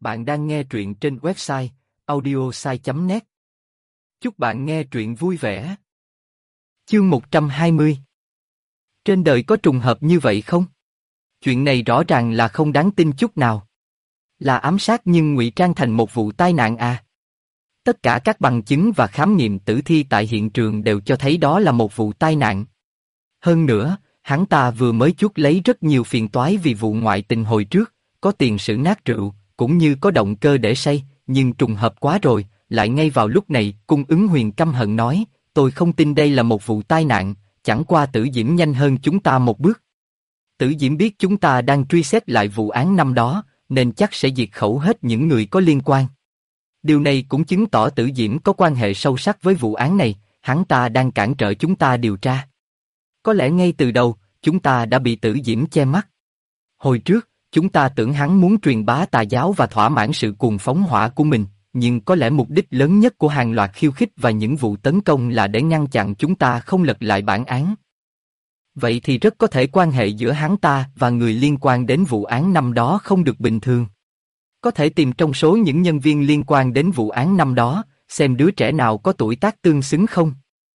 Bạn đang nghe truyện trên website audiosai.net. Chúc bạn nghe truyện vui vẻ. Chương 120. Trên đời có trùng hợp như vậy không? Chuyện này rõ ràng là không đáng tin chút nào. Là ám sát nhưng ngụy trang thành một vụ tai nạn à? Tất cả các bằng chứng và khám nghiệm tử thi tại hiện trường đều cho thấy đó là một vụ tai nạn. Hơn nữa, hắn ta vừa mới chuốc lấy rất nhiều phiền toái vì vụ ngoại tình hồi trước, có tiền sử nát rượu, cũng như có động cơ để say, nhưng trùng hợp quá rồi, lại ngay vào lúc này, Cung Ứng Huyền căm hận nói, tôi không tin đây là một vụ tai nạn, chẳng qua Tử Diễm nhanh hơn chúng ta một bước. Tử Diễm biết chúng ta đang truy xét lại vụ án năm đó, nên chắc sẽ diệt khẩu hết những người có liên quan. Điều này cũng chứng tỏ Tử Diễm có quan hệ sâu sắc với vụ án này, hắn ta đang cản trở chúng ta điều tra. Có lẽ ngay từ đầu, chúng ta đã bị Tử Diễm che mắt. Hồi trước, chúng ta tưởng hắn muốn truyền bá tà giáo và thỏa mãn sự cuồng phóng hỏa của mình, nhưng có lẽ mục đích lớn nhất của hàng loạt khiêu khích và những vụ tấn công là để ngăn chặn chúng ta không lật lại bản án. Vậy thì rất có thể quan hệ giữa hắn ta và người liên quan đến vụ án năm đó không được bình thường. Có thể tìm trong số những nhân viên liên quan đến vụ án năm đó, xem đứa trẻ nào có tuổi tác tương xứng không.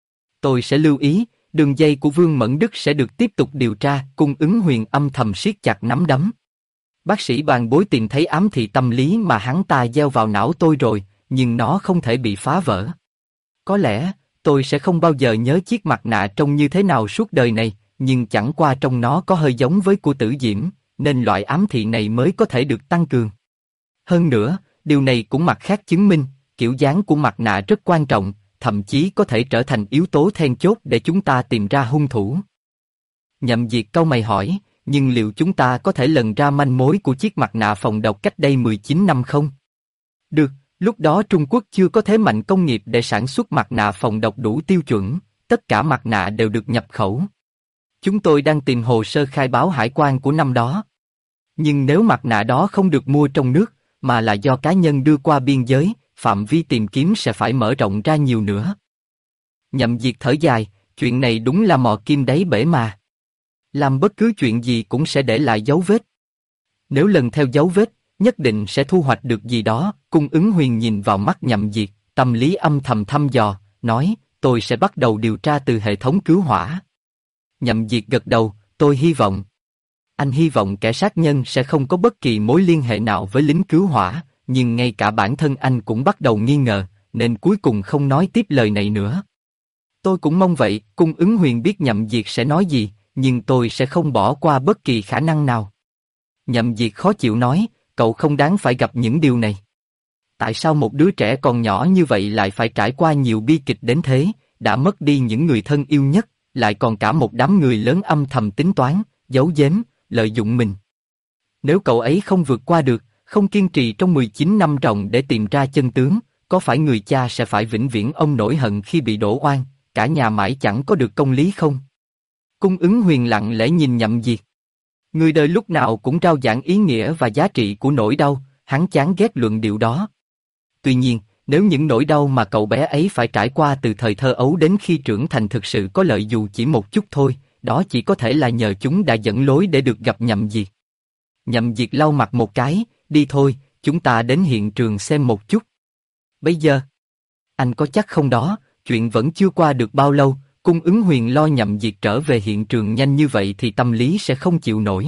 Tôi sẽ lưu ý, đường dây của Vương Mẫn Đức sẽ được tiếp tục điều tra. Cung Ứng Huyền âm thầm siết chặt nắm đấm. Bác sĩ Bàn Bối tìm thấy ám thị tâm lý mà hắn ta gieo vào não tôi rồi, nhưng nó không thể bị phá vỡ. Có lẽ, tôi sẽ không bao giờ nhớ chiếc mặt nạ trông như thế nào suốt đời này, nhưng chẳng qua trong nó có hơi giống với của Tử Diễm, nên loại ám thị này mới có thể được tăng cường. Hơn nữa, điều này cũng mặt khác chứng minh, kiểu dáng của mặt nạ rất quan trọng, thậm chí có thể trở thành yếu tố then chốt để chúng ta tìm ra hung thủ. Nhậm Diệt cau mày hỏi, nhưng liệu chúng ta có thể lần ra manh mối của chiếc mặt nạ phòng độc cách đây 19 năm không? Được, lúc đó Trung Quốc chưa có thế mạnh công nghiệp để sản xuất mặt nạ phòng độc đủ tiêu chuẩn, tất cả mặt nạ đều được nhập khẩu. Chúng tôi đang tìm hồ sơ khai báo hải quan của năm đó. Nhưng nếu mặt nạ đó không được mua trong nước, mà là do cá nhân đưa qua biên giới, phạm vi tìm kiếm sẽ phải mở rộng ra nhiều nữa. Nhậm Diệt thở dài, chuyện này đúng là mò kim đáy bể mà. Làm bất cứ chuyện gì cũng sẽ để lại dấu vết. Nếu lần theo dấu vết, nhất định sẽ thu hoạch được gì đó. Cung Ứng Huyền nhìn vào mắt Nhậm Diệt, tâm lý âm thầm thăm dò, nói, tôi sẽ bắt đầu điều tra từ hệ thống cứu hỏa. Nhậm Diệt gật đầu, tôi hy vọng. Anh hy vọng kẻ sát nhân sẽ không có bất kỳ mối liên hệ nào với lính cứu hỏa, nhưng ngay cả bản thân anh cũng bắt đầu nghi ngờ, nên cuối cùng không nói tiếp lời này nữa. Tôi cũng mong vậy. Cung Ứng Huyền biết Nhậm Diệt sẽ nói gì, nhưng tôi sẽ không bỏ qua bất kỳ khả năng nào. Nhậm Diệt khó chịu nói, cậu không đáng phải gặp những điều này. Tại sao một đứa trẻ còn nhỏ như vậy lại phải trải qua nhiều bi kịch đến thế, đã mất đi những người thân yêu nhất, lại còn cả một đám người lớn âm thầm tính toán, giấu giếm, lợi dụng mình. Nếu cậu ấy không vượt qua được, không kiên trì trong 19 năm ròng để tìm ra chân tướng, có phải người cha sẽ phải vĩnh viễn ông nổi hận khi bị đổ oan, cả nhà mãi chẳng có được công lý không? Cung Ứng Huyền lặng lẽ nhìn Nhậm Diệt. Người đời lúc nào cũng rao giảng ý nghĩa và giá trị của nỗi đau, hắn chán ghét luận điệu đó. Tuy nhiên, nếu những nỗi đau mà cậu bé ấy phải trải qua từ thời thơ ấu đến khi trưởng thành thực sự có lợi dù chỉ một chút thôi, đó chỉ có thể là nhờ chúng đã dẫn lối để được gặp Nhậm Diệt. Nhậm Diệt lau mặt một cái, đi thôi, chúng ta đến hiện trường xem một chút. Bây giờ, anh có chắc không đó, chuyện vẫn chưa qua được bao lâu. Cung Ứng Huyền lo Nhậm Diệt trở về hiện trường nhanh như vậy thì tâm lý sẽ không chịu nổi.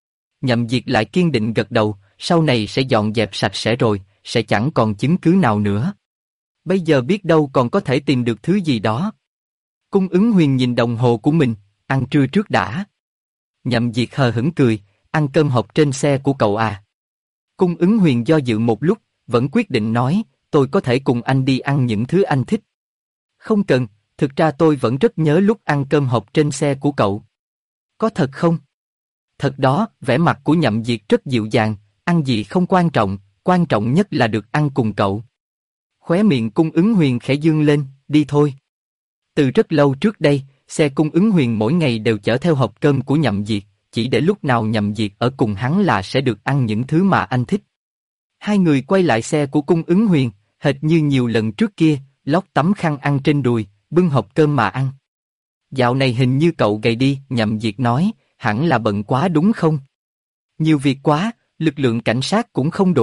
Nhậm Diệt lại kiên định gật đầu, sau này sẽ dọn dẹp sạch sẽ rồi, sẽ chẳng còn chứng cứ nào nữa. Bây giờ biết đâu còn có thể tìm được thứ gì đó. Cung Ứng Huyền nhìn đồng hồ của mình, ăn trưa trước đã. Nhậm Diệt hờ hững cười, ăn cơm hộp trên xe của cậu à. Cung Ứng Huyền do dự một lúc, vẫn quyết định nói, tôi có thể cùng anh đi ăn những thứ anh thích. Không cần. Thực ra tôi vẫn rất nhớ lúc ăn cơm hộp trên xe của cậu. Có thật không? Thật đó, vẻ mặt của Nhậm Diệt rất dịu dàng, ăn gì không quan trọng nhất là được ăn cùng cậu. Khóe miệng Cung Ứng Huyền khẽ dương lên, đi thôi. Từ rất lâu trước đây, xe Cung Ứng Huyền mỗi ngày đều chở theo hộp cơm của Nhậm Diệt, chỉ để lúc nào Nhậm Diệt ở cùng hắn là sẽ được ăn những thứ mà anh thích. Hai người quay lại xe của Cung Ứng Huyền, hệt như nhiều lần trước kia, lót tấm khăn ăn trên đùi, bưng hộp cơm mà ăn. Dạo này hình như cậu gầy đi, Nhậm Diệt nói, hẳn là bận quá đúng không? Nhiều việc quá, lực lượng cảnh sát cũng không đủ,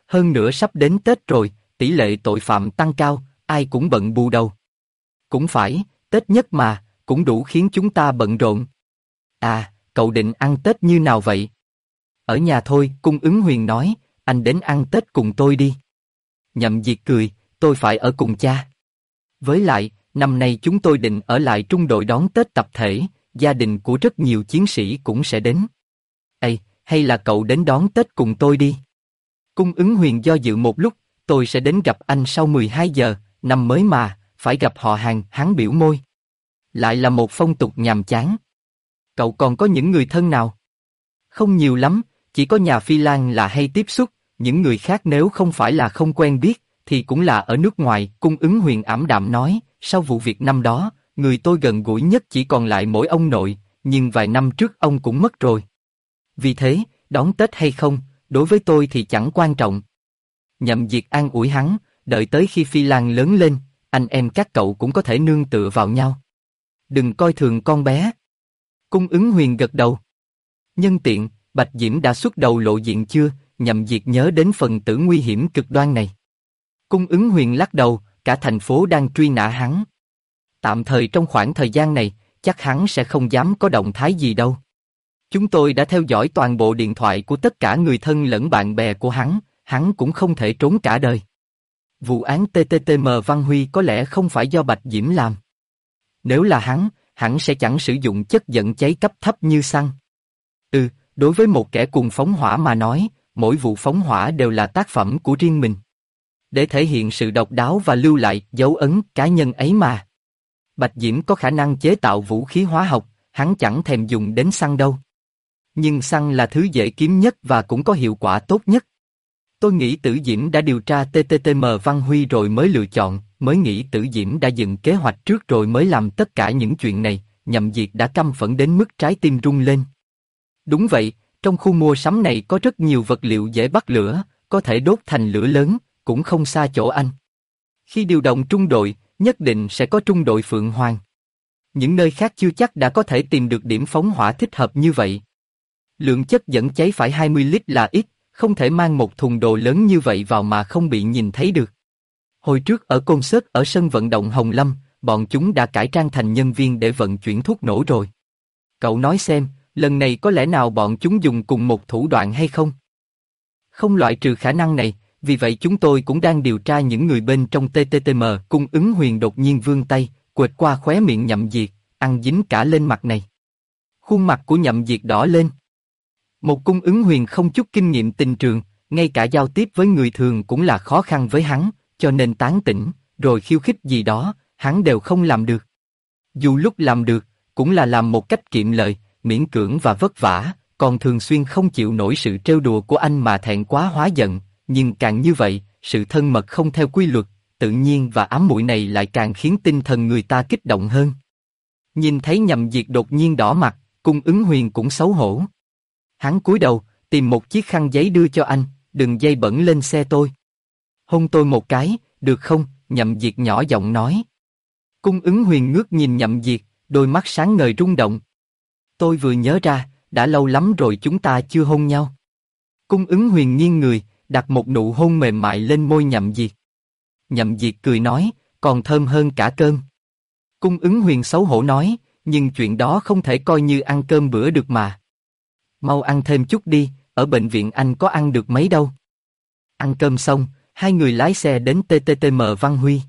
hơn nữa sắp đến Tết rồi, tỷ lệ tội phạm tăng cao, ai cũng bận bù đầu. Cũng phải, Tết nhất mà, cũng đủ khiến chúng ta bận rộn. À, cậu định ăn Tết như nào vậy? Ở nhà thôi, Cung Ứng Huyền nói, anh đến ăn Tết cùng tôi đi. Nhậm Diệt cười, tôi phải ở cùng cha. Với lại, năm nay chúng tôi định ở lại trung đội đón Tết tập thể, gia đình của rất nhiều chiến sĩ cũng sẽ đến. Ê, hay là cậu đến đón Tết cùng tôi đi? Cung Ứng Huyền do dự một lúc, tôi sẽ đến gặp anh sau 12 giờ, năm mới mà, phải gặp họ hàng, hắn biểu môi. Lại là một phong tục nhàm chán. Cậu còn có những người thân nào? Không nhiều lắm, chỉ có nhà Phi Lan là hay tiếp xúc, những người khác nếu không phải là không quen biết, thì cũng là ở nước ngoài. Cung Ứng Huyền ảm đạm nói, sau vụ việc năm đó, người tôi gần gũi nhất chỉ còn lại mỗi ông nội, nhưng vài năm trước ông cũng mất rồi. Vì thế, đón Tết hay không, đối với tôi thì chẳng quan trọng. Nhậm Diệt an ủi hắn, đợi tới khi Phi Lan lớn lên, anh em các cậu cũng có thể nương tựa vào nhau. Đừng coi thường con bé. Cung Ứng Huyền gật đầu. Nhân tiện, Bạch Diễm đã xuất đầu lộ diện chưa? Nhậm Diệt nhớ đến phần tử nguy hiểm cực đoan này. Cung Ứng Huyền lắc đầu, cả thành phố đang truy nã hắn. Tạm thời trong khoảng thời gian này, chắc hắn sẽ không dám có động thái gì đâu. Chúng tôi đã theo dõi toàn bộ điện thoại của tất cả người thân lẫn bạn bè của hắn cũng không thể trốn cả đời. Vụ án TTTM Văn Huy có lẽ không phải do Bạch Diễm làm. Nếu là hắn sẽ chẳng sử dụng chất dẫn cháy cấp thấp như xăng. Đối với một kẻ cùng phóng hỏa mà nói, mỗi vụ phóng hỏa đều là tác phẩm của riêng mình. Để thể hiện sự độc đáo và lưu lại dấu ấn cá nhân ấy mà. Bạch Diễm có khả năng chế tạo vũ khí hóa học, hắn chẳng thèm dùng đến xăng đâu. Nhưng xăng là thứ dễ kiếm nhất và cũng có hiệu quả tốt nhất. Tôi nghĩ Tử Diễm đã điều tra TTTM Văn Huy rồi mới lựa chọn, mới nghĩ Tử Diễm đã dựng kế hoạch trước rồi mới làm tất cả những chuyện này. Nhậm Diệt đã căm phẫn đến mức trái tim rung lên. Đúng vậy, trong khu mua sắm này có rất nhiều vật liệu dễ bắt lửa, có thể đốt thành lửa lớn, cũng không xa chỗ anh. Khi điều động trung đội, nhất định sẽ có trung đội Phượng Hoàng. Những nơi khác chưa chắc đã có thể tìm được điểm phóng hỏa thích hợp như vậy. Lượng chất dẫn cháy phải 20 lít là ít, không thể mang một thùng đồ lớn như vậy vào mà không bị nhìn thấy được. Hồi trước ở concert ở sân vận động Hồng Lâm, bọn chúng đã cải trang thành nhân viên để vận chuyển thuốc nổ rồi. Cậu nói xem, lần này có lẽ nào bọn chúng dùng cùng một thủ đoạn hay không? Không loại trừ khả năng này, vì vậy chúng tôi cũng đang điều tra những người bên trong TTTM. Cung Ứng Huyền đột nhiên vươn tay, quệt qua khóe miệng Nhậm Diệt, ăn dính cả lên mặt này. Khuôn mặt của Nhậm Diệt đỏ lên. Một Cung Ứng Huyền không chút kinh nghiệm tình trường, ngay cả giao tiếp với người thường cũng là khó khăn với hắn, cho nên tán tỉnh, rồi khiêu khích gì đó, hắn đều không làm được. Dù lúc làm được, cũng là làm một cách kiệm lời, miễn cưỡng và vất vả, còn thường xuyên không chịu nổi sự trêu đùa của anh mà thẹn quá hóa giận, nhưng càng như vậy, sự thân mật không theo quy luật, tự nhiên và ám muội này lại càng khiến tinh thần người ta kích động hơn. Nhìn thấy Nhậm Diệt đột nhiên đỏ mặt, Cung Ứng Huyền cũng xấu hổ. Hắn cúi đầu, tìm một chiếc khăn giấy đưa cho anh, đừng dây bẩn lên xe tôi. Hôn tôi một cái, được không? Nhậm Diệt nhỏ giọng nói. Cung Ứng Huyền ngước nhìn Nhậm Diệt, đôi mắt sáng ngời rung động. Tôi vừa nhớ ra, đã lâu lắm rồi chúng ta chưa hôn nhau. Cung Ứng Huyền nghiêng người, đặt một nụ hôn mềm mại lên môi Nhậm Diệt. Nhậm Diệt cười nói, còn thơm hơn cả cơm. Cung Ứng Huyền xấu hổ nói, nhưng chuyện đó không thể coi như ăn cơm bữa được mà. Mau ăn thêm chút đi, ở bệnh viện anh có ăn được mấy đâu. Ăn cơm xong, hai người lái xe đến TTTM Văn Huy.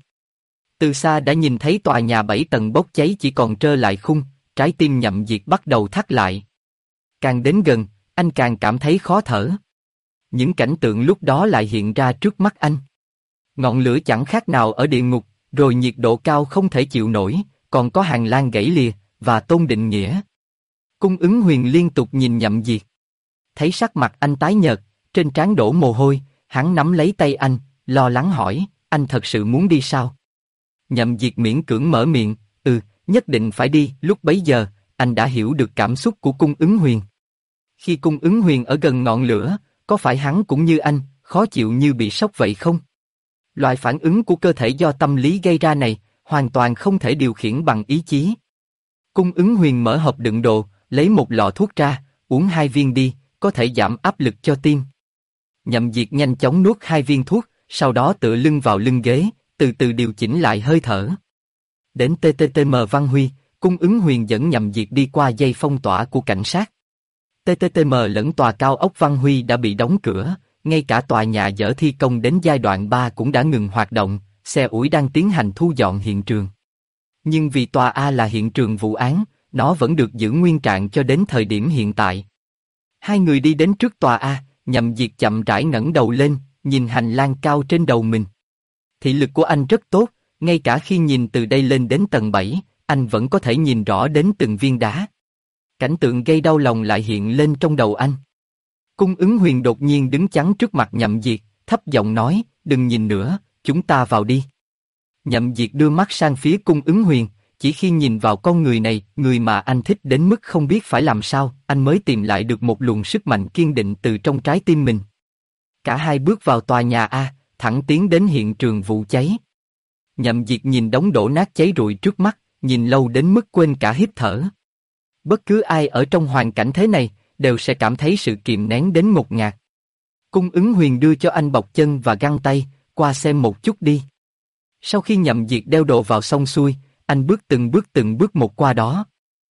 Từ xa đã nhìn thấy tòa nhà 7 tầng bốc cháy chỉ còn trơ lại khung, trái tim Nhậm Diệt bắt đầu thắt lại. Càng đến gần, anh càng cảm thấy khó thở. Những cảnh tượng lúc đó lại hiện ra trước mắt anh. Ngọn lửa chẳng khác nào ở địa ngục, rồi nhiệt độ cao không thể chịu nổi, còn có hàng lan gãy lìa, và Tôn Định Nghĩa. Cung Ứng Huyền liên tục nhìn Nhậm Diệt. Thấy sắc mặt anh tái nhợt, trên trán đổ mồ hôi, hắn nắm lấy tay anh, lo lắng hỏi, anh thật sự muốn đi sao? Nhậm Diệt miễn cưỡng mở miệng, nhất định phải đi. Lúc bấy giờ, anh đã hiểu được cảm xúc của Cung Ứng Huyền. Khi Cung Ứng Huyền ở gần ngọn lửa, có phải hắn cũng như anh, khó chịu như bị sốc vậy không? Loại phản ứng của cơ thể do tâm lý gây ra này, hoàn toàn không thể điều khiển bằng ý chí. Cung Ứng Huyền mở hộp đựng đồ, lấy một lọ thuốc ra, uống 2 viên đi, có thể giảm áp lực cho tim. Nhậm Diệt nhanh chóng nuốt 2 viên thuốc, sau đó tựa lưng vào lưng ghế, từ từ điều chỉnh lại hơi thở. Đến TTTM Văn Huy, Cung Ứng Huyền dẫn Nhậm Diệt đi qua dây phong tỏa của cảnh sát. TTTM lẫn tòa cao ốc Văn Huy đã bị đóng cửa, ngay cả tòa nhà dở thi công đến giai đoạn 3 cũng đã ngừng hoạt động, xe ủi đang tiến hành thu dọn hiện trường. Nhưng vì tòa A là hiện trường vụ án, nó vẫn được giữ nguyên trạng cho đến thời điểm hiện tại. Hai người đi đến trước tòa A, Nhậm Diệt chậm rãi ngẩng đầu lên, nhìn hành lang cao trên đầu mình. Thị lực của anh rất tốt, ngay cả khi nhìn từ đây lên đến tầng 7, anh vẫn có thể nhìn rõ đến từng viên đá. Cảnh tượng gây đau lòng lại hiện lên trong đầu anh. Cung Ứng Huyền đột nhiên đứng chắn trước mặt Nhậm Diệt, thấp giọng nói, đừng nhìn nữa, chúng ta vào đi. Nhậm Diệt đưa mắt sang phía Cung Ứng Huyền, chỉ khi nhìn vào con người này, người mà anh thích đến mức không biết phải làm sao, anh mới tìm lại được một luồng sức mạnh kiên định từ trong trái tim mình. Cả hai bước vào tòa nhà A, thẳng tiến đến hiện trường vụ cháy. Nhậm Diệt nhìn đống đổ nát cháy rụi trước mắt, nhìn lâu đến mức quên cả hít thở. Bất cứ ai ở trong hoàn cảnh thế này, đều sẽ cảm thấy sự kìm nén đến ngột ngạt. Cung Ứng Huyền đưa cho anh bọc chân và găng tay, qua xem một chút đi. Sau khi Nhậm Diệt đeo đồ vào xong xuôi, anh bước từng bước một qua đó.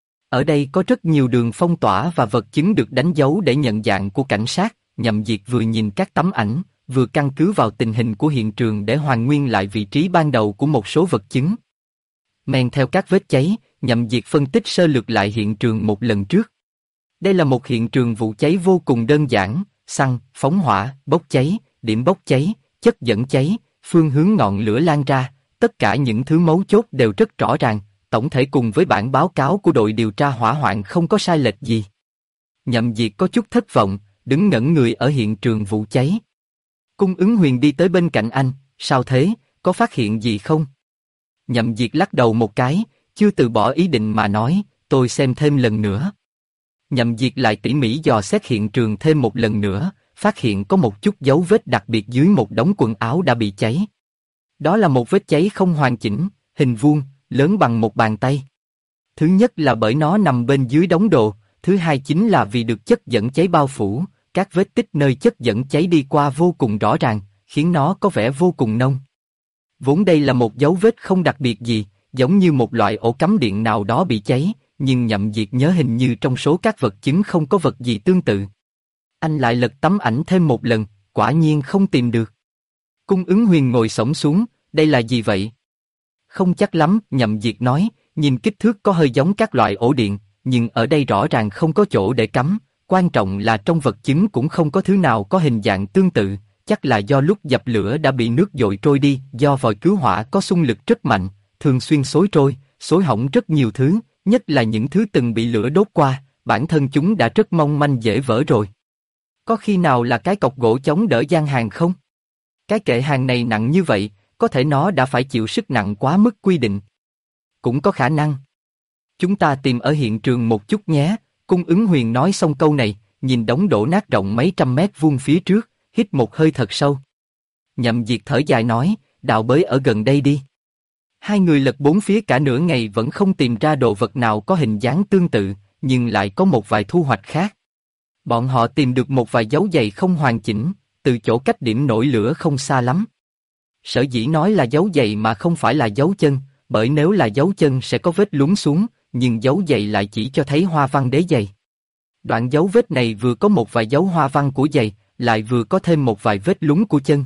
Ở đây có rất nhiều đường phong tỏa và vật chứng được đánh dấu để nhận dạng của cảnh sát. Nhậm Diệt vừa nhìn các tấm ảnh, vừa căn cứ vào tình hình của hiện trường để hoàn nguyên lại vị trí ban đầu của một số vật chứng. Men theo các vết cháy, Nhậm Diệt phân tích sơ lược lại hiện trường một lần trước. Đây là một hiện trường vụ cháy vô cùng đơn giản, xăng, phóng hỏa, bốc cháy, điểm bốc cháy, chất dẫn cháy, phương hướng ngọn lửa lan ra, tất cả những thứ mấu chốt đều rất rõ ràng, tổng thể cùng với bản báo cáo của đội điều tra hỏa hoạn không có sai lệch gì. Nhậm Diệt có chút thất vọng, đứng ngẩn người ở hiện trường vụ cháy. Cung Ứng Huyền đi tới bên cạnh anh, sao thế, có phát hiện gì không? Nhậm Diệt lắc đầu một cái, chưa từ bỏ ý định mà nói, tôi xem thêm lần nữa. Nhậm Diệt lại tỉ mỉ dò xét hiện trường thêm một lần nữa, phát hiện có một chút dấu vết đặc biệt dưới một đống quần áo đã bị cháy. Đó là một vết cháy không hoàn chỉnh, hình vuông, lớn bằng một bàn tay. Thứ nhất là bởi nó nằm bên dưới đống đồ, thứ hai chính là vì được chất dẫn cháy bao phủ, các vết tích nơi chất dẫn cháy đi qua vô cùng rõ ràng, khiến nó có vẻ vô cùng nông. Vốn đây là một dấu vết không đặc biệt gì, giống như một loại ổ cắm điện nào đó bị cháy, nhưng Nhậm Diệt nhớ hình như trong số các vật chứng không có vật gì tương tự. Anh lại lật tấm ảnh thêm một lần, quả nhiên không tìm được. Cung Ứng Huyền ngồi xổm xuống, đây là gì vậy? Không chắc lắm, Nhậm Diệt nói, nhìn kích thước có hơi giống các loại ổ điện, nhưng ở đây rõ ràng không có chỗ để cắm, quan trọng là trong vật chứng cũng không có thứ nào có hình dạng tương tự, chắc là do lúc dập lửa đã bị nước dội trôi đi, do vòi cứu hỏa có xung lực rất mạnh, thường xuyên xối trôi, xối hỏng rất nhiều thứ, nhất là những thứ từng bị lửa đốt qua, bản thân chúng đã rất mong manh dễ vỡ rồi. Có khi nào là cái cọc gỗ chống đỡ gian hàng không? Cái kệ hàng này nặng như vậy, có thể nó đã phải chịu sức nặng quá mức quy định. Cũng có khả năng. Chúng ta tìm ở hiện trường một chút nhé. Cung Ứng Huyền nói xong câu này, nhìn đống đổ nát rộng mấy trăm mét vuông phía trước, hít một hơi thật sâu. Nhậm Diệt thở dài nói, đào bới ở gần đây đi. Hai người lật bốn phía cả nửa ngày vẫn không tìm ra đồ vật nào có hình dáng tương tự, nhưng lại có một vài thu hoạch khác. Bọn họ tìm được một vài dấu giày không hoàn chỉnh, từ chỗ cách điểm nổi lửa không xa lắm. Sở dĩ nói là dấu giày mà không phải là dấu chân, bởi nếu là dấu chân sẽ có vết lún xuống, nhưng dấu giày lại chỉ cho thấy hoa văn đế giày. Đoạn dấu vết này vừa có một vài dấu hoa văn của giày, lại vừa có thêm một vài vết lún của chân.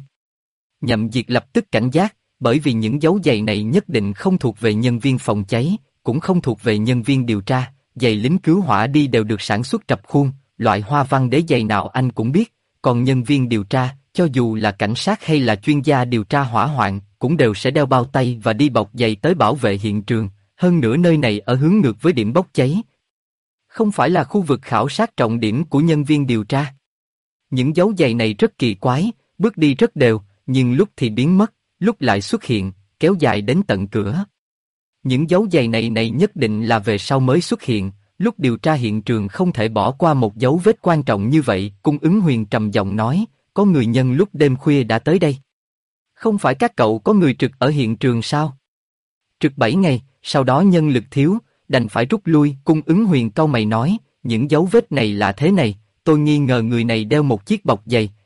Nhậm Diệt lập tức cảnh giác, bởi vì những dấu giày này nhất định không thuộc về nhân viên phòng cháy, cũng không thuộc về nhân viên điều tra, giày lính cứu hỏa đi đều được sản xuất rập khuôn, loại hoa văn đế giày nào anh cũng biết, còn nhân viên điều tra, cho dù là cảnh sát hay là chuyên gia điều tra hỏa hoạn, cũng đều sẽ đeo bao tay và đi bọc giày tới bảo vệ hiện trường, hơn nữa nơi này ở hướng ngược với điểm bốc cháy. Không phải là khu vực khảo sát trọng điểm của nhân viên điều tra. Những dấu giày này rất kỳ quái, bước đi rất đều, nhưng lúc thì biến mất, lúc lại xuất hiện, kéo dài đến tận cửa. Những dấu giày này nhất định là về sau mới xuất hiện, lúc điều tra hiện trường không thể bỏ qua một dấu vết quan trọng như vậy. Cung Ứng Huyền trầm giọng nói, có người nhân lúc đêm khuya đã tới đây. Không phải các cậu có người trực ở hiện trường sao? Trực 7 ngày, sau đó nhân lực thiếu, đành phải rút lui. Cung Ứng Huyền cau mày nói, những dấu vết này là thế này, tôi nghi ngờ người này đeo một chiếc bọc giày,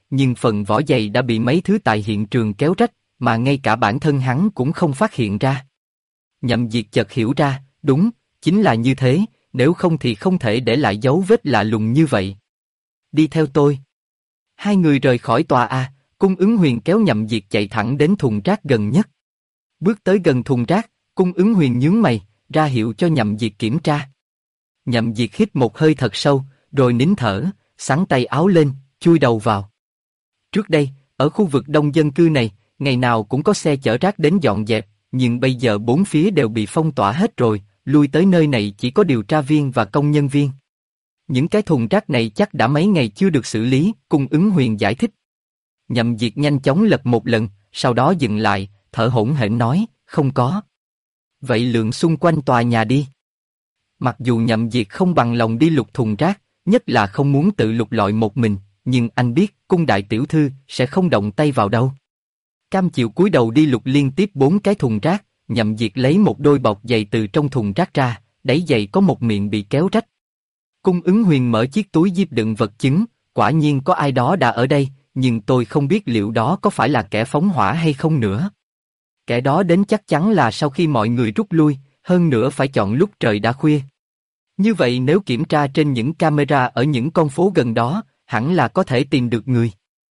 nhưng phần vỏ giày đã bị mấy thứ tại hiện trường kéo rách, mà ngay cả bản thân hắn cũng không phát hiện ra. Nhậm Diệt chợt hiểu ra, đúng, chính là như thế, nếu không thì không thể để lại dấu vết lạ lùng như vậy. Đi theo tôi. Hai người rời khỏi tòa A, Cung Ứng Huyền kéo Nhậm Diệt chạy thẳng đến thùng rác gần nhất. Bước tới gần thùng rác, Cung Ứng Huyền nhướng mày, ra hiệu cho Nhậm Diệt kiểm tra. Nhậm Diệt hít một hơi thật sâu, rồi nín thở, xắn tay áo lên, chui đầu vào. Trước đây, ở khu vực đông dân cư này, ngày nào cũng có xe chở rác đến dọn dẹp, nhưng bây giờ bốn phía đều bị phong tỏa hết rồi, lui tới nơi này chỉ có điều tra viên và công nhân viên. Những cái thùng rác này chắc đã mấy ngày chưa được xử lý, Cung Ứng Huyền giải thích. Nhậm Diệt nhanh chóng lật một lần, sau đó dừng lại, thở hổn hển nói, không có. Vậy lượn xung quanh tòa nhà đi. Mặc dù Nhậm Diệt không bằng lòng đi lục thùng rác, nhất là không muốn tự lục lọi một mình, nhưng anh biết Cung đại tiểu thư sẽ không động tay vào đâu. Cam chịu cúi đầu đi lục liên tiếp 4 cái thùng rác, Nhậm Diệt lấy một đôi bọc giày từ trong thùng rác ra, đáy giày có một miệng bị kéo rách. Cung Ứng Huyền mở chiếc túi zip đựng vật chứng, quả nhiên có ai đó đã ở đây, nhưng tôi không biết liệu đó có phải là kẻ phóng hỏa hay không nữa. Kẻ đó đến chắc chắn là sau khi mọi người rút lui, hơn nữa phải chọn lúc trời đã khuya. Như vậy nếu kiểm tra trên những camera ở những con phố gần đó, hẳn là có thể tìm được người.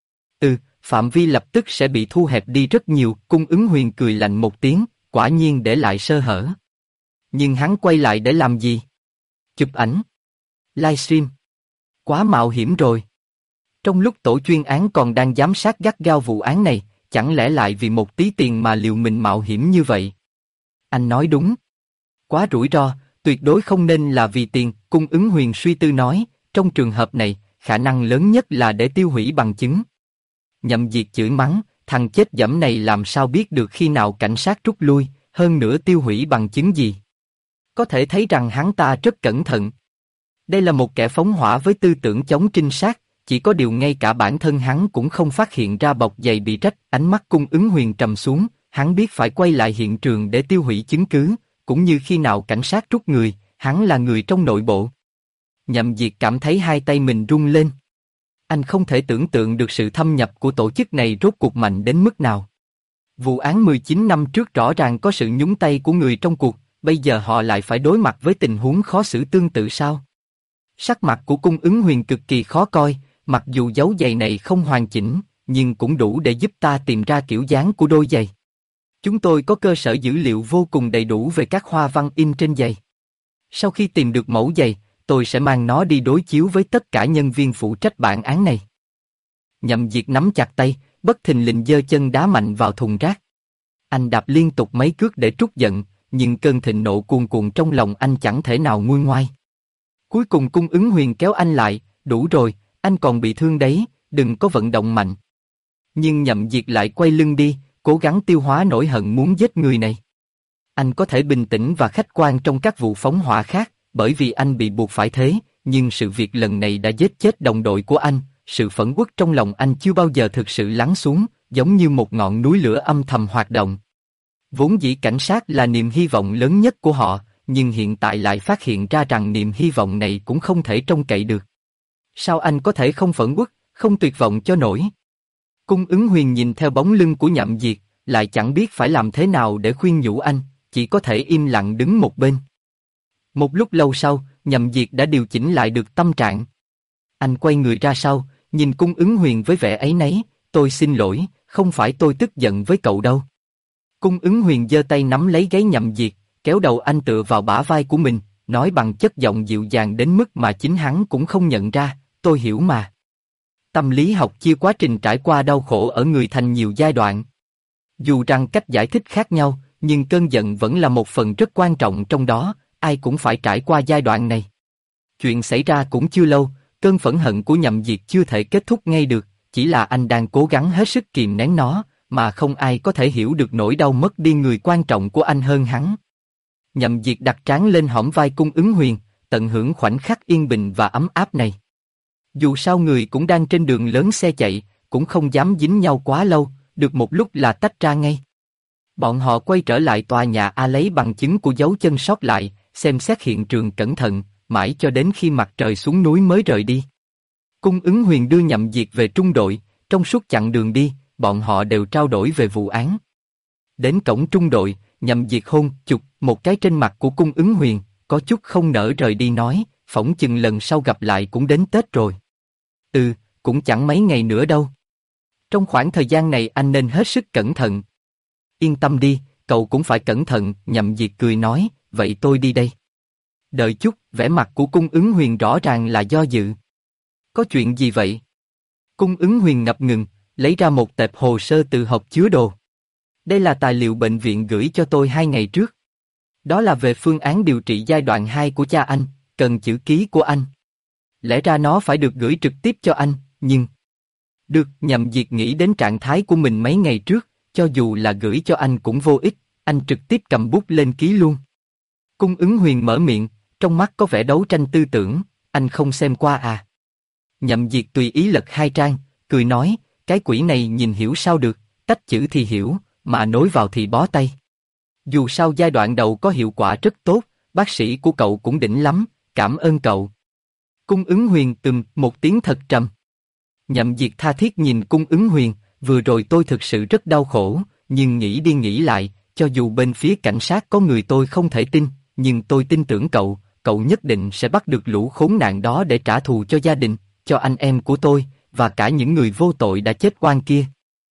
Phạm vi lập tức sẽ bị thu hẹp đi rất nhiều, Cung Ứng Huyền cười lạnh một tiếng, quả nhiên để lại sơ hở. Nhưng hắn quay lại để làm gì? Chụp ảnh. Livestream. Quá mạo hiểm rồi. Trong lúc tổ chuyên án còn đang giám sát gắt gao vụ án này, chẳng lẽ lại vì một tí tiền mà liều mình mạo hiểm như vậy? Anh nói đúng. Quá rủi ro, tuyệt đối không nên là vì tiền, Cung Ứng Huyền suy tư nói, trong trường hợp này, khả năng lớn nhất là để tiêu hủy bằng chứng. Nhậm Diệt chửi mắng, thằng chết dẫm này làm sao biết được khi nào cảnh sát rút lui, hơn nữa tiêu hủy bằng chứng gì. Có thể thấy rằng hắn ta rất cẩn thận. Đây là một kẻ phóng hỏa với tư tưởng chống trinh sát, chỉ có điều ngay cả bản thân hắn cũng không phát hiện ra bọc giày bị rách. Ánh mắt Cung Ứng Huyền trầm xuống, hắn biết phải quay lại hiện trường để tiêu hủy chứng cứ, cũng như khi nào cảnh sát rút người, hắn là người trong nội bộ. Nhậm Diệt cảm thấy hai tay mình run lên. Anh không thể tưởng tượng được sự thâm nhập của tổ chức này rốt cuộc mạnh đến mức nào. Vụ án 19 năm trước rõ ràng có sự nhúng tay của người trong cuộc, bây giờ họ lại phải đối mặt với tình huống khó xử tương tự sao? Sắc mặt của Cung Ứng Huyền cực kỳ khó coi, mặc dù dấu giày này không hoàn chỉnh, nhưng cũng đủ để giúp ta tìm ra kiểu dáng của đôi giày. Chúng tôi có cơ sở dữ liệu vô cùng đầy đủ về các hoa văn in trên giày. Sau khi tìm được mẫu giày, tôi sẽ mang nó đi đối chiếu với tất cả nhân viên phụ trách bản án này. Nhậm Diệt nắm chặt tay, bất thình lình giơ chân đá mạnh vào thùng rác. Anh đạp liên tục mấy cước để trút giận, nhưng cơn thịnh nộ cuồn cuộn trong lòng anh chẳng thể nào nguôi ngoai. Cuối cùng Cung Ứng Huyền kéo anh lại, đủ rồi, anh còn bị thương đấy, đừng có vận động mạnh. Nhưng Nhậm Diệt lại quay lưng đi, cố gắng tiêu hóa nỗi hận muốn giết người này. Anh có thể bình tĩnh và khách quan trong các vụ phóng hỏa khác, bởi vì anh bị buộc phải thế, nhưng sự việc lần này đã giết chết đồng đội của anh, sự phẫn uất trong lòng anh chưa bao giờ thực sự lắng xuống, giống như một ngọn núi lửa âm thầm hoạt động. Vốn dĩ cảnh sát là niềm hy vọng lớn nhất của họ, nhưng hiện tại lại phát hiện ra rằng niềm hy vọng này cũng không thể trông cậy được. Sao anh có thể không phẫn uất, không tuyệt vọng cho nổi? Cung Ứng Huyền nhìn theo bóng lưng của Nhậm Diệt, lại chẳng biết phải làm thế nào để khuyên nhủ anh, chỉ có thể im lặng đứng một bên. Một lúc lâu sau, Nhậm Diệt đã điều chỉnh lại được tâm trạng. Anh quay người ra sau, nhìn Cung Ứng Huyền với vẻ áy náy, tôi xin lỗi, không phải tôi tức giận với cậu đâu. Cung Ứng Huyền giơ tay nắm lấy gáy Nhậm Diệt, kéo đầu anh tựa vào bả vai của mình, nói bằng chất giọng dịu dàng đến mức mà chính hắn cũng không nhận ra, tôi hiểu mà. Tâm lý học chia quá trình trải qua đau khổ ở người thành nhiều giai đoạn. Dù rằng cách giải thích khác nhau, nhưng cơn giận vẫn là một phần rất quan trọng trong đó, ai cũng phải trải qua giai đoạn này. Chuyện xảy ra cũng chưa lâu, cơn phẫn hận của Nhậm Diệt chưa thể kết thúc ngay được, chỉ là anh đang cố gắng hết sức kìm nén nó, mà không ai có thể hiểu được nỗi đau mất đi người quan trọng của anh hơn hắn. Nhậm Diệt đặt trán lên hõm vai Cung Ứng Huyền, tận hưởng khoảnh khắc yên bình và ấm áp này. Dù sao người cũng đang trên đường lớn xe chạy, cũng không dám dính nhau quá lâu, được một lúc là tách ra ngay. Bọn họ quay trở lại tòa nhà A lấy bằng chứng của dấu chân sót lại, xem xét hiện trường cẩn thận, mãi cho đến khi mặt trời xuống núi mới rời đi. Cung Ứng Huyền đưa Nhậm Diệt về trung đội, trong suốt chặng đường đi, bọn họ đều trao đổi về vụ án. Đến cổng trung đội, Nhậm Diệt hôn chụp một cái trên mặt của Cung Ứng Huyền, có chút không nỡ rời đi nói, phỏng chừng lần sau gặp lại cũng đến Tết rồi. Cũng chẳng mấy ngày nữa đâu. Trong khoảng thời gian này anh nên hết sức cẩn thận. Yên tâm đi, cậu cũng phải cẩn thận, Nhậm Diệt cười nói, vậy tôi đi đây. Đợi chút, vẻ mặt của Cung Ứng Huyền rõ ràng là do dự. Có chuyện gì vậy? Cung Ứng Huyền ngập ngừng, lấy ra một tệp hồ sơ từ hộp chứa đồ. Đây là tài liệu bệnh viện gửi cho tôi 2 ngày trước. Đó là về phương án điều trị giai đoạn 2 của cha anh, cần chữ ký của anh. Lẽ ra nó phải được gửi trực tiếp cho anh, nhưng... Được, Nhậm Diệt nghĩ đến trạng thái của mình mấy ngày trước, cho dù là gửi cho anh cũng vô ích, anh trực tiếp cầm bút lên ký luôn. Cung Ứng Huyền mở miệng, trong mắt có vẻ đấu tranh tư tưởng, anh không xem qua à? Nhậm Diệt tùy ý lật 2 trang, cười nói, cái quỷ này nhìn hiểu sao được, tách chữ thì hiểu, mà nối vào thì bó tay. Dù sao giai đoạn đầu có hiệu quả rất tốt, bác sĩ của cậu cũng đỉnh lắm, cảm ơn cậu. Cung Ứng Huyền một tiếng thật trầm. Nhậm Diệt tha thiết nhìn Cung Ứng Huyền, vừa rồi tôi thực sự rất đau khổ, nhưng nghĩ đi nghĩ lại, cho dù bên phía cảnh sát có người tôi không thể tin, nhưng tôi tin tưởng cậu, cậu nhất định sẽ bắt được lũ khốn nạn đó để trả thù cho gia đình, cho anh em của tôi, và cả những người vô tội đã chết oan kia.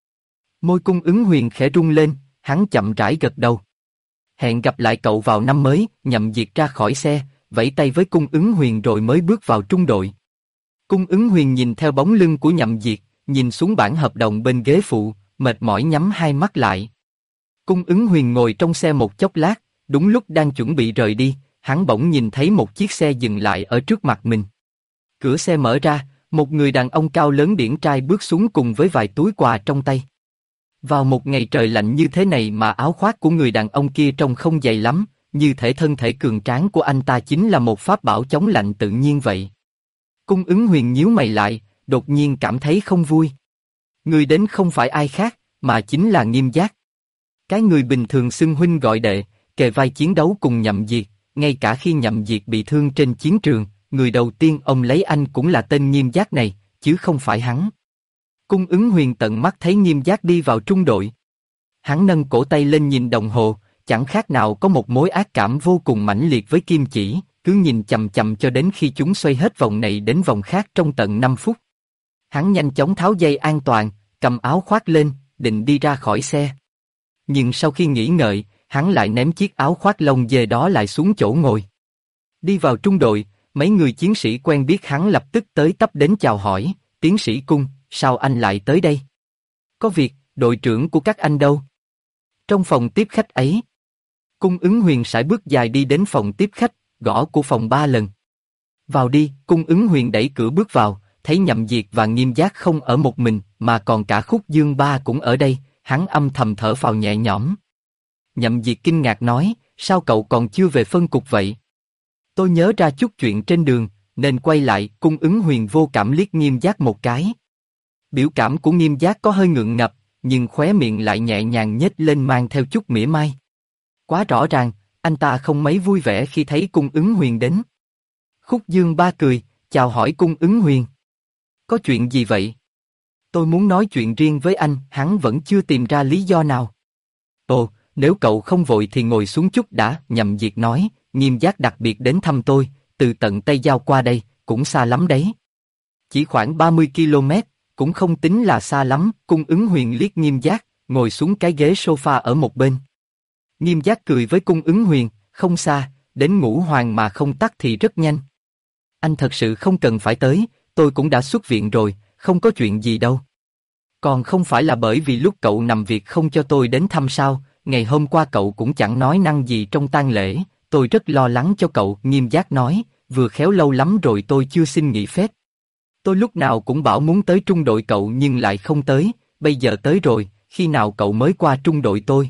Môi Cung Ứng Huyền khẽ rung lên, hắn chậm rãi gật đầu. Hẹn gặp lại cậu vào năm mới, Nhậm Diệt ra khỏi xe, vẫy tay với Cung Ứng Huyền rồi mới bước vào trung đội. Cung Ứng Huyền nhìn theo bóng lưng của Nhậm Diệt, nhìn xuống bản hợp đồng bên ghế phụ, mệt mỏi nhắm hai mắt lại. Cung Ứng Huyền ngồi trong xe một chốc lát, đúng lúc đang chuẩn bị rời đi, hắn bỗng nhìn thấy một chiếc xe dừng lại ở trước mặt mình. Cửa xe mở ra, một người đàn ông cao lớn điển trai bước xuống cùng với vài túi quà trong tay. Vào một ngày trời lạnh như thế này mà áo khoác của người đàn ông kia trông không dày lắm, như thể thân thể cường tráng của anh ta chính là một pháp bảo chống lạnh tự nhiên vậy. Cung Ứng Huyền nhíu mày lại, đột nhiên cảm thấy không vui. Người đến không phải ai khác, mà chính là Nghiêm Giác. Cái người bình thường xưng huynh gọi đệ, kề vai chiến đấu cùng Nhậm Diệt, ngay cả khi Nhậm Diệt bị thương trên chiến trường, người đầu tiên ông lấy anh cũng là tên Nghiêm Giác này, chứ không phải hắn. Cung Ứng Huyền tận mắt thấy Nghiêm Giác đi vào trung đội. Hắn nâng cổ tay lên nhìn đồng hồ, chẳng khác nào có một mối ác cảm vô cùng mãnh liệt với kim chỉ, cứ nhìn chằm chằm cho đến khi chúng xoay hết vòng này đến vòng khác trong tận 5 phút. Hắn nhanh chóng tháo dây an toàn, cầm áo khoác lên, định đi ra khỏi xe. Nhưng sau khi nghĩ ngợi, hắn lại ném chiếc áo khoác lông dê đó lại xuống chỗ ngồi. Đi vào trung đội, mấy người chiến sĩ quen biết hắn lập tức tới tấp đến chào hỏi, tiến sĩ Cung, sao anh lại tới đây? Có việc, đội trưởng của các anh đâu? Trong phòng tiếp khách ấy. Cung Ứng Huyền sải bước dài đi đến phòng tiếp khách, gõ của phòng 3 lần. Vào đi, Cung Ứng Huyền đẩy cửa bước vào, thấy Nhậm Diệt và Nghiêm Giác không ở một mình, mà còn cả Khúc Dương Ba cũng ở đây, hắn âm thầm thở phào nhẹ nhõm. Nhậm Diệt kinh ngạc nói, sao cậu còn chưa về phân cục vậy? Tôi nhớ ra chút chuyện trên đường, nên quay lại. Cung Ứng Huyền vô cảm liếc Nghiêm Giác một cái. Biểu cảm của Nghiêm Giác có hơi ngượng ngập, nhưng khóe miệng lại nhẹ nhàng nhếch lên mang theo chút mỉa mai. Quá rõ ràng, anh ta không mấy vui vẻ khi thấy Cung Ứng Huyền đến. Khúc Dương Ba cười, chào hỏi Cung Ứng Huyền. Có chuyện gì vậy? Tôi muốn nói chuyện riêng với anh, hắn vẫn chưa tìm ra lý do nào. Ồ, nếu cậu không vội thì ngồi xuống chút đã, Nhậm Diệt nói, Nghiêm Giác đặc biệt đến thăm tôi, từ tận Tây Giao qua đây, cũng xa lắm đấy. Chỉ khoảng 30 km, cũng không tính là xa lắm. Cung Ứng Huyền liếc Nghiêm Giác, ngồi xuống cái ghế sofa ở một bên. Nghiêm Giác cười với Cung Ứng Huyền, không xa, đến Ngũ Hoàng mà không tắt thì rất nhanh. Anh thật sự không cần phải tới, tôi cũng đã xuất viện rồi, không có chuyện gì đâu. Còn không phải là bởi vì lúc cậu nằm viện không cho tôi đến thăm sao, ngày hôm qua cậu cũng chẳng nói năng gì trong tang lễ, tôi rất lo lắng cho cậu. Nghiêm Giác nói, vừa khéo lâu lắm rồi tôi chưa xin nghỉ phép. Tôi lúc nào cũng bảo muốn tới trung đội cậu nhưng lại không tới, bây giờ tới rồi, khi nào cậu mới qua trung đội tôi?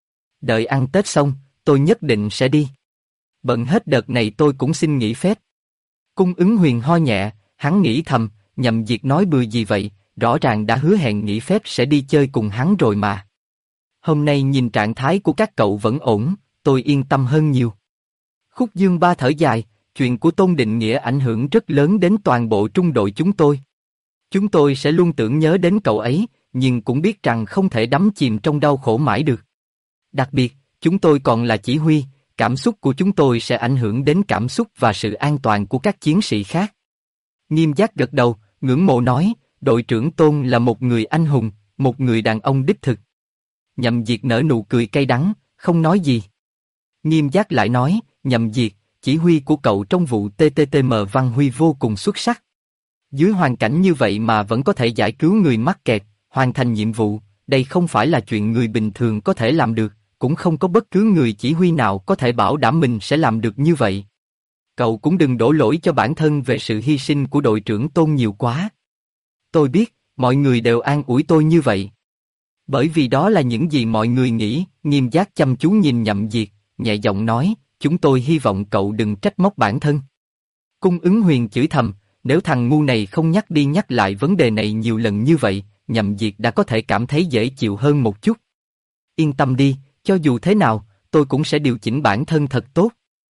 Đợi ăn Tết xong, tôi nhất định sẽ đi. Bận hết đợt này tôi cũng xin nghỉ phép. Cung Ứng Huyền ho nhẹ, hắn nghĩ thầm, Nhậm Diệt nói bừa gì vậy, rõ ràng đã hứa hẹn nghỉ phép sẽ đi chơi cùng hắn rồi mà. Hôm nay nhìn trạng thái của các cậu vẫn ổn, tôi yên tâm hơn nhiều. Khúc Dương Ba thở dài, chuyện của Tôn Định Nghĩa ảnh hưởng rất lớn đến toàn bộ trung đội chúng tôi. Chúng tôi sẽ luôn tưởng nhớ đến cậu ấy, nhưng cũng biết rằng không thể đắm chìm trong đau khổ mãi được. Đặc biệt, chúng tôi còn là chỉ huy, cảm xúc của chúng tôi sẽ ảnh hưởng đến cảm xúc và sự an toàn của các chiến sĩ khác. Nghiêm Giác gật đầu, ngưỡng mộ nói, đội trưởng Tôn là một người anh hùng, một người đàn ông đích thực. Nhậm Diệt nở nụ cười cay đắng, không nói gì. Nghiêm Giác lại nói, Nhậm Diệt, chỉ huy của cậu trong vụ TTTM Văn Huy vô cùng xuất sắc. Dưới hoàn cảnh như vậy mà vẫn có thể giải cứu người mắc kẹt, hoàn thành nhiệm vụ, đây không phải là chuyện người bình thường có thể làm được, cũng không có bất cứ người chỉ huy nào có thể bảo đảm mình sẽ làm được như vậy. Cậu cũng đừng đổ lỗi cho bản thân về sự hy sinh của đội trưởng Tôn nhiều quá. Tôi biết, mọi người đều an ủi tôi như vậy. Bởi vì đó là những gì mọi người nghĩ. Nghiêm Giác chăm chú nhìn Nhậm Diệt, nhẹ giọng nói, chúng tôi hy vọng cậu đừng trách móc bản thân. Cung Ứng Huyền chửi thầm, nếu thằng ngu này không nhắc đi nhắc lại vấn đề này nhiều lần như vậy, Nhậm Diệt đã có thể cảm thấy dễ chịu hơn một chút. Yên tâm đi, cho dù thế nào, tôi cũng sẽ điều chỉnh bản thân thật tốt.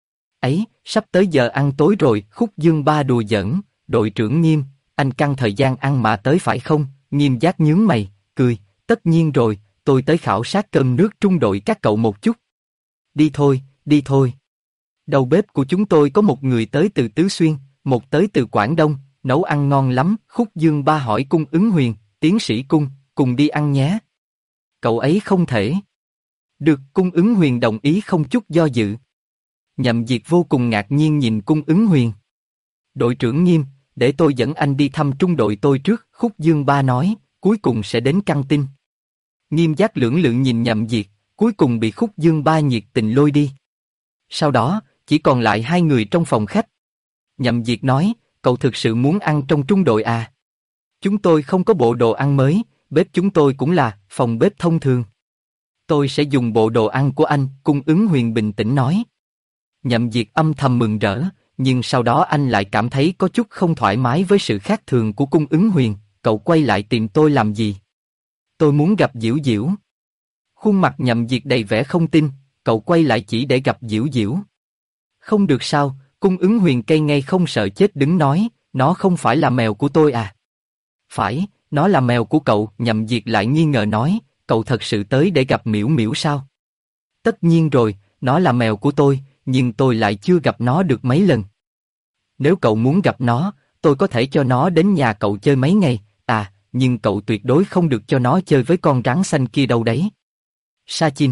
Ấy, sắp tới giờ ăn tối rồi. Khúc Dương Ba đùa giỡn, đội trưởng Nghiêm, anh căn thời gian ăn mà tới phải không? Nghiêm Giác nhướng mày, cười, tất nhiên rồi, tôi tới khảo sát cơm nước trung đội các cậu một chút. Đi thôi, đi thôi. Đầu bếp của chúng tôi có một người tới từ Tứ Xuyên, một tới từ Quảng Đông, nấu ăn ngon lắm. Khúc Dương Ba hỏi Cung Ứng Huyền, tiến sĩ Cung, cùng đi ăn nhé. Cậu ấy không thể. Được, Cung Ứng Huyền đồng ý không chút do dự. Nhậm Diệt vô cùng ngạc nhiên nhìn Cung Ứng Huyền. Đội trưởng Nghiêm, để tôi dẫn anh đi thăm trung đội tôi trước. Khúc Dương Ba nói, cuối cùng sẽ đến căng tin. Nghiêm Giác lưỡng lự nhìn Nhậm Diệt, cuối cùng bị Khúc Dương Ba nhiệt tình lôi đi. Sau đó, chỉ còn lại hai người trong phòng khách. Nhậm Diệt nói, cậu thực sự muốn ăn trong trung đội à? Chúng tôi không có bộ đồ ăn mới, bếp chúng tôi cũng là phòng bếp thông thường. Tôi sẽ dùng bộ đồ ăn của anh, Cung Ứng Huyền bình tĩnh nói. Nhậm Diệt âm thầm mừng rỡ, nhưng sau đó anh lại cảm thấy có chút không thoải mái với sự khác thường của Cung Ứng Huyền. Cậu quay lại tìm tôi làm gì? Tôi muốn gặp Diễu Diễu. Khuôn mặt Nhậm Diệt đầy vẻ không tin, cậu quay lại chỉ để gặp Diễu Diễu. Không được sao? Cung Ứng Huyền cây ngay không sợ chết đứng nói, nó không phải là mèo của tôi à? Phải, nó là mèo của cậu. Nhậm Diệt lại nghi ngờ nói, cậu thật sự tới để gặp Miễu Miễu sao? Tất nhiên rồi, nó là mèo của tôi, nhưng tôi lại chưa gặp nó được mấy lần. Nếu cậu muốn gặp nó, tôi có thể cho nó đến nhà cậu chơi mấy ngày, nhưng cậu tuyệt đối không được cho nó chơi với con rắn xanh kia đâu đấy. Sa Chin.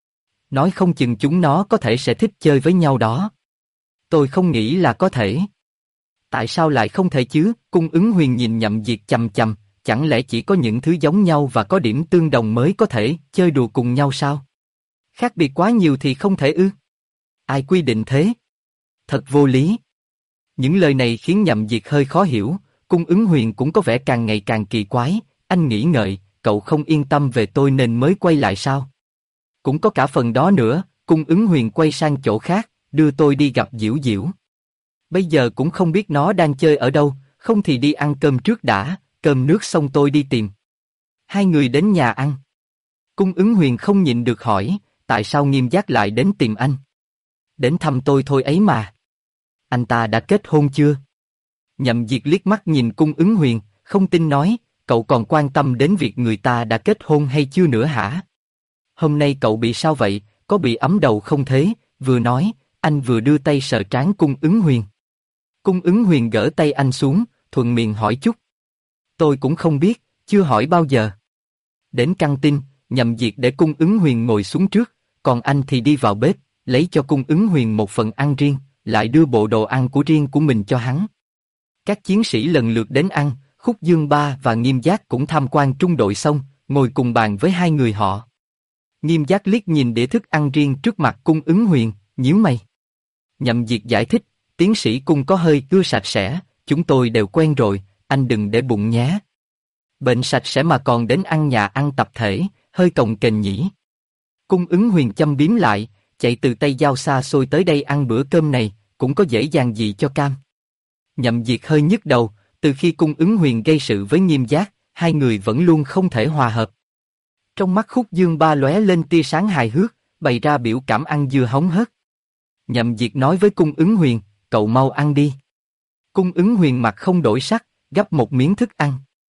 Nói không chừng chúng nó có thể sẽ thích chơi với nhau đó. Tôi không nghĩ là có thể. Tại sao lại không thể chứ? Cung Ứng Huyền nhìn Nhậm Diệt chằm chằm, chẳng lẽ chỉ có những thứ giống nhau và có điểm tương đồng mới có thể chơi đùa cùng nhau sao? Khác biệt quá nhiều thì không thể ư? Ai quy định thế? Thật vô lý. Những lời này khiến Nhậm Diệt hơi khó hiểu. Cung Ứng Huyền cũng có vẻ càng ngày càng kỳ quái. Anh nghĩ ngợi, cậu không yên tâm về tôi nên mới quay lại sao? Cũng có cả phần đó nữa. Cung Ứng Huyền quay sang chỗ khác, đưa tôi đi gặp Diễu Diễu. Bây giờ cũng không biết nó đang chơi ở đâu, không thì đi ăn cơm trước đã, cơm nước xong tôi đi tìm. Hai người đến nhà ăn. Cung Ứng Huyền không nhịn được hỏi, tại sao Nghiêm Giác lại đến tìm anh? Đến thăm tôi thôi ấy mà. Anh ta đã kết hôn chưa? Nhậm Diệt liếc mắt nhìn Cung Ứng Huyền, không tin nói, cậu còn quan tâm đến việc người ta đã kết hôn hay chưa nữa hả? Hôm nay cậu bị sao vậy, có bị ấm đầu không thế? Vừa nói, anh vừa đưa tay sờ trán Cung Ứng Huyền. Cung Ứng Huyền gỡ tay anh xuống, thuận miệng hỏi chút. Tôi cũng không biết, chưa hỏi bao giờ. Đến căng tin, Nhậm Diệt để Cung Ứng Huyền ngồi xuống trước, còn anh thì đi vào bếp, lấy cho Cung Ứng Huyền một phần ăn riêng, lại đưa bộ đồ ăn của riêng của mình cho hắn. Các chiến sĩ lần lượt đến ăn, Khúc Dương Ba và Nghiêm Giác cũng tham quan trung đội xong, ngồi cùng bàn với hai người họ. Nghiêm Giác liếc nhìn đĩa thức ăn riêng trước mặt Cung Ứng Huyền, nhíu mày. Nhậm Diệt giải thích, tiến sĩ Cung có hơi ưa sạch sẽ, chúng tôi đều quen rồi, anh đừng để bụng nhé. Bệnh sạch sẽ mà còn đến ăn nhà ăn tập thể, hơi cồng kềnh nhỉ. Cung Ứng Huyền châm biếm lại, chạy từ Tây Giao xa xôi tới đây ăn bữa cơm này, cũng có dễ dàng gì cho cam. Nhậm Diệt hơi nhức đầu, từ khi Cung Ứng Huyền gây sự với Nghiêm Giác, hai người vẫn luôn không thể hòa hợp. Trong mắt Khúc Dương Ba lóe lên tia sáng hài hước, bày ra biểu cảm ăn dưa hóng hớt. Nhậm Diệt nói với Cung Ứng Huyền, cậu mau ăn đi. Cung Ứng Huyền mặt không đổi sắc, gắp một miếng thức ăn.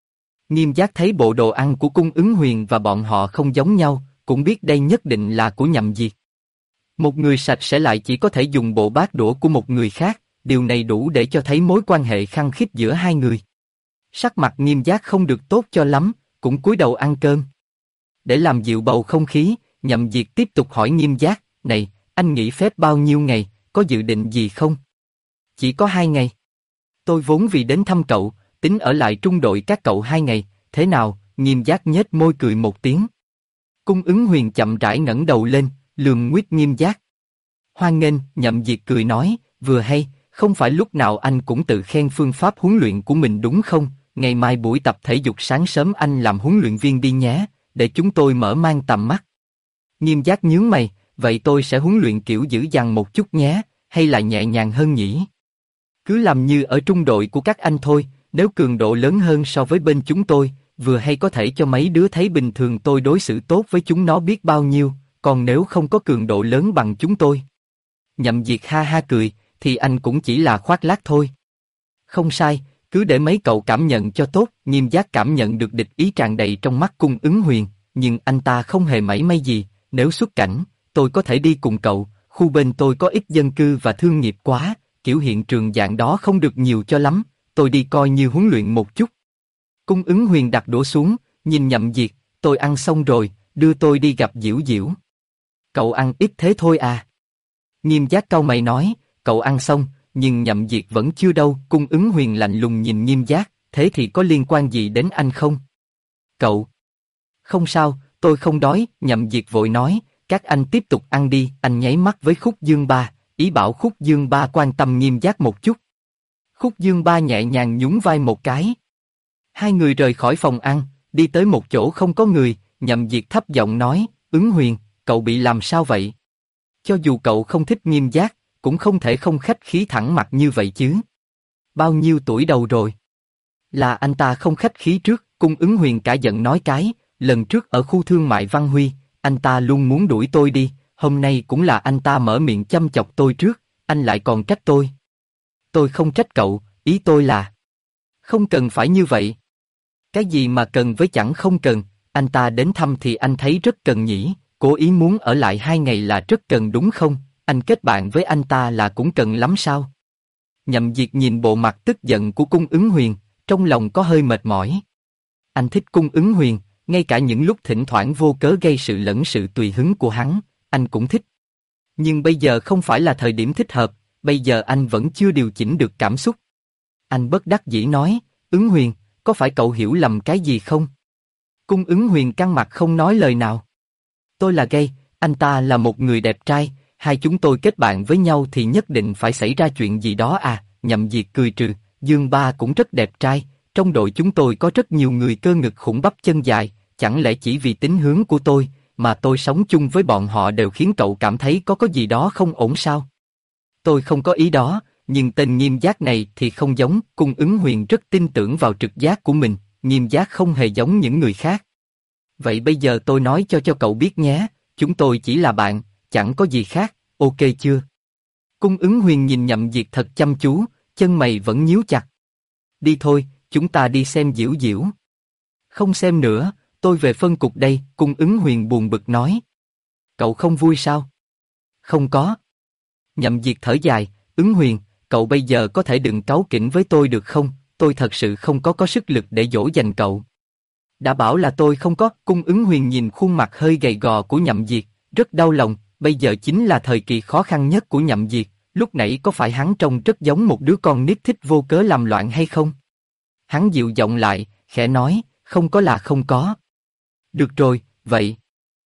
Nghiêm Giác thấy bộ đồ ăn của Cung Ứng Huyền và bọn họ không giống nhau, cũng biết đây nhất định là của Nhậm Diệt. Một người sạch sẽ lại chỉ có thể dùng bộ bát đũa của một người khác, điều này đủ để cho thấy mối quan hệ khăng khít giữa hai người. Sắc mặt Nghiêm Giác không được tốt cho lắm, cũng cúi đầu ăn cơm. Để làm dịu bầu không khí, Nhậm Diệt tiếp tục hỏi Nghiêm Giác, này, anh nghỉ phép bao nhiêu ngày, có dự định gì không? Chỉ có 2 ngày. Tôi vốn vì đến thăm cậu, tính ở lại trung đội các cậu 2 ngày, thế nào? Nghiêm Giác nhếch môi cười một tiếng. Cung Ứng Huyền chậm rãi ngẩng đầu lên, lườm nguyết Nghiêm Giác. Hoan nghênh, Nhậm Diệt cười nói, vừa hay, không phải lúc nào anh cũng tự khen phương pháp huấn luyện của mình đúng không? Ngày mai buổi tập thể dục sáng sớm anh làm huấn luyện viên đi nhé, để chúng tôi mở mang tầm mắt. Nghiêm Giác nhướng mày, vậy tôi sẽ huấn luyện kiểu dữ dằn một chút nhé, hay là nhẹ nhàng hơn nhỉ? Cứ làm như ở trung đội của các anh thôi, nếu cường độ lớn hơn so với bên chúng tôi, vừa hay có thể cho mấy đứa thấy bình thường tôi đối xử tốt với chúng nó biết bao nhiêu, còn nếu không có cường độ lớn bằng chúng tôi. Nhậm Diệt ha ha cười, thì anh cũng chỉ là khoác lác thôi. Không sai, cứ để mấy cậu cảm nhận cho tốt. Nghiêm Giác cảm nhận được địch ý tràn đầy trong mắt Cung Ứng Huyền, nhưng anh ta không hề mảy may gì, nếu xuất cảnh, tôi có thể đi cùng cậu, khu bên tôi có ít dân cư và thương nghiệp quá, kiểu hiện trường dạng đó không được nhiều cho lắm, tôi đi coi như huấn luyện một chút. Cung Ứng Huyền đặt đũa xuống, nhìn Nhậm Diệt, tôi ăn xong rồi, đưa tôi đi gặp Diễu Diễu. Cậu ăn ít thế thôi à? Nghiêm Giác cau mày nói, cậu ăn xong, nhưng Nhậm Diệt vẫn chưa đâu. Cung Ứng Huyền lạnh lùng nhìn Nghiêm Giác, thế thì có liên quan gì đến anh không? Cậu? Không sao, tôi không đói. Nhậm Diệt vội nói, các anh tiếp tục ăn đi. Anh nháy mắt với Khúc Dương Ba, ý bảo Khúc Dương Ba quan tâm Nghiêm Giác một chút. Khúc Dương Ba nhẹ nhàng nhún vai một cái. Hai người rời khỏi phòng ăn, đi tới một chỗ không có người. Nhậm Diệt thấp giọng nói, Ứng Huyền, cậu bị làm sao vậy? Cho dù cậu không thích Nghiêm Giác, cũng không thể không khách khí thẳng mặt như vậy chứ. Bao nhiêu tuổi đầu rồi? Là anh ta không khách khí trước. Cung Ứng Huyền cả giận nói cái, lần trước ở khu thương mại Văn Huy, anh ta luôn muốn đuổi tôi đi, hôm nay cũng là anh ta mở miệng châm chọc tôi trước, anh lại còn trách tôi. Tôi không trách cậu, ý tôi là không cần phải như vậy. Cái gì mà cần với chẳng không cần, anh ta đến thăm thì anh thấy rất cần nhỉ, cố ý muốn ở lại 2 ngày là rất cần đúng không? Anh kết bạn với anh ta là cũng cần lắm sao? Nhậm Diệt nhìn bộ mặt tức giận của Cung Ứng Huyền, trong lòng có hơi mệt mỏi. Anh thích Cung Ứng Huyền, ngay cả những lúc thỉnh thoảng vô cớ gây sự lẫn sự tùy hứng của hắn, anh cũng thích. Nhưng bây giờ không phải là thời điểm thích hợp, bây giờ anh vẫn chưa điều chỉnh được cảm xúc. Anh bất đắc dĩ nói, Ứng Huyền, có phải cậu hiểu lầm cái gì không? Cung Ứng Huyền căng mặt không nói lời nào. Tôi là gay, anh ta là một người đẹp trai, hai chúng tôi kết bạn với nhau thì nhất định phải xảy ra chuyện gì đó à? Nhậm Diệt cười trừ, Dương Ba cũng rất đẹp trai, trong đội chúng tôi có rất nhiều người cơ ngực khủng bắp chân dài, chẳng lẽ chỉ vì tính hướng của tôi, mà tôi sống chung với bọn họ đều khiến cậu cảm thấy có gì đó không ổn sao? Tôi không có ý đó, nhưng tên Nghiêm Giác này thì không giống. Cung Ứng Huyền rất tin tưởng vào trực giác của mình, Nghiêm Giác không hề giống những người khác. Vậy bây giờ tôi nói cho cậu biết nhé, chúng tôi chỉ là bạn, chẳng có gì khác, ok chưa? Cung Ứng Huyền nhìn Nhậm Diệt thật chăm chú, chân mày vẫn nhíu chặt. Đi thôi, chúng ta đi xem Diễu Diễu. Không xem nữa, tôi về phân cục đây. Cung Ứng Huyền buồn bực nói. Cậu không vui sao? Không có. Nhậm Diệt thở dài, Ứng Huyền, cậu bây giờ có thể đừng cáu kỉnh với tôi được không? Tôi thật sự không có sức lực để dỗ dành cậu. Đã bảo là tôi không có. Cung Ứng Huyền nhìn khuôn mặt hơi gầy gò của Nhậm Diệt, rất đau lòng. Bây giờ chính là thời kỳ khó khăn nhất của Nhậm Diệt. Lúc nãy có phải hắn trông rất giống một đứa con nít thích vô cớ làm loạn hay không? Hắn dịu giọng lại, khẽ nói, không có là không có. Được rồi, vậy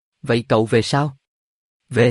cậu về sao? Về.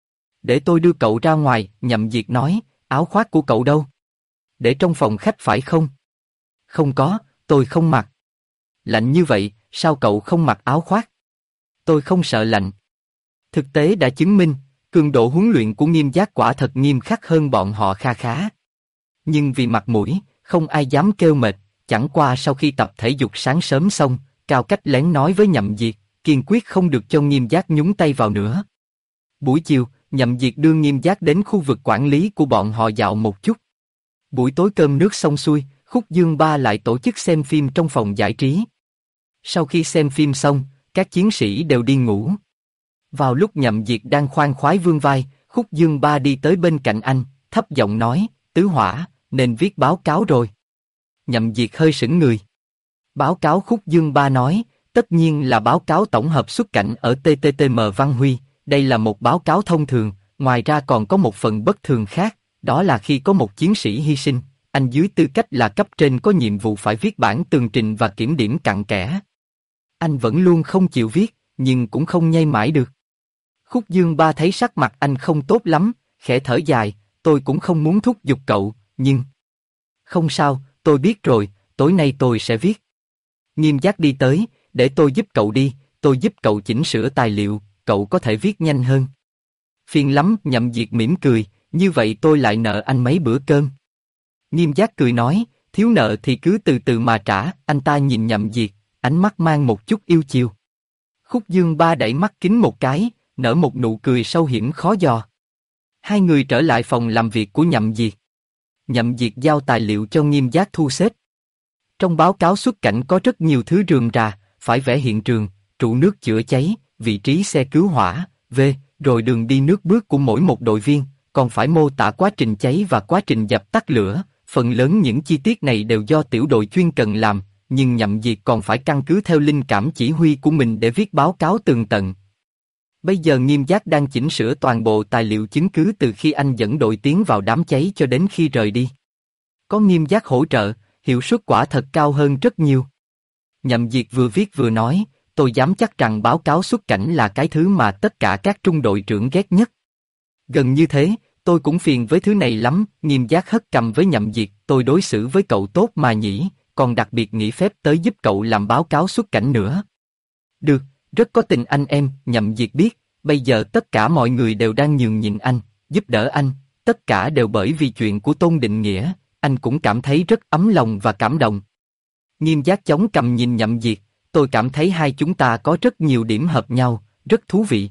Để tôi đưa cậu ra ngoài. Nhậm Diệt nói, áo khoác của cậu đâu? Để trong phòng khách phải không? Không có, tôi không mặc. Lạnh như vậy, sao cậu không mặc áo khoác? Tôi không sợ lạnh. Thực tế đã chứng minh, cường độ huấn luyện của Nghiêm Giác quả thật nghiêm khắc hơn bọn họ kha khá. Nhưng vì mặt mũi, không ai dám kêu mệt. Chẳng qua sau khi tập thể dục sáng sớm xong, Cao Cách lén nói với Nhậm Diệt, kiên quyết không được cho Nghiêm Giác nhúng tay vào nữa. Buổi chiều, Nhậm Diệt đưa Nghiêm Giác đến khu vực quản lý của bọn họ dạo một chút. Buổi tối cơm nước xong xuôi, Khúc Dương Ba lại tổ chức xem phim trong phòng giải trí. Sau khi xem phim xong, các chiến sĩ đều đi ngủ. Vào lúc Nhậm Diệt đang khoan khoái vươn vai, Khúc Dương Ba đi tới bên cạnh anh, thấp giọng nói, Tứ Hỏa, nên viết báo cáo rồi. Nhậm Diệt hơi sững người. Báo cáo? Khúc Dương Ba nói, tất nhiên là báo cáo tổng hợp xuất cảnh ở TTTM Văn Huy, đây là một báo cáo thông thường, ngoài ra còn có một phần bất thường khác, đó là khi có một chiến sĩ hy sinh, anh dưới tư cách là cấp trên có nhiệm vụ phải viết bản tường trình và kiểm điểm cặn kẽ. Anh vẫn luôn không chịu viết, nhưng cũng không nhây mãi được. Khúc Dương Ba thấy sắc mặt anh không tốt lắm, khẽ thở dài, tôi cũng không muốn thúc giục cậu, nhưng... Không sao, tôi biết rồi, tối nay tôi sẽ viết. Nghiêm Giác đi tới, để tôi giúp cậu đi, tôi giúp cậu chỉnh sửa tài liệu, cậu có thể viết nhanh hơn. Phiền lắm, Nhậm Diệt mỉm cười, như vậy tôi lại nợ anh mấy bữa cơm. Nghiêm Giác cười nói, thiếu nợ thì cứ từ từ mà trả, anh ta nhìn Nhậm Diệt, ánh mắt mang một chút yêu chiều. Khúc Dương Ba đẩy mắt kính một cái, nở một nụ cười sâu hiểm khó dò. Hai người trở lại phòng làm việc của Nhậm Diệt. Nhậm Diệt giao tài liệu cho Nghiêm Giác thu xếp. Trong báo cáo xuất cảnh có rất nhiều thứ rườm rà, phải vẽ hiện trường, trụ nước chữa cháy, vị trí xe cứu hỏa, rồi đường đi nước bước của mỗi một đội viên, còn phải mô tả quá trình cháy và quá trình dập tắt lửa. Phần lớn những chi tiết này đều do tiểu đội chuyên cần làm, nhưng Nhậm Diệt còn phải căn cứ theo linh cảm chỉ huy của mình để viết báo cáo tường tận. Bây giờ Nghiêm Giác đang chỉnh sửa toàn bộ tài liệu chứng cứ từ khi anh dẫn đội tiến vào đám cháy cho đến khi rời đi. Có Nghiêm Giác hỗ trợ, hiệu suất quả thật cao hơn rất nhiều. Nhậm Diệt vừa viết vừa nói, tôi dám chắc rằng báo cáo xuất cảnh là cái thứ mà tất cả các trung đội trưởng ghét nhất. Gần như thế, tôi cũng phiền với thứ này lắm. Nghiêm Giác hất cằm với Nhậm Diệt, tôi đối xử với cậu tốt mà nhỉ, còn đặc biệt nghỉ phép tới giúp cậu làm báo cáo xuất cảnh nữa. Được, rất có tình anh em. Nhậm Diệt biết, bây giờ tất cả mọi người đều đang nhường nhịn anh, giúp đỡ anh, tất cả đều bởi vì chuyện của Tôn Định Nghĩa, anh cũng cảm thấy rất ấm lòng và cảm động. Nghiêm Giác chống cằm nhìn Nhậm Diệt, tôi cảm thấy hai chúng ta có rất nhiều điểm hợp nhau, rất thú vị.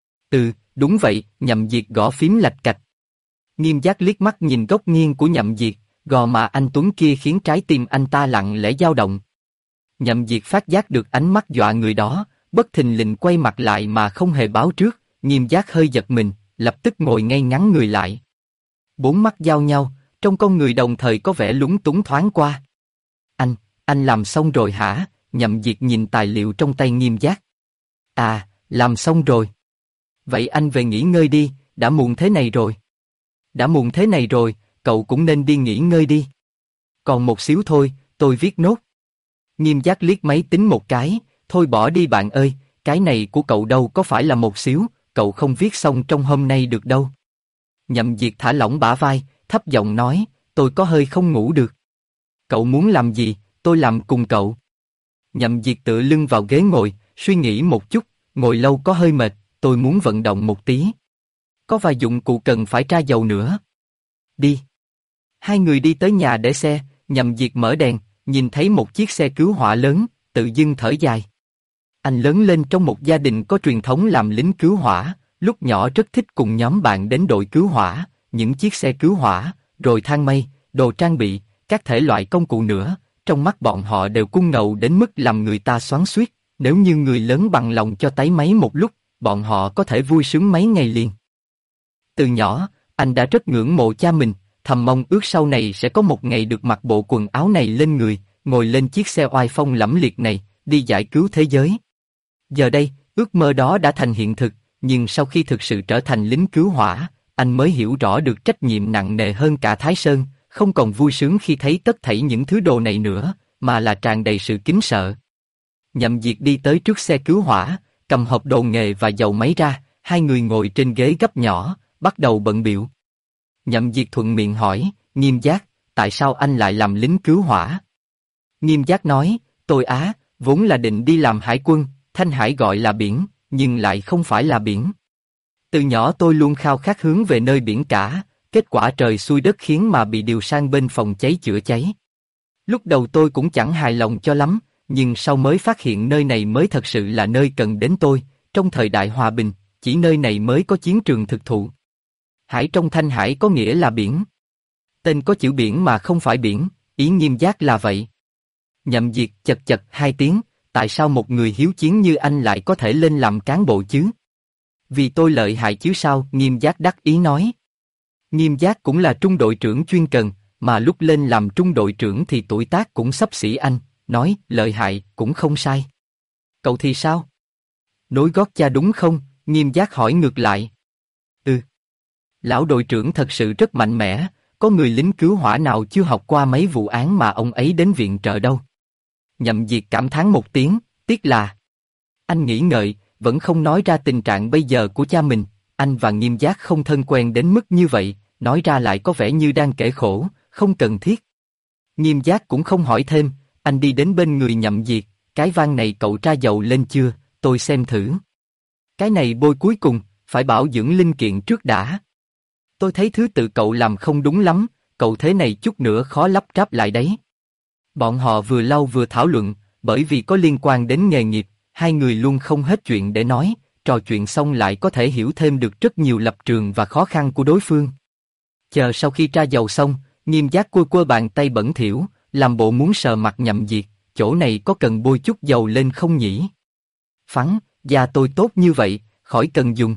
Đúng vậy, Nhậm Diệt gõ phím lạch cạch. Nghiêm Giác liếc mắt nhìn góc nghiêng của Nhậm Diệt, gò má anh tuấn kia khiến trái tim anh ta lặng lẽ dao động. Nhậm Diệt phát giác được ánh mắt dọa người đó, bất thình lình quay mặt lại mà không hề báo trước. Nghiêm Giác hơi giật mình, lập tức ngồi ngay ngắn người lại. Bốn mắt giao nhau, trong con người đồng thời có vẻ lúng túng thoáng qua. Anh làm xong rồi hả? Nhậm Diệt nhìn tài liệu trong tay Nghiêm Giác. À, làm xong rồi. Vậy anh về nghỉ ngơi đi, đã muộn thế này rồi. Đã muộn thế này rồi, cậu cũng nên đi nghỉ ngơi đi. Còn một xíu thôi, tôi viết nốt. Nghiêm Giác liếc máy tính một cái, thôi bỏ đi bạn ơi, cái này của cậu đâu có phải là một xíu, cậu không viết xong trong hôm nay được đâu. Nhậm Diệt thả lỏng bả vai, thấp giọng nói, tôi có hơi không ngủ được. Cậu muốn làm gì, tôi làm cùng cậu. Nhậm Diệt tựa lưng vào ghế ngồi, suy nghĩ một chút, ngồi lâu có hơi mệt, tôi muốn vận động một tí. Có vài dụng cụ cần phải tra dầu nữa. Đi. Hai người đi tới nhà để xe, Nhậm Diệt mở đèn, nhìn thấy một chiếc xe cứu hỏa lớn, tự dưng thở dài. Anh lớn lên trong một gia đình có truyền thống làm lính cứu hỏa, lúc nhỏ rất thích cùng nhóm bạn đến đội cứu hỏa, những chiếc xe cứu hỏa, rồi thang mây, đồ trang bị, các thể loại công cụ nữa, trong mắt bọn họ đều cung ngầu đến mức làm người ta xoắn xuýt. Nếu như người lớn bằng lòng cho táy máy một lúc, bọn họ có thể vui sướng mấy ngày liền. Từ nhỏ, anh đã rất ngưỡng mộ cha mình, thầm mong ước sau này sẽ có một ngày được mặc bộ quần áo này lên người, ngồi lên chiếc xe oai phong lẫm liệt này, đi giải cứu thế giới. Giờ đây, ước mơ đó đã thành hiện thực, nhưng sau khi thực sự trở thành lính cứu hỏa, anh mới hiểu rõ được trách nhiệm nặng nề hơn cả Thái Sơn, không còn vui sướng khi thấy tất thảy những thứ đồ này nữa, mà là tràn đầy sự kính sợ. Nhậm Diệt đi tới trước xe cứu hỏa, cầm hộp đồ nghề và dầu máy ra, hai người ngồi trên ghế gấp nhỏ, bắt đầu bận bịu. Nhậm Diệt thuận miệng hỏi, Nghiêm Giác, tại sao anh lại làm lính cứu hỏa? Nghiêm Giác nói, tôi vốn là định đi làm hải quân, Thanh Hải gọi là biển, nhưng lại không phải là biển. Từ nhỏ tôi luôn khao khát hướng về nơi biển cả, kết quả trời xui đất khiến mà bị điều sang bên phòng cháy chữa cháy. Lúc đầu tôi cũng chẳng hài lòng cho lắm, nhưng sau mới phát hiện nơi này mới thật sự là nơi cần đến tôi, trong thời đại hòa bình, chỉ nơi này mới có chiến trường thực thụ. Hải trong Thanh Hải có nghĩa là biển. Tên có chữ biển mà không phải biển, ý Nghiêm Giác là vậy. Nhậm Diệt chật chật hai tiếng, tại sao một người hiếu chiến như anh lại có thể lên làm cán bộ chứ? Vì tôi lợi hại chứ sao? Nghiêm Giác đắc ý nói. Nghiêm Giác cũng là trung đội trưởng chuyên cần, mà lúc lên làm trung đội trưởng thì tuổi tác cũng xấp xỉ anh, nói lợi hại cũng không sai. Cậu thì sao? Nối gót cha đúng không? Nghiêm Giác hỏi ngược lại. Ừ. Lão đội trưởng thật sự rất mạnh mẽ, có người lính cứu hỏa nào chưa học qua mấy vụ án mà ông ấy đến viện trợ đâu. Nhậm Diệt cảm thán một tiếng, tiếc là anh nghĩ ngợi, vẫn không nói ra tình trạng bây giờ của cha mình. Anh và Nghiêm Giác không thân quen đến mức như vậy, nói ra lại có vẻ như đang kể khổ, không cần thiết. Nghiêm Giác cũng không hỏi thêm, anh đi đến bên người Nhậm Diệt, cái van này cậu tra dầu lên chưa, tôi xem thử. Cái này bôi cuối cùng, phải bảo dưỡng linh kiện trước đã. Tôi thấy thứ tự cậu làm không đúng lắm, cậu thế này chút nữa khó lắp ráp lại đấy. Bọn họ vừa lau vừa thảo luận, bởi vì có liên quan đến nghề nghiệp, hai người luôn không hết chuyện để nói, trò chuyện xong lại có thể hiểu thêm được rất nhiều lập trường và khó khăn của đối phương. Chờ sau khi tra dầu xong, Nghiêm Giác cua cua bàn tay bẩn thỉu, làm bộ muốn sờ mặt Nhậm Diệt, chỗ này có cần bôi chút dầu lên không nhỉ? Phắn, da tôi tốt như vậy, khỏi cần dùng.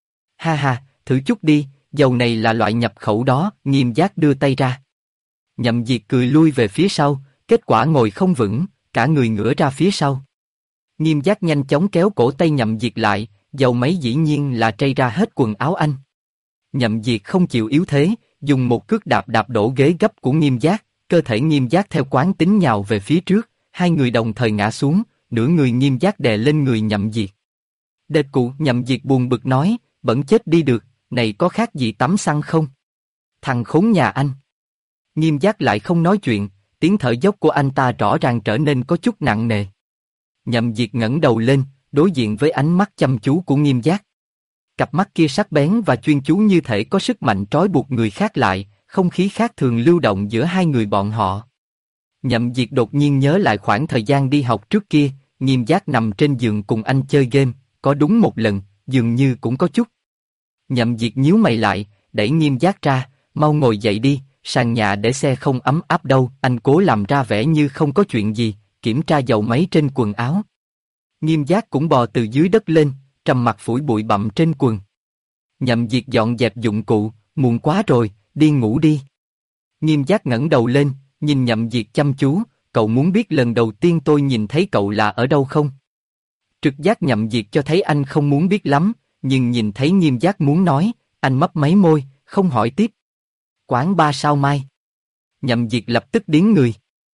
Ha ha, thử chút đi, dầu này là loại nhập khẩu đó. Nghiêm Giác đưa tay ra. Nhậm Diệt cười lui về phía sau, kết quả ngồi không vững, cả người ngửa ra phía sau. Nghiêm Giác nhanh chóng kéo cổ tay Nhậm Diệt lại, dầu máy dĩ nhiên là trây ra hết quần áo anh. Nhậm Diệt không chịu yếu thế, dùng một cước đạp đạp đổ ghế gấp của Nghiêm Giác, cơ thể Nghiêm Giác theo quán tính nhào về phía trước, hai người đồng thời ngã xuống, nửa người Nghiêm Giác đè lên người Nhậm Diệt. Đệt cụ, Nhậm Diệt buồn bực nói, bẩn chết đi được, này có khác gì tắm xăng không? Thằng khốn nhà anh. Nghiêm Giác lại không nói chuyện, tiếng thở dốc của anh ta rõ ràng trở nên có chút nặng nề. Nhậm Diệt ngẩng đầu lên, đối diện với ánh mắt chăm chú của Nghiêm Giác. Cặp mắt kia sắc bén và chuyên chú như thể có sức mạnh trói buộc người khác lại, không khí khác thường lưu động giữa hai người bọn họ. Nhậm Diệt đột nhiên nhớ lại khoảng thời gian đi học trước kia, Nghiêm Giác nằm trên giường cùng anh chơi game, có đúng một lần, dường như cũng có chút. Nhậm Diệt nhíu mày lại, đẩy Nghiêm Giác ra, mau ngồi dậy đi, sàn nhà để xe không ấm áp đâu. Anh cố làm ra vẻ như không có chuyện gì, kiểm tra dầu máy trên quần áo. Nghiêm Giác cũng bò từ dưới đất lên, trầm mặt phủi bụi bặm trên quần. Nhậm Diệt dọn dẹp dụng cụ, muộn quá rồi, đi ngủ đi. Nghiêm Giác ngẩng đầu lên, nhìn Nhậm Diệt chăm chú, cậu muốn biết lần đầu tiên tôi nhìn thấy cậu là ở đâu không? Trực giác Nhậm Diệt cho thấy anh không muốn biết lắm, nhưng nhìn thấy Nghiêm Giác muốn nói, anh mấp máy môi, không hỏi tiếp. Quán ba sao mai? Nhậm Diệt lập tức điếng người.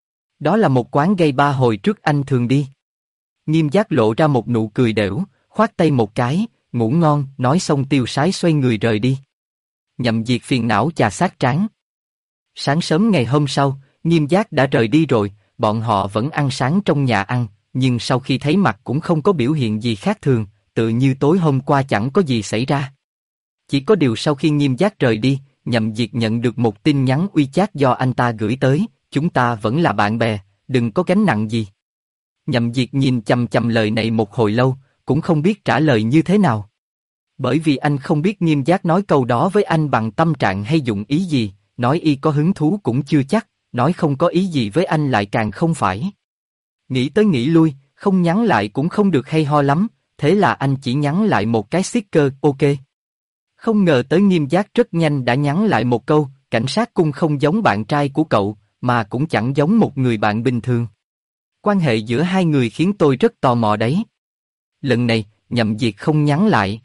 Đó là một quán gay bar hồi trước anh thường đi. Nghiêm Giác lộ ra một nụ cười đểu, khoát tay một cái, ngủ ngon, nói xong tiêu sái xoay người rời đi. Nhậm Diệt phiền não chà sát trán. Sáng sớm ngày hôm sau, Nghiêm Giác đã rời đi rồi, bọn họ vẫn ăn sáng trong nhà ăn, nhưng sau khi thấy mặt cũng không có biểu hiện gì khác thường, tự như tối hôm qua chẳng có gì xảy ra. Chỉ có điều sau khi Nghiêm Giác rời đi, Nhậm Diệt nhận được một tin nhắn WeChat do anh ta gửi tới, chúng ta vẫn là bạn bè, đừng có gánh nặng gì. Nhậm Diệt nhìn chằm chằm lời này một hồi lâu, cũng không biết trả lời như thế nào. Bởi vì anh không biết Nghiêm Giác nói câu đó với anh bằng tâm trạng hay dụng ý gì, nói y có hứng thú cũng chưa chắc, nói không có ý gì với anh lại càng không phải. Nghĩ tới nghĩ lui, không nhắn lại cũng không được hay ho lắm, thế là anh chỉ nhắn lại một cái sticker OK. Không ngờ tới Nghiêm Giác rất nhanh đã nhắn lại một câu, cảnh sát cung không giống bạn trai của cậu, mà cũng chẳng giống một người bạn bình thường. Quan hệ giữa hai người khiến tôi rất tò mò đấy. Lần này, Nhậm Diệt không nhắn lại.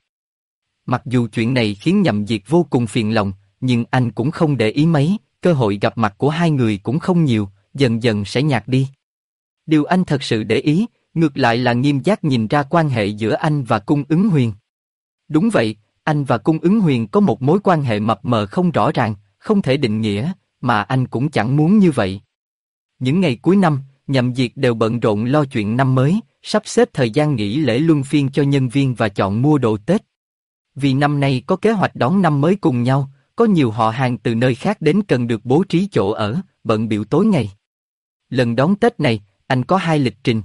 Mặc dù chuyện này khiến Nhậm Diệt vô cùng phiền lòng, nhưng anh cũng không để ý mấy, cơ hội gặp mặt của hai người cũng không nhiều, dần dần sẽ nhạt đi. Điều anh thật sự để ý, ngược lại là Nghiêm Giác nhìn ra quan hệ giữa anh và Cung Ứng Huyền. Đúng vậy, anh và Cung Ứng Huyền có một mối quan hệ mập mờ không rõ ràng, không thể định nghĩa, mà anh cũng chẳng muốn như vậy. Những ngày cuối năm, Nhậm Diệt đều bận rộn lo chuyện năm mới, sắp xếp thời gian nghỉ lễ luân phiên cho nhân viên và chọn mua đồ Tết. Vì năm nay có kế hoạch đón năm mới cùng nhau, có nhiều họ hàng từ nơi khác đến cần được bố trí chỗ ở, bận biểu tối ngày. Lần đón Tết này, anh có hai lịch trình.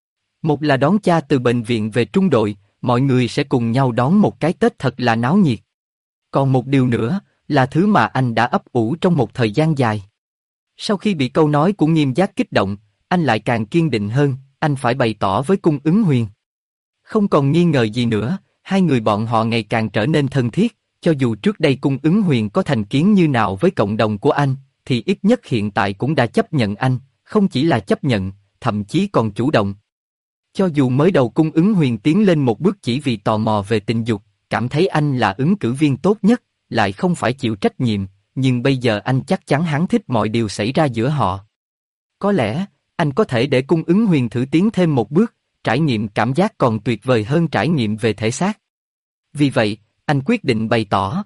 Một là đón cha từ bệnh viện về trung đội, mọi người sẽ cùng nhau đón một cái Tết thật là náo nhiệt. Còn một điều nữa, là thứ mà anh đã ấp ủ trong một thời gian dài. Sau khi bị câu nói của Nghiêm Giác kích động, anh lại càng kiên định hơn, anh phải bày tỏ với Cung Ứng Huyền. Không còn nghi ngờ gì nữa, hai người bọn họ ngày càng trở nên thân thiết, cho dù trước đây Cung Ứng Huyền có thành kiến như nào với cộng đồng của anh, thì ít nhất hiện tại cũng đã chấp nhận anh, không chỉ là chấp nhận, thậm chí còn chủ động. Cho dù mới đầu Cung Ứng Huyền tiến lên một bước chỉ vì tò mò về tình dục, cảm thấy anh là ứng cử viên tốt nhất, lại không phải chịu trách nhiệm, nhưng bây giờ anh chắc chắn hắn thích mọi điều xảy ra giữa họ. Có lẽ, anh có thể để Cung Ứng Huyền thử tiến thêm một bước, trải nghiệm cảm giác còn tuyệt vời hơn trải nghiệm về thể xác. Vì vậy, anh quyết định bày tỏ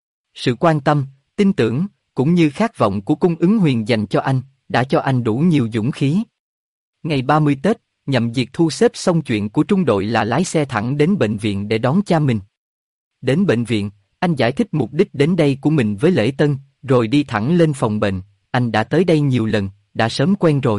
sự quan tâm, tin tưởng, cũng như khát vọng của Cung Ứng Huyền dành cho anh, đã cho anh đủ nhiều dũng khí. Ngày 30 Tết, Nhậm Diệt thu xếp xong chuyện của trung đội là lái xe thẳng đến bệnh viện để đón cha mình. Đến bệnh viện, anh giải thích mục đích đến đây của mình với Lễ Tân, rồi đi thẳng lên phòng bệnh. Anh đã tới đây nhiều lần, đã sớm quen rồi.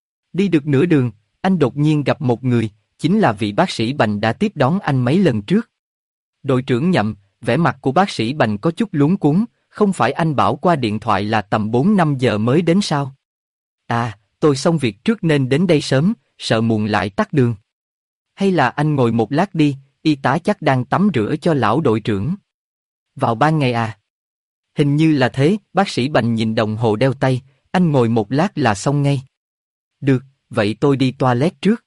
Đi được nửa đường, anh đột nhiên gặp một người, chính là vị bác sĩ Bành đã tiếp đón anh mấy lần trước. Đội trưởng Nhậm, vẻ mặt của bác sĩ Bành có chút luống cuống, không phải anh bảo qua điện thoại là tầm 4-5 giờ mới đến sao? À, tôi xong việc trước nên đến đây sớm, sợ muộn lại tắc đường. Hay là anh ngồi một lát đi, y tá chắc đang tắm rửa cho lão đội trưởng. Vào ban ngày à? Hình như là thế, bác sĩ Bành nhìn đồng hồ đeo tay, anh ngồi một lát là xong ngay. Được, vậy tôi đi toilet trước.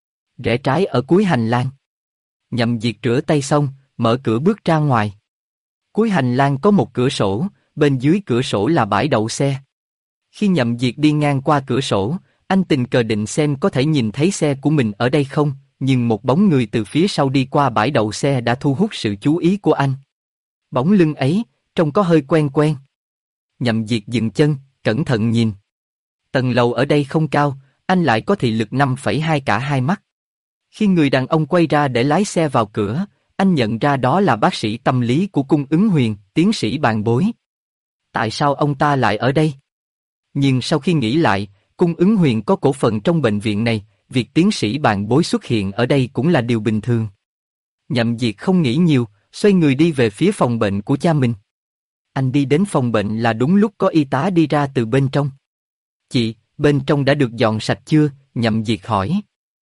Rẽ trái ở cuối hành lang. Nhậm Diệt rửa tay xong, mở cửa bước ra ngoài. Cuối hành lang có một cửa sổ, bên dưới cửa sổ là bãi đậu xe. Khi Nhậm Diệt đi ngang qua cửa sổ, anh tình cờ định xem có thể nhìn thấy xe của mình ở đây không, nhưng một bóng người từ phía sau đi qua bãi đậu xe đã thu hút sự chú ý của anh. Bóng lưng ấy, trông có hơi quen quen. Nhậm Diệt dừng chân, cẩn thận nhìn. Tầng lầu ở đây không cao, anh lại có thị lực 5,2 cả hai mắt. Khi người đàn ông quay ra để lái xe vào cửa, anh nhận ra đó là bác sĩ tâm lý của Cung Ứng Huyền, tiến sĩ Bàn Bối. Tại sao ông ta lại ở đây? Nhưng sau khi nghĩ lại, Cung Ứng Huyền có cổ phần trong bệnh viện này, việc tiến sĩ Bàn Bối xuất hiện ở đây cũng là điều bình thường. Nhậm Diệt không nghĩ nhiều, xoay người đi về phía phòng bệnh của cha mình. Anh đi đến phòng bệnh là đúng lúc có y tá đi ra từ bên trong. Chị, bên trong đã được dọn sạch chưa? Nhậm Diệt hỏi.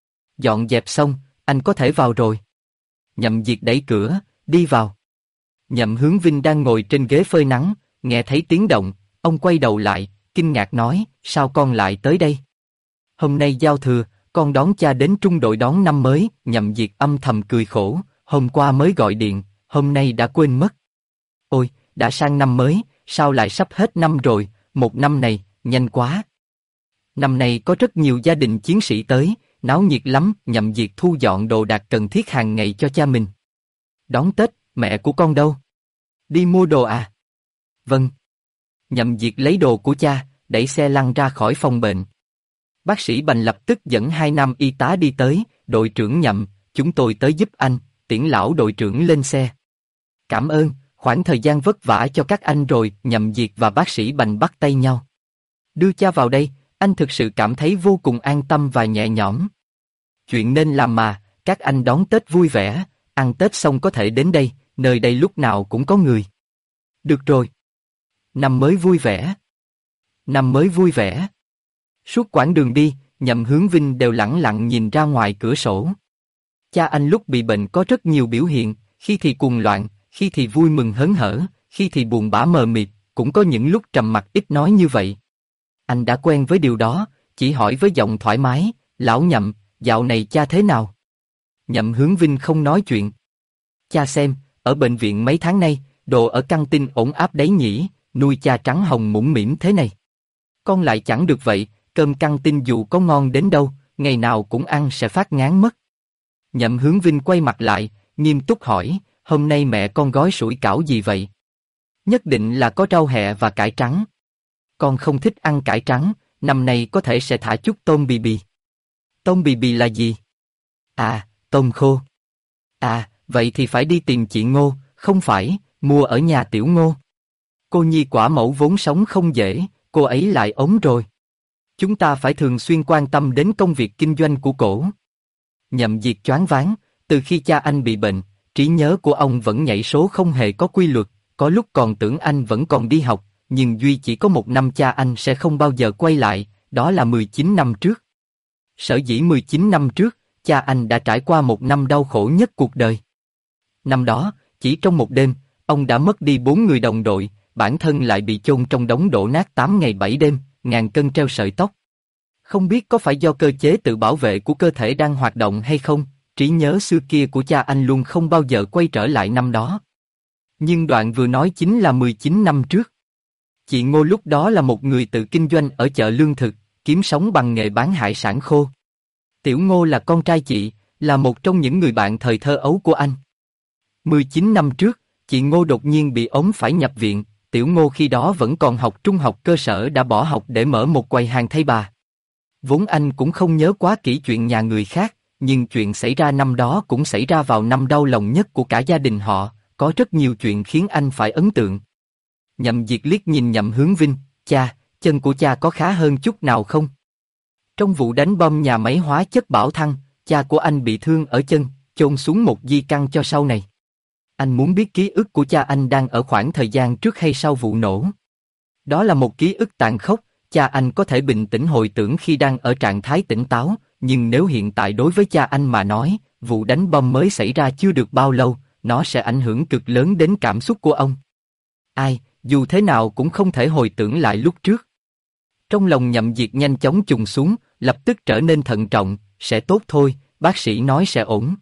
Dọn dẹp xong, anh có thể vào rồi. Nhậm Diệt đẩy cửa, đi vào. Nhậm Hướng Vinh đang ngồi trên ghế phơi nắng, nghe thấy tiếng động, ông quay đầu lại, kinh ngạc nói, sao con lại tới đây? Hôm nay giao thừa, con đón cha đến trung đội đón năm mới. Nhậm Diệt âm thầm cười khổ, hôm qua mới gọi điện, hôm nay đã quên mất. Ôi, đã sang năm mới, sao lại sắp hết năm rồi, một năm này, nhanh quá. Năm nay có rất nhiều gia đình chiến sĩ tới, náo nhiệt lắm. Nhậm Diệt thu dọn đồ đạc cần thiết hàng ngày cho cha mình. Đón Tết, mẹ của con đâu? Đi mua đồ à? Vâng. Nhậm Diệt lấy đồ của cha, đẩy xe lăn ra khỏi phòng bệnh. Bác sĩ Bành lập tức dẫn hai nam y tá đi tới, đội trưởng Nhậm, chúng tôi tới giúp anh, tiễn lão đội trưởng lên xe. Cảm ơn, khoảng thời gian vất vả cho các anh rồi. Nhậm Diệt và bác sĩ Bành bắt tay nhau. Đưa cha vào đây, anh thực sự cảm thấy vô cùng an tâm và nhẹ nhõm. Chuyện nên làm mà, các anh đón Tết vui vẻ, ăn Tết xong có thể đến đây, nơi đây lúc nào cũng có người. Được rồi. Năm mới vui vẻ. Năm mới vui vẻ. Suốt quãng đường đi, Nhậm Hướng Vinh đều lẳng lặng nhìn ra ngoài cửa sổ. Cha anh lúc bị bệnh có rất nhiều biểu hiện, khi thì cuồng loạn, khi thì vui mừng hớn hở, khi thì buồn bã mờ mịt, cũng có những lúc trầm mặc ít nói như vậy. Anh đã quen với điều đó, chỉ hỏi với giọng thoải mái, lão Nhậm, dạo này cha thế nào? Nhậm Hướng Vinh không nói chuyện. Cha xem, ở bệnh viện mấy tháng nay, đồ ở căng tin ổn áp đấy nhỉ, nuôi cha trắng hồng mũm mĩm thế này. Con lại chẳng được vậy, cơm căng tin dù có ngon đến đâu, ngày nào cũng ăn sẽ phát ngán mất. Nhậm Hướng Vinh quay mặt lại, nghiêm túc hỏi, hôm nay mẹ con gói sủi cảo gì vậy? Nhất định là có rau hẹ và cải trắng. Con không thích ăn cải trắng, năm nay có thể sẽ thả chút tôm bì bì. Tôm bì bì là gì? À, tôm khô. À, vậy thì phải đi tìm chị Ngô, không phải, mua ở nhà tiểu Ngô. Cô nhi quả mẫu vốn sống không dễ, cô ấy lại ốm rồi. Chúng ta phải thường xuyên quan tâm đến công việc kinh doanh của cổ. Nhậm Diệt choáng váng, từ khi cha anh bị bệnh, trí nhớ của ông vẫn nhảy số không hề có quy luật, có lúc còn tưởng anh vẫn còn đi học, nhưng duy chỉ có một năm cha anh sẽ không bao giờ quay lại, đó là 19 năm trước. Sở dĩ 19 năm trước, cha anh đã trải qua một năm đau khổ nhất cuộc đời. Năm đó, chỉ trong một đêm, ông đã mất đi 4 người đồng đội, bản thân lại bị chôn trong đống đổ nát 8 ngày 7 đêm, ngàn cân treo sợi tóc. Không biết có phải do cơ chế tự bảo vệ của cơ thể đang hoạt động hay không, trí nhớ xưa kia của cha anh luôn không bao giờ quay trở lại năm đó. Nhưng đoạn vừa nói chính là 19 năm trước. Chị Ngô lúc đó là một người tự kinh doanh ở chợ lương thực, kiếm sống bằng nghề bán hải sản khô. Tiểu Ngô là con trai chị, là một trong những người bạn thời thơ ấu của anh. 19 năm trước, chị Ngô đột nhiên bị ốm phải nhập viện, Tiểu Ngô khi đó vẫn còn học trung học cơ sở đã bỏ học để mở một quầy hàng thay bà. Vốn anh cũng không nhớ quá kỹ chuyện nhà người khác, nhưng chuyện xảy ra năm đó cũng xảy ra vào năm đau lòng nhất của cả gia đình họ, có rất nhiều chuyện khiến anh phải ấn tượng. Nhậm Diệt liếc nhìn Nhậm Hướng Vinh, cha, chân của cha có khá hơn chút nào không? Trong vụ đánh bom nhà máy hóa chất Bảo Thăng, cha của anh bị thương ở chân, chôn xuống một di căn cho sau này. Anh muốn biết ký ức của cha anh đang ở khoảng thời gian trước hay sau vụ nổ. Đó là một ký ức tàn khốc, cha anh có thể bình tĩnh hồi tưởng khi đang ở trạng thái tỉnh táo, nhưng nếu hiện tại đối với cha anh mà nói, vụ đánh bom mới xảy ra chưa được bao lâu, nó sẽ ảnh hưởng cực lớn đến cảm xúc của ông. Ai, dù thế nào cũng không thể hồi tưởng lại lúc trước. Trong lòng Nhậm Diệt nhanh chóng trùng xuống, lập tức trở nên thận trọng, sẽ tốt thôi, bác sĩ nói sẽ ổn.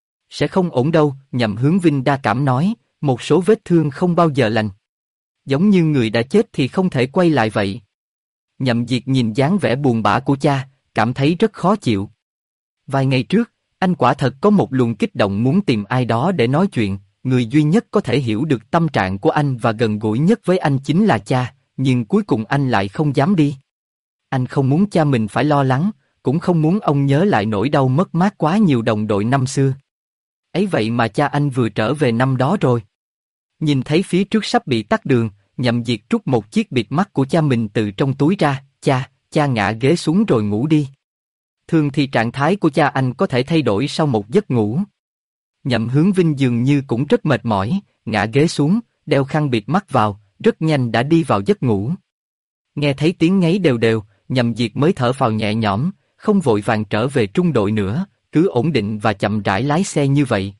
Sẽ không ổn đâu, Nhậm Hướng Vinh đa cảm nói, một số vết thương không bao giờ lành. Giống như người đã chết thì không thể quay lại vậy. Nhậm Diệt nhìn dáng vẻ buồn bã của cha, cảm thấy rất khó chịu. Vài ngày trước, anh quả thật có một luồng kích động muốn tìm ai đó để nói chuyện, người duy nhất có thể hiểu được tâm trạng của anh và gần gũi nhất với anh chính là cha, nhưng cuối cùng anh lại không dám đi. Anh không muốn cha mình phải lo lắng, cũng không muốn ông nhớ lại nỗi đau mất mát quá nhiều đồng đội năm xưa. Ấy vậy mà cha anh vừa trở về năm đó rồi. Nhìn thấy phía trước sắp bị tắc đường, Nhậm Diệt rút một chiếc bịt mắt của cha mình từ trong túi ra, cha ngã ghế xuống rồi ngủ đi. Thường thì trạng thái của cha anh có thể thay đổi sau một giấc ngủ. Nhậm Hướng Vinh dường như cũng rất mệt mỏi, ngã ghế xuống, đeo khăn bịt mắt vào, rất nhanh đã đi vào giấc ngủ. Nghe thấy tiếng ngáy đều đều, Nhậm Diệt mới thở phào nhẹ nhõm, không vội vàng trở về trung đội nữa, cứ ổn định và chậm rãi lái xe như vậy.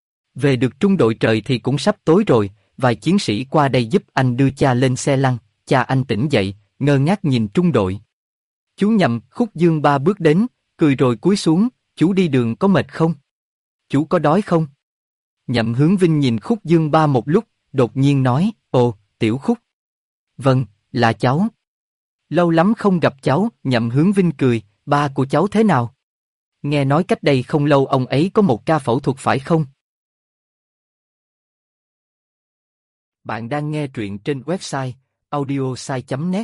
Về được trung đội trời thì cũng sắp tối rồi, vài chiến sĩ qua đây giúp anh đưa cha lên xe lăn, cha anh tỉnh dậy, ngơ ngác nhìn trung đội. Chú Nhậm, Khúc Dương Ba bước đến, cười rồi cúi xuống, chú đi đường có mệt không? Chú có đói không? Nhậm Hướng Vinh nhìn Khúc Dương Ba một lúc, đột nhiên nói, ồ, Tiểu Khúc. Vâng, là cháu. Lâu lắm không gặp cháu, Nhậm Hướng Vinh cười, ba của cháu thế nào? Nghe nói cách đây không lâu ông ấy có một ca phẫu thuật phải không? Bạn đang nghe truyện trên website audiosai.net.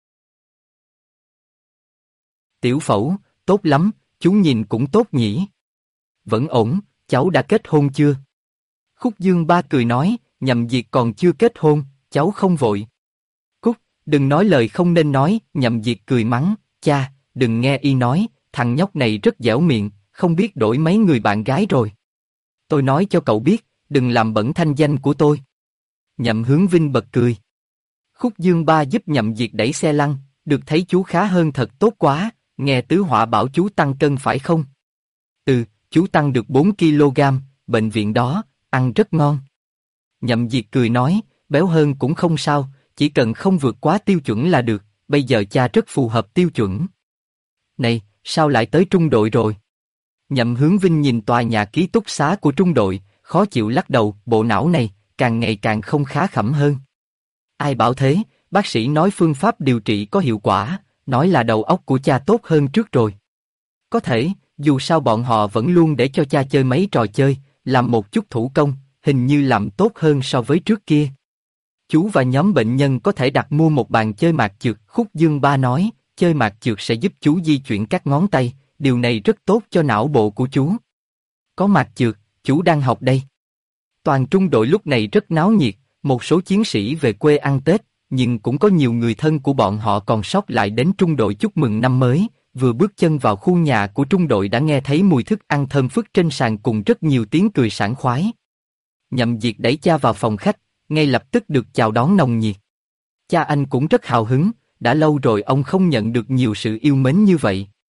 Tiểu phẫu, tốt lắm, chú nhìn cũng tốt nhỉ. Vẫn ổn, cháu đã kết hôn chưa? Khúc Dương Ba cười nói, Nhậm Diệt còn chưa kết hôn, cháu không vội. Cúc, đừng nói lời không nên nói, Nhậm Diệt cười mắng, cha, đừng nghe y nói, thằng nhóc này rất dẻo miệng, không biết đổi mấy người bạn gái rồi. Tôi nói cho cậu biết, đừng làm bẩn thanh danh của tôi. Nhậm Hướng Vinh bật cười. Khúc Dương Ba giúp Nhậm Diệt đẩy xe lăn, được thấy chú khá hơn thật tốt quá, nghe Tứ Họa bảo chú tăng cân phải không? Ừ, chú tăng được 4 kg, bệnh viện đó, ăn rất ngon. Nhậm Diệt cười nói, béo hơn cũng không sao, chỉ cần không vượt quá tiêu chuẩn là được, bây giờ cha rất phù hợp tiêu chuẩn. Này, sao lại tới trung đội rồi? Nhậm Hướng Vinh nhìn tòa nhà ký túc xá của trung đội, khó chịu lắc đầu, bộ não này, càng ngày càng không khá khẩm hơn. Ai bảo thế, bác sĩ nói phương pháp điều trị có hiệu quả, nói là đầu óc của cha tốt hơn trước rồi. Có thể, dù sao bọn họ vẫn luôn để cho cha chơi mấy trò chơi, làm một chút thủ công, hình như làm tốt hơn so với trước kia. Chú và nhóm bệnh nhân có thể đặt mua một bàn chơi mạc trượt, Khúc Dương Ba nói, chơi mạc trượt sẽ giúp chú di chuyển các ngón tay, điều này rất tốt cho não bộ của chú. Có mạc trượt, chú đang học đây. Toàn trung đội lúc này rất náo nhiệt, một số chiến sĩ về quê ăn Tết, nhưng cũng có nhiều người thân của bọn họ còn sót lại đến trung đội chúc mừng năm mới. Vừa bước chân vào khu nhà của trung đội đã nghe thấy mùi thức ăn thơm phức trên sàn cùng rất nhiều tiếng cười sảng khoái. Nhậm Diệt đẩy cha vào phòng khách, ngay lập tức được chào đón nồng nhiệt. Cha anh cũng rất hào hứng, đã lâu rồi ông không nhận được nhiều sự yêu mến như vậy.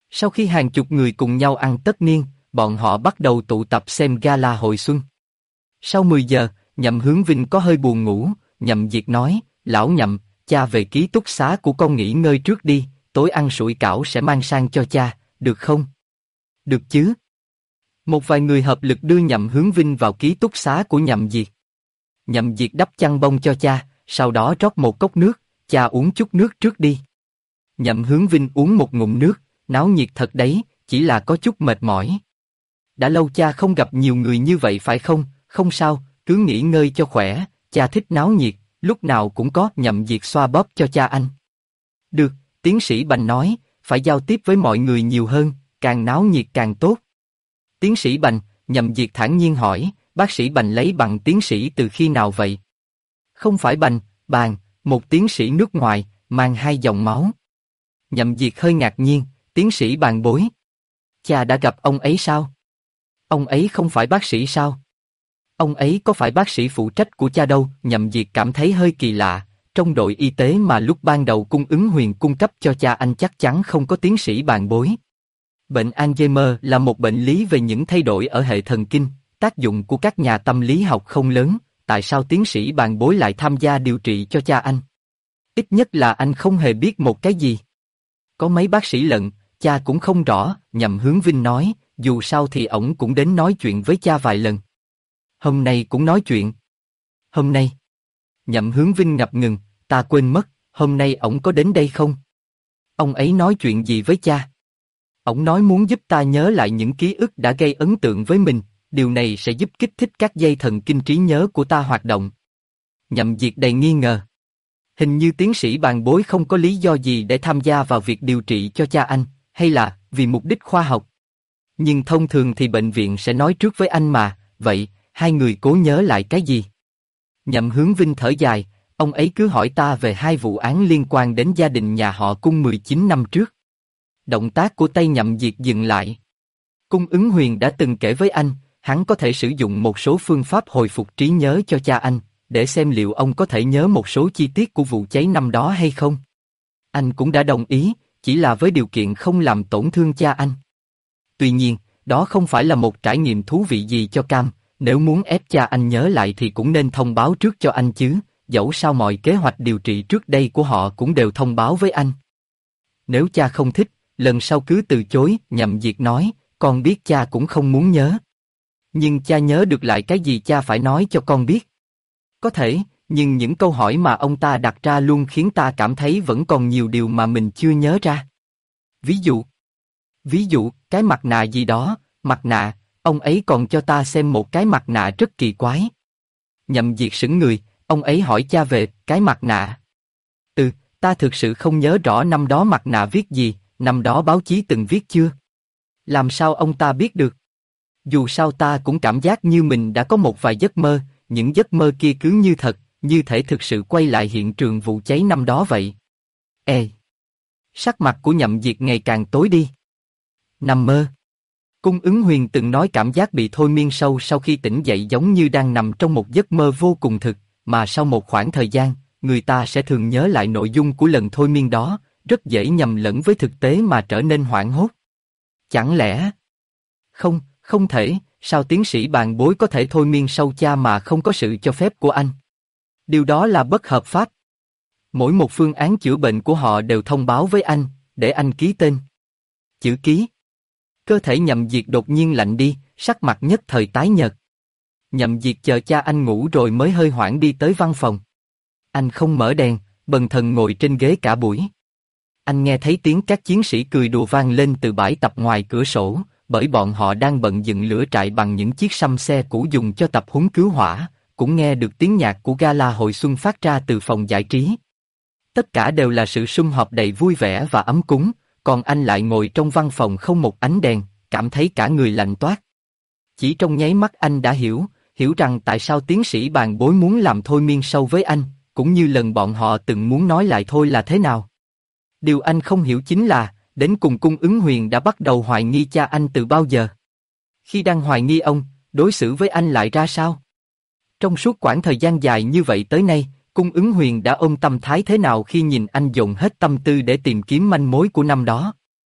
Sau khi hàng chục người cùng nhau ăn tất niên, bọn họ bắt đầu tụ tập xem gala hội xuân. Sau 10 giờ, Nhậm Hướng Vinh có hơi buồn ngủ, Nhậm Diệt nói, lão Nhậm, cha về ký túc xá của con nghỉ ngơi trước đi, tối ăn sủi cảo sẽ mang sang cho cha, được không? Được chứ. Một vài người hợp lực đưa Nhậm Hướng Vinh vào ký túc xá của Nhậm Diệt. Nhậm Diệt đắp chăn bông cho cha, sau đó rót một cốc nước, cha uống chút nước trước đi. Nhậm Hướng Vinh uống một ngụm nước, náo nhiệt thật đấy, chỉ là có chút mệt mỏi. Đã lâu cha không gặp nhiều người như vậy phải không? Không sao, cứ nghỉ ngơi cho khỏe, cha thích náo nhiệt, lúc nào cũng có. Nhậm Diệt xoa bóp cho cha anh. Được, tiến sĩ Bành nói, phải giao tiếp với mọi người nhiều hơn, càng náo nhiệt càng tốt. Tiến sĩ Bành, Nhậm Diệt thản nhiên hỏi, bác sĩ Bành lấy bằng tiến sĩ từ khi nào vậy? Không phải Bành, Bàng, một tiến sĩ nước ngoài, mang 2 dòng máu. Nhậm Diệt hơi ngạc nhiên, tiến sĩ Bàng bối. Cha đã gặp ông ấy sao? Ông ấy không phải bác sĩ sao? Ông ấy có phải bác sĩ phụ trách của cha đâu? Nhậm Diệt cảm thấy hơi kỳ lạ, trong đội y tế mà lúc ban đầu cung ứng huyền cung cấp cho cha anh chắc chắn không có tiến sĩ Bàng bối. Bệnh Alzheimer là một bệnh lý về những thay đổi ở hệ thần kinh, tác dụng của các nhà tâm lý học không lớn, tại sao tiến sĩ Bàng bối lại tham gia điều trị cho cha anh? Ít nhất là anh không hề biết một cái gì. Có mấy bác sĩ lận, cha cũng không rõ, Nhậm Hướng Vinh nói, dù sao thì ổng cũng đến nói chuyện với cha vài lần. Hôm nay cũng nói chuyện. Hôm nay? Nhậm Hướng Vinh ngập ngừng, ta quên mất, hôm nay ổng có đến đây không? Ông ấy nói chuyện gì với cha? Ổng nói muốn giúp ta nhớ lại những ký ức đã gây ấn tượng với mình, điều này sẽ giúp kích thích các dây thần kinh trí nhớ của ta hoạt động. Nhậm Diệt đầy nghi ngờ. Hình như tiến sĩ Bàng bối không có lý do gì để tham gia vào việc điều trị cho cha anh, hay là vì mục đích khoa học. Nhưng thông thường thì bệnh viện sẽ nói trước với anh mà, vậy, hai người cố nhớ lại cái gì? Nhậm Hướng Vinh thở dài, ông ấy cứ hỏi ta về 2 vụ án liên quan đến gia đình nhà họ Cung 19 năm trước. Động tác của tay Nhậm Diệt dừng lại. Cung Ứng Huyền đã từng kể với anh, hắn có thể sử dụng một số phương pháp hồi phục trí nhớ cho cha anh, để xem liệu ông có thể nhớ một số chi tiết của vụ cháy năm đó hay không. Anh cũng đã đồng ý, chỉ là với điều kiện không làm tổn thương cha anh. Tuy nhiên, đó không phải là một trải nghiệm thú vị gì cho Cam, nếu muốn ép cha anh nhớ lại thì cũng nên thông báo trước cho anh chứ, dẫu sao mọi kế hoạch điều trị trước đây của họ cũng đều thông báo với anh. Nếu cha không thích, lần sau cứ từ chối, Nhậm Diệt nói, con biết cha cũng không muốn nhớ. Nhưng cha nhớ được lại cái gì cha phải nói cho con biết. Có thể, nhưng những câu hỏi mà ông ta đặt ra luôn khiến ta cảm thấy vẫn còn nhiều điều mà mình chưa nhớ ra. Ví dụ, cái mặt nạ gì đó, mặt nạ, ông ấy còn cho ta xem một cái mặt nạ rất kỳ quái. Nhậm Diệt sững người, ông ấy hỏi cha về cái mặt nạ. Ta thực sự không nhớ rõ năm đó mặt nạ viết gì, năm đó báo chí từng viết chưa? Làm sao ông ta biết được? Dù sao ta cũng cảm giác như mình đã có một vài giấc mơ, những giấc mơ kia cứ như thật, như thể thực sự quay lại hiện trường vụ cháy năm đó vậy. Sắc mặt của Nhậm Diệt ngày càng tối đi. Nằm mơ. Cung Ứng Huyền từng nói cảm giác bị thôi miên sâu sau khi tỉnh dậy giống như đang nằm trong một giấc mơ vô cùng thực, mà sau một khoảng thời gian, người ta sẽ thường nhớ lại nội dung của lần thôi miên đó, rất dễ nhầm lẫn với thực tế mà trở nên hoảng hốt. Chẳng lẽ... Không thể, sao tiến sĩ Bàng bối có thể thôi miên sâu cha mà không có sự cho phép của anh? Điều đó là bất hợp pháp. Mỗi một phương án chữa bệnh của họ đều thông báo với anh, để anh ký tên. Chữ ký. Cơ thể Nhậm Diệt đột nhiên lạnh đi, sắc mặt nhất thời tái nhợt. Nhậm Diệt chờ cha anh ngủ rồi mới hơi hoảng đi tới văn phòng. Anh không mở đèn, bần thần ngồi trên ghế cả buổi. Anh nghe thấy tiếng các chiến sĩ cười đùa vang lên từ bãi tập ngoài cửa sổ, bởi bọn họ đang bận dựng lửa trại bằng những chiếc xăm xe cũ dùng cho tập huấn cứu hỏa, cũng nghe được tiếng nhạc của gala hội xuân phát ra từ phòng giải trí. Tất cả đều là sự sum họp đầy vui vẻ và ấm cúng, còn anh lại ngồi trong văn phòng không một ánh đèn, cảm thấy cả người lạnh toát. Chỉ trong nháy mắt anh đã hiểu rằng tại sao tiến sĩ Bàng bối muốn làm thôi miên sâu với anh, cũng như lần bọn họ từng muốn nói lại thôi là thế nào. Điều anh không hiểu chính là, đến cùng Cung Ứng Huyền đã bắt đầu hoài nghi cha anh từ bao giờ. Khi đang hoài nghi ông, đối xử với anh lại ra sao? Trong suốt quãng thời gian dài như vậy tới nay, Cung Ứng Huyền đã ôm tâm thái thế nào khi nhìn anh dồn hết tâm tư để tìm kiếm manh mối của năm đó?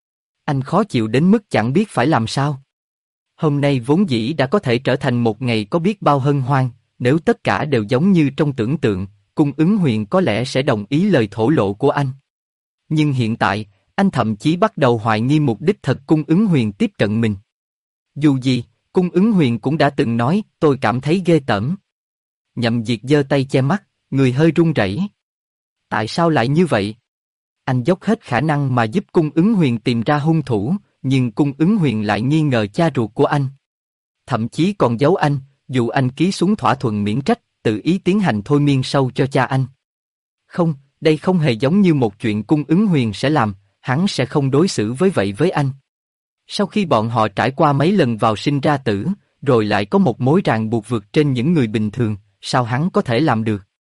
Anh khó chịu đến mức chẳng biết phải làm sao. Hôm nay vốn dĩ đã có thể trở thành một ngày có biết bao hân hoan, nếu tất cả đều giống như trong tưởng tượng, Cung Ứng Huyền có lẽ sẽ đồng ý lời thổ lộ của anh. Nhưng hiện tại, anh thậm chí bắt đầu hoài nghi mục đích thật Cung Ứng Huyền tiếp cận mình. Dù gì, Cung Ứng Huyền cũng đã từng nói, tôi cảm thấy ghê tởm. Nhậm Diệt giơ tay che mắt, người hơi run rẩy. Tại sao lại như vậy? Anh dốc hết khả năng mà giúp Cung Ứng Huyền tìm ra hung thủ, nhưng Cung Ứng Huyền lại nghi ngờ cha ruột của anh. Thậm chí còn giấu anh, dù anh ký xuống thỏa thuận miễn trách, tự ý tiến hành thôi miên sâu cho cha anh. Không, đây không hề giống như một chuyện Cung Ứng Huyền sẽ làm, hắn sẽ không đối xử với anh. Sau khi bọn họ trải qua mấy lần vào sinh ra tử, rồi lại có một mối ràng buộc vượt trên những người bình thường, sao hắn có thể làm được?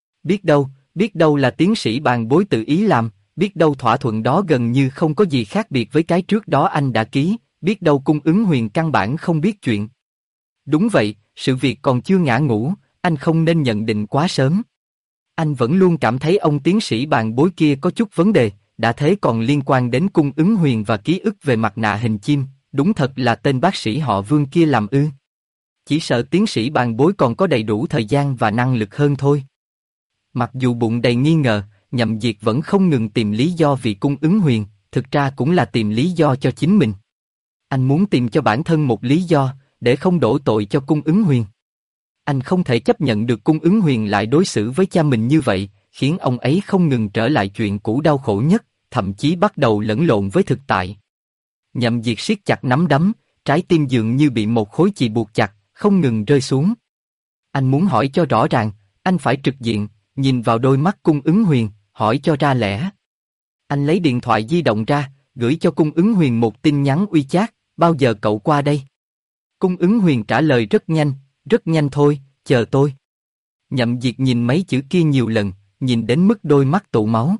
Biết đâu là tiến sĩ Bàn Bối tự ý làm, biết đâu thỏa thuận đó gần như không có gì khác biệt với cái trước đó anh đã ký, biết đâu Cung Ứng Huyền căn bản không biết chuyện. Đúng vậy, sự việc còn chưa ngã ngũ, anh không nên nhận định quá sớm. Anh vẫn luôn cảm thấy ông tiến sĩ Bàn Bối kia có chút vấn đề, đã thế còn liên quan đến Cung Ứng Huyền và ký ức về mặt nạ hình chim, đúng thật là tên bác sĩ họ Vương kia làm ư. Chỉ sợ tiến sĩ Bàn Bối còn có đầy đủ thời gian và năng lực hơn thôi. Mặc dù bụng đầy nghi ngờ, Nhậm Diệt vẫn không ngừng tìm lý do vì Cung Ứng Huyền, thực ra cũng là tìm lý do cho chính mình. Anh muốn tìm cho bản thân một lý do, để không đổ tội cho Cung Ứng Huyền. Anh không thể chấp nhận được Cung Ứng Huyền lại đối xử với cha mình như vậy, khiến ông ấy không ngừng trở lại chuyện cũ đau khổ nhất, thậm chí bắt đầu lẫn lộn với thực tại. Nhậm Diệt siết chặt nắm đấm, trái tim dường như bị một khối chì buộc chặt, không ngừng rơi xuống. Anh muốn hỏi cho rõ ràng, anh phải trực diện, nhìn vào đôi mắt Cung Ứng Huyền, hỏi cho ra lẽ. Anh lấy điện thoại di động ra, gửi cho Cung Ứng Huyền một tin nhắn uy chát, bao giờ cậu qua đây? Cung Ứng Huyền trả lời rất nhanh thôi, chờ tôi. Nhậm Diệt nhìn mấy chữ kia nhiều lần, nhìn đến mức đôi mắt tụ máu.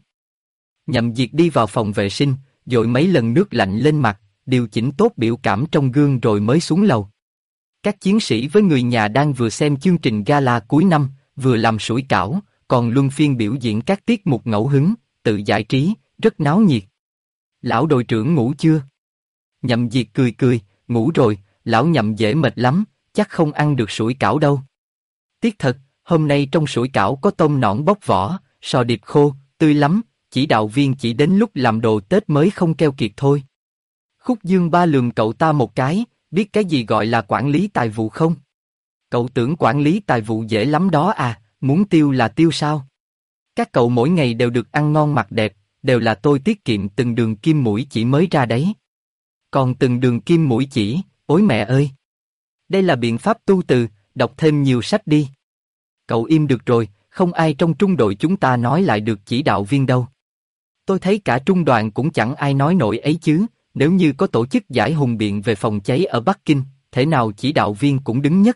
Nhậm Diệt đi vào phòng vệ sinh, dội mấy lần nước lạnh lên mặt, điều chỉnh tốt biểu cảm trong gương rồi mới xuống lầu. Các chiến sĩ với người nhà đang vừa xem chương trình gala cuối năm, vừa làm sủi cảo, còn luân phiên biểu diễn các tiết mục ngẫu hứng, tự giải trí, rất náo nhiệt. Lão đội trưởng ngủ chưa? Nhậm Diệt cười, ngủ rồi, lão Nhậm dễ mệt lắm, chắc không ăn được sủi cảo đâu. Tiếc thật, hôm nay trong sủi cảo có tôm nõn bóc vỏ, sò điệp khô, tươi lắm, chỉ đạo viên chỉ đến lúc làm đồ Tết mới không keo kiệt thôi. Khúc Dương Ba lườm cậu ta một cái, biết cái gì gọi là quản lý tài vụ không? Cậu tưởng quản lý tài vụ dễ lắm đó à, muốn tiêu là tiêu sao? Các cậu mỗi ngày đều được ăn ngon mặc đẹp, đều là tôi tiết kiệm từng đường kim mũi chỉ mới ra đấy. Còn từng đường kim mũi chỉ, ôi mẹ ơi! Đây là biện pháp tu từ, đọc thêm nhiều sách đi. Cậu im được rồi, không ai trong trung đội chúng ta nói lại được chỉ đạo viên đâu. Tôi thấy cả trung đoàn cũng chẳng ai nói nổi ấy chứ, nếu như có tổ chức giải hùng biện về phòng cháy ở Bắc Kinh, thể nào chỉ đạo viên cũng đứng nhất.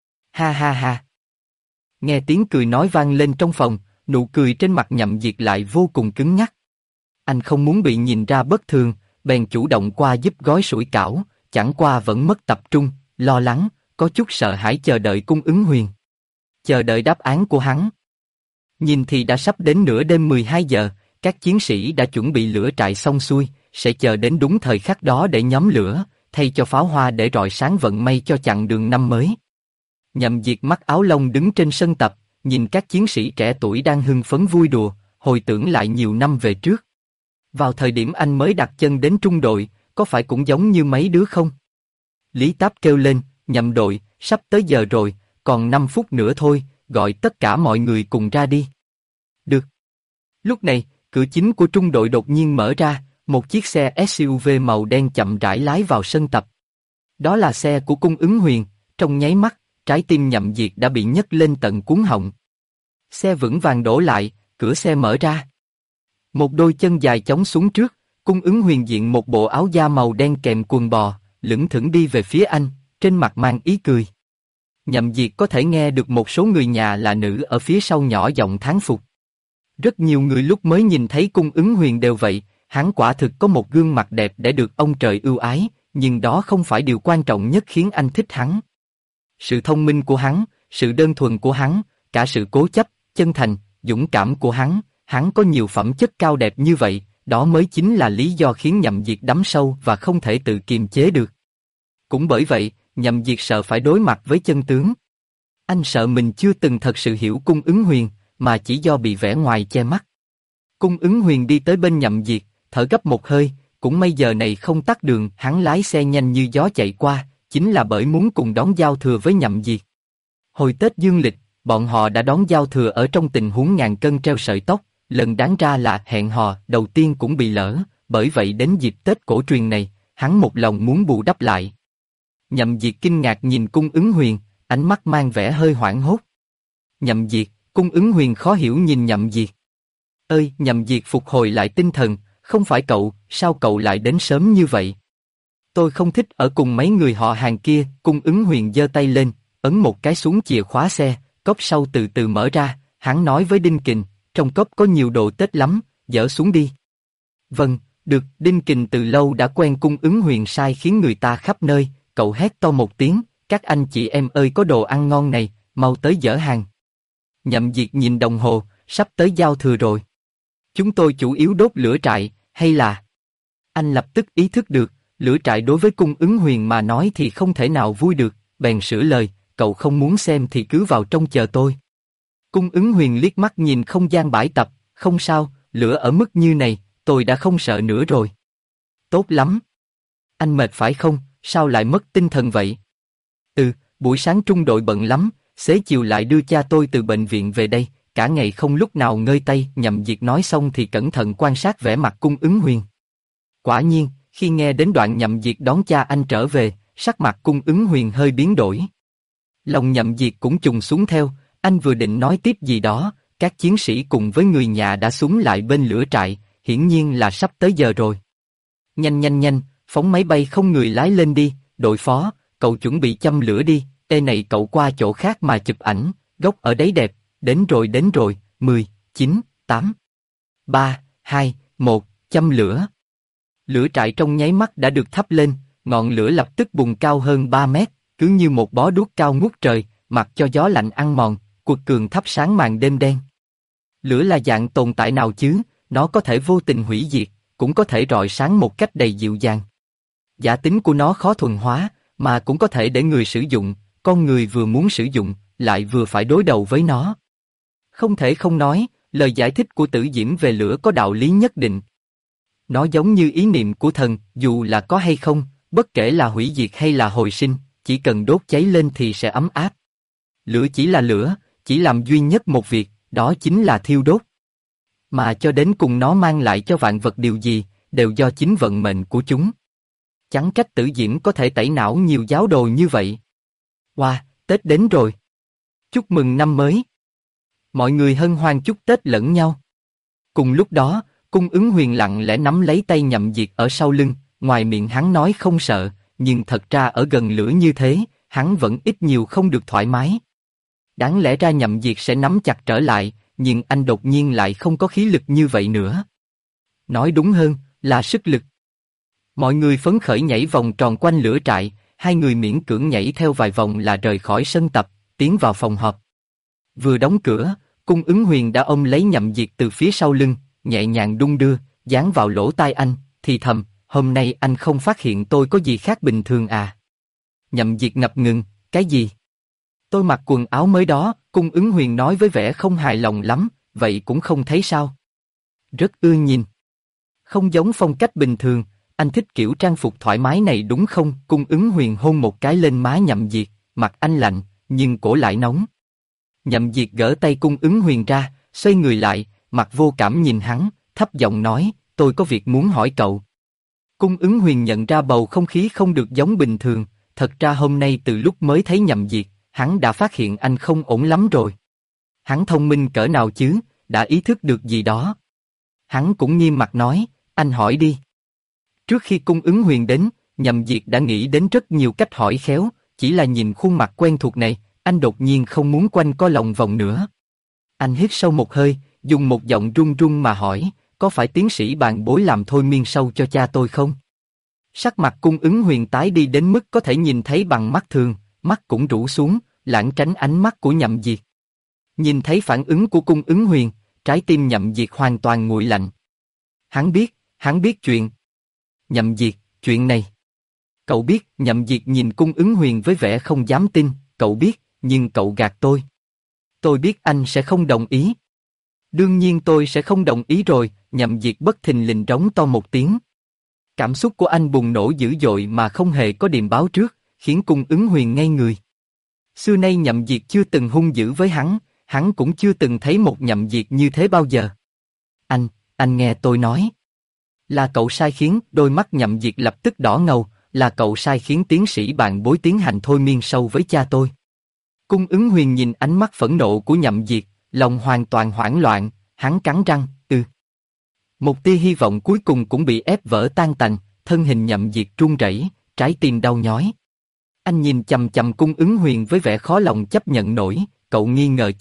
Ha ha ha. Nghe tiếng cười nói vang lên trong phòng, nụ cười trên mặt Nhậm Diệt lại vô cùng cứng nhắc. Anh không muốn bị nhìn ra bất thường, bèn chủ động qua giúp gói sủi cảo, chẳng qua vẫn mất tập trung, lo lắng, có chút sợ hãi chờ đợi Cung Ứng Huyền. Chờ đợi đáp án của hắn. Nhìn thì đã sắp đến nửa đêm 12 giờ, các chiến sĩ đã chuẩn bị lửa trại xong xuôi, sẽ chờ đến đúng thời khắc đó để nhóm lửa, thay cho pháo hoa để rọi sáng vận may cho chặng đường năm mới. Nhậm Diệt mắt áo lông đứng trên sân tập, nhìn các chiến sĩ trẻ tuổi đang hưng phấn vui đùa, hồi tưởng lại nhiều năm về trước. Vào thời điểm anh mới đặt chân đến trung đội, có phải cũng giống như mấy đứa không? Lý Táp kêu lên, Nhậm đội, sắp tới giờ rồi, còn 5 phút nữa thôi, gọi tất cả mọi người cùng ra đi. Được. Lúc này, cửa chính của trung đội đột nhiên mở ra, một chiếc xe SUV màu đen chậm rãi lái vào sân tập. Đó là xe của Cung Ứng Huyền, trong nháy mắt, trái tim Nhậm Diệt đã bị nhấc lên tận cuống họng. Xe vững vàng đổ lại, cửa xe mở ra. Một đôi chân dài chống xuống trước, Cung Ứng Huyền diện một bộ áo da màu đen kèm quần bò, lững thững đi về phía anh, trên mặt mang ý cười. Nhậm Diệt có thể nghe được một số người nhà là nữ ở phía sau nhỏ giọng thán phục. Rất nhiều người lúc mới nhìn thấy Cung Ứng Huyền đều vậy, hắn quả thực có một gương mặt đẹp để được ông trời ưu ái, nhưng đó không phải điều quan trọng nhất khiến anh thích hắn. Sự thông minh của hắn, sự đơn thuần của hắn, cả sự cố chấp, chân thành, dũng cảm của hắn có nhiều phẩm chất cao đẹp như vậy, đó mới chính là lý do khiến Nhậm Diệt đắm sâu và không thể tự kiềm chế được. Cũng bởi vậy, Nhậm Diệt sợ phải đối mặt với chân tướng. Anh sợ mình chưa từng thật sự hiểu Cung Ứng Huyền, mà chỉ do bị vẻ ngoài che mắt. Cung Ứng Huyền đi tới bên Nhậm Diệt, thở gấp một hơi, cũng may giờ này không tắc đường, hắn lái xe nhanh như gió chạy qua, chính là bởi muốn cùng đón giao thừa với Nhậm Diệt. Hồi Tết Dương lịch, bọn họ đã đón giao thừa ở trong tình huống ngàn cân treo sợi tóc, lần đáng ra là hẹn hò đầu tiên cũng bị lỡ, bởi vậy đến dịp Tết cổ truyền này, hắn một lòng muốn bù đắp lại. Nhậm Diệt kinh ngạc nhìn Cung Ứng Huyền, ánh mắt mang vẻ hơi hoảng hốt. Nhậm Diệt, Cung Ứng Huyền khó hiểu nhìn Nhậm Diệt. Ơi, Nhậm Diệt phục hồi lại tinh thần, không phải cậu, sao cậu lại đến sớm như vậy? Tôi không thích ở cùng mấy người họ hàng kia. Cung Ứng Huyền giơ tay lên, ấn một cái xuống chìa khóa xe, cốp sau từ từ mở ra, hắn nói với Đinh Kình, trong cốp có nhiều đồ Tết lắm, dỡ xuống đi. Vâng, được. Đinh Kình từ lâu đã quen Cung Ứng Huyền sai khiến người ta khắp nơi, cậu hét to một tiếng, các anh chị em ơi, có đồ ăn ngon này, mau tới dỡ hàng. Nhậm Diệt nhìn đồng hồ, sắp tới giao thừa rồi. Chúng tôi chủ yếu đốt lửa trại, hay là... Anh lập tức ý thức được, lửa trại đối với Cung Ứng Huyền mà nói thì không thể nào vui được, bèn sửa lời, cậu không muốn xem thì cứ vào trong chờ tôi. Cung Ứng Huyền liếc mắt nhìn không gian bãi tập, không sao, lửa ở mức như này, tôi đã không sợ nữa rồi. Tốt lắm. Anh mệt phải không, sao lại mất tinh thần vậy? Buổi sáng trung đội bận lắm, xế chiều lại đưa cha tôi từ bệnh viện về đây, cả ngày không lúc nào ngơi tay. Nhậm Diệt nói xong thì cẩn thận quan sát vẻ mặt Cung Ứng Huyền. Quả nhiên, khi nghe đến đoạn Nhậm Diệt đón cha anh trở về, sắc mặt Cung Ứng Huyền hơi biến đổi. Lòng Nhậm Diệt cũng trùng xuống theo, anh vừa định nói tiếp gì đó, các chiến sĩ cùng với người nhà đã súng lại bên lửa trại, hiển nhiên là sắp tới giờ rồi. Nhanh nhanh nhanh, phóng máy bay không người lái lên đi, đội phó, cậu chuẩn bị châm lửa đi, ê này cậu qua chỗ khác mà chụp ảnh, góc ở đấy đẹp, đến rồi, 10, 9, 8, 3, 2, 1, châm lửa. Lửa trại trong nháy mắt đã được thắp lên, ngọn lửa lập tức bùng cao hơn 3 mét, cứ như một bó đuốc cao ngút trời, mặc cho gió lạnh ăn mòn, quật cường thắp sáng màn đêm đen. Lửa là dạng tồn tại nào chứ, nó có thể vô tình hủy diệt, cũng có thể rọi sáng một cách đầy dịu dàng. Giả tính của nó khó thuần hóa, mà cũng có thể để người sử dụng, con người vừa muốn sử dụng, lại vừa phải đối đầu với nó. Không thể không nói, lời giải thích của Tử Diễm về lửa có đạo lý nhất định. Nó giống như ý niệm của thần, dù là có hay không, bất kể là hủy diệt hay là hồi sinh, chỉ cần đốt cháy lên thì sẽ ấm áp. Lửa chỉ là lửa, chỉ làm duy nhất một việc, đó chính là thiêu đốt. Mà cho đến cùng nó mang lại cho vạn vật điều gì, đều do chính vận mệnh của chúng. Chẳng trách Tử Diễm có thể tẩy não nhiều giáo đồ như vậy. Wow, Tết đến rồi. Chúc mừng năm mới. Mọi người hân hoan chúc Tết lẫn nhau. Cùng lúc đó, Cung Ứng Huyền lặng lẽ nắm lấy tay Nhậm Diệt ở sau lưng, ngoài miệng hắn nói không sợ, nhưng thật ra ở gần lửa như thế, hắn vẫn ít nhiều không được thoải mái. Đáng lẽ ra Nhậm Diệt sẽ nắm chặt trở lại, nhưng anh đột nhiên lại không có khí lực như vậy nữa. Nói đúng hơn, là sức lực. Mọi người phấn khởi nhảy vòng tròn quanh lửa trại, hai người miễn cưỡng nhảy theo vài vòng là rời khỏi sân tập, tiến vào phòng họp. Vừa đóng cửa, Cung Ứng Huyền đã ôm lấy Nhậm Diệt từ phía sau lưng, nhẹ nhàng đung đưa, dán vào lỗ tai anh, thì thầm, hôm nay anh không phát hiện tôi có gì khác bình thường à? Nhậm Diệt ngập ngừng, cái gì? Tôi mặc quần áo mới đó, Cung Ứng Huyền nói với vẻ không hài lòng lắm, vậy cũng không thấy sao? Rất ưa nhìn. Không giống phong cách bình thường, anh thích kiểu trang phục thoải mái này đúng không? Cung Ứng Huyền hôn một cái lên má Nhậm Diệt, mặt anh lạnh, nhưng cổ lại nóng. Nhậm Diệt gỡ tay Cung Ứng Huyền ra, xoay người lại, mặt vô cảm nhìn hắn, thấp giọng nói, tôi có việc muốn hỏi cậu. Cung Ứng Huyền nhận ra bầu không khí không được giống bình thường, thật ra hôm nay từ lúc mới thấy Nhậm Diệt, hắn đã phát hiện anh không ổn lắm rồi. Hắn thông minh cỡ nào chứ, đã ý thức được gì đó. Hắn cũng nghiêm mặt nói, anh hỏi đi. Trước khi Cung Ứng Huyền đến, Nhậm Diệt đã nghĩ đến rất nhiều cách hỏi khéo, chỉ là nhìn khuôn mặt quen thuộc này, anh đột nhiên không muốn quanh co lòng vòng nữa. Anh hít sâu một hơi, dùng một giọng run run mà hỏi, có phải tiến sĩ Bàn Bối làm thôi miên sâu cho cha tôi không? Sắc mặt Cung Ứng Huyền tái đi đến mức có thể nhìn thấy bằng mắt thường, mắt cũng rũ xuống, lảng tránh ánh mắt của Nhậm Diệt. Nhìn thấy phản ứng của Cung Ứng Huyền, trái tim Nhậm Diệt hoàn toàn nguội lạnh. Hắn biết chuyện. Nhậm Diệt, chuyện này. Cậu biết, Nhậm Diệt nhìn Cung Ứng Huyền với vẻ không dám tin, cậu biết, nhưng cậu gạt tôi. Tôi biết anh sẽ không đồng ý. Đương nhiên tôi sẽ không đồng ý rồi, Nhậm Diệt bất thình lình rống to một tiếng. Cảm xúc của anh bùng nổ dữ dội mà không hề có điềm báo trước, khiến Cung Ứng Huyền ngây người. Xưa nay Nhậm Diệt chưa từng hung dữ với hắn cũng chưa từng thấy một Nhậm Diệt như thế bao giờ. Anh nghe tôi nói. Là cậu sai khiến, đôi mắt Nhậm Diệt lập tức đỏ ngầu, là cậu sai khiến tiến sĩ Bạn Bối tiến hành thôi miên sâu với cha tôi. Cung Ứng Huyền nhìn ánh mắt phẫn nộ của Nhậm Diệt, lòng hoàn toàn hoảng loạn, hắn cắn răng, Một tia hy vọng cuối cùng cũng bị ép vỡ tan tành, thân hình Nhậm Diệt run rẩy, trái tim đau nhói. Anh nhìn chằm chằm Cung Ứng Huyền với vẻ khó lòng chấp nhận nổi, cậu nghi ngờ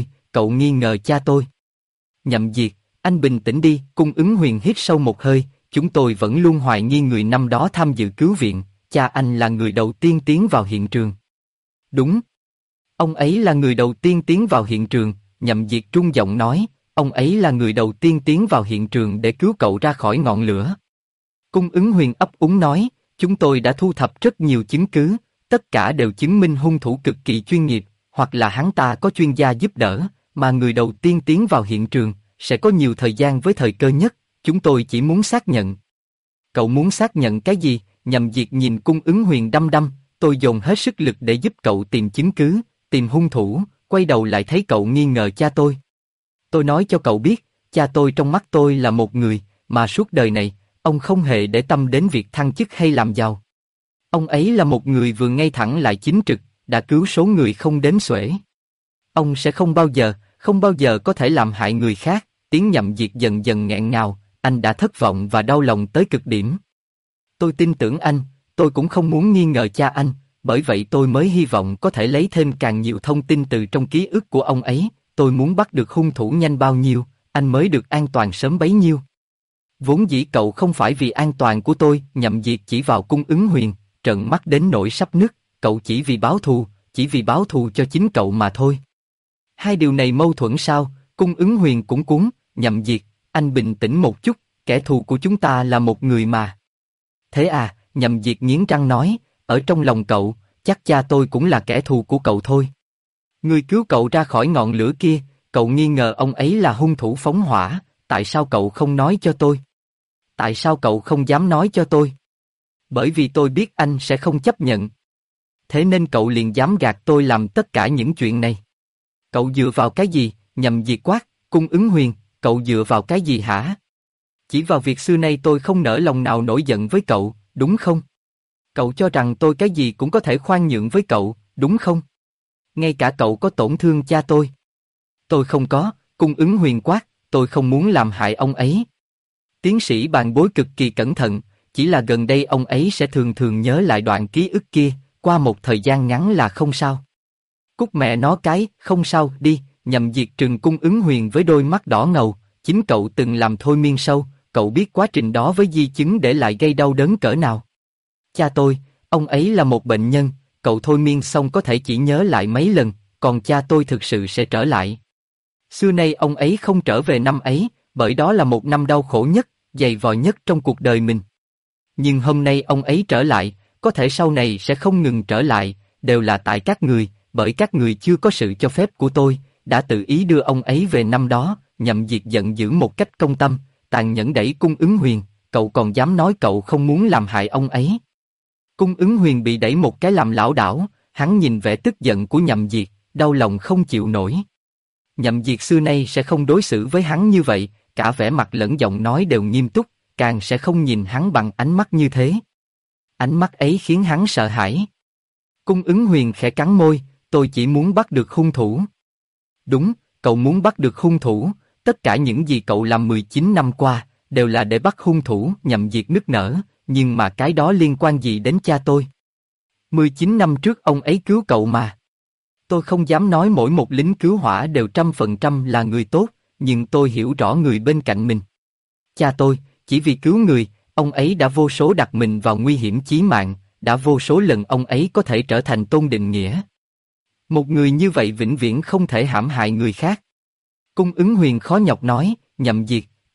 cha tôi. Nhậm Diệt, anh bình tĩnh đi, Cung Ứng Huyền hít sâu một hơi, chúng tôi vẫn luôn hoài nghi người năm đó tham dự cứu viện, cha anh là người đầu tiên tiến vào hiện trường. Đúng. Ông ấy là người đầu tiên tiến vào hiện trường, Nhậm Diệt trung giọng nói, ông ấy là người đầu tiên tiến vào hiện trường để cứu cậu ra khỏi ngọn lửa. Cung Ứng Huyền ấp úng nói, chúng tôi đã thu thập rất nhiều chứng cứ, tất cả đều chứng minh hung thủ cực kỳ chuyên nghiệp, hoặc là hắn ta có chuyên gia giúp đỡ, mà người đầu tiên tiến vào hiện trường, sẽ có nhiều thời gian với thời cơ nhất, chúng tôi chỉ muốn xác nhận. Cậu muốn xác nhận cái gì? Nhậm Diệt nhìn Cung Ứng Huyền đăm đăm, tôi dồn hết sức lực để giúp cậu tìm chứng cứ, tìm hung thủ, quay đầu lại thấy cậu nghi ngờ cha tôi. Tôi nói cho cậu biết, cha tôi trong mắt tôi là một người, mà suốt đời này, ông không hề để tâm đến việc thăng chức hay làm giàu. Ông ấy là một người vừa ngay thẳng lại chính trực, đã cứu số người không đếm xuể. Ông sẽ không bao giờ có thể làm hại người khác. Tiếng Nhậm Diệt dần dần nghẹn ngào, anh đã thất vọng và đau lòng tới cực điểm. Tôi tin tưởng anh, tôi cũng không muốn nghi ngờ cha anh, bởi vậy tôi mới hy vọng có thể lấy thêm càng nhiều thông tin từ trong ký ức của ông ấy, tôi muốn bắt được hung thủ nhanh bao nhiêu, anh mới được an toàn sớm bấy nhiêu. Vốn dĩ cậu không phải vì an toàn của tôi, Nhậm Diệt chỉ vào Cung Ứng Huyền, trợn mắt đến nỗi sắp nứt, cậu chỉ vì báo thù cho chính cậu mà thôi. Hai điều này mâu thuẫn sao? Cung Ứng Huyền cũng cuống, Nhậm Diệt, anh bình tĩnh một chút, kẻ thù của chúng ta là một người mà. Thế à, Nhậm Diệt nghiến răng nói, ở trong lòng cậu, chắc cha tôi cũng là kẻ thù của cậu thôi. Người cứu cậu ra khỏi ngọn lửa kia, cậu nghi ngờ ông ấy là hung thủ phóng hỏa, tại sao cậu không nói cho tôi? Tại sao cậu không dám nói cho tôi? Bởi vì tôi biết anh sẽ không chấp nhận. Thế nên cậu liền dám gạt tôi làm tất cả những chuyện này. Cậu dựa vào cái gì? Nhậm Diệt quát, Cung Ứng Huyền, cậu dựa vào cái gì hả? Chỉ vào việc xưa nay tôi không nỡ lòng nào nổi giận với cậu, đúng không? Cậu cho rằng tôi cái gì cũng có thể khoan nhượng với cậu, đúng không? Ngay cả cậu có tổn thương cha tôi. Tôi không có, Cung Ứng Huyền quát, tôi không muốn làm hại ông ấy. Tiến sĩ Bạn Bối cực kỳ cẩn thận, chỉ là gần đây ông ấy sẽ thường thường nhớ lại đoạn ký ức kia, qua một thời gian ngắn là không sao. Cút mẹ nó cái, không sao, đi. Nhậm Diệt trừng Cung Ứng Huyền với đôi mắt đỏ ngầu, chính cậu từng làm thôi miên sâu, cậu biết quá trình đó với di chứng để lại gây đau đớn cỡ nào. Cha tôi, ông ấy là một bệnh nhân, cậu thôi miên xong có thể chỉ nhớ lại mấy lần, còn cha tôi thực sự sẽ trở lại. Xưa nay ông ấy không trở về năm ấy, bởi đó là một năm đau khổ nhất, dày vò nhất trong cuộc đời mình. Nhưng hôm nay ông ấy trở lại, có thể sau này sẽ không ngừng trở lại, đều là tại các người, bởi các người chưa có sự cho phép của tôi, đã tự ý đưa ông ấy về năm đó. Nhậm Diệt giận dữ một cách công tâm, tàn nhẫn đẩy Cung Ứng Huyền, cậu còn dám nói cậu không muốn làm hại ông ấy. Cung Ứng Huyền bị đẩy một cái làm lảo đảo, hắn nhìn vẻ tức giận của Nhậm Diệt, đau lòng không chịu nổi. Nhậm Diệt xưa nay sẽ không đối xử với hắn như vậy, cả vẻ mặt lẫn giọng nói đều nghiêm túc, càng sẽ không nhìn hắn bằng ánh mắt như thế. Ánh mắt ấy khiến hắn sợ hãi. Cung Ứng Huyền khẽ cắn môi, tôi chỉ muốn bắt được hung thủ. Đúng, cậu muốn bắt được hung thủ, tất cả những gì cậu làm 19 năm qua, đều là để bắt hung thủ. Nhậm Diệt nức nở, nhưng mà cái đó liên quan gì đến cha tôi? 19 năm trước ông ấy cứu cậu mà. Tôi không dám nói mỗi một lính cứu hỏa đều 100% là người tốt, nhưng tôi hiểu rõ người bên cạnh mình. Cha tôi, chỉ vì cứu người, ông ấy đã vô số đặt mình vào nguy hiểm chí mạng, đã vô số lần ông ấy có thể trở thành Tôn Định Nghĩa. Một người như vậy vĩnh viễn không thể hãm hại người khác. Cung Ứng Huyền khó nhọc nói, Nhậm Diệt,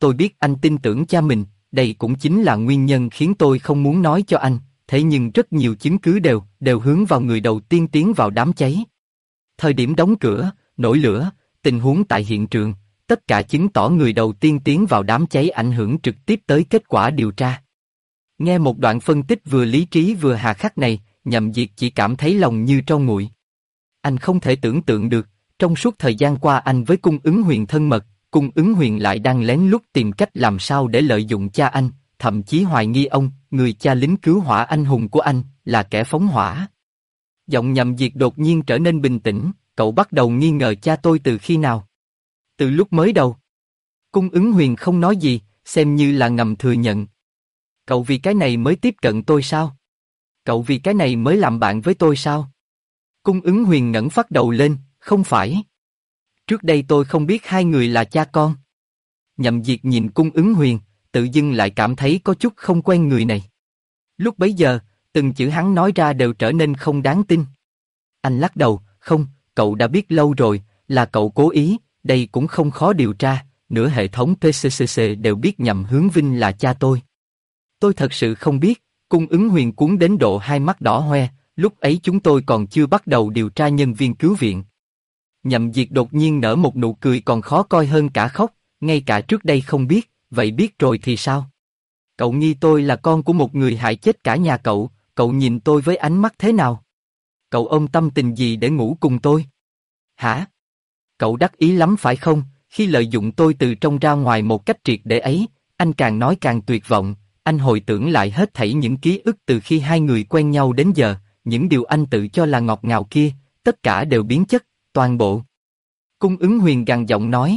tôi biết anh tin tưởng cha mình, đây cũng chính là nguyên nhân khiến tôi không muốn nói cho anh, thế nhưng rất nhiều chứng cứ đều hướng vào người đầu tiên tiến vào đám cháy. Thời điểm đóng cửa, nổi lửa, tình huống tại hiện trường, tất cả chứng tỏ người đầu tiên tiến vào đám cháy ảnh hưởng trực tiếp tới kết quả điều tra. Nghe một đoạn phân tích vừa lý trí vừa hà khắc này, Nhậm Diệt chỉ cảm thấy lòng như tro nguội. Anh không thể tưởng tượng được, trong suốt thời gian qua anh với Cung Ứng Huyền thân mật, Cung Ứng Huyền lại đang lén lút tìm cách làm sao để lợi dụng cha anh, thậm chí hoài nghi ông, người cha lính cứu hỏa anh hùng của anh, là kẻ phóng hỏa. Giọng Nhậm Diệt đột nhiên trở nên bình tĩnh, cậu bắt đầu nghi ngờ cha tôi từ khi nào? Từ lúc mới đầu. Cung Ứng Huyền không nói gì, xem như là ngầm thừa nhận. Cậu vì cái này mới tiếp cận tôi sao? Cậu vì cái này mới làm bạn với tôi sao? Cung Ứng Huyền ngẩng phát đầu lên, không phải. Trước đây tôi không biết hai người là cha con. Nhậm Diệt nhìn Cung Ứng Huyền, tự dưng lại cảm thấy có chút không quen người này. Lúc bấy giờ, từng chữ hắn nói ra đều trở nên không đáng tin. Anh lắc đầu, không, cậu đã biết lâu rồi, là cậu cố ý, đây cũng không khó điều tra, nửa hệ thống PCCC đều biết Nhậm Hướng Vinh là cha tôi. Tôi thật sự không biết, Cung Ứng Huyền cuốn đến độ hai mắt đỏ hoe, lúc ấy chúng tôi còn chưa bắt đầu điều tra nhân viên cứu viện. Nhậm Diệt đột nhiên nở một nụ cười còn khó coi hơn cả khóc, ngay cả trước đây không biết, vậy biết rồi thì sao? Cậu nghi tôi là con của một người hại chết cả nhà cậu, cậu nhìn tôi với ánh mắt thế nào? Cậu ôm tâm tình gì để ngủ cùng tôi? Hả? Cậu đắc ý lắm phải không, khi lợi dụng tôi từ trong ra ngoài một cách triệt để ấy, anh càng nói càng tuyệt vọng, anh hồi tưởng lại hết thảy những ký ức từ khi hai người quen nhau đến giờ, những điều anh tự cho là ngọt ngào kia, tất cả đều biến chất, toàn bộ. Cung Ứng Huyền gằn giọng nói,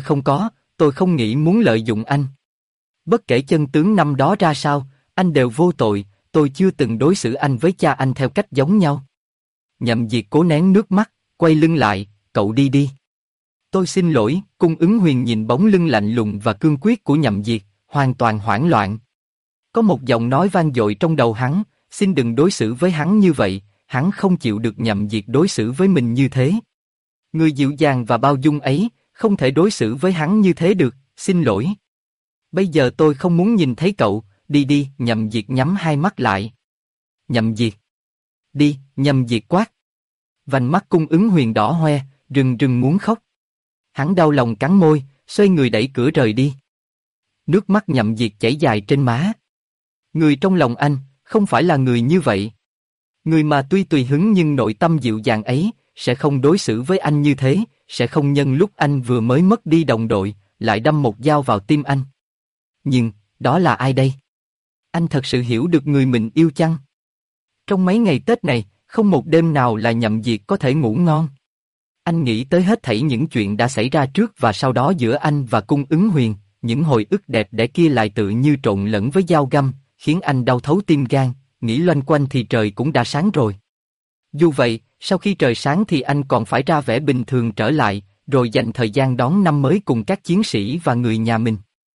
tôi không nghĩ muốn lợi dụng anh. Bất kể chân tướng năm đó ra sao, anh đều vô tội, tôi chưa từng đối xử anh với cha anh theo cách giống nhau. Nhậm Diệt cố nén nước mắt, quay lưng lại, cậu đi đi. Tôi xin lỗi, Cung Ứng Huyền nhìn bóng lưng lạnh lùng và cương quyết của Nhậm Diệt, hoàn toàn hoảng loạn. Có một giọng nói vang dội trong đầu hắn, xin đừng đối xử với hắn như vậy, hắn không chịu được Nhậm Diệt đối xử với mình như thế. Người dịu dàng và bao dung ấy, không thể đối xử với hắn như thế được, xin lỗi. Bây giờ tôi không muốn nhìn thấy cậu, đi đi, Nhậm Diệt nhắm hai mắt lại. Nhậm Diệt. Đi, Nhậm Diệt quát. Vành mắt Cung Ứng Huyền đỏ hoe, rưng rưng muốn khóc. Hắn đau lòng cắn môi, xoay người đẩy cửa rời đi. Nước mắt Nhậm Diệt chảy dài trên má. Người trong lòng anh, không phải là người như vậy. Người mà tuy tùy hứng nhưng nội tâm dịu dàng ấy, sẽ không đối xử với anh như thế, sẽ không nhân lúc anh vừa mới mất đi đồng đội, lại đâm một dao vào tim anh. Nhưng, đó là ai đây? Anh thật sự hiểu được người mình yêu chăng? Trong mấy ngày Tết này, không một đêm nào là Nhậm Diệt có thể ngủ ngon. Anh nghĩ tới hết thảy những chuyện đã xảy ra trước và sau đó giữa anh và Cung Ứng Huyền, những hồi ức đẹp đẽ kia lại tự như trộn lẫn với dao găm, khiến anh đau thấu tim gan, nghĩ loanh quanh thì trời cũng đã sáng rồi. Dù vậy, sau khi trời sáng thì anh còn phải ra vẻ bình thường trở lại, rồi dành thời gian đón năm mới cùng các chiến sĩ và người nhà mình.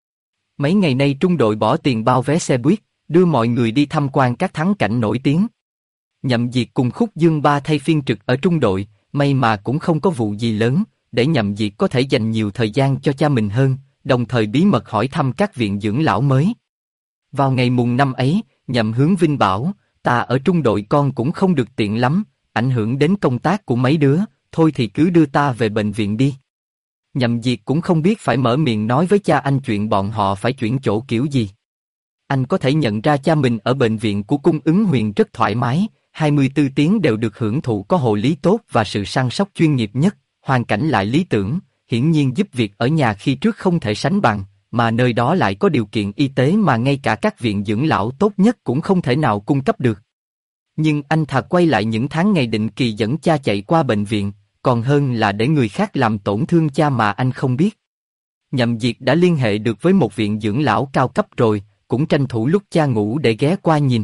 Mấy ngày nay trung đội bỏ tiền bao vé xe buýt, đưa mọi người đi tham quan các thắng cảnh nổi tiếng. Nhậm Diệt cùng Khúc Dương Ba thay phiên trực ở trung đội, may mà cũng không có vụ gì lớn, để Nhậm Diệt có thể dành nhiều thời gian cho cha mình hơn, đồng thời bí mật hỏi thăm các viện dưỡng lão mới. Vào ngày mùng 5 ấy, Nhậm Hướng Vinh bảo, ta ở trung đội con cũng không được tiện lắm, ảnh hưởng đến công tác của mấy đứa, thôi thì cứ đưa ta về bệnh viện đi. Nhậm Diệt cũng không biết phải mở miệng nói với cha anh chuyện bọn họ phải chuyển chỗ kiểu gì. Anh có thể nhận ra cha mình ở bệnh viện của Cung Ứng Huyền rất thoải mái, 24 tiếng đều được hưởng thụ có hộ lý tốt và sự săn sóc chuyên nghiệp nhất, hoàn cảnh lại lý tưởng, hiển nhiên giúp việc ở nhà khi trước không thể sánh bằng, mà nơi đó lại có điều kiện y tế mà ngay cả các viện dưỡng lão tốt nhất cũng không thể nào cung cấp được. Nhưng anh thà quay lại những tháng ngày định kỳ dẫn cha chạy qua bệnh viện, còn hơn là để người khác làm tổn thương cha mà anh không biết. Nhậm Diệt đã liên hệ được với một viện dưỡng lão cao cấp rồi, cũng tranh thủ lúc cha ngủ để ghé qua nhìn.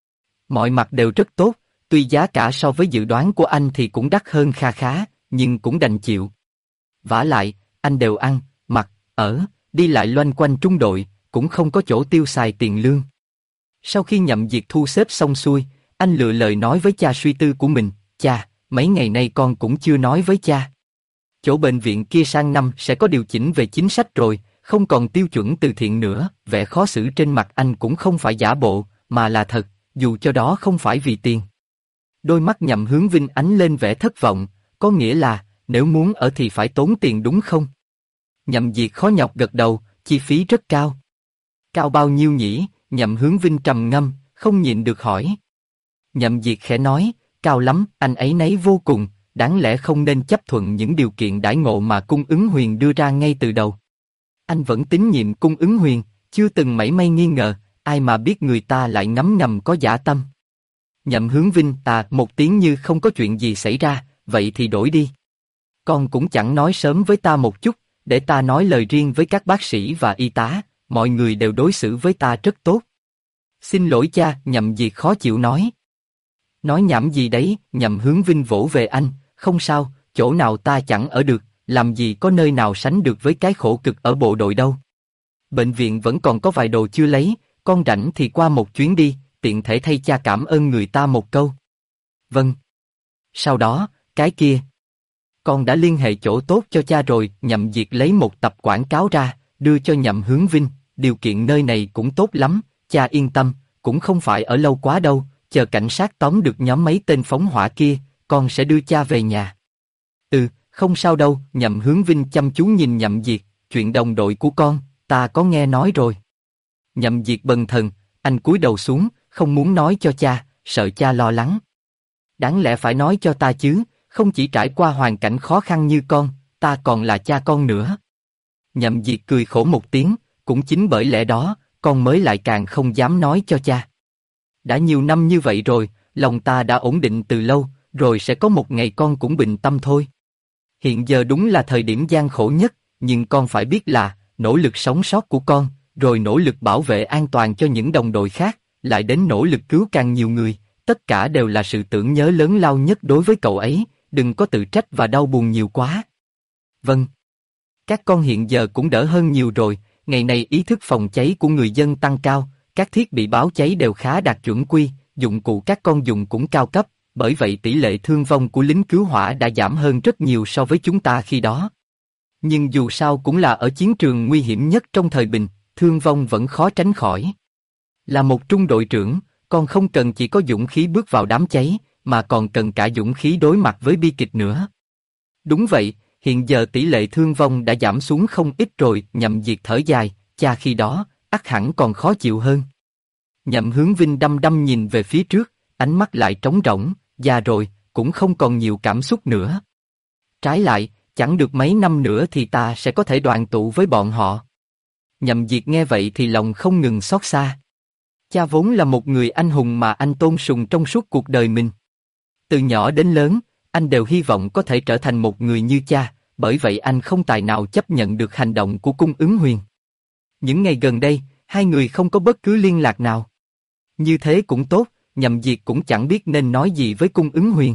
Mọi mặt đều rất tốt, tuy giá cả so với dự đoán của anh thì cũng đắt hơn kha khá, nhưng cũng đành chịu. Vả lại, anh đều ăn, mặc, ở, đi lại loanh quanh trung đội, cũng không có chỗ tiêu xài tiền lương. Sau khi Nhậm Diệt thu xếp xong xuôi, anh lựa lời nói với cha suy tư của mình, cha, mấy ngày nay con cũng chưa nói với cha. Chỗ bệnh viện kia sang năm sẽ có điều chỉnh về chính sách rồi, không còn tiêu chuẩn từ thiện nữa, vẻ khó xử trên mặt anh cũng không phải giả bộ, mà là thật, dù cho đó không phải vì tiền. Đôi mắt Nhậm Hướng Vinh ánh lên vẻ thất vọng, có nghĩa là, nếu muốn ở thì phải tốn tiền đúng không? Nhậm Diệt khó nhọc gật đầu, chi phí rất cao. Cao bao nhiêu nhỉ? Nhậm Hướng Vinh trầm ngâm, không nhịn được hỏi. Nhậm Diệt khẽ nói, cao lắm, anh ấy nấy vô cùng, đáng lẽ không nên chấp thuận những điều kiện đãi ngộ mà Cung Ứng Huyền đưa ra ngay từ đầu. Anh vẫn tín nhiệm Cung Ứng Huyền, chưa từng mảy may nghi ngờ, ai mà biết người ta lại ngấm ngầm có dã tâm. Nhậm Hướng Vinh một tiếng như không có chuyện gì xảy ra, vậy thì đổi đi. Con cũng chẳng nói sớm với ta một chút, để ta nói lời riêng với các bác sĩ và y tá, mọi người đều đối xử với ta rất tốt. Xin lỗi cha, Nhậm Diệt khó chịu nói. Nói nhảm gì đấy, Nhậm Hướng Vinh vỗ về anh, không sao, chỗ nào ta chẳng ở được, làm gì có nơi nào sánh được với cái khổ cực ở bộ đội đâu. Bệnh viện vẫn còn có vài đồ chưa lấy, con rảnh thì qua một chuyến đi, tiện thể thay cha cảm ơn người ta một câu. Vâng. Sau đó, cái kia. Con đã liên hệ chỗ tốt cho cha rồi, Nhậm Diệt lấy một tập quảng cáo ra, đưa cho Nhậm Hướng Vinh, điều kiện nơi này cũng tốt lắm, cha yên tâm, cũng không phải ở lâu quá đâu, chờ cảnh sát tóm được nhóm mấy tên phóng hỏa kia, con sẽ đưa cha về nhà. Không sao đâu, Nhậm Hướng Vinh chăm chú nhìn Nhậm Diệt, chuyện đồng đội của con, ta có nghe nói rồi. Nhậm Diệt bần thần, anh cúi đầu xuống, không muốn nói cho cha, sợ cha lo lắng. Đáng lẽ phải nói cho ta chứ, không chỉ trải qua hoàn cảnh khó khăn như con, ta còn là cha con nữa. Nhậm Diệt cười khổ một tiếng, cũng chính bởi lẽ đó, con mới lại càng không dám nói cho cha. Đã nhiều năm như vậy rồi, lòng ta đã ổn định từ lâu, rồi sẽ có một ngày con cũng bình tâm thôi. Hiện giờ đúng là thời điểm gian khổ nhất, nhưng con phải biết là, nỗ lực sống sót của con, rồi nỗ lực bảo vệ an toàn cho những đồng đội khác, lại đến nỗ lực cứu càng nhiều người, tất cả đều là sự tưởng nhớ lớn lao nhất đối với cậu ấy, đừng có tự trách và đau buồn nhiều quá. Vâng. Các con hiện giờ cũng đỡ hơn nhiều rồi, ngày nay ý thức phòng cháy của người dân tăng cao, các thiết bị báo cháy đều khá đạt chuẩn quy, dụng cụ các con dùng cũng cao cấp, bởi vậy tỷ lệ thương vong của lính cứu hỏa đã giảm hơn rất nhiều so với chúng ta khi đó. Nhưng dù sao cũng là ở chiến trường nguy hiểm nhất trong thời bình, thương vong vẫn khó tránh khỏi. Là một trung đội trưởng, con không cần chỉ có dũng khí bước vào đám cháy, mà còn cần cả dũng khí đối mặt với bi kịch nữa. Đúng vậy, hiện giờ tỷ lệ thương vong đã giảm xuống không ít rồi, Nhậm Diệt thở dài, cha khi đó, ắt hẳn còn khó chịu hơn. Nhậm Hướng Vinh đăm đăm nhìn về phía trước, ánh mắt lại trống rỗng, già rồi, cũng không còn nhiều cảm xúc nữa. Trái lại, chẳng được mấy năm nữa thì ta sẽ có thể đoàn tụ với bọn họ. Nhậm Diệt nghe vậy thì lòng không ngừng xót xa. Cha vốn là một người anh hùng mà anh tôn sùng trong suốt cuộc đời mình. Từ nhỏ đến lớn, anh đều hy vọng có thể trở thành một người như cha, bởi vậy anh không tài nào chấp nhận được hành động của Cung Ứng Huyền. Những ngày gần đây, hai người không có bất cứ liên lạc nào. Như thế cũng tốt, Nhậm Diệt cũng chẳng biết nên nói gì với Cung Ứng Huyền.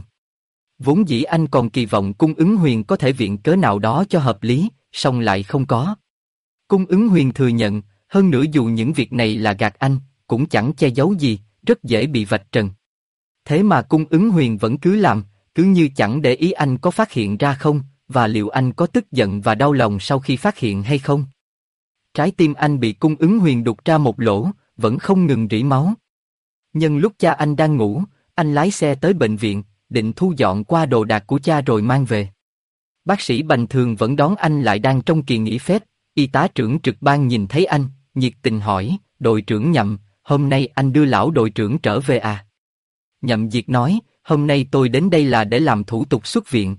Vốn dĩ anh còn kỳ vọng Cung Ứng Huyền có thể viện cớ nào đó cho hợp lý, song lại không có. Cung Ứng Huyền thừa nhận, hơn nữa dù những việc này là gạt anh, cũng chẳng che giấu gì, rất dễ bị vạch trần. Thế mà Cung Ứng Huyền vẫn cứ làm, cứ như chẳng để ý anh có phát hiện ra không, và liệu anh có tức giận và đau lòng sau khi phát hiện hay không. Trái tim anh bị Cung Ứng Huyền đục ra một lỗ, vẫn không ngừng rỉ máu. Nhân lúc cha anh đang ngủ, anh lái xe tới bệnh viện, định thu dọn qua đồ đạc của cha rồi mang về. Bác sĩ Bành Thường vẫn đón anh lại đang trong kỳ nghỉ phép, y tá trưởng trực ban nhìn thấy anh, nhiệt tình hỏi, đội trưởng Nhậm, hôm nay anh đưa lão đội trưởng trở về à? Nhậm Diệt nói, hôm nay tôi đến đây là để làm thủ tục xuất viện.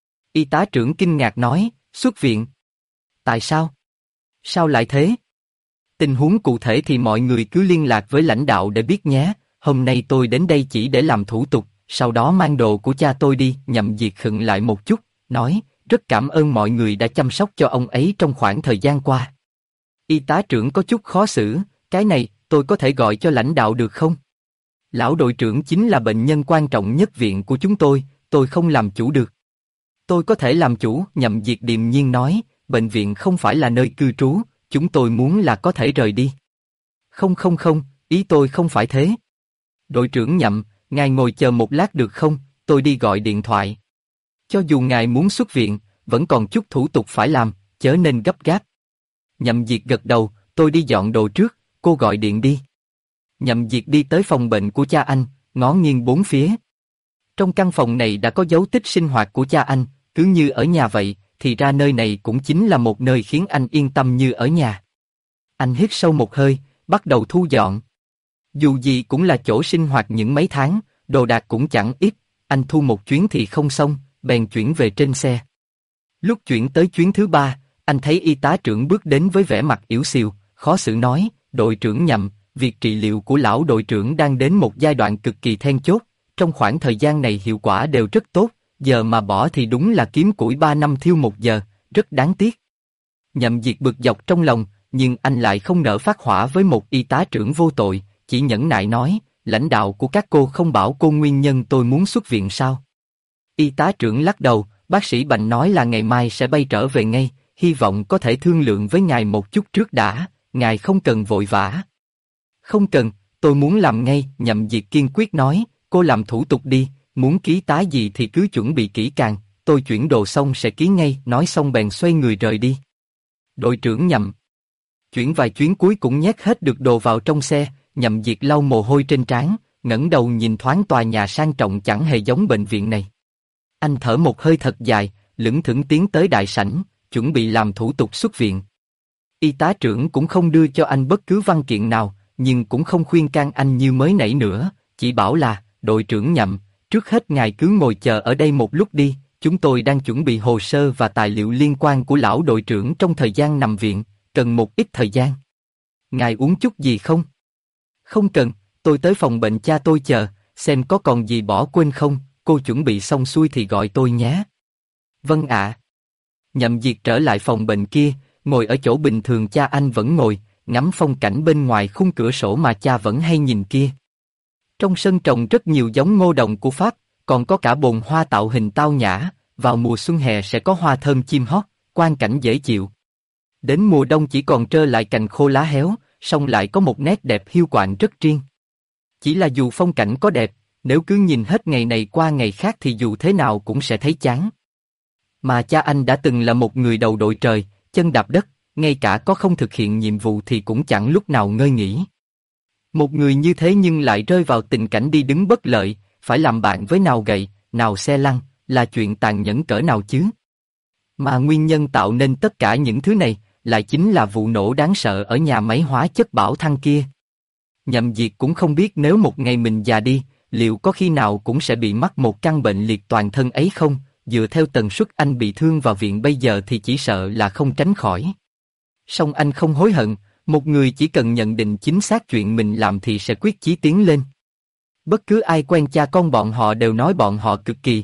Y tá trưởng kinh ngạc nói, xuất viện? Tại sao? Sao lại thế? Tình huống cụ thể thì mọi người cứ liên lạc với lãnh đạo để biết nhé, hôm nay tôi đến đây chỉ để làm thủ tục, sau đó mang đồ của cha tôi đi. Nhậm Diệt khựng lại một chút, nói, rất cảm ơn mọi người đã chăm sóc cho ông ấy trong khoảng thời gian qua. Y tá trưởng có chút khó xử, cái này, tôi có thể gọi cho lãnh đạo được không? Lão đội trưởng chính là bệnh nhân quan trọng nhất viện của chúng tôi không làm chủ được. Tôi có thể làm chủ, Nhậm Diệt điềm nhiên nói, bệnh viện không phải là nơi cư trú, chúng tôi muốn là có thể rời đi. Không, ý tôi không phải thế. Đội trưởng Nhậm, ngài ngồi chờ một lát được không, tôi đi gọi điện thoại. Cho dù ngài muốn xuất viện, vẫn còn chút thủ tục phải làm, chớ nên gấp gáp. Nhậm Diệt gật đầu, tôi đi dọn đồ trước, cô gọi điện đi. Nhậm Diệt đi tới phòng bệnh của cha anh, ngó nghiêng bốn phía. Trong căn phòng này đã có dấu tích sinh hoạt của cha anh, cứ như ở nhà vậy, thì ra nơi này cũng chính là một nơi khiến anh yên tâm như ở nhà. Anh hít sâu một hơi, bắt đầu thu dọn. Dù gì cũng là chỗ sinh hoạt những mấy tháng, đồ đạc cũng chẳng ít, anh thu một chuyến thì không xong, bèn chuyển về trên xe. Lúc chuyển tới chuyến thứ ba, anh thấy y tá trưởng bước đến với vẻ mặt yếu xìu, khó xử nói, đội trưởng Nhậm, việc trị liệu của lão đội trưởng đang đến một giai đoạn cực kỳ then chốt, trong khoảng thời gian này hiệu quả đều rất tốt, giờ mà bỏ thì đúng là kiếm củi 3 năm thiêu 1 giờ, rất đáng tiếc. Nhậm Diệt bực dọc trong lòng, nhưng anh lại không nỡ phát hỏa với một y tá trưởng vô tội, chỉ nhẫn nại nói, lãnh đạo của các cô không bảo cô nguyên nhân tôi muốn xuất viện sao? Y tá trưởng lắc đầu, bác sĩ Bành nói là ngày mai sẽ bay trở về ngay, hy vọng có thể thương lượng với ngài một chút trước đã, ngài không cần vội vã. Không cần, tôi muốn làm ngay, Nhậm Diệt kiên quyết nói, cô làm thủ tục đi, muốn ký tá gì thì cứ chuẩn bị kỹ càng, tôi chuyển đồ xong sẽ ký ngay, nói xong bèn xoay người rời đi. Đội trưởng Nhậm. Chuyển vài chuyến cuối cũng nhét hết được đồ vào trong xe, Nhậm Diệt lau mồ hôi trên trán, ngẩng đầu nhìn thoáng tòa nhà sang trọng chẳng hề giống bệnh viện này. Anh thở một hơi thật dài, lững thững tiến tới đại sảnh, chuẩn bị làm thủ tục xuất viện. Y tá trưởng cũng không đưa cho anh bất cứ văn kiện nào, nhưng cũng không khuyên can anh như mới nãy nữa, chỉ bảo là, đội trưởng Nhậm, trước hết ngài cứ ngồi chờ ở đây một lúc đi, chúng tôi đang chuẩn bị hồ sơ và tài liệu liên quan của lão đội trưởng trong thời gian nằm viện, cần một ít thời gian. Ngài uống chút gì không? Không cần, tôi tới phòng bệnh cha tôi chờ, xem có còn gì bỏ quên không, cô chuẩn bị xong xuôi thì gọi tôi nhé. Vâng ạ. Nhậm Diệt trở lại phòng bệnh kia, ngồi ở chỗ bình thường cha anh vẫn ngồi, ngắm phong cảnh bên ngoài khung cửa sổ mà cha vẫn hay nhìn kia. Trong sân trồng rất nhiều giống ngô đồng của Pháp, còn có cả bồn hoa tạo hình tao nhã, vào mùa xuân hè sẽ có hoa thơm chim hót, quang cảnh dễ chịu. Đến mùa đông chỉ còn trơ lại cành khô lá héo, song lại có một nét đẹp hiu quạnh rất riêng. Chỉ là dù phong cảnh có đẹp, nếu cứ nhìn hết ngày này qua ngày khác thì dù thế nào cũng sẽ thấy chán. Mà cha anh đã từng là một người đầu đội trời, chân đạp đất, ngay cả có không thực hiện nhiệm vụ thì cũng chẳng lúc nào ngơi nghỉ. Một người như thế nhưng lại rơi vào tình cảnh đi đứng bất lợi, phải làm bạn với nào gậy, nào xe lăn, là chuyện tàn nhẫn cỡ nào chứ. Mà nguyên nhân tạo nên tất cả những thứ này, lại chính là vụ nổ đáng sợ ở nhà máy hóa chất Bảo Thăng kia. Nhậm Diệt cũng không biết nếu một ngày mình già đi, liệu có khi nào cũng sẽ bị mắc một căn bệnh liệt toàn thân ấy không, dựa theo tần suất anh bị thương vào viện bây giờ thì chỉ sợ là không tránh khỏi. Song anh không hối hận, một người chỉ cần nhận định chính xác chuyện mình làm thì sẽ quyết chí tiến lên. Bất cứ ai quen cha con bọn họ đều nói bọn họ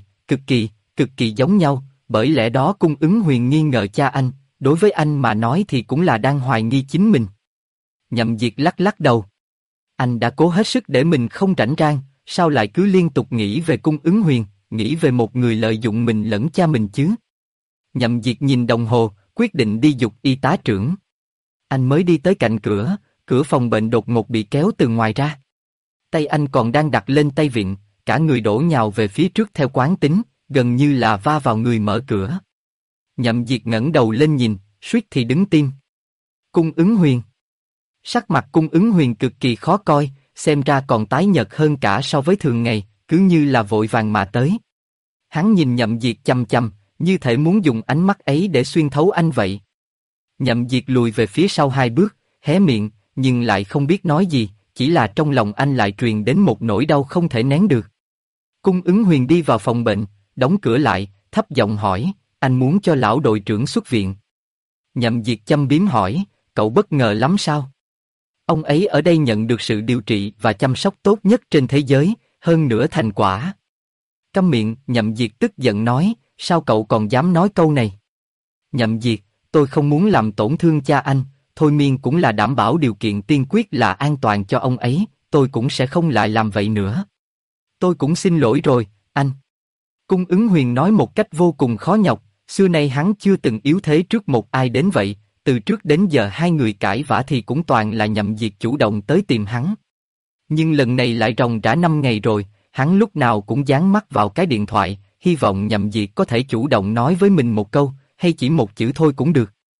cực kỳ giống nhau, bởi lẽ đó Cung Ứng Huyền nghi ngờ cha anh, đối với anh mà nói thì cũng là đang hoài nghi chính mình. Nhậm Diệt lắc lắc đầu. Anh đã cố hết sức để mình không rảnh rang, sao lại cứ liên tục nghĩ về Cung Ứng Huyền, nghĩ về một người lợi dụng mình lẫn cha mình chứ? Nhậm Diệt nhìn đồng hồ, quyết định đi giục y tá trưởng. Anh mới đi tới cạnh cửa, cửa phòng bệnh đột ngột bị kéo từ ngoài ra. Tay anh còn đang đặt lên tay vịn, cả người đổ nhào về phía trước theo quán tính, gần như là va vào người mở cửa. Nhậm Diệt ngẩng đầu lên nhìn, suýt thì đứng tim. Cung Ứng Huyền. Sắc mặt Cung Ứng Huyền cực kỳ khó coi, xem ra còn tái nhợt hơn cả so với thường ngày, cứ như là vội vàng mà tới. Hắn nhìn Nhậm Diệt chằm chằm, như thể muốn dùng ánh mắt ấy để xuyên thấu anh vậy. Nhậm Diệt lùi về phía sau 2 bước, hé miệng, nhưng lại không biết nói gì, chỉ là trong lòng anh lại truyền đến một nỗi đau không thể nén được. Cung Ứng Huyền đi vào phòng bệnh, đóng cửa lại, thấp giọng hỏi, anh muốn cho lão đội trưởng xuất viện. Nhậm Diệt châm biếm hỏi, cậu bất ngờ lắm sao? Ông ấy ở đây nhận được sự điều trị và chăm sóc tốt nhất trên thế giới, hơn nữa thành quả. Câm miệng, Nhậm Diệt tức giận nói, sao cậu còn dám nói câu này? Nhậm Diệt, tôi không muốn làm tổn thương cha anh, thôi miên cũng là đảm bảo điều kiện tiên quyết là an toàn cho ông ấy, tôi cũng sẽ không lại làm vậy nữa. Tôi cũng xin lỗi rồi, anh. Cung Ứng Huyền nói một cách vô cùng khó nhọc, xưa nay hắn chưa từng yếu thế trước một ai đến vậy, từ trước đến giờ hai người cãi vã thì cũng toàn là Nhậm Diệt chủ động tới tìm hắn. Nhưng lần này lại ròng rã 5 ngày rồi, hắn lúc nào cũng dán mắt vào cái điện thoại, hy vọng Nhậm Diệt có thể chủ động nói với mình một câu, hay chỉ một chữ thôi cũng được.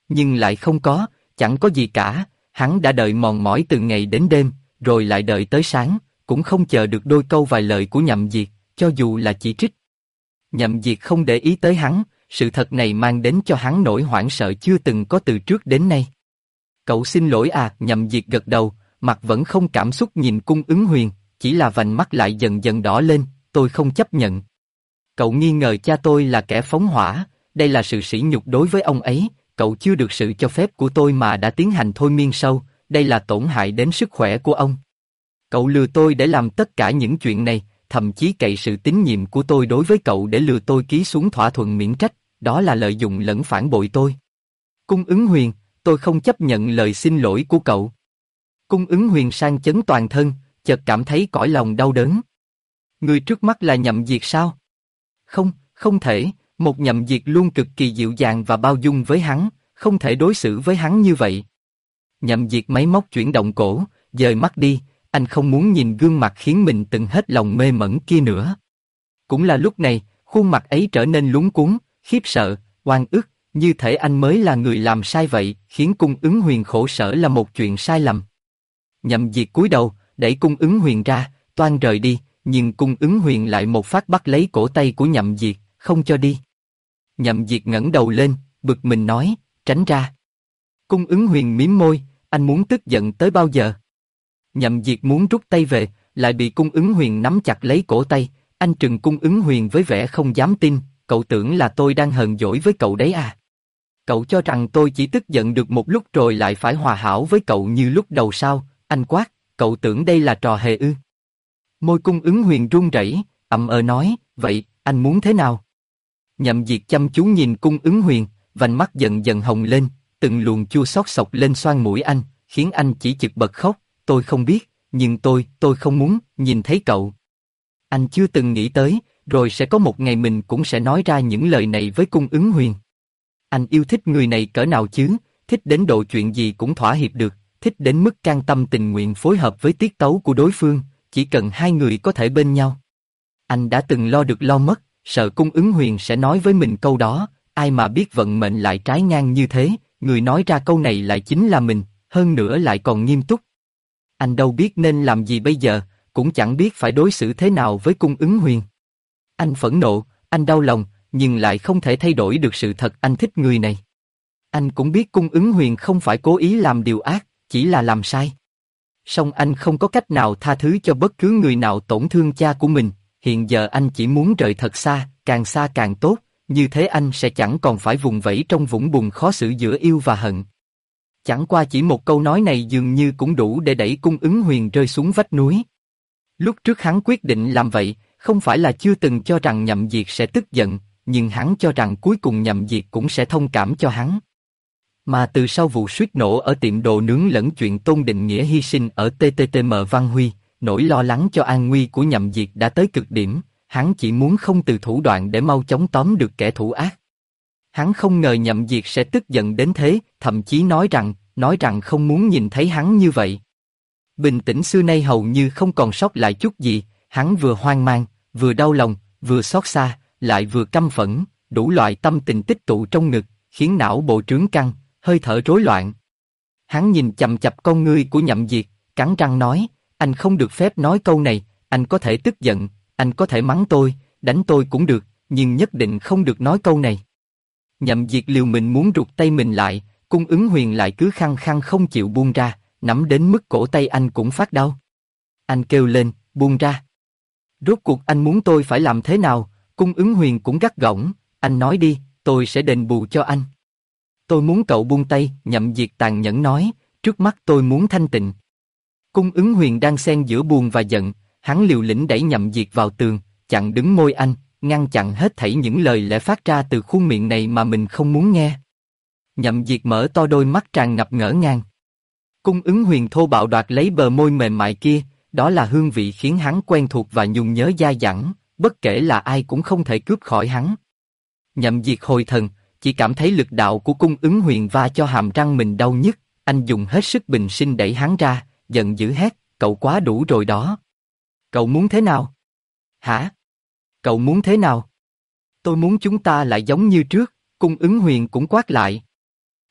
Nhưng lại không có, chẳng có gì cả, hắn đã đợi mòn mỏi từ ngày đến đêm, rồi lại đợi tới sáng, cũng không chờ được đôi câu vài lời của Nhậm Diệt, cho dù là chỉ trích. Nhậm Diệt không để ý tới hắn, sự thật này mang đến cho hắn nỗi hoảng sợ chưa từng có từ trước đến nay. Cậu xin lỗi à, Nhậm Diệt gật đầu, mặt vẫn không cảm xúc nhìn Cung Ứng Huyền, chỉ là vành mắt lại dần dần đỏ lên, tôi không chấp nhận. Cậu nghi ngờ cha tôi là kẻ phóng hỏa, đây là sự sỉ nhục đối với ông ấy, cậu chưa được sự cho phép của tôi mà đã tiến hành thôi miên sâu, đây là tổn hại đến sức khỏe của ông. Cậu lừa tôi để làm tất cả những chuyện này, thậm chí cậy sự tín nhiệm của tôi đối với cậu để lừa tôi ký xuống thỏa thuận miễn trách, đó là lợi dụng lẫn phản bội tôi. Cung Ứng Huyền, tôi không chấp nhận lời xin lỗi của cậu. Cung Ứng Huyền sang chấn toàn thân, chợt cảm thấy cõi lòng đau đớn. Người trước mắt là Nhậm Diệt sao? Không, không thể, một Nhậm Diệt luôn cực kỳ dịu dàng và bao dung với hắn, không thể đối xử với hắn như vậy. Nhậm Diệt máy móc chuyển động cổ, dời mắt đi, anh không muốn nhìn gương mặt khiến mình từng hết lòng mê mẩn kia nữa. Cũng là lúc này, khuôn mặt ấy trở nên luống cuống, khiếp sợ, oan ức, như thể anh mới là người làm sai vậy, khiến Cung Ứng Huyền khổ sở là một chuyện sai lầm. Nhậm Diệt cúi đầu, đẩy Cung Ứng Huyền ra, toan rời đi, nhưng Cung Ứng Huyền lại một phát bắt lấy cổ tay của Nhậm Diệt, không cho đi. Nhậm Diệt ngẩng đầu lên, bực mình nói, tránh ra. Cung Ứng Huyền mím môi, anh muốn tức giận tới bao giờ? Nhậm Diệt muốn rút tay về, lại bị Cung Ứng Huyền nắm chặt lấy cổ tay, anh trừng Cung Ứng Huyền với vẻ không dám tin, cậu tưởng là tôi đang hờn dỗi với cậu đấy à? Cậu cho rằng tôi chỉ tức giận được một lúc rồi lại phải hòa hảo với cậu như lúc đầu sao? Anh quát, cậu tưởng đây là trò hề ư? Môi Cung Ứng Huyền run rẩy, ậm ờ nói, vậy, anh muốn thế nào? Nhậm Diệt chăm chú nhìn Cung Ứng Huyền, vành mắt dần dần hồng lên, từng luồng chua xót xộc lên xoang mũi anh, khiến anh chỉ chực bật khóc, tôi không biết, nhưng tôi không muốn nhìn thấy cậu. Anh chưa từng nghĩ tới, rồi sẽ có một ngày mình cũng sẽ nói ra những lời này với Cung Ứng Huyền. Anh yêu thích người này cỡ nào chứ, thích đến độ chuyện gì cũng thỏa hiệp được, thích đến mức can tâm tình nguyện phối hợp với tiết tấu của đối phương, chỉ cần hai người có thể bên nhau. Anh đã từng lo được lo mất, sợ Cung Ứng Huyền sẽ nói với mình câu đó, ai mà biết vận mệnh lại trái ngang như thế, người nói ra câu này lại chính là mình, hơn nữa lại còn nghiêm túc. Anh đâu biết nên làm gì bây giờ, cũng chẳng biết phải đối xử thế nào với Cung Ứng Huyền. Anh phẫn nộ, anh đau lòng, nhưng lại không thể thay đổi được sự thật anh thích người này. Anh cũng biết Cung Ứng Huyền không phải cố ý làm điều ác, chỉ là làm sai. Song anh không có cách nào tha thứ cho bất cứ người nào tổn thương cha của mình, hiện giờ anh chỉ muốn rời thật xa càng tốt, như thế anh sẽ chẳng còn phải vùng vẫy trong vũng bùn khó xử giữa yêu và hận. Chẳng qua chỉ một câu nói này dường như cũng đủ để đẩy Cung Ứng Huyền rơi xuống vách núi. Lúc trước hắn quyết định làm vậy, không phải là chưa từng cho rằng Nhậm Diệt sẽ tức giận, nhưng hắn cho rằng cuối cùng Nhậm Diệt cũng sẽ thông cảm cho hắn. Mà từ sau vụ suýt nổ ở tiệm đồ nướng lẫn chuyện Tôn Định Nghĩa hy sinh ở TTTM Văn Huy, nỗi lo lắng cho an nguy của Nhậm Diệt đã tới cực điểm, hắn chỉ muốn không từ thủ đoạn để mau chóng tóm được kẻ thủ ác. Hắn không ngờ Nhậm Diệt sẽ tức giận đến thế, thậm chí nói rằng không muốn nhìn thấy hắn như vậy. Bình tĩnh xưa nay hầu như không còn sót lại chút gì, hắn vừa hoang mang, vừa đau lòng, vừa xót xa, lại vừa căm phẫn, đủ loại tâm tình tích tụ trong ngực, khiến não bộ trướng căng, hơi thở rối loạn. Hắn nhìn chằm chằm con ngươi của Nhậm Diệt, cắn răng nói, anh không được phép nói câu này, anh có thể tức giận, anh có thể mắng tôi, đánh tôi cũng được, nhưng nhất định không được nói câu này. Nhậm Diệt liều mình muốn rụt tay mình lại, Cung Ứng Huyền lại cứ khăng khăng không chịu buông ra, nắm đến mức cổ tay anh cũng phát đau. Anh kêu lên, buông ra. Rốt cuộc anh muốn tôi phải làm thế nào? Cung Ứng Huyền cũng gắt gỏng, anh nói đi, tôi sẽ đền bù cho anh. Tôi muốn cậu buông tay, Nhậm Diệt tàn nhẫn nói, trước mắt tôi muốn thanh tịnh. Cung Ứng Huyền đang xen giữa buồn và giận, hắn liều lĩnh đẩy Nhậm Diệt vào tường, chặn đứng môi anh, ngăn chặn hết thảy những lời lẽ phát ra từ khuôn miệng này mà mình không muốn nghe. Nhậm Diệt mở to đôi mắt tràn ngập ngỡ ngàng. Cung Ứng Huyền thô bạo đoạt lấy bờ môi mềm mại kia, đó là hương vị khiến hắn quen thuộc và nhung nhớ dai dẳng, bất kể là ai cũng không thể cướp khỏi hắn. Nhậm Diệt hồi thần, chỉ cảm thấy lực đạo của Cung Ứng Huyền va cho hàm răng mình đau nhức, anh dùng hết sức bình sinh đẩy hắn ra, giận dữ hét, cậu quá đủ rồi đó. Cậu muốn thế nào? Hả? Cậu muốn thế nào? Tôi muốn chúng ta lại giống như trước, Cung Ứng Huyền cũng quát lại.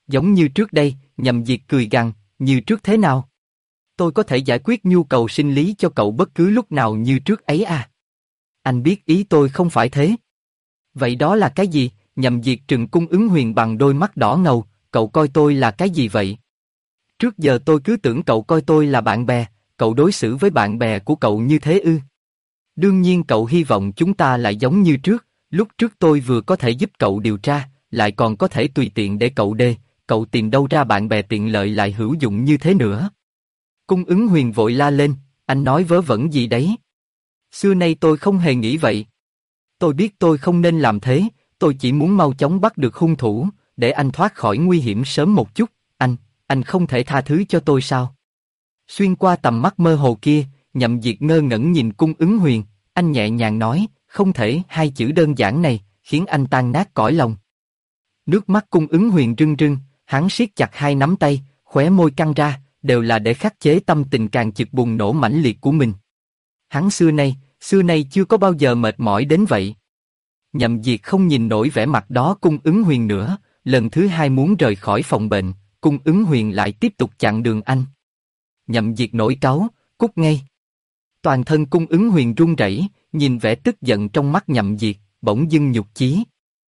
Giống như trước đây, Nhậm Diệt cười gằn, như trước thế nào? Tôi có thể giải quyết nhu cầu sinh lý cho cậu bất cứ lúc nào như trước ấy à? Anh biết ý tôi không phải thế. Vậy đó là cái gì? Nhậm Diệt trừng Cung Ứng Huyền bằng đôi mắt đỏ ngầu, cậu coi tôi là cái gì vậy? Trước giờ tôi cứ tưởng cậu coi tôi là bạn bè, cậu đối xử với bạn bè của cậu như thế ư? Đương nhiên cậu hy vọng chúng ta lại giống như trước, lúc trước tôi vừa có thể giúp cậu điều tra, lại còn có thể tùy tiện để cậu tìm đâu ra bạn bè tiện lợi lại hữu dụng như thế nữa. Cung Ứng Huyền vội la lên, anh nói vớ vẩn gì đấy? Xưa nay tôi không hề nghĩ vậy. Tôi biết tôi không nên làm thế, tôi chỉ muốn mau chóng bắt được hung thủ, để anh thoát khỏi nguy hiểm sớm một chút, anh không thể tha thứ cho tôi sao? Xuyên qua tầm mắt mơ hồ kia, Nhậm Diệt ngơ ngẩn nhìn Cung Ứng Huyền, anh nhẹ nhàng nói, không thể, hai chữ đơn giản này, khiến anh tan nát cõi lòng. Nước mắt Cung Ứng Huyền rưng rưng, hắn siết chặt hai nắm tay, khóe môi căng ra, đều là để khắc chế tâm tình càng chực bùng nổ mãnh liệt của mình. Hắn xưa nay chưa có bao giờ mệt mỏi đến vậy. Nhậm Diệt không nhìn nổi vẻ mặt đó Cung Ứng Huyền nữa, lần thứ hai muốn rời khỏi phòng bệnh, Cung Ứng Huyền lại tiếp tục chặn đường anh. Nhậm Diệt nổi cáu, cút ngay. Toàn thân Cung Ứng Huyền run rẩy, nhìn vẻ tức giận trong mắt Nhậm Diệt, bỗng dưng nhục chí.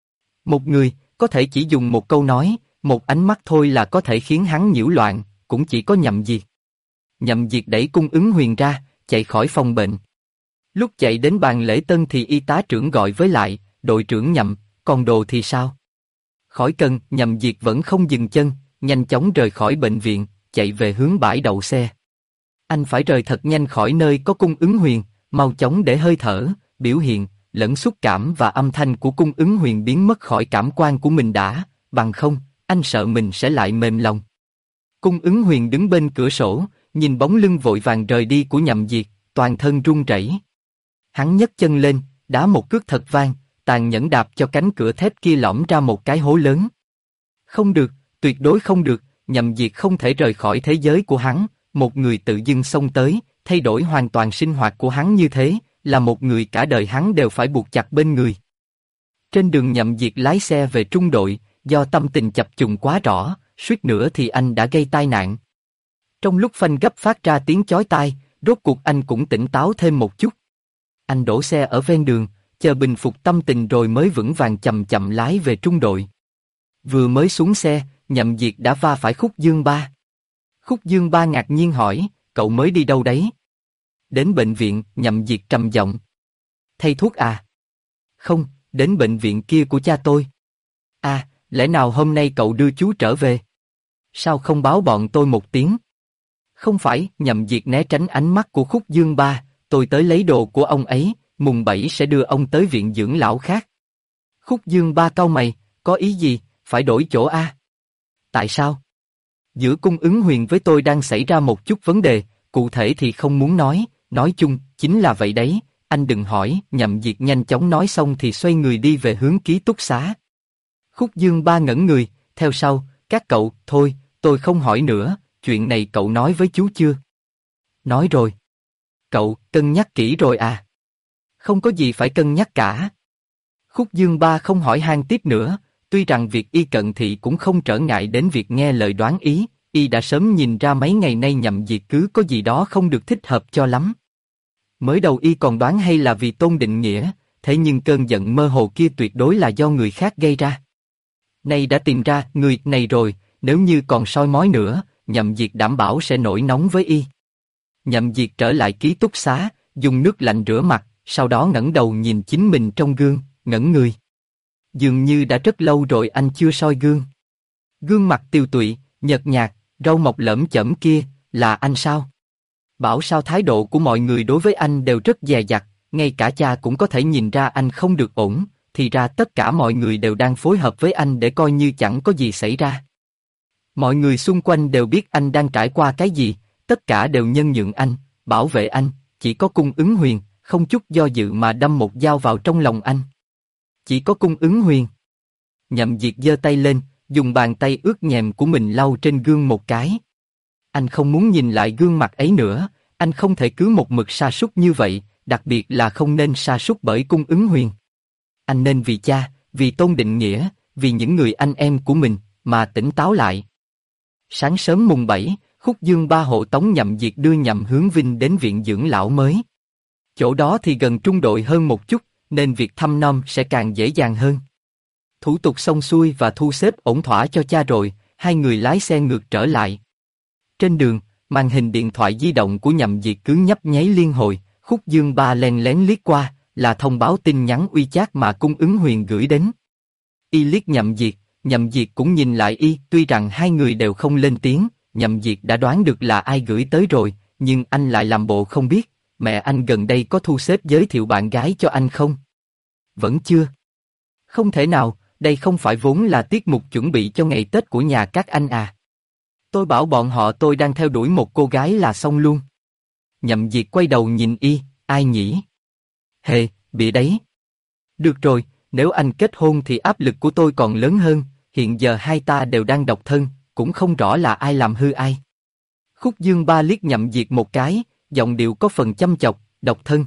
Một người, có thể chỉ dùng một câu nói, một ánh mắt thôi là có thể khiến hắn nhiễu loạn, cũng chỉ có Nhậm Diệt. Nhậm Diệt đẩy Cung Ứng Huyền ra, chạy khỏi phòng bệnh. Lúc chạy đến bàn lễ tân thì y tá trưởng gọi với lại, đội trưởng Nhậm, còn đồ thì sao? Khỏi cần, Nhậm Diệt vẫn không dừng chân, nhanh chóng rời khỏi bệnh viện, chạy về hướng bãi đậu xe. Anh phải rời thật nhanh khỏi nơi có Cung Ứng Huyền, mau chóng để hơi thở, biểu hiện, lẫn xúc cảm và âm thanh của Cung Ứng Huyền biến mất khỏi cảm quan của mình đã, bằng không, anh sợ mình sẽ lại mềm lòng. Cung Ứng Huyền đứng bên cửa sổ, nhìn bóng lưng vội vàng rời đi của Nhậm Diệt, toàn thân run rẩy. Hắn nhấc chân lên, đá một cước thật vang, tàn nhẫn đạp cho cánh cửa thép kia lõm ra một cái hố lớn. Không được, tuyệt đối không được, Nhậm Diệt không thể rời khỏi thế giới của hắn, một người tự dưng xông tới, thay đổi hoàn toàn sinh hoạt của hắn như thế, là một người cả đời hắn đều phải buộc chặt bên người. Trên đường Nhậm Diệt lái xe về trung đội, do tâm tình chập trùng quá rõ, suýt nữa thì anh đã gây tai nạn. Trong lúc phanh gấp phát ra tiếng chói tai, rốt cuộc anh cũng tỉnh táo thêm một chút. Anh đổ xe ở ven đường, chờ bình phục tâm tình rồi mới vững vàng chậm chậm lái về trung đội. Vừa mới xuống xe, Nhậm Diệt đã va phải Khúc Dương Ba. Khúc Dương Ba ngạc nhiên hỏi, cậu mới đi đâu đấy? Đến bệnh viện, Nhậm Diệt trầm giọng. Thay thuốc à? Không, đến bệnh viện kia của cha tôi. À, lẽ nào hôm nay cậu đưa chú trở về? Sao không báo bọn tôi một tiếng? Không phải, Nhậm Diệt né tránh ánh mắt của Khúc Dương Ba, tôi tới lấy đồ của ông ấy, mùng 7 sẽ đưa ông tới viện dưỡng lão khác. Khúc Dương Ba cau mày, có ý gì, phải đổi chỗ à? Tại sao? Giữa Cung Ứng Huyền với tôi đang xảy ra một chút vấn đề, cụ thể thì không muốn nói chung, chính là vậy đấy, anh đừng hỏi. Nhậm Diệt nhanh chóng nói xong thì xoay người đi về hướng ký túc xá. Khúc Dương Ba ngẩn người, theo sau, các cậu, thôi, tôi không hỏi nữa, chuyện này cậu nói với chú chưa? Nói rồi. Cậu, cân nhắc kỹ rồi à? Không có gì phải cân nhắc cả. Khúc Dương Ba không hỏi han tiếp nữa, tuy rằng việc y cận thị cũng không trở ngại đến việc nghe lời đoán ý, y đã sớm nhìn ra mấy ngày nay Nhậm Diệt cứ có gì đó không được thích hợp cho lắm. Mới đầu y còn đoán hay là vì Tôn Định Nghĩa, thế nhưng cơn giận mơ hồ kia tuyệt đối là do người khác gây ra. Nay đã tìm ra người này rồi, nếu như còn soi mói nữa, Nhậm Diệt đảm bảo sẽ nổi nóng với y. Nhậm Diệt trở lại ký túc xá, dùng nước lạnh rửa mặt, sau đó ngẩng đầu nhìn chính mình trong gương, ngẩn người. Dường như đã rất lâu rồi anh chưa soi gương. Gương mặt tiều tụy, nhợt nhạt, râu mọc lởm chởm kia, là anh sao? Bảo sao thái độ của mọi người đối với anh đều rất dè dặt, ngay cả cha cũng có thể nhìn ra anh không được ổn, thì ra tất cả mọi người đều đang phối hợp với anh để coi như chẳng có gì xảy ra. Mọi người xung quanh đều biết anh đang trải qua cái gì, tất cả đều nhân nhượng anh, bảo vệ anh, chỉ có Cung Ứng Huyền, không chút do dự mà đâm một dao vào trong lòng anh. Chỉ có Cung Ứng Huyền. Nhậm Diệt giơ tay lên, dùng bàn tay ướt nhèm của mình lau trên gương một cái. Anh không muốn nhìn lại gương mặt ấy nữa, anh không thể cứ một mực sa sút như vậy, đặc biệt là không nên sa sút bởi Cung Ứng Huyền. Anh nên vì cha, vì Tôn Định Nghĩa, vì những người anh em của mình, mà tỉnh táo lại. Sáng sớm mùng 7, Khúc Dương Ba hộ tống Nhậm Diệt đưa Nhậm Hướng Vinh đến viện dưỡng lão mới. Chỗ đó thì gần trung đội hơn một chút, nên việc thăm nom sẽ càng dễ dàng hơn. Thủ tục xong xuôi và thu xếp ổn thỏa cho cha rồi, hai người lái xe ngược trở lại. Trên đường, màn hình điện thoại di động của Nhậm Diệt cứ nhấp nháy liên hồi, Khúc Dương Ba len lén liếc qua, là thông báo tin nhắn WeChat mà Cung Ứng Huyền gửi đến. Y liếc Nhậm Diệt cũng nhìn lại y, tuy rằng hai người đều không lên tiếng, Nhậm Diệt đã đoán được là ai gửi tới rồi, nhưng anh lại làm bộ không biết. Mẹ anh gần đây có thu xếp giới thiệu bạn gái cho anh không? Vẫn chưa. Không thể nào, đây không phải vốn là tiết mục chuẩn bị cho ngày Tết của nhà các anh à? Tôi bảo bọn họ tôi đang theo đuổi một cô gái là xong luôn. Nhậm Diệt quay đầu nhìn y, ai nhỉ? Hề, bịa đấy. Được rồi, nếu anh kết hôn thì áp lực của tôi còn lớn hơn, hiện giờ hai ta đều đang độc thân, cũng không rõ là ai làm hư ai. Khúc Dương Ba liếc Nhậm Diệt một cái, giọng điệu có phần chăm chọc, độc thân.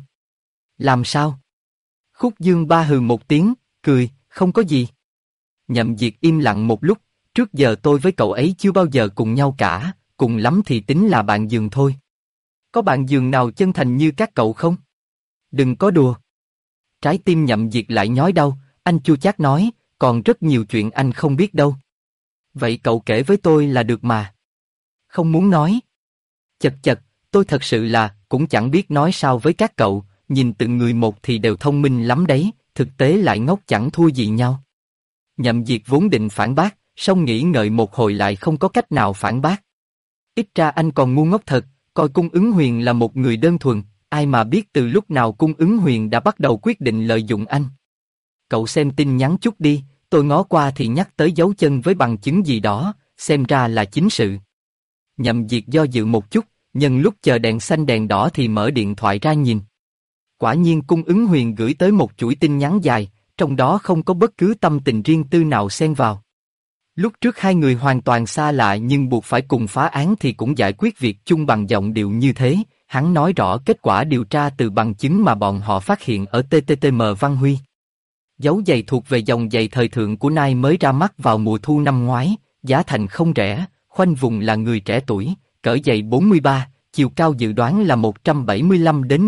Làm sao? Khúc Dương Ba hừ một tiếng, cười, không có gì. Nhậm Diệt im lặng một lúc, trước giờ tôi với cậu ấy chưa bao giờ cùng nhau cả, cùng lắm thì tính là bạn giường thôi. Có bạn giường nào chân thành như các cậu không? Đừng có đùa. Trái tim Nhậm Diệt lại nhói đau, anh chua chát nói, còn rất nhiều chuyện anh không biết đâu. Vậy cậu kể với tôi là được mà. Không muốn nói. Chật chật, tôi thật sự là, cũng chẳng biết nói sao với các cậu, nhìn từng người một thì đều thông minh lắm đấy, thực tế lại ngốc chẳng thua gì nhau. Nhậm Diệt vốn định phản bác, song nghĩ ngợi một hồi lại không có cách nào phản bác. Ít ra anh còn ngu ngốc thật, coi Cung Ứng Huyền là một người đơn thuần, ai mà biết từ lúc nào Cung Ứng Huyền đã bắt đầu quyết định lợi dụng anh. Cậu xem tin nhắn chút đi, tôi ngó qua thì nhắc tới dấu chân với bằng chứng gì đó, xem ra là chính sự. Nhậm Diệt do dự một chút, nhân lúc chờ đèn xanh đèn đỏ thì mở điện thoại ra nhìn. Quả nhiên Cung Ứng Huyền gửi tới một chuỗi tin nhắn dài, trong đó không có bất cứ tâm tình riêng tư nào xen vào. Lúc trước hai người hoàn toàn xa lạ nhưng buộc phải cùng phá án thì cũng giải quyết việc chung bằng giọng điệu như thế, hắn nói rõ kết quả điều tra từ bằng chứng mà bọn họ phát hiện ở TTTM Văn Huy. Dấu giày thuộc về dòng giày thời thượng của Nike mới ra mắt vào mùa thu năm ngoái, giá thành không rẻ, khoanh vùng là người trẻ tuổi, cỡ giày 43, chiều cao dự đoán là 175 đến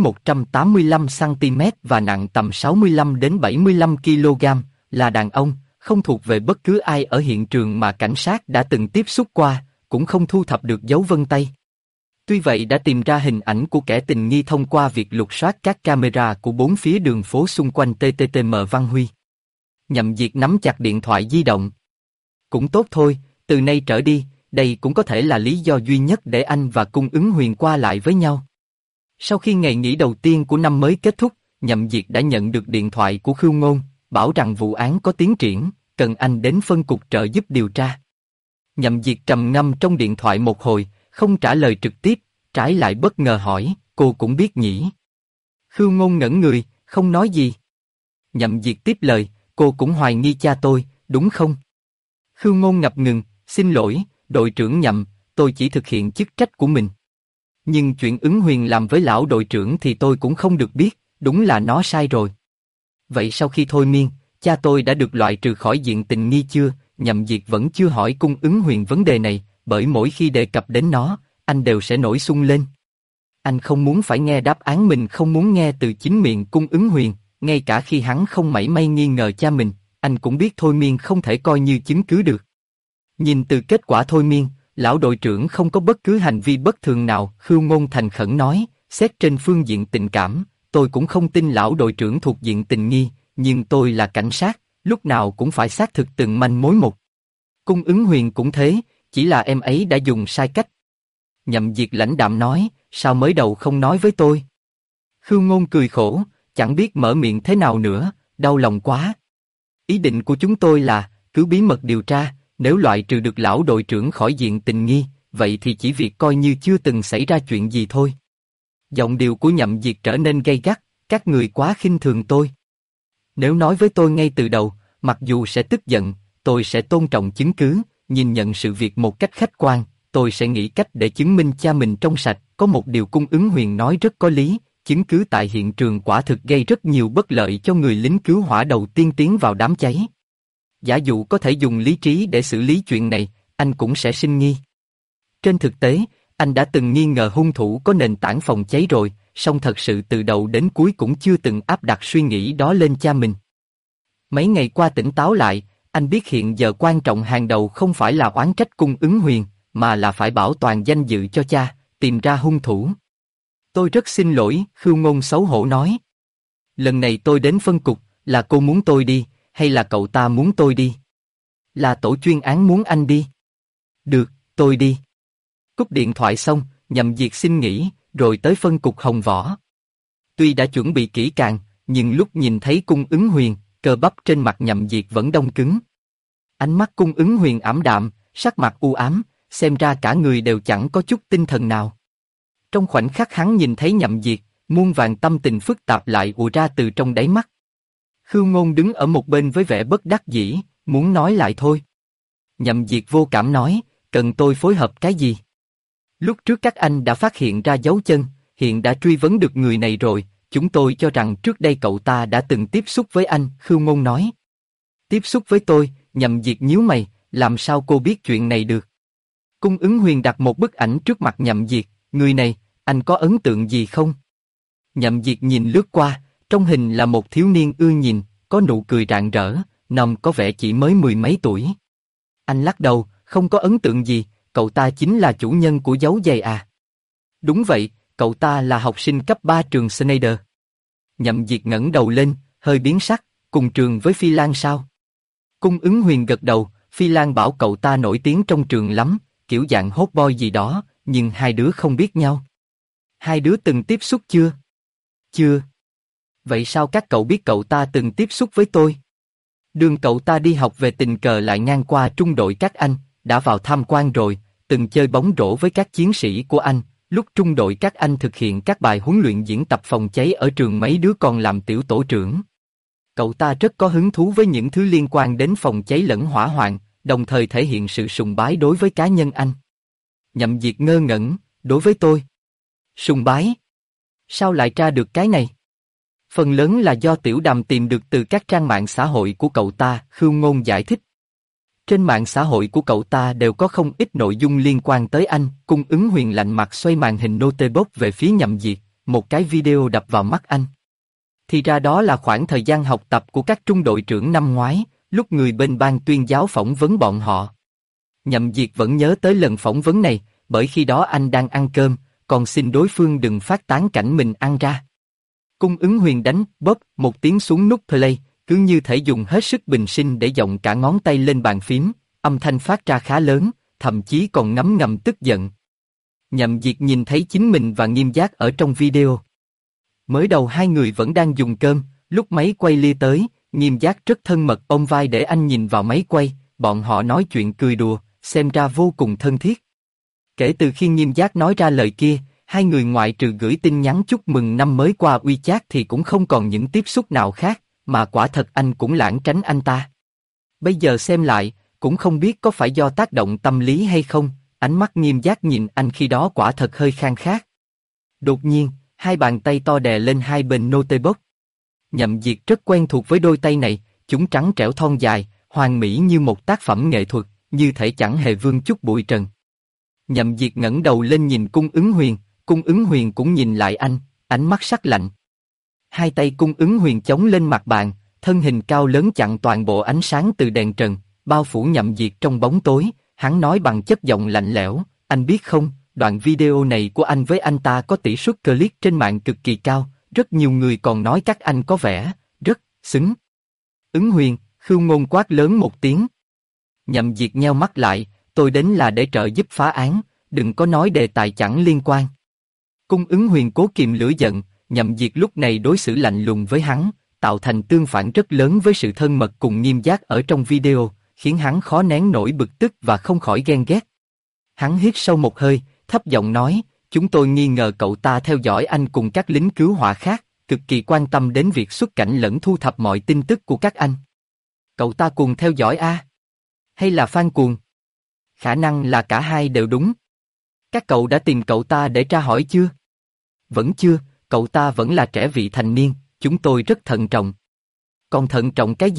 185 cm và nặng tầm 65 đến 75 kg, là đàn ông, không thuộc về bất cứ ai ở hiện trường mà cảnh sát đã từng tiếp xúc qua, cũng không thu thập được dấu vân tay. Tuy vậy đã tìm ra hình ảnh của kẻ tình nghi thông qua việc lục soát các camera của bốn phía đường phố xung quanh TTTM Văn Huy. Nhậm Diệt nắm chặt điện thoại di động. Cũng tốt thôi, từ nay trở đi, đây cũng có thể là lý do duy nhất để anh và Cung Ứng Huyền qua lại với nhau. Sau khi ngày nghỉ đầu tiên của năm mới kết thúc, Nhậm Diệt đã nhận được điện thoại của Khưu Ngôn, bảo rằng vụ án có tiến triển, cần anh đến phân cục trợ giúp điều tra. Nhậm Diệt trầm ngâm trong điện thoại một hồi, không trả lời trực tiếp, trái lại bất ngờ hỏi, cô cũng biết nhỉ? Khưu Ngôn ngẩn người, không nói gì. Nhậm Diệt tiếp lời, cô cũng hoài nghi cha tôi, đúng không? Khưu Ngôn ngập ngừng, xin lỗi, đội trưởng Nhậm, tôi chỉ thực hiện chức trách của mình. Nhưng chuyện Ứng Huyền làm với lão đội trưởng thì tôi cũng không được biết, đúng là nó sai rồi. Vậy sau khi thôi miên, cha tôi đã được loại trừ khỏi diện tình nghi chưa? Nhậm Diệt vẫn chưa hỏi Cung Ứng Huyền vấn đề này, bởi mỗi khi đề cập đến nó, anh đều sẽ nổi xung lên. Anh không muốn phải nghe đáp án mình không muốn nghe từ chính miệng Cung Ứng Huyền, ngay cả khi hắn không mảy may nghi ngờ cha mình, anh cũng biết thôi miên không thể coi như chứng cứ được. Nhìn từ kết quả thôi miên, lão đội trưởng không có bất cứ hành vi bất thường nào, Khưu Ngôn thành khẩn nói, xét trên phương diện tình cảm, tôi cũng không tin lão đội trưởng thuộc diện tình nghi, nhưng tôi là cảnh sát, lúc nào cũng phải xác thực từng manh mối một. Cung Ứng Huyền cũng thế, chỉ là em ấy đã dùng sai cách. Nhậm Diệt lãnh đạm nói, sao mới đầu không nói với tôi? Khưu Ngôn cười khổ, chẳng biết mở miệng thế nào nữa, đau lòng quá. Ý định của chúng tôi là, cứ bí mật điều tra, nếu loại trừ được lão đội trưởng khỏi diện tình nghi, vậy thì chỉ việc coi như chưa từng xảy ra chuyện gì thôi. Giọng điệu của Nhậm Diệt trở nên gay gắt, các người quá khinh thường tôi. Nếu nói với tôi ngay từ đầu, mặc dù sẽ tức giận, tôi sẽ tôn trọng chứng cứ, nhìn nhận sự việc một cách khách quan, tôi sẽ nghĩ cách để chứng minh cha mình trong sạch. Có một điều Cung Ứng Huyền nói rất có lý, chứng cứ tại hiện trường quả thực gây rất nhiều bất lợi cho người lính cứu hỏa đầu tiên tiến vào đám cháy. giả dụ có thể dùng lý trí để xử lý chuyện này, anh cũng sẽ sinh nghi. Trên thực tế, anh đã từng nghi ngờ hung thủ có nền tảng phòng cháy rồi, song thật sự từ đầu đến cuối cũng chưa từng áp đặt suy nghĩ đó lên cha mình. Mấy ngày qua tỉnh táo lại, anh biết hiện giờ quan trọng hàng đầu không phải là oán trách Cung Ứng Huyền, mà là phải bảo toàn danh dự cho cha, tìm ra hung thủ. Tôi rất xin lỗi, Khưu Ngôn xấu hổ nói. Lần này tôi đến phân cục, là cô muốn tôi đi, hay là cậu ta muốn tôi đi? Là tổ chuyên án muốn anh đi. Được, tôi đi. Cúp điện thoại xong, Nhậm Diệt xin nghỉ, rồi tới phân cục Hồng Võ. Tuy đã chuẩn bị kỹ càng, nhưng lúc nhìn thấy Cung Ứng Huyền, cơ bắp trên mặt Nhậm Diệt vẫn đông cứng. Ánh mắt Cung Ứng Huyền ảm đạm, sắc mặt u ám, xem ra cả người đều chẳng có chút tinh thần nào. Trong khoảnh khắc hắn nhìn thấy Nhậm Diệt, muôn vàn tâm tình phức tạp lại ùa ra từ trong đáy mắt. Khưu Ngôn đứng ở một bên với vẻ bất đắc dĩ, muốn nói lại thôi. Nhậm Diệt vô cảm nói, cần tôi phối hợp cái gì? Lúc trước các anh đã phát hiện ra dấu chân, hiện đã truy vấn được người này rồi, chúng tôi cho rằng trước đây cậu ta đã từng tiếp xúc với anh, Khưu Ngôn nói. Tiếp xúc với tôi, Nhậm Diệt nhíu mày, làm sao cô biết chuyện này được? Cung Ứng Huyền đặt một bức ảnh trước mặt Nhậm Diệt, người này, anh có ấn tượng gì không? Nhậm Diệt nhìn lướt qua, trong hình là một thiếu niên ưa nhìn, có nụ cười rạng rỡ, nằm có vẻ chỉ mới mười mấy tuổi. Anh lắc đầu, không có ấn tượng gì, cậu ta chính là chủ nhân của dấu giày à? Đúng vậy, cậu ta là học sinh cấp 3 trường Schneider. Nhậm Diệt ngẩng đầu lên, hơi biến sắc, cùng trường với Phi Lan sao? Cung Ứng Huyền gật đầu, Phi Lan bảo cậu ta nổi tiếng trong trường lắm, kiểu dạng hot boy gì đó, nhưng hai đứa không biết nhau. Hai đứa từng tiếp xúc chưa? Chưa. Vậy sao các cậu biết cậu ta từng tiếp xúc với tôi? Đường cậu ta đi học về tình cờ lại ngang qua trung đội các anh, đã vào tham quan rồi, từng chơi bóng rổ với các chiến sĩ của anh. Lúc trung đội các anh thực hiện các bài huấn luyện diễn tập phòng cháy ở trường mấy đứa còn làm tiểu tổ trưởng. Cậu ta rất có hứng thú với những thứ liên quan đến phòng cháy lẫn hỏa hoạn, đồng thời thể hiện sự sùng bái đối với cá nhân anh. Nhậm Diệt ngơ ngẩn, đối với tôi. Sùng bái? Sao lại tra được cái này? Phần lớn là do Tiểu Đàm tìm được từ các trang mạng xã hội của cậu ta, Khưu Ngôn giải thích. Trên mạng xã hội của cậu ta đều có không ít nội dung liên quan tới anh. Cung Ứng Huyền lạnh mặt xoay màn hình notebook về phía Nhậm Diệt, một cái video đập vào mắt anh. Thì ra đó là khoảng thời gian học tập của các trung đội trưởng năm ngoái, lúc người bên ban tuyên giáo phỏng vấn bọn họ. Nhậm Diệt vẫn nhớ tới lần phỏng vấn này, bởi khi đó anh đang ăn cơm, còn xin đối phương đừng phát tán cảnh mình ăn ra. Cung Ứng Huyền đánh bóp một tiếng xuống nút play, cứ như thể dùng hết sức bình sinh để giọng cả ngón tay lên bàn phím, âm thanh phát ra khá lớn, thậm chí còn ngấm ngầm tức giận. Nhậm Diệt nhìn thấy chính mình và Nghiêm Giác ở trong video. Mới đầu hai người vẫn đang dùng cơm, lúc máy quay lia tới, Nghiêm Giác rất thân mật ôm vai để anh nhìn vào máy quay, bọn họ nói chuyện cười đùa, xem ra vô cùng thân thiết. Kể từ khi Nghiêm Giác nói ra lời kia, hai người ngoại trừ gửi tin nhắn chúc mừng năm mới qua WeChat thì cũng không còn những tiếp xúc nào khác, mà quả thật anh cũng lảng tránh anh ta. Bây giờ xem lại, cũng không biết có phải do tác động tâm lý hay không, ánh mắt Nghiêm Giác nhìn anh khi đó quả thật hơi khan khát. Đột nhiên, hai bàn tay to đè lên hai bên notebook. Nhậm Diệt rất quen thuộc với đôi tay này, chúng trắng trẻo thon dài, hoàn mỹ như một tác phẩm nghệ thuật, như thể chẳng hề vương chút bụi trần. Nhậm Diệt ngẩng đầu lên nhìn Cung Ứng Huyền, Cung Ứng Huyền cũng nhìn lại anh, ánh mắt sắc lạnh. Hai tay Cung Ứng Huyền chống lên mặt bàn, thân hình cao lớn chặn toàn bộ ánh sáng từ đèn trần, bao phủ Nhậm Diệt trong bóng tối. Hắn nói bằng chất giọng lạnh lẽo, anh biết không, đoạn video này của anh với anh ta có tỷ suất click trên mạng cực kỳ cao, rất nhiều người còn nói các anh có vẻ rất xứng. Ứng Huyền, Khưu Ngôn quát lớn một tiếng. Nhậm Diệt nheo mắt lại, tôi đến là để trợ giúp phá án, đừng có nói đề tài chẳng liên quan. Cung Ứng Huyền cố kìm lửa giận, Nhậm Diệt lúc này đối xử lạnh lùng với hắn, tạo thành tương phản rất lớn với sự thân mật cùng Nghiêm Giác ở trong video, khiến hắn khó nén nổi bực tức và không khỏi ghen ghét. Hắn hít sâu một hơi, thấp giọng nói, chúng tôi nghi ngờ cậu ta theo dõi anh cùng các lính cứu hỏa khác, cực kỳ quan tâm đến việc xuất cảnh lẫn thu thập mọi tin tức của các anh. Cậu ta cùng theo dõi a? Hay là fan cuồng? Khả năng là cả hai đều đúng. Các cậu đã tìm cậu ta để tra hỏi chưa? Vẫn chưa, cậu ta vẫn là trẻ vị thành niên, chúng tôi rất thận trọng. Còn thận trọng cái gì,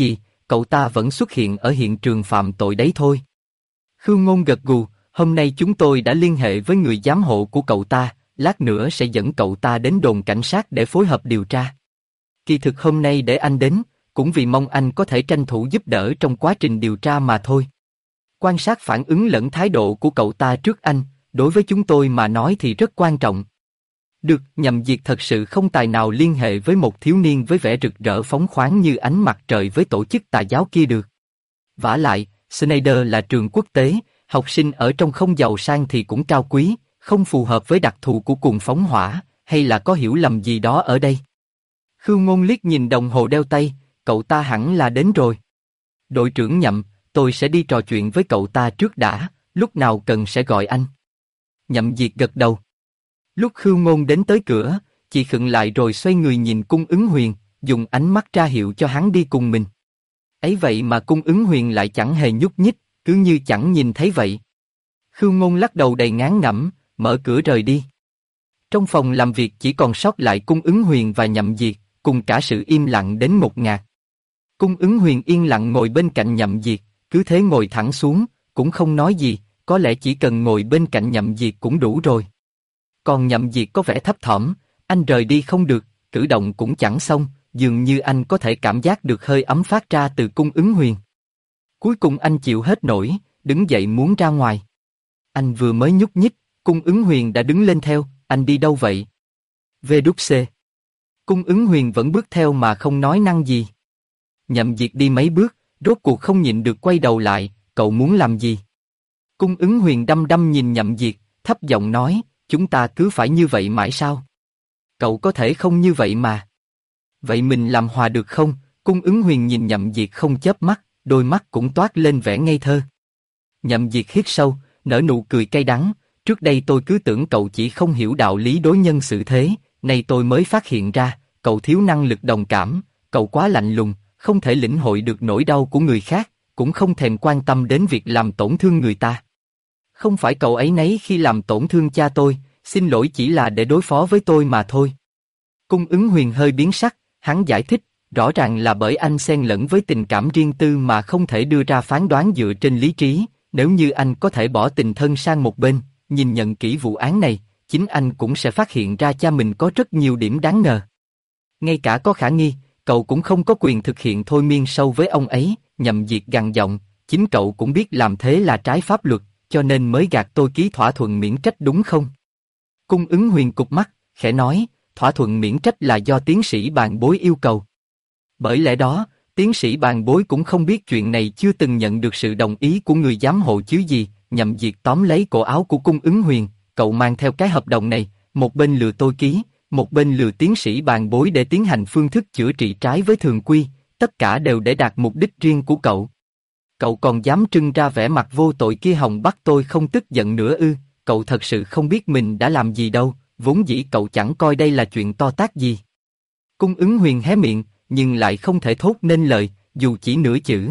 cậu ta vẫn xuất hiện ở hiện trường phạm tội đấy thôi. Khương Ngôn gật gù, hôm nay chúng tôi đã liên hệ với người giám hộ của cậu ta, lát nữa sẽ dẫn cậu ta đến đồn cảnh sát để phối hợp điều tra. Kỳ thực hôm nay để anh đến, cũng vì mong anh có thể tranh thủ giúp đỡ trong quá trình điều tra mà thôi. Quan sát phản ứng lẫn thái độ của cậu ta trước anh, đối với chúng tôi mà nói thì rất quan trọng. Được, Nhậm Diệt thật sự không tài nào liên hệ với một thiếu niên với vẻ rực rỡ phóng khoáng như ánh mặt trời với tổ chức tà giáo kia được. Vả lại, Schneider là trường quốc tế, học sinh ở trong không giàu sang thì cũng cao quý, không phù hợp với đặc thù của cuồng phóng hỏa, hay là có hiểu lầm gì đó ở đây. Khương Ngôn liếc nhìn đồng hồ đeo tay, cậu ta hẳn là đến rồi. Đội trưởng Nhậm, tôi sẽ đi trò chuyện với cậu ta trước đã, lúc nào cần sẽ gọi anh. Nhậm Diệt gật đầu. Lúc Khương Ngôn đến tới cửa, chị khựng lại rồi xoay người nhìn Cung Ứng Huyền, dùng ánh mắt ra hiệu cho hắn đi cùng mình. Ấy vậy mà Cung Ứng Huyền lại chẳng hề nhúc nhích, cứ như chẳng nhìn thấy vậy. Khương Ngôn lắc đầu đầy ngán ngẩm, mở cửa rời đi. Trong phòng làm việc chỉ còn sót lại Cung Ứng Huyền và Nhậm Diệt, cùng cả sự im lặng đến ngột ngạt. Cung Ứng Huyền yên lặng ngồi bên cạnh Nhậm Diệt, cứ thế ngồi thẳng xuống, cũng không nói gì, có lẽ chỉ cần ngồi bên cạnh Nhậm Diệt cũng đủ rồi. Còn Nhậm Diệt có vẻ thấp thỏm, anh rời đi không được, cử động cũng chẳng xong, dường như anh có thể cảm giác được hơi ấm phát ra từ Cung Ứng Huyền. Cuối cùng anh chịu hết nổi, đứng dậy muốn ra ngoài. Anh vừa mới nhúc nhích, Cung Ứng Huyền đã đứng lên theo, anh đi đâu vậy? Về đúc C. Cung Ứng Huyền vẫn bước theo mà không nói năng gì. Nhậm Diệt đi mấy bước, rốt cuộc không nhịn được quay đầu lại, cậu muốn làm gì? Cung Ứng Huyền đăm đăm nhìn Nhậm Diệt, thấp giọng nói, chúng ta cứ phải như vậy mãi sao? Cậu có thể không như vậy mà. Vậy mình làm hòa được không? Cung Ứng Huyền nhìn Nhậm Diệt không chớp mắt, đôi mắt cũng toát lên vẻ ngây thơ. Nhậm Diệt hít sâu, nở nụ cười cay đắng, trước đây tôi cứ tưởng cậu chỉ không hiểu đạo lý đối nhân xử thế, nay tôi mới phát hiện ra, cậu thiếu năng lực đồng cảm, cậu quá lạnh lùng, không thể lĩnh hội được nỗi đau của người khác, cũng không thèm quan tâm đến việc làm tổn thương người ta. Không phải cậu ấy nấy khi làm tổn thương cha tôi, xin lỗi chỉ là để đối phó với tôi mà thôi. Cung Ứng Huyền hơi biến sắc, hắn giải thích, rõ ràng là bởi anh xen lẫn với tình cảm riêng tư mà không thể đưa ra phán đoán dựa trên lý trí, nếu như anh có thể bỏ tình thân sang một bên, nhìn nhận kỹ vụ án này, chính anh cũng sẽ phát hiện ra cha mình có rất nhiều điểm đáng ngờ. Ngay cả có khả nghi, cậu cũng không có quyền thực hiện thôi miên sâu với ông ấy, Nhậm Diệt gằn giọng, chính cậu cũng biết làm thế là trái pháp luật, cho nên mới gạt tôi ký thỏa thuận miễn trách đúng không? Cung Ứng Huyền cụp mắt, khẽ nói, thỏa thuận miễn trách là do tiến sĩ Bàn Bối yêu cầu. Bởi lẽ đó, tiến sĩ Bàn Bối cũng không biết chuyện này chưa từng nhận được sự đồng ý của người giám hộ chứ gì. Nhậm Diệt tóm lấy cổ áo của Cung Ứng Huyền, cậu mang theo cái hợp đồng này, một bên lừa tôi ký, một bên lừa tiến sĩ Bàn Bối để tiến hành phương thức chữa trị trái với thường quy, tất cả đều để đạt mục đích riêng của cậu. Cậu còn dám trưng ra vẻ mặt vô tội kia hòng bắt tôi không tức giận nữa ư? Cậu thật sự không biết mình đã làm gì đâu, vốn dĩ cậu chẳng coi đây là chuyện to tát gì. Cung Ứng Huyền hé miệng, nhưng lại không thể thốt nên lời, dù chỉ nửa chữ.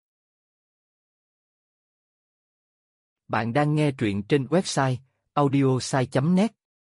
Bạn đang nghe truyện trên website audiosai.net.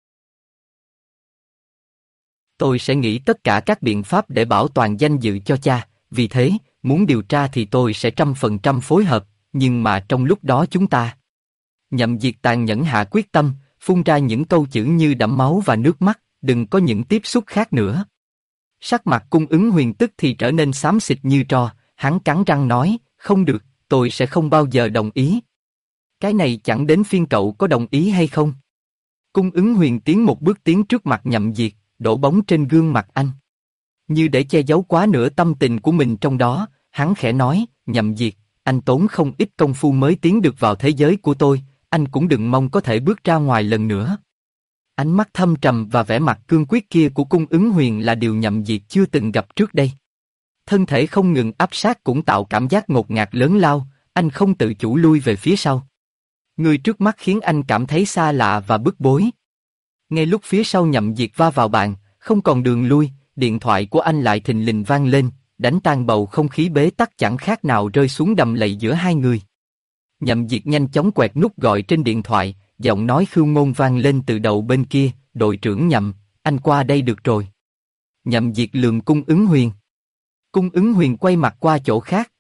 Tôi sẽ nghĩ tất cả các biện pháp để bảo toàn danh dự cho cha, vì thế, muốn điều tra thì tôi sẽ 100% phối hợp, nhưng mà trong lúc đó chúng ta... Nhậm Diệt tàn nhẫn hạ quyết tâm, phun ra những câu chữ như đẫm máu và nước mắt, đừng có những tiếp xúc khác nữa. Sắc mặt Cung Ứng Huyền tức thì trở nên xám xịt như tro, hắn cắn răng nói, không được, tôi sẽ không bao giờ đồng ý. Cái này chẳng đến phiên cậu có đồng ý hay không? Cung Ứng Huyền tiến một bước tiến trước mặt Nhậm Diệt, đổ bóng trên gương mặt anh. Như để che giấu quá nửa tâm tình của mình trong đó, hắn khẽ nói, Nhậm Diệt, anh tốn không ít công phu mới tiến được vào thế giới của tôi, anh cũng đừng mong có thể bước ra ngoài lần nữa. Ánh mắt thâm trầm và vẻ mặt cương quyết kia của Cung Ứng Huyền là điều Nhậm Diệt chưa từng gặp trước đây. Thân thể không ngừng áp sát cũng tạo cảm giác ngột ngạt lớn lao, anh không tự chủ lui về phía sau. Người trước mắt khiến anh cảm thấy xa lạ và bức bối. Ngay lúc phía sau Nhậm Diệt va vào bàn, không còn đường lui, điện thoại của anh lại thình lình vang lên, đánh tan bầu không khí bế tắc chẳng khác nào rơi xuống đầm lầy giữa hai người. Nhậm Diệt nhanh chóng quẹt nút gọi trên điện thoại, giọng nói Khương Ngôn vang lên từ đầu bên kia, đội trưởng Nhậm, anh qua đây được rồi. Nhậm Diệt lườm Cung Ứng Huyền. Cung Ứng Huyền quay mặt qua chỗ khác,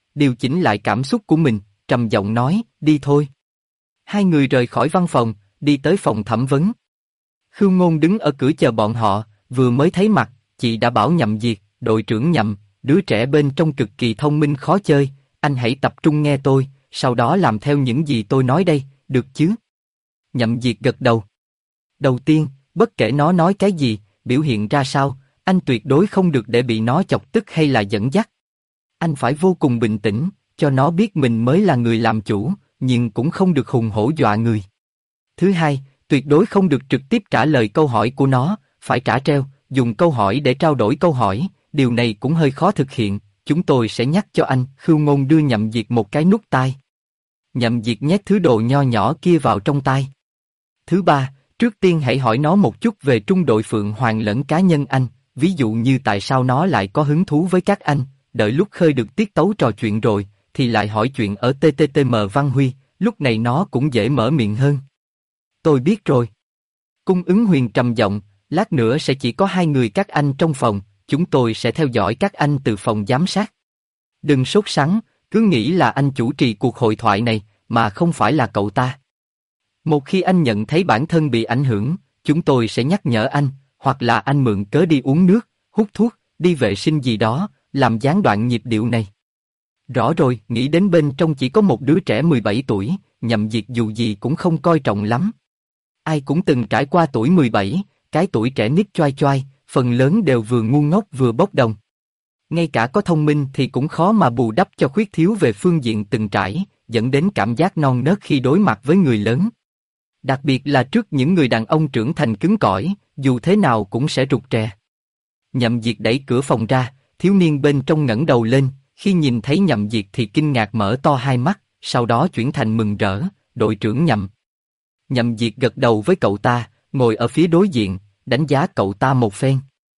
điều chỉnh lại cảm xúc của mình, trầm giọng nói, đi thôi. Hai người rời khỏi văn phòng, đi tới phòng thẩm vấn. Khưu Ngôn đứng ở cửa chờ bọn họ, vừa mới thấy mặt, chị đã bảo Nhậm Diệt, đội trưởng Nhậm, đứa trẻ bên trong cực kỳ thông minh khó chơi, anh hãy tập trung nghe tôi, sau đó làm theo những gì tôi nói đây, được chứ? Nhậm Diệt gật đầu. Đầu tiên, bất kể nó nói cái gì, biểu hiện ra sao, anh tuyệt đối không được để bị nó chọc tức hay là dẫn dắt. Anh phải vô cùng bình tĩnh, cho nó biết mình mới là người làm chủ, nhưng cũng không được hùng hổ dọa người. Thứ hai, tuyệt đối không được trực tiếp trả lời câu hỏi của nó, phải trả treo, dùng câu hỏi để trao đổi câu hỏi, điều này cũng hơi khó thực hiện, chúng tôi sẽ nhắc cho anh. Khưu Ngôn đưa Nhậm Diệt một cái nút tai. Nhậm Diệt nhét thứ đồ nho nhỏ kia vào trong tai. Thứ ba, trước tiên hãy hỏi nó một chút về trung đội Phượng Hoàng lẫn cá nhân anh, ví dụ như tại sao nó lại có hứng thú với các anh, đợi lúc khơi được tiết tấu trò chuyện rồi, thì lại hỏi chuyện ở TTTM Văn Huy, lúc này nó cũng dễ mở miệng hơn. Tôi biết rồi. Cung Ứng Huyền trầm giọng, lát nữa sẽ chỉ có hai người các anh trong phòng, chúng tôi sẽ theo dõi các anh từ phòng giám sát. Đừng sốt sắng, cứ nghĩ là anh chủ trì cuộc hội thoại này, mà không phải là cậu ta. Một khi anh nhận thấy bản thân bị ảnh hưởng, chúng tôi sẽ nhắc nhở anh, hoặc là anh mượn cớ đi uống nước, hút thuốc, đi vệ sinh gì đó, làm gián đoạn nhịp điệu này. Rõ rồi, nghĩ đến bên trong chỉ có một đứa trẻ 17 tuổi, Nhậm Diệt dù gì cũng không coi trọng lắm. Ai cũng từng trải qua tuổi 17, cái tuổi trẻ nít choai choai, phần lớn đều vừa ngu ngốc vừa bốc đồng. Ngay cả có thông minh thì cũng khó mà bù đắp cho khuyết thiếu về phương diện từng trải, dẫn đến cảm giác non nớt khi đối mặt với người lớn. Đặc biệt là trước những người đàn ông trưởng thành cứng cỏi, dù thế nào cũng sẽ rụt rè. Nhậm Diệt đẩy cửa phòng ra, thiếu niên bên trong ngẩng đầu lên, khi nhìn thấy Nhậm Diệt thì kinh ngạc mở to hai mắt, sau đó chuyển thành mừng rỡ, đội trưởng Nhậm. Nhậm Diệt gật đầu với cậu ta, ngồi ở phía đối diện, đánh giá cậu ta một phen.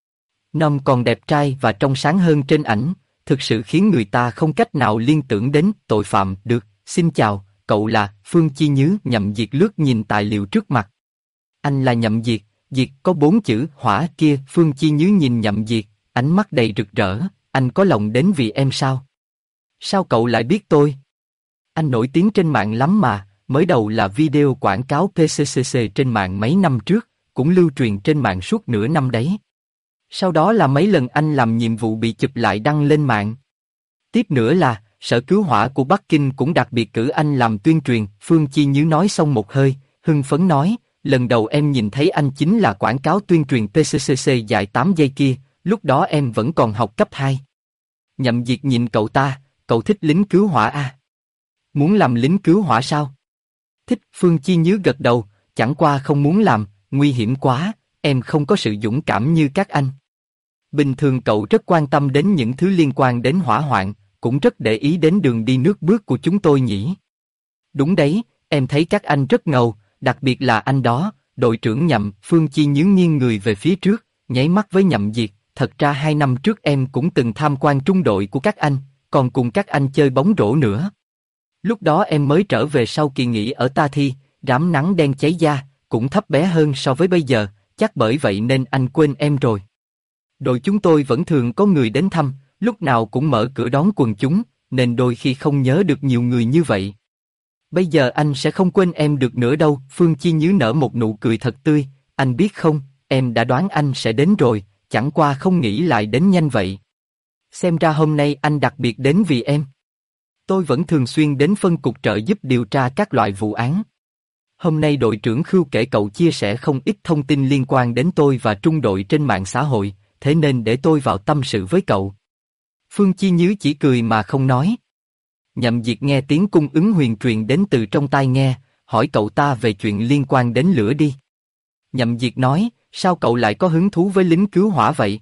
Nom còn đẹp trai và trong sáng hơn trên ảnh, thực sự khiến người ta không cách nào liên tưởng đến tội phạm. Được, xin chào, cậu là Phương Chi Nhứ. Nhậm Diệt lướt nhìn tài liệu trước mặt. Anh là Nhậm Diệt, Diệt có 4 chữ hỏa kia. Phương Chi Nhứ nhìn Nhậm Diệt, ánh mắt đầy rực rỡ, anh có lòng đến vì em sao? Sao cậu lại biết tôi? Anh nổi tiếng trên mạng lắm mà, mới đầu là video quảng cáo PCCC trên mạng mấy năm trước, cũng lưu truyền trên mạng suốt nửa năm đấy. Sau đó là mấy lần anh làm nhiệm vụ bị chụp lại đăng lên mạng. Tiếp nữa là, Sở Cứu Hỏa của Bắc Kinh cũng đặc biệt cử anh làm tuyên truyền. Phương Chi Nhứ nói xong một hơi, hưng phấn nói, lần đầu em nhìn thấy anh chính là quảng cáo tuyên truyền PCCC dài 8 giây kia, lúc đó em vẫn còn học cấp 2. Nhậm Diệt nhìn cậu ta, cậu thích lính cứu hỏa à? Muốn làm lính cứu hỏa sao? Thích. Phương Chi Nhứ gật đầu, chẳng qua không muốn làm, nguy hiểm quá, em không có sự dũng cảm như các anh. Bình thường cậu rất quan tâm đến những thứ liên quan đến hỏa hoạn, cũng rất để ý đến đường đi nước bước của chúng tôi nhỉ? Đúng đấy, em thấy các anh rất ngầu, đặc biệt là anh đó, đội trưởng Nhậm. Phương Chi Nhứ nghiêng người về phía trước, nháy mắt với Nhậm Diệt, thật ra 2 năm trước em cũng từng tham quan trung đội của các anh, còn cùng các anh chơi bóng rổ nữa. Lúc đó em mới trở về sau kỳ nghỉ ở Ta Thi, rám nắng đen cháy da, cũng thấp bé hơn so với bây giờ, chắc bởi vậy nên anh quên em rồi. Đội chúng tôi vẫn thường có người đến thăm, lúc nào cũng mở cửa đón quần chúng, nên đôi khi không nhớ được nhiều người như vậy. Bây giờ anh sẽ không quên em được nữa đâu. Phương Chi Nhứ nở một nụ cười thật tươi, anh biết không, em đã đoán anh sẽ đến rồi, chẳng qua không nghĩ lại đến nhanh vậy. Xem ra hôm nay anh đặc biệt đến vì em. Tôi vẫn thường xuyên đến phân cục trợ giúp điều tra các loại vụ án. Hôm nay đội trưởng Khưu kể cậu chia sẻ không ít thông tin liên quan đến tôi và trung đội trên mạng xã hội, thế nên để tôi vào tâm sự với cậu. Phương Chi Nhứ chỉ cười mà không nói. Nhậm Diệt nghe tiếng Cung Ứng Huyền truyền đến từ trong tai nghe, hỏi cậu ta về chuyện liên quan đến lửa đi. Nhậm Diệt nói, sao cậu lại có hứng thú với lính cứu hỏa vậy?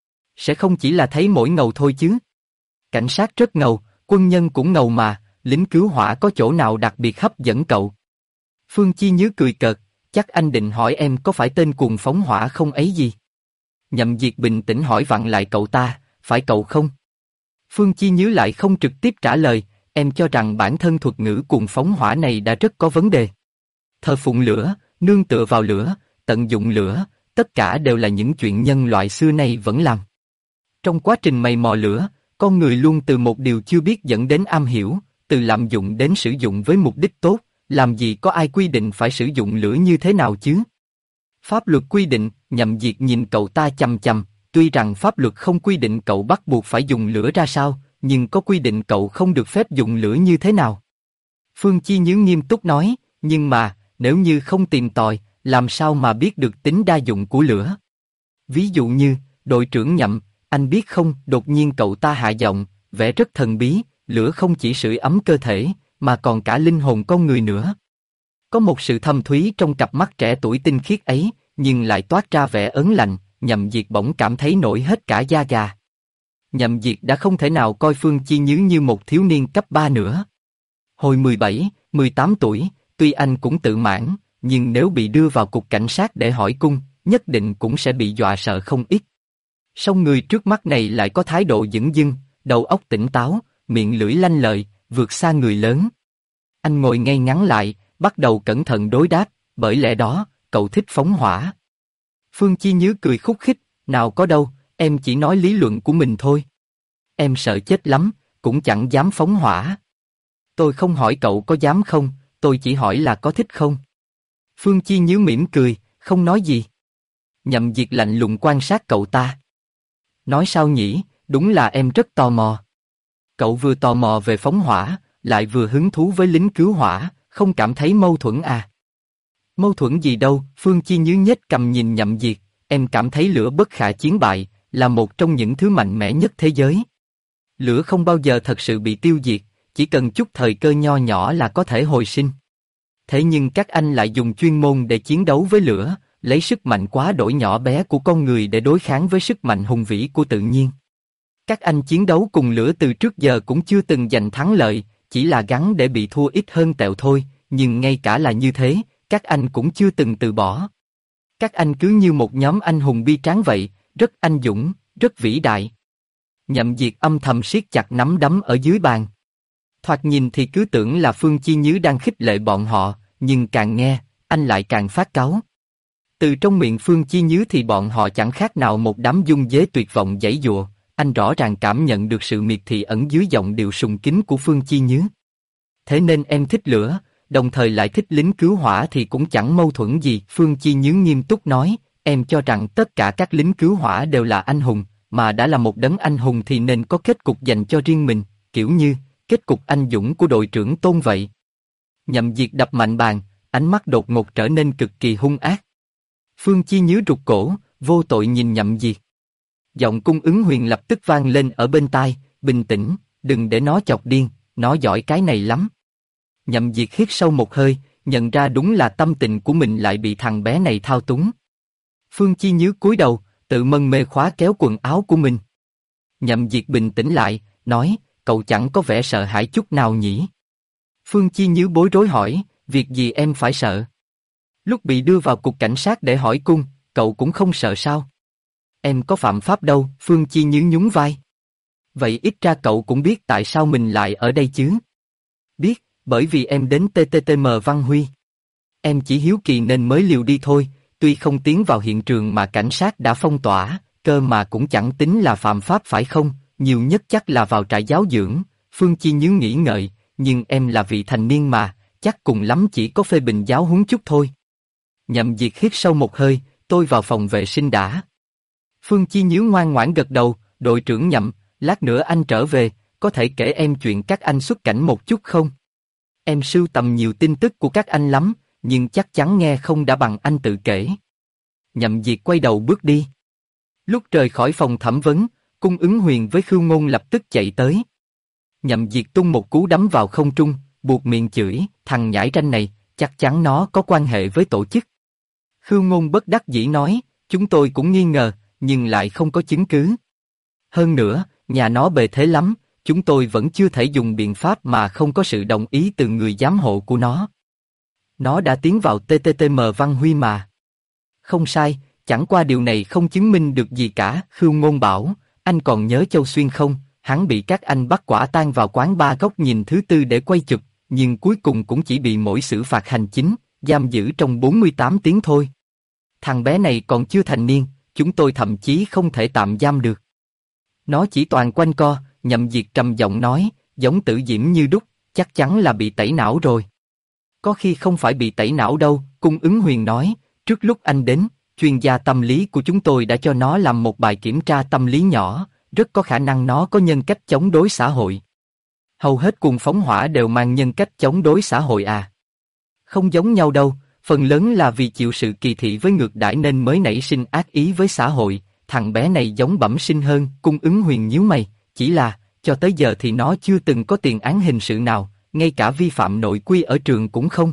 Sẽ không chỉ là thấy mỗi ngầu thôi chứ? Cảnh sát rất ngầu, quân nhân cũng ngầu mà, lính cứu hỏa có chỗ nào đặc biệt hấp dẫn cậu? Phương Chi Nhứ cười cợt, chắc anh định hỏi em có phải tên cuồng phóng hỏa không ấy gì? Nhậm Diệt bình tĩnh hỏi vặn lại cậu ta, phải cậu không? Phương Chi Nhứ lại không trực tiếp trả lời, em cho rằng bản thân thuật ngữ cuồng phóng hỏa này đã rất có vấn đề. Thờ phụng lửa, nương tựa vào lửa, tận dụng lửa, tất cả đều là những chuyện nhân loại xưa nay vẫn làm. Trong quá trình mày mò lửa, con người luôn từ một điều chưa biết dẫn đến am hiểu, từ lạm dụng đến sử dụng với mục đích tốt, làm gì có ai quy định phải sử dụng lửa như thế nào chứ? Pháp luật quy định. Nhậm Diệt nhìn cậu ta chằm chằm, tuy rằng pháp luật không quy định cậu bắt buộc phải dùng lửa ra sao, nhưng có quy định cậu không được phép dùng lửa như thế nào. Phương Chi Nhứ nghiêm túc nói, nhưng mà, nếu như không tìm tòi, làm sao mà biết được tính đa dụng của lửa? Ví dụ như, đội trưởng Nhậm, anh biết không? Đột nhiên cậu ta hạ giọng, vẻ rất thần bí, lửa không chỉ sưởi ấm cơ thể, mà còn cả linh hồn con người nữa. Có một sự thâm thúy trong cặp mắt trẻ tuổi tinh khiết ấy, nhưng lại toát ra vẻ ớn lạnh, Nhậm Diệt bỗng cảm thấy nổi hết cả da gà. Nhậm Diệt đã không thể nào coi Phương Chi Nhứ như một thiếu niên cấp 3 nữa. Hồi 17, 18 tuổi, tuy anh cũng tự mãn, nhưng nếu bị đưa vào cục cảnh sát để hỏi cung, nhất định cũng sẽ bị dọa sợ không ít. Song người trước mắt này lại có thái độ dửng dưng, đầu óc tỉnh táo, miệng lưỡi lanh lợi, vượt xa người lớn. Anh ngồi ngay ngắn lại, bắt đầu cẩn thận đối đáp, bởi lẽ đó, cậu thích phóng hỏa. Phương Chi Nhứ cười khúc khích, nào có đâu, em chỉ nói lý luận của mình thôi. Em sợ chết lắm, cũng chẳng dám phóng hỏa. Tôi không hỏi cậu có dám không, tôi chỉ hỏi là có thích không. Phương Chi Nhứ mỉm cười, không nói gì. Nhậm Diệt lạnh lùng quan sát cậu ta. Nói sao nhỉ, đúng là em rất tò mò. Cậu vừa tò mò về phóng hỏa, lại vừa hứng thú với lính cứu hỏa, không cảm thấy mâu thuẫn à? Mâu thuẫn gì đâu, Phương Chi Nhứ nhếch cằm nhìn Nhậm Diệt, em cảm thấy lửa bất khả chiến bại, là một trong những thứ mạnh mẽ nhất thế giới. Lửa không bao giờ thật sự bị tiêu diệt, chỉ cần chút thời cơ nho nhỏ là có thể hồi sinh. Thế nhưng các anh lại dùng chuyên môn để chiến đấu với lửa, lấy sức mạnh quá đổi nhỏ bé của con người để đối kháng với sức mạnh hùng vĩ của tự nhiên. Các anh chiến đấu cùng lửa từ trước giờ cũng chưa từng giành thắng lợi, chỉ là gắng để bị thua ít hơn tẹo thôi, nhưng ngay cả là như thế, các anh cũng chưa từng từ bỏ. Các anh cứ như một nhóm anh hùng bi tráng vậy, rất anh dũng, rất vĩ đại. Nhậm Diệt âm thầm siết chặt nắm đấm ở dưới bàn. Thoạt nhìn thì cứ tưởng là Phương Chi Nhứ đang khích lệ bọn họ, nhưng càng nghe, anh lại càng phát cáu. Từ trong miệng Phương Chi Nhứ thì bọn họ chẳng khác nào một đám dung dế tuyệt vọng giãy giụa. Anh rõ ràng cảm nhận được sự miệt thị ẩn dưới giọng điệu sùng kính của Phương Chi Nhứ. Thế nên em thích lửa, đồng thời lại thích lính cứu hỏa thì cũng chẳng mâu thuẫn gì. Phương Chi Nhứ nghiêm túc nói, em cho rằng tất cả các lính cứu hỏa đều là anh hùng, mà đã là một đấng anh hùng thì nên có kết cục dành cho riêng mình, kiểu như kết cục anh dũng của đội trưởng Tôn vậy. Nhậm Diệt đập mạnh bàn, ánh mắt đột ngột trở nên cực kỳ hung ác. Phương Chi Nhứ rụt cổ, vô tội nhìn Nhậm Diệt. Giọng Cung Ứng Huyền lập tức vang lên ở bên tai, bình tĩnh, đừng để nó chọc điên, nó giỏi cái này lắm. Nhậm Diệt hít sâu một hơi, nhận ra đúng là tâm tình của mình lại bị thằng bé này thao túng. Phương Chi Nhứ cúi đầu, tự mân mê khóa kéo quần áo của mình. Nhậm Diệt bình tĩnh lại, nói, cậu chẳng có vẻ sợ hãi chút nào nhỉ? Phương Chi Nhứ bối rối hỏi, việc gì em phải sợ? Lúc bị đưa vào cục cảnh sát để hỏi cung, cậu cũng không sợ sao? Em có phạm pháp đâu, Phương Chi Nhứ nhún vai. Vậy ít ra cậu cũng biết tại sao mình lại ở đây chứ? Biết, bởi vì em đến TTTM Văn Huy. Em chỉ hiếu kỳ nên mới liều đi thôi, tuy không tiến vào hiện trường mà cảnh sát đã phong tỏa, cơ mà cũng chẳng tính là phạm pháp phải không, nhiều nhất chắc là vào trại giáo dưỡng. Phương Chi Nhứ nghĩ ngợi, nhưng em là vị thành niên mà, chắc cùng lắm chỉ có phê bình giáo huấn chút thôi. Nhậm Diệt hít sâu một hơi, tôi vào phòng vệ sinh đã. Phương Chi Nhứ ngoan ngoãn gật đầu, đội trưởng Nhậm, lát nữa anh trở về, có thể kể em chuyện các anh xuất cảnh một chút không? Em sưu tầm nhiều tin tức của các anh lắm, nhưng chắc chắn nghe không đã bằng anh tự kể. Nhậm Diệt quay đầu bước đi. Lúc rời khỏi phòng thẩm vấn, Cung Ứng Huyền với Khưu Ngôn lập tức chạy tới. Nhậm Diệt tung một cú đấm vào không trung, buột miệng chửi, thằng nhãi ranh này, chắc chắn nó có quan hệ với tổ chức. Khưu Ngôn bất đắc dĩ nói, chúng tôi cũng nghi ngờ, nhưng lại không có chứng cứ. Hơn nữa, nhà nó bề thế lắm, chúng tôi vẫn chưa thể dùng biện pháp mà không có sự đồng ý từ người giám hộ của nó. Nó đã tiến vào TTTM Văn Huy mà. Không sai, chẳng qua điều này không chứng minh được gì cả. Khưu Ngôn bảo, anh còn nhớ Châu Xuyên không? Hắn bị các anh bắt quả tang vào quán bar góc nhìn thứ tư để quay chụp, nhưng cuối cùng cũng chỉ bị mỗi xử phạt hành chính, giam giữ trong 48 tiếng thôi. Thằng bé này còn chưa thành niên, chúng tôi thậm chí không thể tạm giam được. Nó chỉ toàn quanh co, Nhậm Diệt trầm giọng nói, giống Tử Diễm như đúc, chắc chắn là bị tẩy não rồi. Có khi không phải bị tẩy não đâu, Cung Ứng Huyền nói, trước lúc anh đến, chuyên gia tâm lý của chúng tôi đã cho nó làm một bài kiểm tra tâm lý nhỏ, rất có khả năng nó có nhân cách chống đối xã hội. Hầu hết cuồng phóng hỏa đều mang nhân cách chống đối xã hội à? Không giống nhau đâu, phần lớn là vì chịu sự kỳ thị với ngược đãi nên mới nảy sinh ác ý với xã hội, thằng bé này giống bẩm sinh hơn, Cung Ứng Huyền nhíu mày, chỉ là, cho tới giờ thì nó chưa từng có tiền án hình sự nào, ngay cả vi phạm nội quy ở trường cũng không.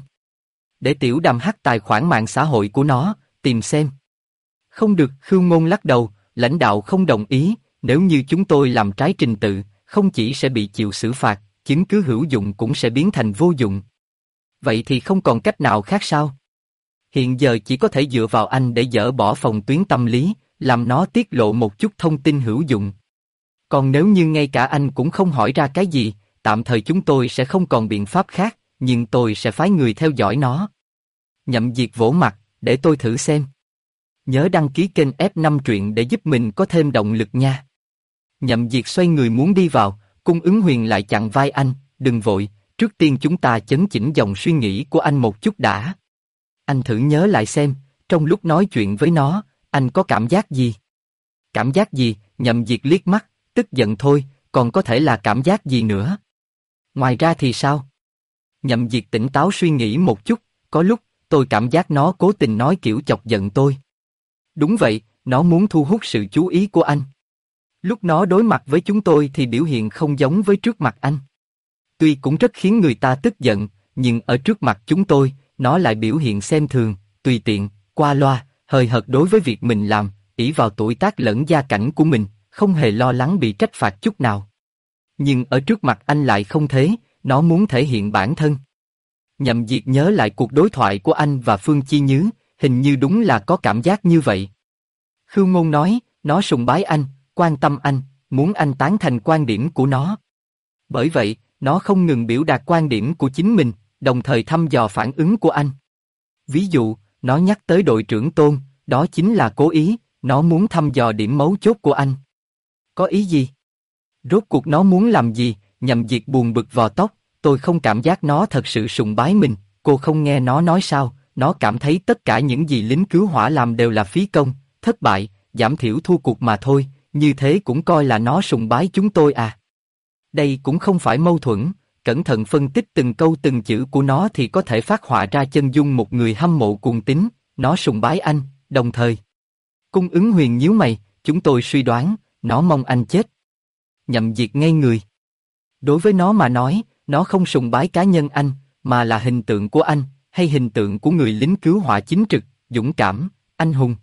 Để Tiểu Đàm hack tài khoản mạng xã hội của nó, tìm xem. Không được, Khưu Ngôn lắc đầu, lãnh đạo không đồng ý, nếu như chúng tôi làm trái trình tự, không chỉ sẽ bị chịu xử phạt, chứng cứ hữu dụng cũng sẽ biến thành vô dụng. Vậy thì không còn cách nào khác sao? Hiện giờ chỉ có thể dựa vào anh để dỡ bỏ phòng tuyến tâm lý, làm nó tiết lộ một chút thông tin hữu dụng. Còn nếu như ngay cả anh cũng không hỏi ra cái gì, tạm thời chúng tôi sẽ không còn biện pháp khác, nhưng tôi sẽ phái người theo dõi nó. Nhậm Diệt vỗ mặt, để tôi thử xem. Nhớ đăng ký kênh F5 truyện để giúp mình có thêm động lực nha. Nhậm Diệt xoay người muốn đi vào, Cung Ứng Huyền lại chặn vai anh, đừng vội, trước tiên chúng ta chấn chỉnh dòng suy nghĩ của anh một chút đã. Anh thử nhớ lại xem, trong lúc nói chuyện với nó, anh có cảm giác gì? Cảm giác gì? Nhậm Diệt liếc mắt, tức giận thôi, còn có thể là cảm giác gì nữa? Ngoài ra thì sao? Nhậm Diệt tỉnh táo suy nghĩ một chút, có lúc, tôi cảm giác nó cố tình nói kiểu chọc giận tôi. Đúng vậy, nó muốn thu hút sự chú ý của anh. Lúc nó đối mặt với chúng tôi thì biểu hiện không giống với trước mặt anh. Tuy cũng rất khiến người ta tức giận, nhưng ở trước mặt chúng tôi, nó lại biểu hiện xem thường, tùy tiện, qua loa, hời hợt đối với việc mình làm, ỷ vào tuổi tác lẫn gia cảnh của mình, không hề lo lắng bị trách phạt chút nào. Nhưng ở trước mặt anh lại không thế, nó muốn thể hiện bản thân. Nhậm Diệt nhớ lại cuộc đối thoại của anh và Phương Chi Nhứ, hình như đúng là có cảm giác như vậy. Khưu Ngôn nói, nó sùng bái anh, quan tâm anh, muốn anh tán thành quan điểm của nó. Bởi vậy, nó không ngừng biểu đạt quan điểm của chính mình, đồng thời thăm dò phản ứng của anh. Ví dụ, nó nhắc tới đội trưởng Tôn, đó chính là cố ý, nó muốn thăm dò điểm mấu chốt của anh. Có ý gì? Rốt cuộc nó muốn làm gì? Nhậm Diệt buồn bực vò tóc, tôi không cảm giác nó thật sự sùng bái mình, cô không nghe nó nói sao, nó cảm thấy tất cả những gì lính cứu hỏa làm đều là phí công, thất bại, giảm thiểu thua cuộc mà thôi, như thế cũng coi là nó sùng bái chúng tôi à. Đây cũng không phải mâu thuẫn, cẩn thận phân tích từng câu từng chữ của nó thì có thể phát họa ra chân dung một người hâm mộ cuồng tín, nó sùng bái anh, đồng thời. Cung Ứng Huyền nhíu mày, chúng tôi suy đoán, nó mong anh chết. Nhậm Diệt ngây người. Đối với nó mà nói, nó không sùng bái cá nhân anh, mà là hình tượng của anh, hay hình tượng của người lính cứu hỏa chính trực, dũng cảm, anh hùng.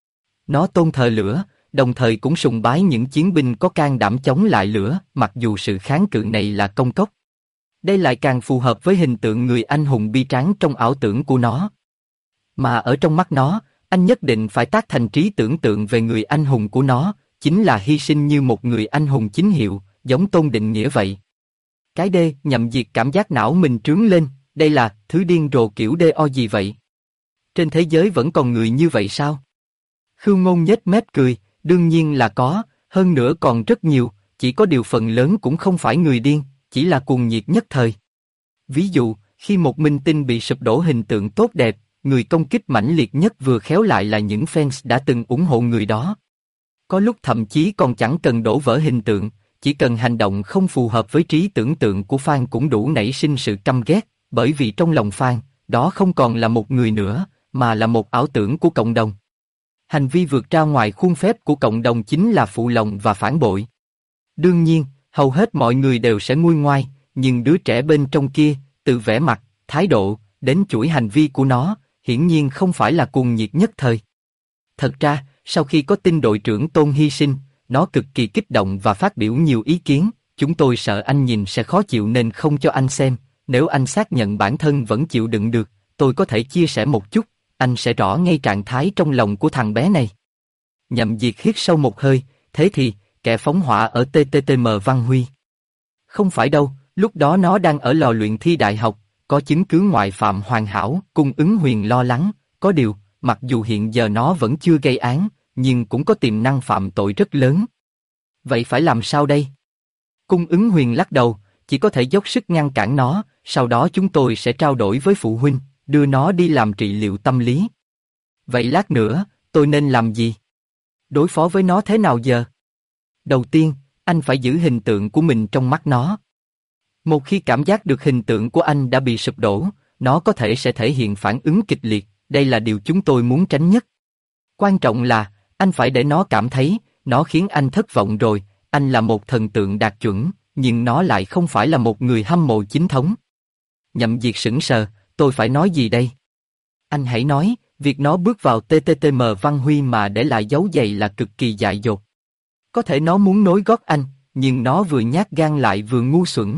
Nó tôn thờ lửa, đồng thời cũng sùng bái những chiến binh có can đảm chống lại lửa, mặc dù sự kháng cự này là công cốc. Đây lại càng phù hợp với hình tượng người anh hùng bi tráng trong ảo tưởng của nó. Mà ở trong mắt nó, anh nhất định phải tác thành trí tưởng tượng về người anh hùng của nó, chính là hy sinh như một người anh hùng chính hiệu, giống Tôn Định Nghĩa vậy. Cái đê, Nhậm Diệt cảm giác não mình trướng lên, đây là thứ điên rồ kiểu đê o gì vậy? Trên thế giới vẫn còn người như vậy sao? Khưu Ngôn nhếch mép cười, đương nhiên là có, hơn nữa còn rất nhiều, chỉ có điều phần lớn cũng không phải người điên, chỉ là cuồng nhiệt nhất thời. Ví dụ, khi một minh tinh bị sụp đổ hình tượng tốt đẹp, người công kích mãnh liệt nhất vừa khéo lại là những fans đã từng ủng hộ người đó. Có lúc thậm chí còn chẳng cần đổ vỡ hình tượng, chỉ cần hành động không phù hợp với trí tưởng tượng của fan cũng đủ nảy sinh sự căm ghét, bởi vì trong lòng fan, đó không còn là một người nữa, mà là một ảo tưởng của cộng đồng. Hành vi vượt ra ngoài khuôn phép của cộng đồng chính là phụ lòng và phản bội. Đương nhiên, hầu hết mọi người đều sẽ nguôi ngoai, nhưng đứa trẻ bên trong kia, từ vẻ mặt, thái độ, đến chuỗi hành vi của nó, hiển nhiên không phải là cuồng nhiệt nhất thời. Thật ra, sau khi có tin đội trưởng Tôn hy sinh, nó cực kỳ kích động và phát biểu nhiều ý kiến, chúng tôi sợ anh nhìn sẽ khó chịu nên không cho anh xem, nếu anh xác nhận bản thân vẫn chịu đựng được, tôi có thể chia sẻ một chút, anh sẽ rõ ngay trạng thái trong lòng của thằng bé này. Nhậm Diệt hít sâu một hơi, thế thì, kẻ phóng hỏa ở TTTM Văn Huy. Không phải đâu, lúc đó nó đang ở lò luyện thi đại học, có chứng cứ ngoại phạm hoàn hảo, Cung Ứng Huyền lo lắng, có điều, mặc dù hiện giờ nó vẫn chưa gây án, nhưng cũng có tiềm năng phạm tội rất lớn. Vậy phải làm sao đây? Cung Ứng Huyền lắc đầu, chỉ có thể dốc sức ngăn cản nó, sau đó chúng tôi sẽ trao đổi với phụ huynh, đưa nó đi làm trị liệu tâm lý. Vậy lát nữa, tôi nên làm gì? Đối phó với nó thế nào giờ? Đầu tiên, anh phải giữ hình tượng của mình trong mắt nó. Một khi cảm giác được hình tượng của anh đã bị sụp đổ, nó có thể sẽ thể hiện phản ứng kịch liệt, đây là điều chúng tôi muốn tránh nhất. Quan trọng là, anh phải để nó cảm thấy, nó khiến anh thất vọng rồi, anh là một thần tượng đạt chuẩn, nhưng nó lại không phải là một người hâm mộ chính thống. Nhậm Diệt sững sờ, tôi phải nói gì đây? Anh hãy nói, việc nó bước vào TTTM Văn Huy mà để lại dấu giày là cực kỳ dại dột. Có thể nó muốn nối gót anh, nhưng nó vừa nhát gan lại vừa ngu xuẩn.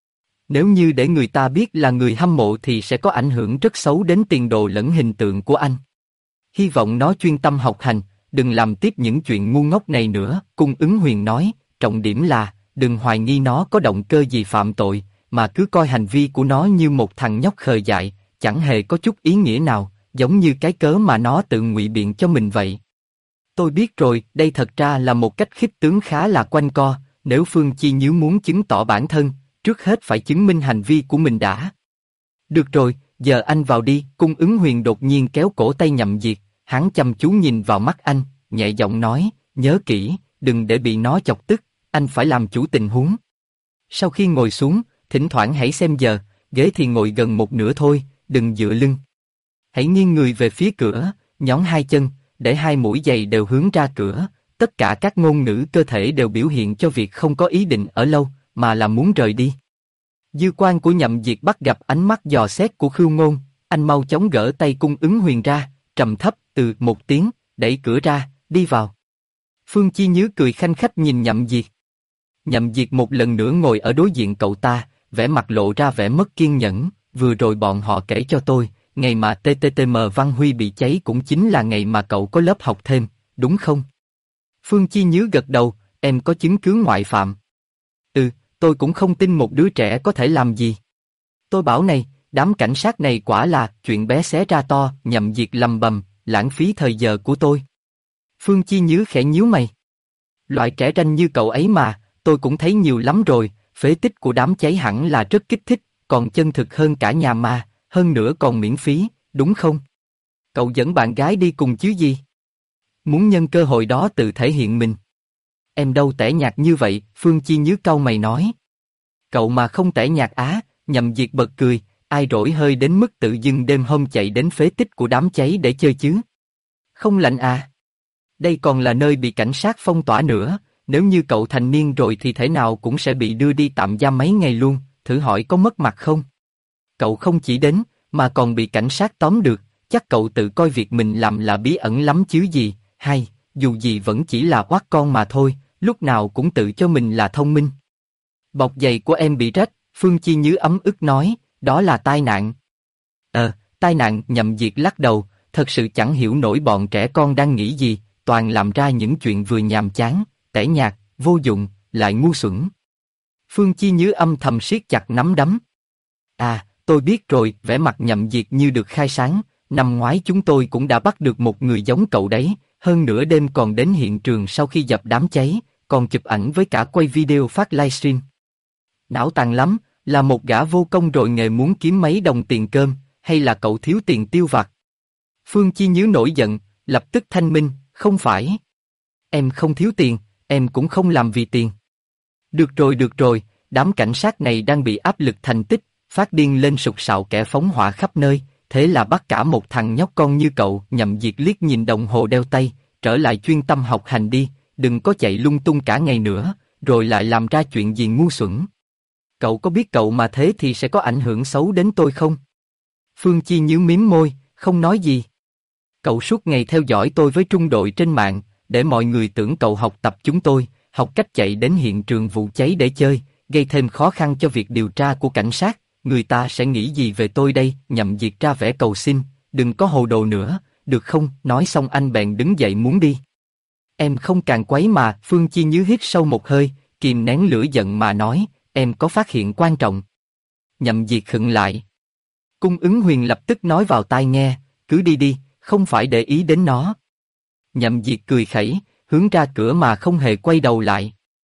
Nếu như để người ta biết là người hâm mộ thì sẽ có ảnh hưởng rất xấu đến tiền đồ lẫn hình tượng của anh. Hy vọng nó chuyên tâm học hành, đừng làm tiếp những chuyện ngu ngốc này nữa, Cung Ứng Huyền nói, trọng điểm là, đừng hoài nghi nó có động cơ gì phạm tội, mà cứ coi hành vi của nó như một thằng nhóc khờ dại, chẳng hề có chút ý nghĩa nào, giống như cái cớ mà nó tự ngụy biện cho mình vậy. Tôi biết rồi, đây thật ra là một cách khích tướng khá là quanh co, nếu Phương Chi Nhứ muốn chứng tỏ bản thân, trước hết phải chứng minh hành vi của mình đã. Được rồi, giờ anh vào đi, Cung Ứng Huyền đột nhiên kéo cổ tay Nhậm Diệt, hắn chăm chú nhìn vào mắt anh, nhẹ giọng nói, nhớ kỹ, đừng để bị nó chọc tức, anh phải làm chủ tình huống. Sau khi ngồi xuống, thỉnh thoảng hãy xem giờ, ghế thì ngồi gần một nửa thôi, đừng dựa lưng. Hãy nghiêng người về phía cửa, nhón hai chân, để hai mũi giày đều hướng ra cửa, tất cả các ngôn ngữ cơ thể đều biểu hiện cho việc không có ý định ở lâu, mà là muốn rời đi. Dư quan của Nhậm Diệt bắt gặp ánh mắt dò xét của Khưu Ngôn, anh mau chóng gỡ tay Cung Ứng Huyền ra, trầm thấp từ một tiếng, đẩy cửa ra, đi vào. Phương Chi Nhứ cười khanh khách nhìn Nhậm Diệt. Nhậm Diệt một lần nữa ngồi ở đối diện cậu ta, vẻ mặt lộ ra vẻ mất kiên nhẫn, vừa rồi bọn họ kể cho tôi, ngày mà TTTM Văn Huy bị cháy cũng chính là ngày mà cậu có lớp học thêm, đúng không? Phương Chi Nhứ gật đầu, em có chứng cứ ngoại phạm. Tôi cũng không tin một đứa trẻ có thể làm gì. Tôi bảo này, đám cảnh sát này quả là chuyện bé xé ra to, Nhậm Diệt lầm bầm, lãng phí thời giờ của tôi. Phương Chi Nhứ khẽ nhíu mày. Loại trẻ ranh như cậu ấy mà, tôi cũng thấy nhiều lắm rồi, phế tích của đám cháy hẳn là rất kích thích, còn chân thực hơn cả nhà ma, hơn nữa còn miễn phí, đúng không? Cậu dẫn bạn gái đi cùng chứ gì? Muốn nhân cơ hội đó tự thể hiện mình. Em đâu tẻ nhạt như vậy, Phương Chi Nhứ cau mày nói. Cậu mà không tẻ nhạt á, Nhậm Diệt bật cười, ai rỗi hơi đến mức tự dưng đêm hôm chạy đến phế tích của đám cháy để chơi chứ? Không lạnh à? Đây còn là nơi bị cảnh sát phong tỏa nữa, nếu như cậu thành niên rồi thì thể nào cũng sẽ bị đưa đi tạm giam mấy ngày luôn, thử hỏi có mất mặt không? Cậu không chỉ đến, mà còn bị cảnh sát tóm được, chắc cậu tự coi việc mình làm là bí ẩn lắm chứ gì, hay, dù gì vẫn chỉ là oát con mà thôi, lúc nào cũng tự cho mình là thông minh. Bọc giày của em bị rách, Phương Chi Nhứ ấm ức nói, đó là tai nạn. Tai nạn, Nhậm Diệt lắc đầu, thật sự chẳng hiểu nổi bọn trẻ con đang nghĩ gì, toàn làm ra những chuyện vừa nhàm chán, tẻ nhạt, vô dụng, lại ngu xuẩn. Phương Chi Nhứ âm thầm siết chặt nắm đấm. À, tôi biết rồi, vẻ mặt Nhậm Diệt như được khai sáng, năm ngoái chúng tôi cũng đã bắt được một người giống cậu đấy, hơn nữa đêm còn đến hiện trường sau khi dập đám cháy, còn chụp ảnh với cả quay video phát livestream. Não tàn lắm, là một gã vô công rồi nghề muốn kiếm mấy đồng tiền cơm, hay là cậu thiếu tiền tiêu vặt? Phương Chi Nhứ nổi giận, lập tức thanh minh, không phải. Em không thiếu tiền, em cũng không làm vì tiền. Được rồi, đám cảnh sát này đang bị áp lực thành tích, phát điên lên sục sạo kẻ phóng hỏa khắp nơi, thế là bắt cả một thằng nhóc con như cậu. Nhậm Diệt liếc nhìn đồng hồ đeo tay, trở lại chuyên tâm học hành đi, đừng có chạy lung tung cả ngày nữa, rồi lại làm ra chuyện gì ngu xuẩn. Cậu có biết cậu mà thế thì sẽ có ảnh hưởng xấu đến tôi không? Phương Chi nhíu mím môi, không nói gì. Cậu suốt ngày theo dõi tôi với trung đội trên mạng, để mọi người tưởng cậu học tập chúng tôi, học cách chạy đến hiện trường vụ cháy để chơi, gây thêm khó khăn cho việc điều tra của cảnh sát. Người ta sẽ nghĩ gì về tôi đây? Nhậm Diệt ra vẻ cầu xin, đừng có hồ đồ nữa, được không? Nói xong anh bèn đứng dậy muốn đi. Em không càng quấy mà. Phương Chi Nhứ hít sâu một hơi, kìm nén lửa giận mà nói, em có phát hiện quan trọng. Nhậm Diệt khựng lại. Cung Ứng Huyền lập tức nói vào tai nghe, cứ đi đi, không phải để ý đến nó. Nhậm Diệt cười khẩy, hướng ra cửa mà không hề quay đầu lại.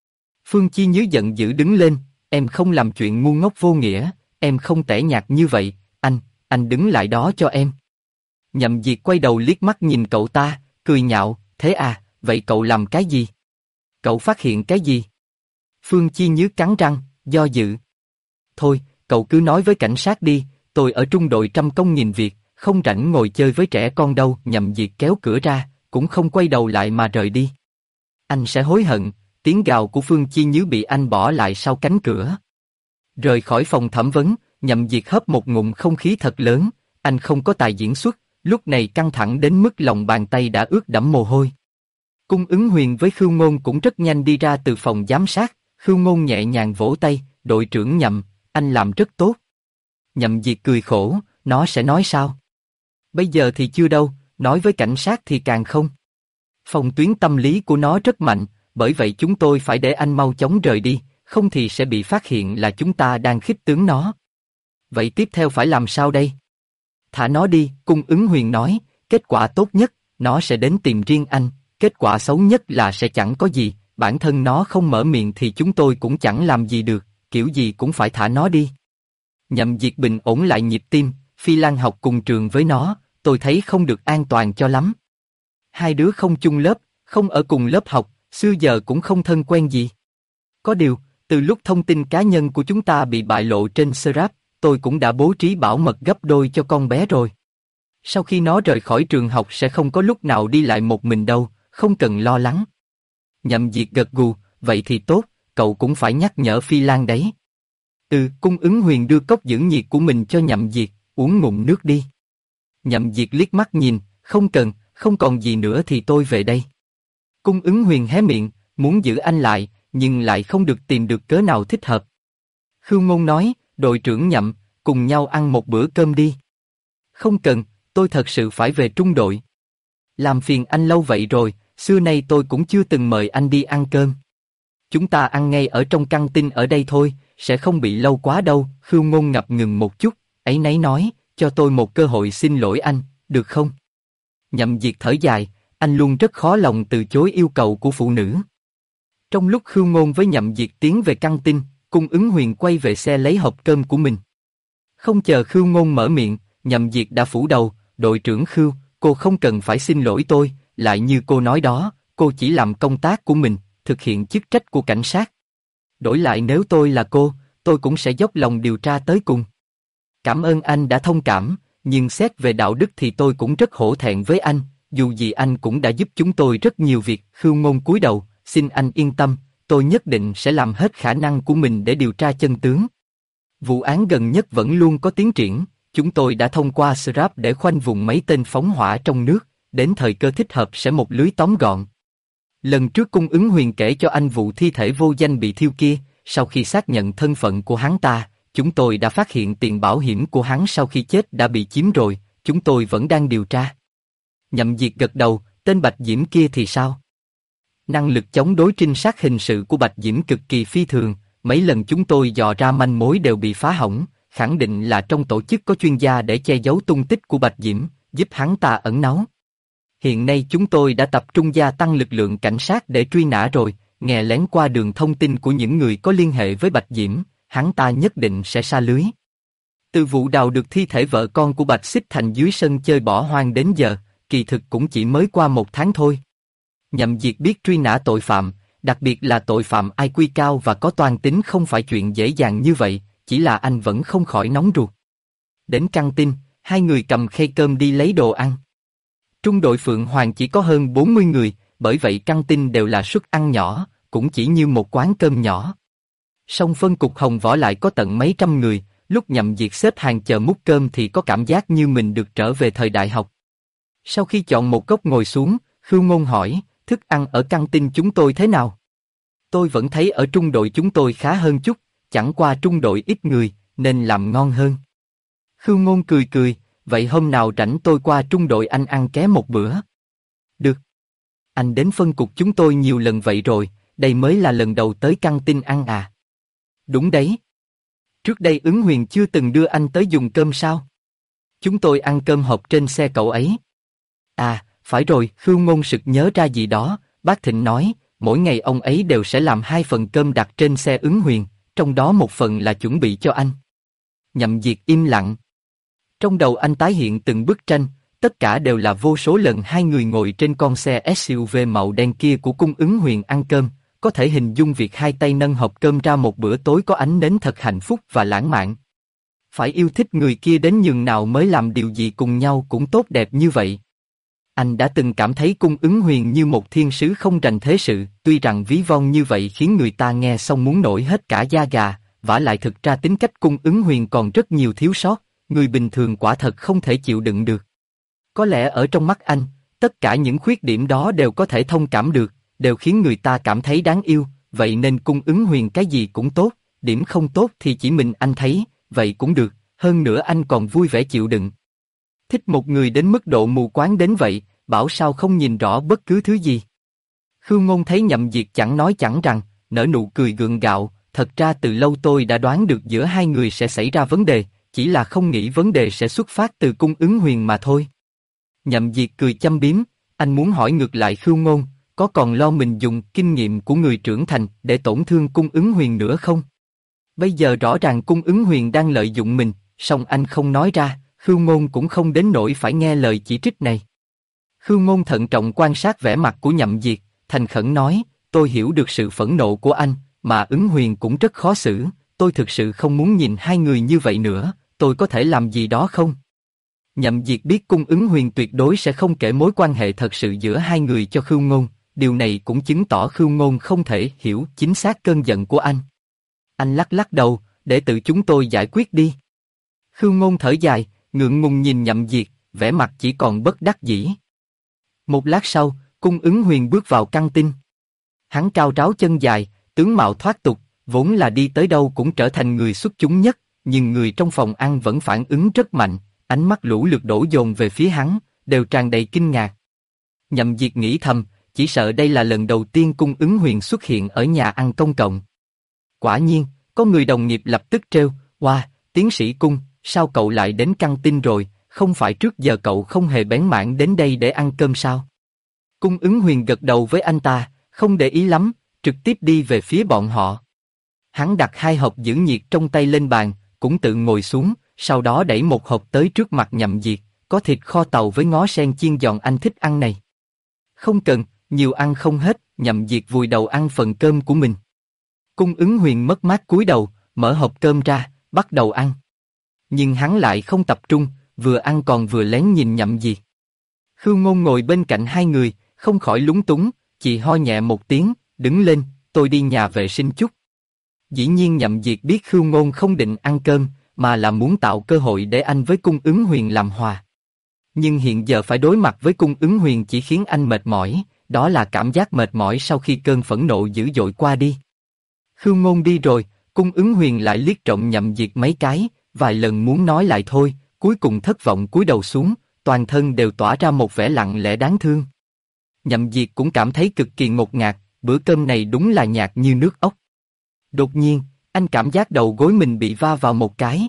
Phương Chi Nhứ giận dữ đứng lên, em không làm chuyện ngu ngốc vô nghĩa, em không tẻ nhạt như vậy, anh đứng lại đó cho em. Nhậm Diệt quay đầu liếc mắt nhìn cậu ta, cười nhạo, thế à, vậy cậu làm cái gì? Cậu phát hiện cái gì? Phương Chi Nhứ cắn răng, do dự. Thôi, cậu cứ nói với cảnh sát đi, tôi ở trung đội trăm công nghìn việc, không rảnh ngồi chơi với trẻ con đâu. Nhậm Diệt kéo cửa ra, cũng không quay đầu lại mà rời đi. Anh sẽ hối hận. Tiếng gào của Phương Chi Nhứ bị anh bỏ lại sau cánh cửa. Rời khỏi phòng thẩm vấn, Nhậm Diệt hớp một ngụm không khí thật lớn, anh không có tài diễn xuất, lúc này căng thẳng đến mức lòng bàn tay đã ướt đẫm mồ hôi. Cung Ứng Huyền với Khưu Ngôn cũng rất nhanh đi ra từ phòng giám sát, Khưu Ngôn nhẹ nhàng vỗ tay, đội trưởng Nhậm, anh làm rất tốt. Nhậm Diệt cười khổ, nó sẽ nói sao? Bây giờ thì chưa đâu, nói với cảnh sát thì càng không. Phòng tuyến tâm lý của nó rất mạnh, bởi vậy chúng tôi phải để anh mau chóng rời đi, không thì sẽ bị phát hiện là chúng ta đang khích tướng nó. Vậy tiếp theo phải làm sao đây? Thả nó đi, Cung Ứng Huyền nói, kết quả tốt nhất, nó sẽ đến tìm riêng anh, kết quả xấu nhất là sẽ chẳng có gì, bản thân nó không mở miệng thì chúng tôi cũng chẳng làm gì được, kiểu gì cũng phải thả nó đi. Nhậm Diệt bình ổn lại nhịp tim, Phi Lan học cùng trường với nó, tôi thấy không được an toàn cho lắm. Hai đứa không chung lớp, không ở cùng lớp học, xưa giờ cũng không thân quen gì. Có điều, từ lúc thông tin cá nhân của chúng ta bị bại lộ trên Scrap, tôi cũng đã bố trí bảo mật gấp đôi cho con bé rồi. Sau khi nó rời khỏi trường học sẽ không có lúc nào đi lại một mình đâu, không cần lo lắng. Nhậm Diệt gật gù, vậy thì tốt, cậu cũng phải nhắc nhở Phi Lan đấy. Cung Ứng Huyền đưa cốc giữ nhiệt của mình cho Nhậm Diệt, uống ngụm nước đi. Nhậm Diệt liếc mắt nhìn, không cần, không còn gì nữa thì tôi về đây. Cung Ứng Huyền hé miệng, muốn giữ anh lại, nhưng lại không được tìm được cớ nào thích hợp. Khưu Ngôn nói, đội trưởng Nhậm, cùng nhau ăn một bữa cơm đi. Không cần, tôi thật sự phải về trung đội. Làm phiền anh lâu vậy rồi, xưa nay tôi cũng chưa từng mời anh đi ăn cơm. Chúng ta ăn ngay ở trong căng tin ở đây thôi, sẽ không bị lâu quá đâu. Khưu Ngôn ngập ngừng một chút, áy náy nói, cho tôi một cơ hội xin lỗi anh, được không? Nhậm Diệt thở dài, anh luôn rất khó lòng từ chối yêu cầu của phụ nữ. Trong lúc Khưu Ngôn với Nhậm Diệt tiến về căng tin, Cung Ứng Huyền quay về xe lấy hộp cơm của mình. Không chờ Khưu Ngôn mở miệng, Nhậm Diệt đã phủ đầu, đội trưởng Khưu, cô không cần phải xin lỗi tôi, lại như cô nói đó, cô chỉ làm công tác của mình, thực hiện chức trách của cảnh sát. Đổi lại nếu tôi là cô, tôi cũng sẽ dốc lòng điều tra tới cùng. Cảm ơn anh đã thông cảm, nhưng xét về đạo đức thì tôi cũng rất hổ thẹn với anh, dù gì anh cũng đã giúp chúng tôi rất nhiều việc. Khưu Ngôn cúi đầu, xin anh yên tâm, tôi nhất định sẽ làm hết khả năng của mình để điều tra chân tướng. Vụ án gần nhất vẫn luôn có tiến triển, chúng tôi đã thông qua Scrap để khoanh vùng mấy tên phóng hỏa trong nước, đến thời cơ thích hợp sẽ một lưới tóm gọn. Lần trước Cung Ứng Huyền kể cho anh vụ thi thể vô danh bị thiêu kia, sau khi xác nhận thân phận của hắn ta, chúng tôi đã phát hiện tiền bảo hiểm của hắn sau khi chết đã bị chiếm rồi, chúng tôi vẫn đang điều tra. Nhậm Diệt gật đầu, tên Bạch Diễm kia thì sao? Năng lực chống đối trinh sát hình sự của Bạch Diễm cực kỳ phi thường, mấy lần chúng tôi dò ra manh mối đều bị phá hỏng, khẳng định là trong tổ chức có chuyên gia để che giấu tung tích của Bạch Diễm, giúp hắn ta ẩn náu. Hiện nay chúng tôi đã tập trung gia tăng lực lượng cảnh sát để truy nã rồi, nghe lén qua đường thông tin của những người có liên hệ với Bạch Diễm, hắn ta nhất định sẽ sa lưới. Từ vụ đào được thi thể vợ con của Bạch Xích Thành dưới sân chơi bỏ hoang đến giờ, kỳ thực cũng chỉ mới qua 1 tháng thôi. Nhậm Diệt biết truy nã tội phạm, đặc biệt là tội phạm IQ cao và có toan tính không phải chuyện dễ dàng như vậy, chỉ là anh vẫn không khỏi nóng ruột. Đến căng tin, hai người cầm khay cơm đi lấy đồ ăn. Trung đội Phượng Hoàng chỉ có hơn 40 người, bởi vậy căng tin đều là suất ăn nhỏ, cũng chỉ như một quán cơm nhỏ. Song phân cục Hồng Võ lại có tận mấy trăm người, lúc Nhậm Diệt xếp hàng chờ múc cơm thì có cảm giác như mình được trở về thời đại học. Sau khi chọn một góc ngồi xuống, Khưu Ngôn hỏi, thức ăn ở căng tin chúng tôi thế nào? Tôi vẫn thấy ở trung đội chúng tôi khá hơn chút, chẳng qua trung đội ít người, nên làm ngon hơn. Khưu Ngôn cười cười, vậy hôm nào rảnh tôi qua trung đội anh ăn ké một bữa. Được. Anh đến phân cục chúng tôi nhiều lần vậy rồi, đây mới là lần đầu tới căng tin ăn à? Đúng đấy. Trước đây Ứng Huyền chưa từng đưa anh tới dùng cơm sao? Chúng tôi ăn cơm hộp trên xe cậu ấy. À, phải rồi, Khưu Ngôn sực nhớ ra gì đó, bác Thịnh nói, mỗi ngày ông ấy đều sẽ làm 2 phần cơm đặt trên xe Ứng Huyền, trong đó 1 phần là chuẩn bị cho anh. Nhậm Diệt im lặng. Trong đầu anh tái hiện từng bức tranh, tất cả đều là vô số lần hai người ngồi trên con xe SUV màu đen kia của cung Ứng Huyền ăn cơm, có thể hình dung việc hai tay nâng hộp cơm ra một bữa tối có ánh nến thật hạnh phúc và lãng mạn. Phải yêu thích người kia đến nhường nào mới làm điều gì cùng nhau cũng tốt đẹp như vậy. Anh đã từng cảm thấy cung Ứng Huyền như một thiên sứ không rành thế sự, tuy rằng ví von như vậy khiến người ta nghe xong muốn nổi hết cả da gà, vả lại thực ra tính cách cung Ứng Huyền còn rất nhiều thiếu sót, người bình thường quả thật không thể chịu đựng được. Có lẽ ở trong mắt anh, tất cả những khuyết điểm đó đều có thể thông cảm được, đều khiến người ta cảm thấy đáng yêu, vậy nên cung Ứng Huyền cái gì cũng tốt, điểm không tốt thì chỉ mình anh thấy, vậy cũng được, hơn nữa anh còn vui vẻ chịu đựng. Thích một người đến mức độ mù quáng đến vậy, bảo sao không nhìn rõ bất cứ thứ gì. Khưu Ngôn thấy Nhậm Diệt chẳng nói chẳng rằng, nở nụ cười gượng gạo, thật ra từ lâu tôi đã đoán được giữa hai người sẽ xảy ra vấn đề, chỉ là không nghĩ vấn đề sẽ xuất phát từ cung Ứng Huyền mà thôi. Nhậm Diệt cười châm biếm, anh muốn hỏi ngược lại Khưu Ngôn, có còn lo mình dùng kinh nghiệm của người trưởng thành để tổn thương cung Ứng Huyền nữa không? Bây giờ rõ ràng cung Ứng Huyền đang lợi dụng mình, song anh không nói ra, Khưu Ngôn cũng không đến nỗi phải nghe lời chỉ trích này. Khưu Ngôn thận trọng quan sát vẻ mặt của Nhậm Diệt, thành khẩn nói, tôi hiểu được sự phẫn nộ của anh, mà Ứng Huyền cũng rất khó xử, tôi thực sự không muốn nhìn hai người như vậy nữa, tôi có thể làm gì đó không? Nhậm Diệt biết cung Ứng Huyền tuyệt đối sẽ không kể mối quan hệ thật sự giữa hai người cho Khưu Ngôn, điều này cũng chứng tỏ Khưu Ngôn không thể hiểu chính xác cơn giận của anh. Anh lắc lắc đầu, để tự chúng tôi giải quyết đi. Khưu Ngôn thở dài, ngượng ngùng nhìn Nhậm Diệt, vẻ mặt chỉ còn bất đắc dĩ. Một lát sau, cung Ứng Huyền bước vào căng tin. Hắn cao ráo chân dài, tướng mạo thoát tục, vốn là đi tới đâu cũng trở thành người xuất chúng nhất, nhưng người trong phòng ăn vẫn phản ứng rất mạnh, ánh mắt lũ lượt đổ dồn về phía hắn, đều tràn đầy kinh ngạc. Nhậm Diệt nghĩ thầm, chỉ sợ đây là lần đầu tiên cung Ứng Huyền xuất hiện ở nhà ăn công cộng. Quả nhiên, có người đồng nghiệp lập tức trêu, "Wow, tiến sĩ Cung, sao cậu lại đến căng tin rồi, không phải trước giờ cậu không hề bén mảng đến đây để ăn cơm sao?" Cung Ứng Huyền gật đầu với anh ta, không để ý lắm, trực tiếp đi về phía bọn họ. Hắn đặt 2 hộp giữ nhiệt trong tay lên bàn, cũng tự ngồi xuống, sau đó đẩy một hộp tới trước mặt Nhậm Diệt, có thịt kho tàu với ngó sen chiên giòn anh thích ăn này. Không cần, nhiều ăn không hết, Nhậm Diệt vùi đầu ăn phần cơm của mình. Cung Ứng Huyền mất mát cúi đầu, mở hộp cơm ra, bắt đầu ăn. Nhưng hắn lại không tập trung, vừa ăn còn vừa lén nhìn Nhậm Diệt. Khưu Ngôn ngồi bên cạnh hai người, không khỏi lúng túng, chị ho nhẹ một tiếng, đứng lên, tôi đi nhà vệ sinh chút. Dĩ nhiên Nhậm Diệt biết Khưu Ngôn không định ăn cơm, mà là muốn tạo cơ hội để anh với cung Ứng Huyền làm hòa. Nhưng hiện giờ phải đối mặt với cung Ứng Huyền chỉ khiến anh mệt mỏi, đó là cảm giác mệt mỏi sau khi cơn phẫn nộ dữ dội qua đi. Khưu Ngôn đi rồi, cung Ứng Huyền lại liếc trộm Nhậm Diệt mấy cái, vài lần muốn nói lại thôi, cuối cùng thất vọng cúi đầu xuống, toàn thân đều tỏa ra một vẻ lặng lẽ đáng thương. Nhậm Diệt cũng cảm thấy cực kỳ ngột ngạt, bữa cơm này đúng là nhạt như nước ốc. Đột nhiên, anh cảm giác đầu gối mình bị va vào một cái.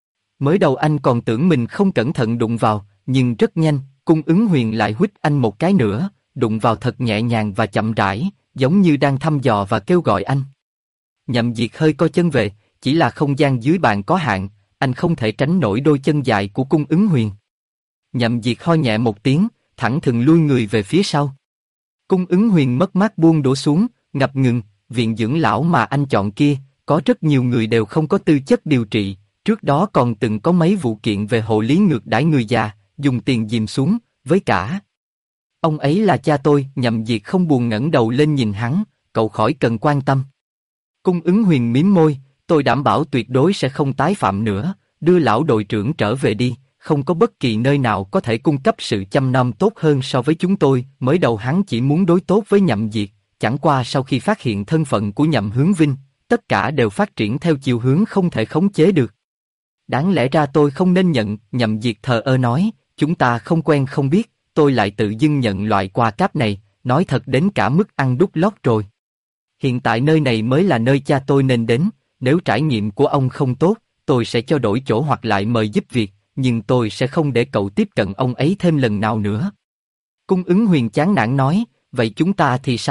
Mới đầu anh còn tưởng mình không cẩn thận đụng vào, nhưng rất nhanh, cung Ứng Huyền lại huýt anh một cái nữa, đụng vào thật nhẹ nhàng và chậm rãi, giống như đang thăm dò và kêu gọi anh. Nhậm Diệt hơi co chân về, chỉ là không gian dưới bàn có hạn, anh không thể tránh nổi đôi chân dài của cung Ứng Huyền. Nhậm Diệt ho nhẹ một tiếng, thẳng thừng lui người về phía sau. Cung Ứng Huyền mất mát buông đổ xuống, ngập ngừng, viện dưỡng lão mà anh chọn kia, có rất nhiều người đều không có tư chất điều trị, trước đó còn từng có mấy vụ kiện về hộ lý ngược đãi người già, dùng tiền dìm xuống, với cả. Ông ấy là cha tôi, Nhậm Diệt không buồn ngẩng đầu lên nhìn hắn, cậu khỏi cần quan tâm. Cung Ứng Huyền mím môi, tôi đảm bảo tuyệt đối sẽ không tái phạm nữa, đưa lão đội trưởng trở về đi, không có bất kỳ nơi nào có thể cung cấp sự chăm nom tốt hơn so với chúng tôi. Mới đầu hắn chỉ muốn đối tốt với Nhậm Diệt, chẳng qua sau khi phát hiện thân phận của Nhậm Hướng Vinh, tất cả đều phát triển theo chiều hướng không thể khống chế được. Đáng lẽ ra tôi không nên nhận, Nhậm Diệt thờ ơ nói, chúng ta không quen không biết, tôi lại tự dưng nhận loại quà cáp này, nói thật đến cả mức ăn đút lót rồi. Hiện tại nơi này mới là nơi cha tôi nên đến, nếu trải nghiệm của ông không tốt, tôi sẽ cho đổi chỗ hoặc lại mời giúp việc, nhưng tôi sẽ không để cậu tiếp cận ông ấy thêm lần nào nữa. Cung Ứng Huyền chán nản nói, vậy chúng ta thì sao,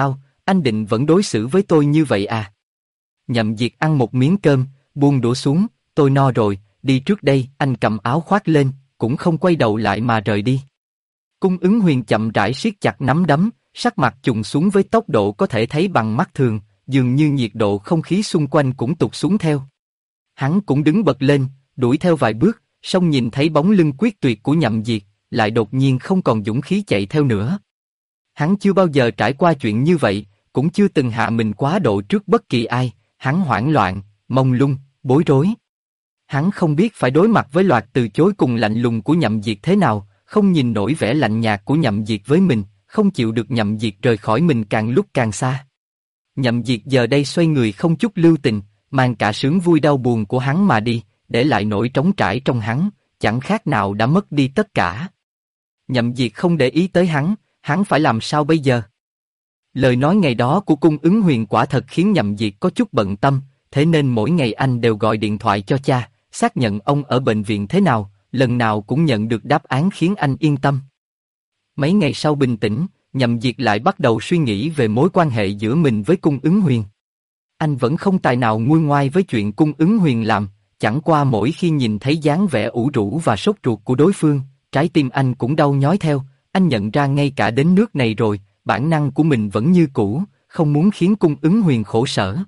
anh định vẫn đối xử với tôi như vậy à? Nhậm Diệt ăn một miếng cơm, buông đũa xuống, tôi no rồi, đi trước đây. Anh cầm áo khoác lên, cũng không quay đầu lại mà rời đi. Cung Ứng Huyền chậm rãi siết chặt nắm đấm, sắc mặt trùng xuống với tốc độ có thể thấy bằng mắt thường, dường như nhiệt độ không khí xung quanh cũng tụt xuống theo. Hắn cũng đứng bật lên, đuổi theo vài bước, song nhìn thấy bóng lưng quyết tuyệt của Nhậm Diệt, lại đột nhiên không còn dũng khí chạy theo nữa. Hắn chưa bao giờ trải qua chuyện như vậy, cũng chưa từng hạ mình quá độ trước bất kỳ ai, hắn hoảng loạn, mông lung, bối rối. Hắn không biết phải đối mặt với loạt từ chối cùng lạnh lùng của Nhậm Diệt thế nào, không nhìn nổi vẻ lạnh nhạt của Nhậm Diệt với mình, không chịu được Nhậm Diệt rời khỏi mình càng lúc càng xa. Nhậm Diệt giờ đây xoay người không chút lưu tình, mang cả sướng vui đau buồn của hắn mà đi, để lại nỗi trống trải trong hắn, chẳng khác nào đã mất đi tất cả. Nhậm Diệt không để ý tới hắn phải làm sao bây giờ? Lời nói ngày đó của Cung Ứng Huyền quả thật khiến Nhậm Diệt có chút bận tâm, thế nên mỗi ngày anh đều gọi điện thoại cho cha, xác nhận ông ở bệnh viện thế nào, lần nào cũng nhận được đáp án khiến anh yên tâm. Mấy ngày sau bình tĩnh, Nhậm Diệt lại bắt đầu suy nghĩ về mối quan hệ giữa mình với Cung Ứng Huyền. Anh vẫn không tài nào nguôi ngoai với chuyện Cung Ứng Huyền làm, chẳng qua mỗi khi nhìn thấy dáng vẻ ủ rũ và sốt ruột của đối phương, trái tim anh cũng đau nhói theo. Anh nhận ra ngay cả đến nước này rồi, bản năng của mình vẫn như cũ, không muốn khiến Cung Ứng Huyền khổ sở.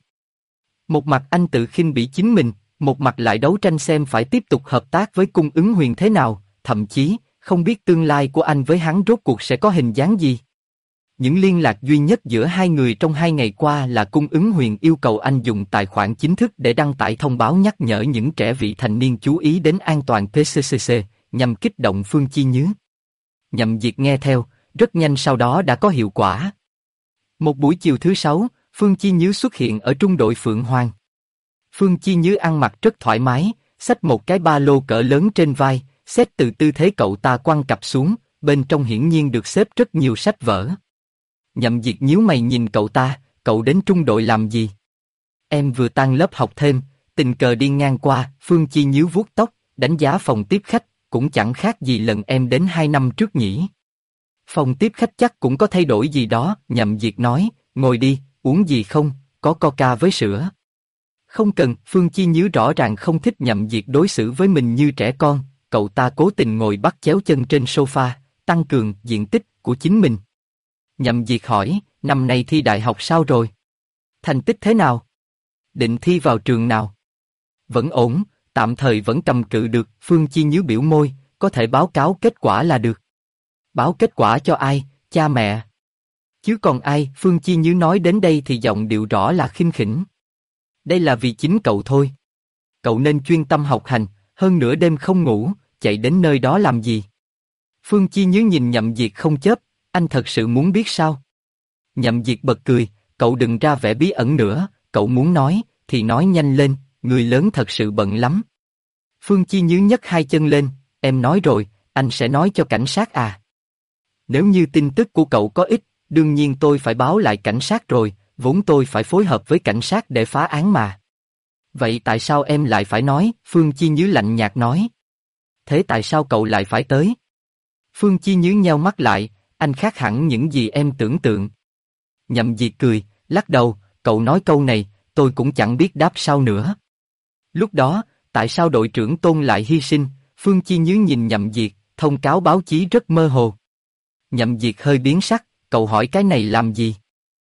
Một mặt anh tự khinh bỉ chính mình, một mặt lại đấu tranh xem phải tiếp tục hợp tác với Cung Ứng Huyền thế nào, thậm chí không biết tương lai của anh với hắn rốt cuộc sẽ có hình dáng gì. Những liên lạc duy nhất giữa hai người trong 2 ngày qua là Cung Ứng Huyền yêu cầu anh dùng tài khoản chính thức để đăng tải thông báo nhắc nhở những trẻ vị thành niên chú ý đến an toàn PCCC, nhằm kích động Phương Chi Nhứ. Nhậm Diệt nghe theo, rất nhanh sau đó đã có hiệu quả. Một buổi chiều thứ 6, Phương Chi Nhứ xuất hiện ở trung đội Phượng Hoàng. Phương Chi Nhứ ăn mặc rất thoải mái, xách một cái ba lô cỡ lớn trên vai, xếp từ tư thế cậu ta quăng cặp xuống, bên trong hiển nhiên được xếp rất nhiều sách vở. Nhậm Diệt nhíu mày nhìn cậu ta, cậu đến trung đội làm gì? Em vừa tan lớp học thêm, tình cờ đi ngang qua. Phương Chi Nhứ vuốt tóc, đánh giá phòng tiếp khách, cũng chẳng khác gì lần em đến 2 năm trước nhỉ. Phòng tiếp khách chắc cũng có thay đổi gì đó, Nhậm Diệt nói, ngồi đi, uống gì không, có coca với sữa. Không cần. Phương Chi Nhứ rõ ràng không thích Nhậm Diệt đối xử với mình như trẻ con, cậu ta cố tình ngồi bắt chéo chân trên sofa, tăng cường diện tích của chính mình. Nhậm Diệt hỏi, năm nay thi đại học sao rồi? Thành tích thế nào? Định thi vào trường nào? Vẫn ổn, tạm thời vẫn cầm cự được. Phương Chi Nhứ biểu môi, có thể báo cáo kết quả là được. Báo kết quả cho ai, cha mẹ? Chứ còn ai? Phương Chi Nhứ nói đến đây thì giọng điệu rõ là khinh khỉnh. Đây là vì chính cậu thôi. Cậu nên chuyên tâm học hành, hơn nửa đêm không ngủ, chạy đến nơi đó làm gì? Phương Chi Nhứ nhìn Nhậm Diệt không chớp, anh thật sự muốn biết sao? Nhậm Diệt bật cười, cậu đừng ra vẻ bí ẩn nữa, cậu muốn nói, thì nói nhanh lên, người lớn thật sự bận lắm. Phương Chi Nhứ nhấc hai chân lên, em nói rồi, anh sẽ nói cho cảnh sát à? Nếu như tin tức của cậu có ích, đương nhiên tôi phải báo lại cảnh sát rồi, vốn tôi phải phối hợp với cảnh sát để phá án mà. Vậy tại sao em lại phải nói? Phương Chi Nhứ lạnh nhạt nói. Thế tại sao cậu lại phải tới? Phương Chi Nhứ nheo mắt lại, anh khác hẳn những gì em tưởng tượng. Nhậm Diệt cười, lắc đầu, cậu nói câu này, tôi cũng chẳng biết đáp sao nữa. Lúc đó, tại sao đội trưởng Tôn lại hy sinh? Phương Chi Nhứ nhìn Nhậm Diệt, thông cáo báo chí rất mơ hồ. Nhậm Diệt hơi biến sắc, cậu hỏi cái này làm gì?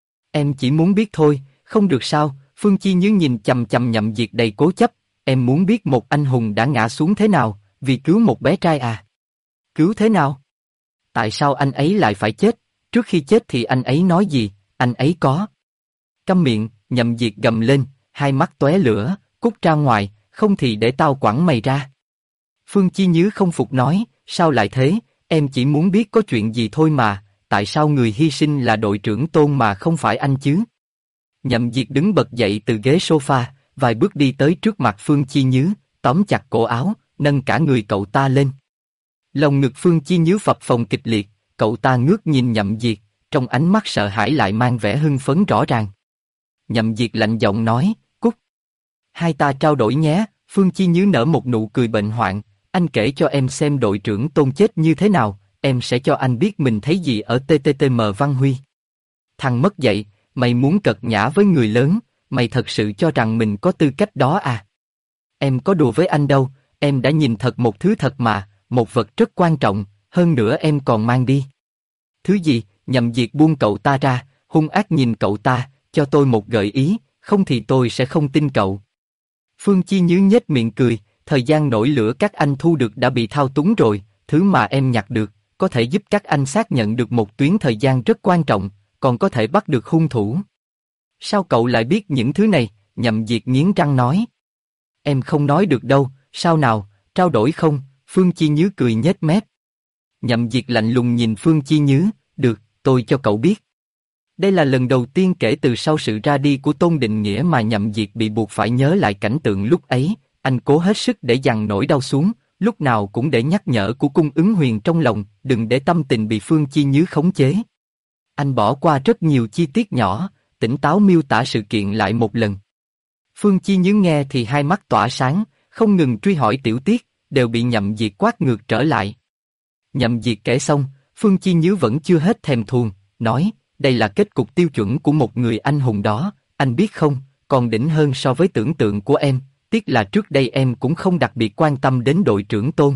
Em chỉ muốn biết thôi, không được sao? Phương Chi Nhứ nhìn chằm chằm Nhậm Diệt đầy cố chấp, em muốn biết một anh hùng đã ngã xuống thế nào, vì cứu một bé trai à? Cứu thế nào? Tại sao anh ấy lại phải chết? Trước khi chết thì anh ấy nói gì? Anh ấy có... Câm miệng, Nhậm Diệt gầm lên, hai mắt tóe lửa, cút ra ngoài, không thì để tao quẳng mày ra. Phương Chi Nhứ không phục nói, sao lại thế? Em chỉ muốn biết có chuyện gì thôi mà, tại sao người hy sinh là đội trưởng Tôn mà không phải anh chứ? Nhậm Diệt đứng bật dậy từ ghế sofa, vài bước đi tới trước mặt Phương Chi Nhứ, tóm chặt cổ áo, nâng cả người cậu ta lên. Lòng ngực Phương Chi Nhứ phập phồng kịch liệt, cậu ta ngước nhìn Nhậm Diệt, trong ánh mắt sợ hãi lại mang vẻ hưng phấn rõ ràng. Nhậm Diệt lạnh giọng nói, cút. Hai ta trao đổi nhé. Phương Chi Nhứ nở một nụ cười bệnh hoạn, anh kể cho em xem đội trưởng Tôn chết như thế nào, em sẽ cho anh biết mình thấy gì ở TTTM Văn Huy. Thằng mất dạy, mày muốn cợt nhã với người lớn, mày thật sự cho rằng mình có tư cách đó à? Em có đùa với anh đâu, em đã nhìn thật một thứ thật mà, một vật rất quan trọng, hơn nữa em còn mang đi. Thứ gì? Nhậm Diệt buông cậu ta ra, hung ác nhìn cậu ta, cho tôi một gợi ý, không thì tôi sẽ không tin cậu. Phương Chi Như nhếch miệng cười, thời gian nổi lửa các anh thu được đã bị thao túng rồi, thứ mà em nhặt được, có thể giúp các anh xác nhận được một tuyến thời gian rất quan trọng, còn có thể bắt được hung thủ. Sao cậu lại biết những thứ này? Nhậm Diệt nghiến răng nói. Em không nói được đâu, sao nào, trao đổi không? Phương Chi Như cười nhếch mép. Nhậm Diệt lạnh lùng nhìn Phương Chi Như, được, tôi cho cậu biết. Đây là lần đầu tiên kể từ sau sự ra đi của Tôn Định Nghĩa mà Nhậm Diệt bị buộc phải nhớ lại cảnh tượng lúc ấy, anh cố hết sức để dằn nỗi đau xuống, lúc nào cũng để nhắc nhở của Cung Ứng Huyền trong lòng, đừng để tâm tình bị Phương Chi Như khống chế. Anh bỏ qua rất nhiều chi tiết nhỏ, tỉnh táo miêu tả sự kiện lại một lần. Phương Chi Như nghe thì hai mắt tỏa sáng, không ngừng truy hỏi tiểu tiết, đều bị Nhậm Diệt quát ngược trở lại. Nhậm Diệt kể xong, Phương Chi Như vẫn chưa hết thèm thuồng, nói, đây là kết cục tiêu chuẩn của một người anh hùng đó, anh biết không, còn đỉnh hơn so với tưởng tượng của em, tiếc là trước đây em cũng không đặc biệt quan tâm đến đội trưởng Tôn.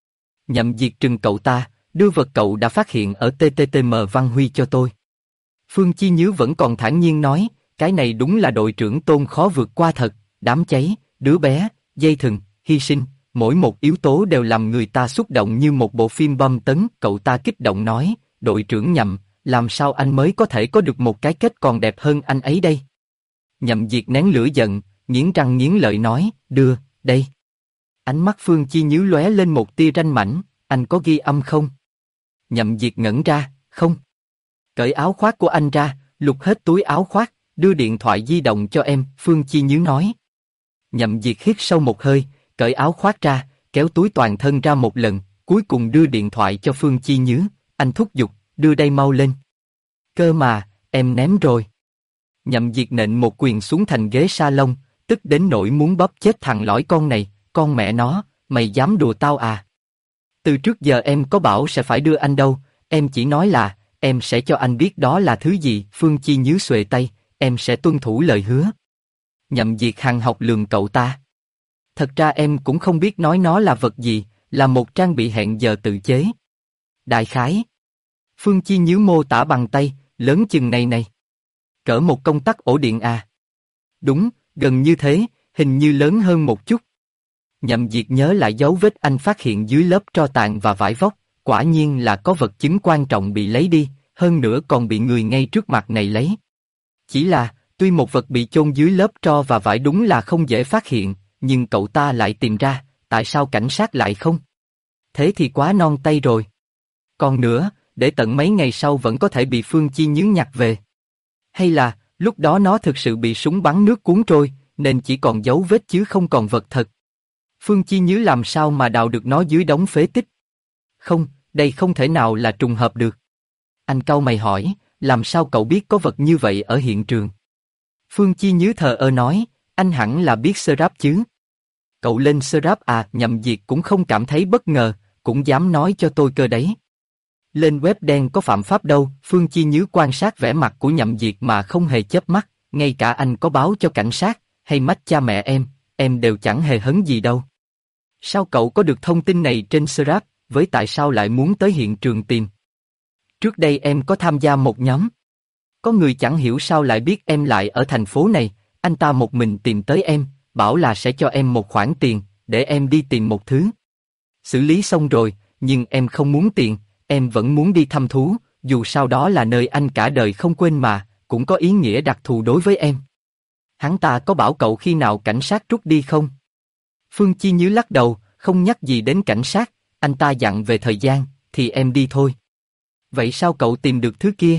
Nhậm Diệt trừng cậu ta, đưa vật cậu đã phát hiện ở TTTM Văn Huy cho tôi. Phương Chi Như vẫn còn thản nhiên nói, cái này đúng là đội trưởng Tôn khó vượt qua thật, đám cháy, đứa bé, dây thừng, hy sinh, mỗi một yếu tố đều làm người ta xúc động như một bộ phim bom tấn. Cậu ta kích động nói, đội trưởng Nhậm, làm sao anh mới có thể có được một cái kết còn đẹp hơn anh ấy đây? Nhậm Diệt nén lửa giận, nghiến răng nghiến lợi nói, đưa, đây. Ánh mắt Phương Chi Như lóe lên một tia ranh mãnh, anh có ghi âm không? Nhậm Diệt ngẩn ra, không. Cởi áo khoác của anh ra, lục hết túi áo khoác, đưa điện thoại di động cho em, Phương Chi Như nói. Nhậm Diệt hít sâu một hơi, cởi áo khoác ra, kéo túi toàn thân ra một lần, cuối cùng đưa điện thoại cho Phương Chi Như, anh thúc giục, đưa đây mau lên. Cơ mà, em ném rồi. Nhậm Diệt nện một quyền xuống thành ghế salon, tức đến nỗi muốn bóp chết thằng lõi con này, con mẹ nó, mày dám đùa tao à? Từ trước giờ em có bảo sẽ phải đưa anh đâu, em chỉ nói là, em sẽ cho anh biết đó là thứ gì. Phương Chi Như xuề tay, em sẽ tuân thủ lời hứa. Nhậm Diệt hằn học lườm cậu ta. Thật ra em cũng không biết nói nó là vật gì, là một trang bị hẹn giờ tự chế. Đại khái. Phương Chi Như mô tả bằng tay, lớn chừng này này. Cỡ một công tắc ổ điện à? Đúng, gần như thế, hình như lớn hơn một chút. Nhậm Diệt nhớ lại dấu vết anh phát hiện dưới lớp tro tàn và vải vóc, quả nhiên là có vật chứng quan trọng bị lấy đi, hơn nữa còn bị người ngay trước mặt này lấy. Chỉ là, tuy một vật bị chôn dưới lớp tro và vải đúng là không dễ phát hiện, nhưng cậu ta lại tìm ra, tại sao cảnh sát lại không? Thế thì quá non tay rồi. Còn nữa, để tận mấy ngày sau vẫn có thể bị Phương Chi Như nhặt về. Hay là, lúc đó nó thực sự bị súng bắn nước cuốn trôi, nên chỉ còn dấu vết chứ không còn vật thật. Phương Chi Như làm sao mà đào được nó dưới đống phế tích? Không, đây không thể nào là trùng hợp được. Anh cau mày hỏi, làm sao cậu biết có vật như vậy ở hiện trường? Phương Chi Như thờ ơ nói, anh hẳn là biết Scrap chứ. Cậu lên Scrap à? Nhậm Diệt cũng không cảm thấy bất ngờ, cũng dám nói cho tôi cơ đấy. Lên web đen có phạm pháp đâu. Phương Chi Như quan sát vẻ mặt của Nhậm Diệt mà không hề chớp mắt, ngay cả anh có báo cho cảnh sát, hay mách cha mẹ em đều chẳng hề hấn gì đâu. Sao cậu có được thông tin này trên Scrap, với tại sao lại muốn tới hiện trường tìm? Trước đây em có tham gia một nhóm. Có người chẳng hiểu sao lại biết em lại ở thành phố này, anh ta một mình tìm tới em, bảo là sẽ cho em một khoản tiền, để em đi tìm một thứ. Xử lý xong rồi, nhưng em không muốn tiền, em vẫn muốn đi thăm thú, dù sao đó là nơi anh cả đời không quên mà, cũng có ý nghĩa đặc thù đối với em. Hắn ta có bảo cậu khi nào cảnh sát rút đi không? Phương Chi Như lắc đầu, không nhắc gì đến cảnh sát, anh ta dặn về thời gian, thì em đi thôi. Vậy sao cậu tìm được thứ kia?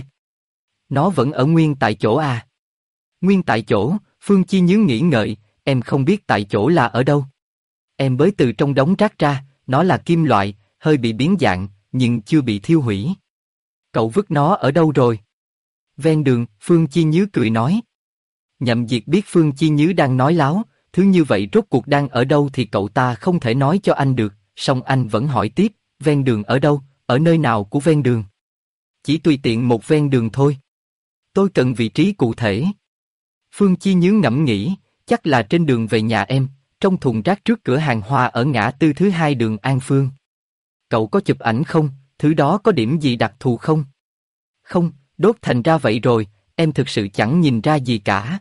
Nó vẫn ở nguyên tại chỗ à? Nguyên tại chỗ, Phương Chi Như nghĩ ngợi, em không biết tại chỗ là ở đâu. Em bới từ trong đống rác ra, nó là kim loại, hơi bị biến dạng, nhưng chưa bị thiêu hủy. Cậu vứt nó ở đâu rồi? Ven đường, Phương Chi Như cười nói. Nhậm Diệt biết Phương Chi Như đang nói láo, thứ như vậy rốt cuộc đang ở đâu thì cậu ta không thể nói cho anh được, song anh vẫn hỏi tiếp, ven đường ở đâu, ở nơi nào của ven đường? Chỉ tùy tiện một ven đường thôi. Tôi cần vị trí cụ thể. Phương Chi Nhứ ngẫm nghĩ, chắc là trên đường về nhà em, trong thùng rác trước cửa hàng hoa ở ngã tư thứ hai đường An Phương. Cậu có chụp ảnh không, thứ đó có điểm gì đặc thù không? Không, đốt thành ra vậy rồi, em thực sự chẳng nhìn ra gì cả.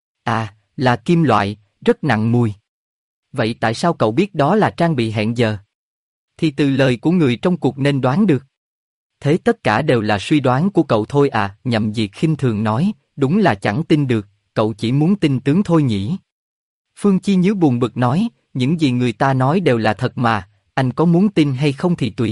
À, là kim loại, rất nặng mùi. Vậy tại sao cậu biết đó là trang bị hẹn giờ? Thì từ lời của người trong cuộc nên đoán được. Thế tất cả đều là suy đoán của cậu thôi à, Nhậm Diệt khinh thường nói, đúng là chẳng tin được, cậu chỉ muốn tin tướng thôi nhỉ. Phương Chi Nhứ buồn bực nói, những gì người ta nói đều là thật mà, anh có muốn tin hay không thì tùy.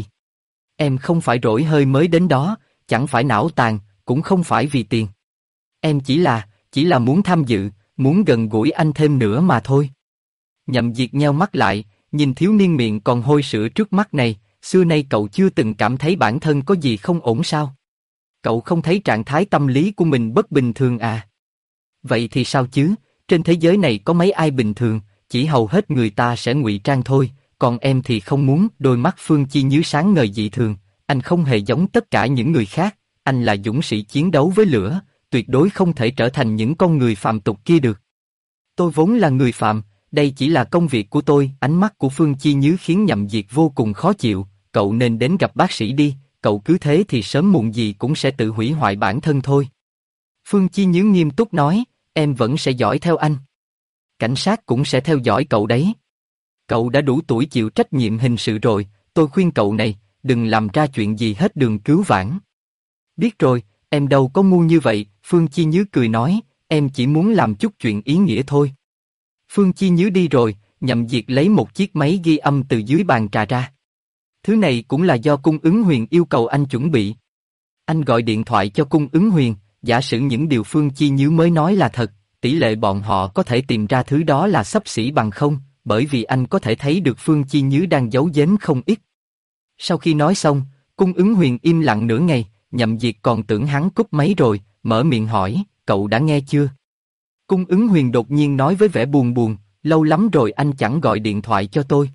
Em không phải rỗi hơi mới đến đó, chẳng phải não tàn, cũng không phải vì tiền. Em chỉ là muốn tham dự, muốn gần gũi anh thêm nữa mà thôi. Nhậm Diệt nheo mắt lại, nhìn thiếu niên miệng còn hôi sữa trước mắt này, xưa nay cậu chưa từng cảm thấy bản thân có gì không ổn sao? Cậu không thấy trạng thái tâm lý của mình bất bình thường à? Vậy thì sao chứ, trên thế giới này có mấy ai bình thường, chỉ hầu hết người ta sẽ ngụy trang thôi, còn em thì không muốn. Đôi mắt Phương Chi Nhứ sáng ngời dị thường, anh không hề giống tất cả những người khác, anh là dũng sĩ chiến đấu với lửa, tuyệt đối không thể trở thành những con người phàm tục kia được. Tôi vốn là người phàm, đây chỉ là công việc của tôi. Ánh mắt của Phương Chi Nhứ khiến Nhậm Diệt vô cùng khó chịu, cậu nên đến gặp bác sĩ đi, cậu cứ thế thì sớm muộn gì cũng sẽ tự hủy hoại bản thân thôi. Phương Chi Nhứ nghiêm túc nói, em vẫn sẽ dõi theo anh. Cảnh sát cũng sẽ theo dõi cậu đấy. Cậu đã đủ tuổi chịu trách nhiệm hình sự rồi, tôi khuyên cậu này, đừng làm ra chuyện gì hết đường cứu vãn. Biết rồi, em đâu có ngu như vậy, Phương Chi Nhứ cười nói, em chỉ muốn làm chút chuyện ý nghĩa thôi. Phương Chi Nhứ đi rồi, Nhậm Diệt lấy một chiếc máy ghi âm từ dưới bàn trà ra. Thứ này cũng là do Cung Ứng Huyền yêu cầu anh chuẩn bị. Anh gọi điện thoại cho Cung Ứng Huyền, giả sử những điều Phương Chi Nhứ mới nói là thật, tỷ lệ bọn họ có thể tìm ra thứ đó là xấp xỉ bằng không, bởi vì anh có thể thấy được Phương Chi Nhứ đang giấu giếm không ít. Sau khi nói xong, Cung Ứng Huyền im lặng nửa ngày, Nhậm Diệt còn tưởng hắn cúp máy rồi, mở miệng hỏi, cậu đã nghe chưa? Cung Ứng Huyền đột nhiên nói với vẻ buồn buồn, lâu lắm rồi anh chẳng gọi điện thoại cho tôi.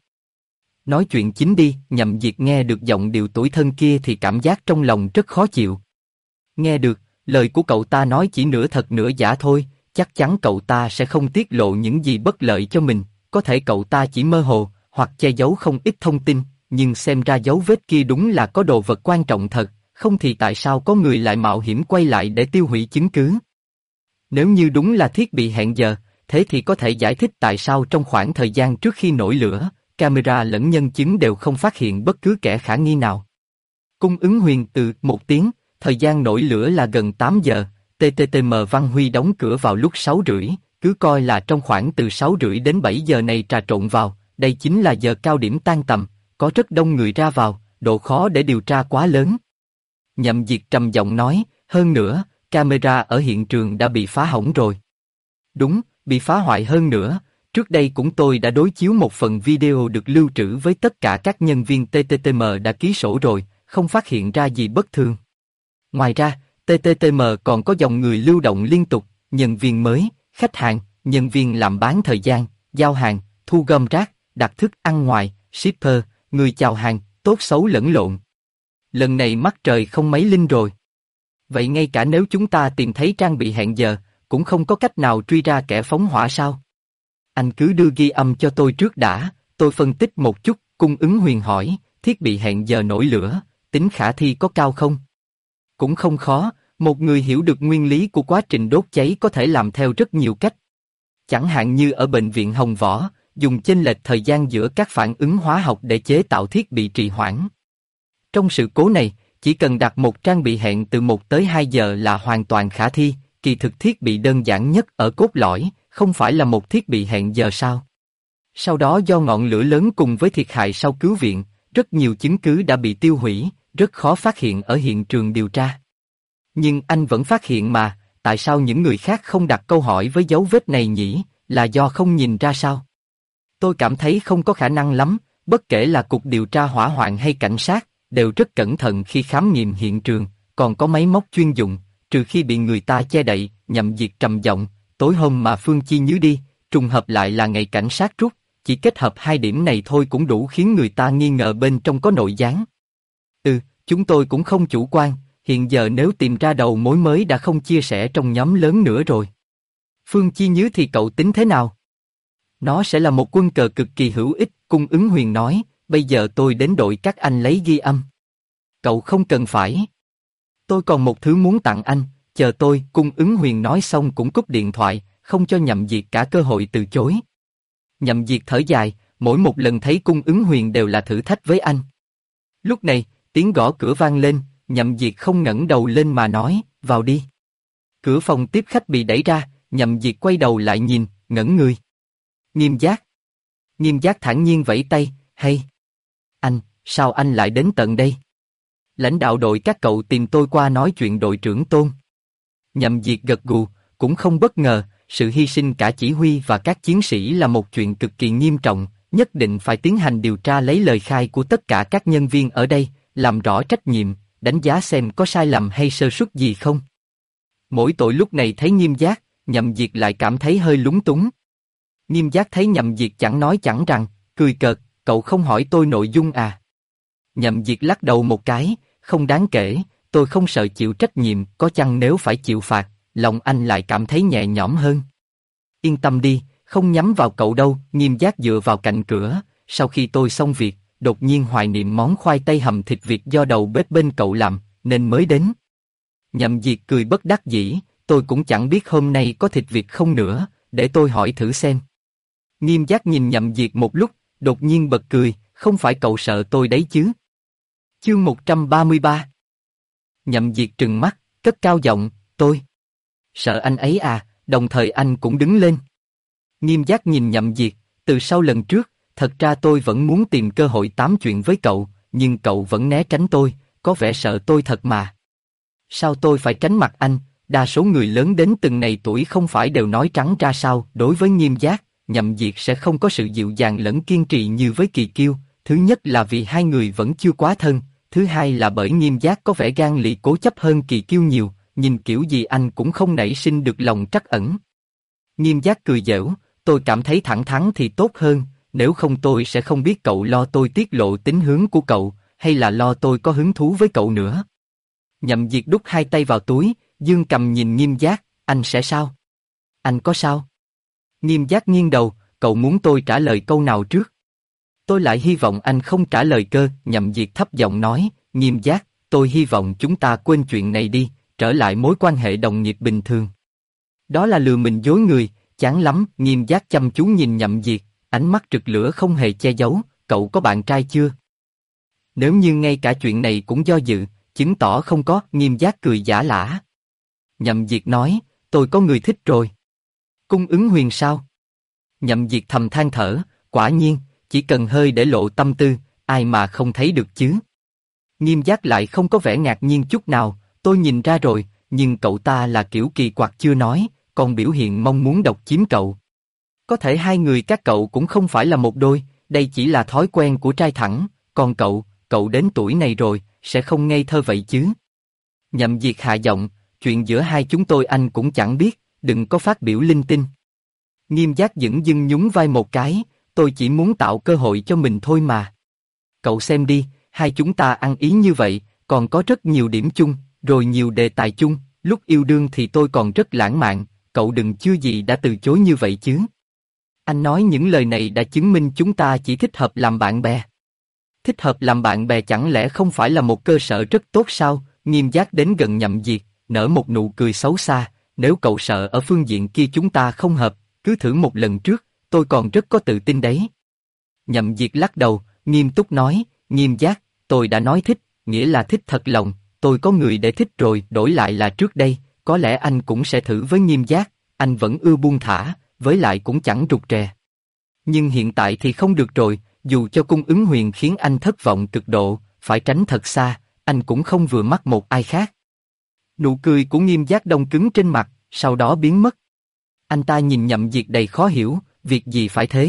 Nói chuyện chính đi. Nhậm Diệt nghe được giọng điệu tủi thân kia thì cảm giác trong lòng rất khó chịu. Nghe được, lời của cậu ta nói chỉ nửa thật nửa giả thôi, chắc chắn cậu ta sẽ không tiết lộ những gì bất lợi cho mình, có thể cậu ta chỉ mơ hồ, hoặc che giấu không ít thông tin, nhưng xem ra dấu vết kia đúng là có đồ vật quan trọng thật, không thì tại sao có người lại mạo hiểm quay lại để tiêu hủy chứng cứ? Nếu như đúng là thiết bị hẹn giờ, thế thì có thể giải thích tại sao trong khoảng thời gian trước khi nổi lửa, camera lẫn nhân chứng đều không phát hiện bất cứ kẻ khả nghi nào. Cung Ứng Huyền từ một tiếng, thời gian nổi lửa là gần 8 giờ, TTTM Văn Huy đóng cửa vào lúc 6:30, cứ coi là trong khoảng từ 6:30 đến 7 giờ này trà trộn vào, đây chính là giờ cao điểm tan tầm, có rất đông người ra vào, độ khó để điều tra quá lớn. Nhậm Diệt trầm giọng nói, hơn nữa, camera ở hiện trường đã bị phá hỏng rồi. Đúng, bị phá hoại hơn nữa. Trước đây cũng tôi đã đối chiếu một phần video được lưu trữ với tất cả các nhân viên TTTM đã ký sổ rồi, không phát hiện ra gì bất thường. Ngoài ra, TTTM còn có dòng người lưu động liên tục, nhân viên mới, khách hàng, nhân viên làm bán thời gian, giao hàng, thu gom rác, đặt thức ăn ngoài, shipper, người chào hàng, tốt xấu lẫn lộn. Lần này mắt trời không mấy linh rồi. Vậy ngay cả nếu chúng ta tìm thấy trang bị hẹn giờ, cũng không có cách nào truy ra kẻ phóng hỏa sao? Anh cứ đưa ghi âm cho tôi trước đã, tôi phân tích một chút. Cung Ứng Huyền hỏi, thiết bị hẹn giờ nổi lửa, tính khả thi có cao không? Cũng không khó, một người hiểu được nguyên lý của quá trình đốt cháy có thể làm theo rất nhiều cách. Chẳng hạn như ở bệnh viện Hồng Võ, dùng chênh lệch thời gian giữa các phản ứng hóa học để chế tạo thiết bị trì hoãn. Trong sự cố này, chỉ cần đặt một trang bị hẹn từ 1 tới 2 giờ là hoàn toàn khả thi, kỳ thực thiết bị đơn giản nhất ở cốt lõi, không phải là một thiết bị hẹn giờ sao? Sau đó do ngọn lửa lớn cùng với thiệt hại sau cứu viện, rất nhiều chứng cứ đã bị tiêu hủy, rất khó phát hiện ở hiện trường điều tra. Nhưng anh vẫn phát hiện mà, tại sao những người khác không đặt câu hỏi với dấu vết này nhỉ, là do không nhìn ra sao? Tôi cảm thấy không có khả năng lắm, bất kể là cục điều tra hỏa hoạn hay cảnh sát, đều rất cẩn thận khi khám nghiệm hiện trường, còn có máy móc chuyên dụng, trừ khi bị người ta che đậy. Nhậm Diệt trầm giọng, tối hôm mà Phương Chi Nhứ đi, trùng hợp lại là ngày cảnh sát rút, chỉ kết hợp hai điểm này thôi cũng đủ khiến người ta nghi ngờ bên trong có nội gián. Chúng tôi cũng không chủ quan, hiện giờ nếu tìm ra đầu mối mới đã không chia sẻ trong nhóm lớn nữa rồi. Phương Chi Nhứ thì cậu tính thế nào? Nó sẽ là một quân cờ cực kỳ hữu ích, Cung Ứng Huyền nói, bây giờ tôi đến đội các anh lấy ghi âm. Cậu không cần phải. Tôi còn một thứ muốn tặng anh, chờ tôi, Cung Ứng Huyền nói xong cũng cúp điện thoại, không cho Nhậm Diệt cả cơ hội từ chối. Nhậm Diệt thở dài, mỗi một lần thấy Cung Ứng Huyền đều là thử thách với anh. Lúc này, tiếng gõ cửa vang lên, Nhậm Diệt không ngẩng đầu lên mà nói, vào đi. Cửa phòng tiếp khách bị đẩy ra, Nhậm Diệt quay đầu lại nhìn, ngẩn người. Nghiêm Giác. Nghiêm Giác thản nhiên vẫy tay, hay. Anh, sao anh lại đến tận đây? Lãnh đạo đội các cậu tìm tôi qua nói chuyện đội trưởng Tôn. Nhậm Diệt gật gù, cũng không bất ngờ, sự hy sinh cả chỉ huy và các chiến sĩ là một chuyện cực kỳ nghiêm trọng, nhất định phải tiến hành điều tra lấy lời khai của tất cả các nhân viên ở đây, làm rõ trách nhiệm, đánh giá xem có sai lầm hay sơ suất gì không. Mỗi tội lúc này thấy Nghiêm Giác, Nhậm Diệt lại cảm thấy hơi lúng túng. Nghiêm Giác thấy Nhậm Diệt chẳng nói chẳng rằng, cười cợt, cậu không hỏi tôi nội dung à? Nhậm Diệt lắc đầu một cái, không đáng kể, tôi không sợ chịu trách nhiệm, có chăng nếu phải chịu phạt, lòng anh lại cảm thấy nhẹ nhõm hơn. Yên tâm đi, không nhắm vào cậu đâu. Nghiêm Giác dựa vào cạnh cửa, sau khi tôi xong việc, đột nhiên hoài niệm món khoai tây hầm thịt vịt do đầu bếp bên cậu làm, nên mới đến. Nhậm Diệt cười bất đắc dĩ, tôi cũng chẳng biết hôm nay có thịt vịt không nữa, để tôi hỏi thử xem. Nghiêm Giác nhìn Nhậm Diệt một lúc, đột nhiên bật cười, không phải cậu sợ tôi đấy chứ? Chương 133. Nhậm Diệt trừng mắt, cất cao giọng, tôi sợ anh ấy à, đồng thời anh cũng đứng lên. Nghiêm Giác nhìn Nhậm Diệt, từ sau lần trước, thật ra tôi vẫn muốn tìm cơ hội tám chuyện với cậu, nhưng cậu vẫn né tránh tôi, có vẻ sợ tôi thật mà. Sao tôi phải tránh mặt anh, đa số người lớn đến từng này tuổi không phải đều nói trắng ra sao. Đối với Nghiêm Giác, Nhậm Diệt sẽ không có sự dịu dàng lẫn kiên trì như với Kỳ Kiêu, thứ nhất là vì hai người vẫn chưa quá thân, thứ hai là bởi Nghiêm Giác có vẻ gan lì cố chấp hơn Kỳ Kiêu nhiều, nhìn kiểu gì anh cũng không nảy sinh được lòng trắc ẩn. Nghiêm Giác cười giễu, tôi cảm thấy thẳng thắn thì tốt hơn, nếu không tôi sẽ không biết cậu lo tôi tiết lộ tính hướng của cậu, hay là lo tôi có hứng thú với cậu nữa. Nhậm Diệt đút hai tay vào túi, dương cầm nhìn Nghiêm Giác, anh sẽ sao? Anh có sao? Nghiêm Giác nghiêng đầu, cậu muốn tôi trả lời câu nào trước? Tôi lại hy vọng anh không trả lời cơ. Nhậm Diệt thấp giọng nói, Nghiêm Giác, tôi hy vọng chúng ta quên chuyện này đi, trở lại mối quan hệ đồng nghiệp bình thường. Đó là lừa mình dối người, chán lắm. Nghiêm Giác chăm chú nhìn Nhậm Diệt, ánh mắt rực lửa không hề che giấu, cậu có bạn trai chưa? Nếu như ngay cả chuyện này cũng do dự, chứng tỏ không có. Nghiêm Giác cười giả lả. Nhậm Diệt nói, tôi có người thích rồi. Cung Ứng Huyền sao? Nhậm Diệt thầm than thở, quả nhiên, chỉ cần hơi để lộ tâm tư, ai mà không thấy được chứ? Nghiêm Giác lại không có vẻ ngạc nhiên chút nào, tôi nhìn ra rồi, nhưng cậu ta là kiểu kỳ quặc chưa nói, còn biểu hiện mong muốn độc chiếm cậu. Có thể hai người các cậu cũng không phải là một đôi, đây chỉ là thói quen của trai thẳng, còn cậu đến tuổi này rồi, sẽ không ngây thơ vậy chứ? Nhậm Diệt hạ giọng, chuyện giữa hai chúng tôi anh cũng chẳng biết, đừng có phát biểu linh tinh. Nghiêm Giác dửng dưng nhún vai một cái, tôi chỉ muốn tạo cơ hội cho mình thôi mà. Cậu xem đi, hai chúng ta ăn ý như vậy, còn có rất nhiều điểm chung, rồi nhiều đề tài chung, lúc yêu đương thì tôi còn rất lãng mạn, cậu đừng chưa gì đã từ chối như vậy chứ. Anh nói những lời này đã chứng minh chúng ta chỉ thích hợp làm bạn bè. Thích hợp làm bạn bè chẳng lẽ không phải là một cơ sở rất tốt sao? Nghiêm Giác đến gần Nhậm Diệt, nở một nụ cười xấu xa, nếu cậu sợ ở phương diện kia chúng ta không hợp, cứ thử một lần trước, tôi còn rất có tự tin đấy. Nhậm Diệt lắc đầu, nghiêm túc nói, Nghiêm Giác, tôi đã nói thích, nghĩa là thích thật lòng, tôi có người để thích rồi, đổi lại là trước đây, có lẽ anh cũng sẽ thử với Nghiêm Giác, anh vẫn ưa buông thả, với lại cũng chẳng rụt rè. Nhưng hiện tại thì không được rồi, dù cho Cung Ứng Huyền khiến anh thất vọng cực độ, phải tránh thật xa, anh cũng không vừa mắt một ai khác. Nụ cười của Nghiêm Giác đông cứng trên mặt, sau đó biến mất. Anh ta nhìn Nhậm Diệt đầy khó hiểu, việc gì phải thế?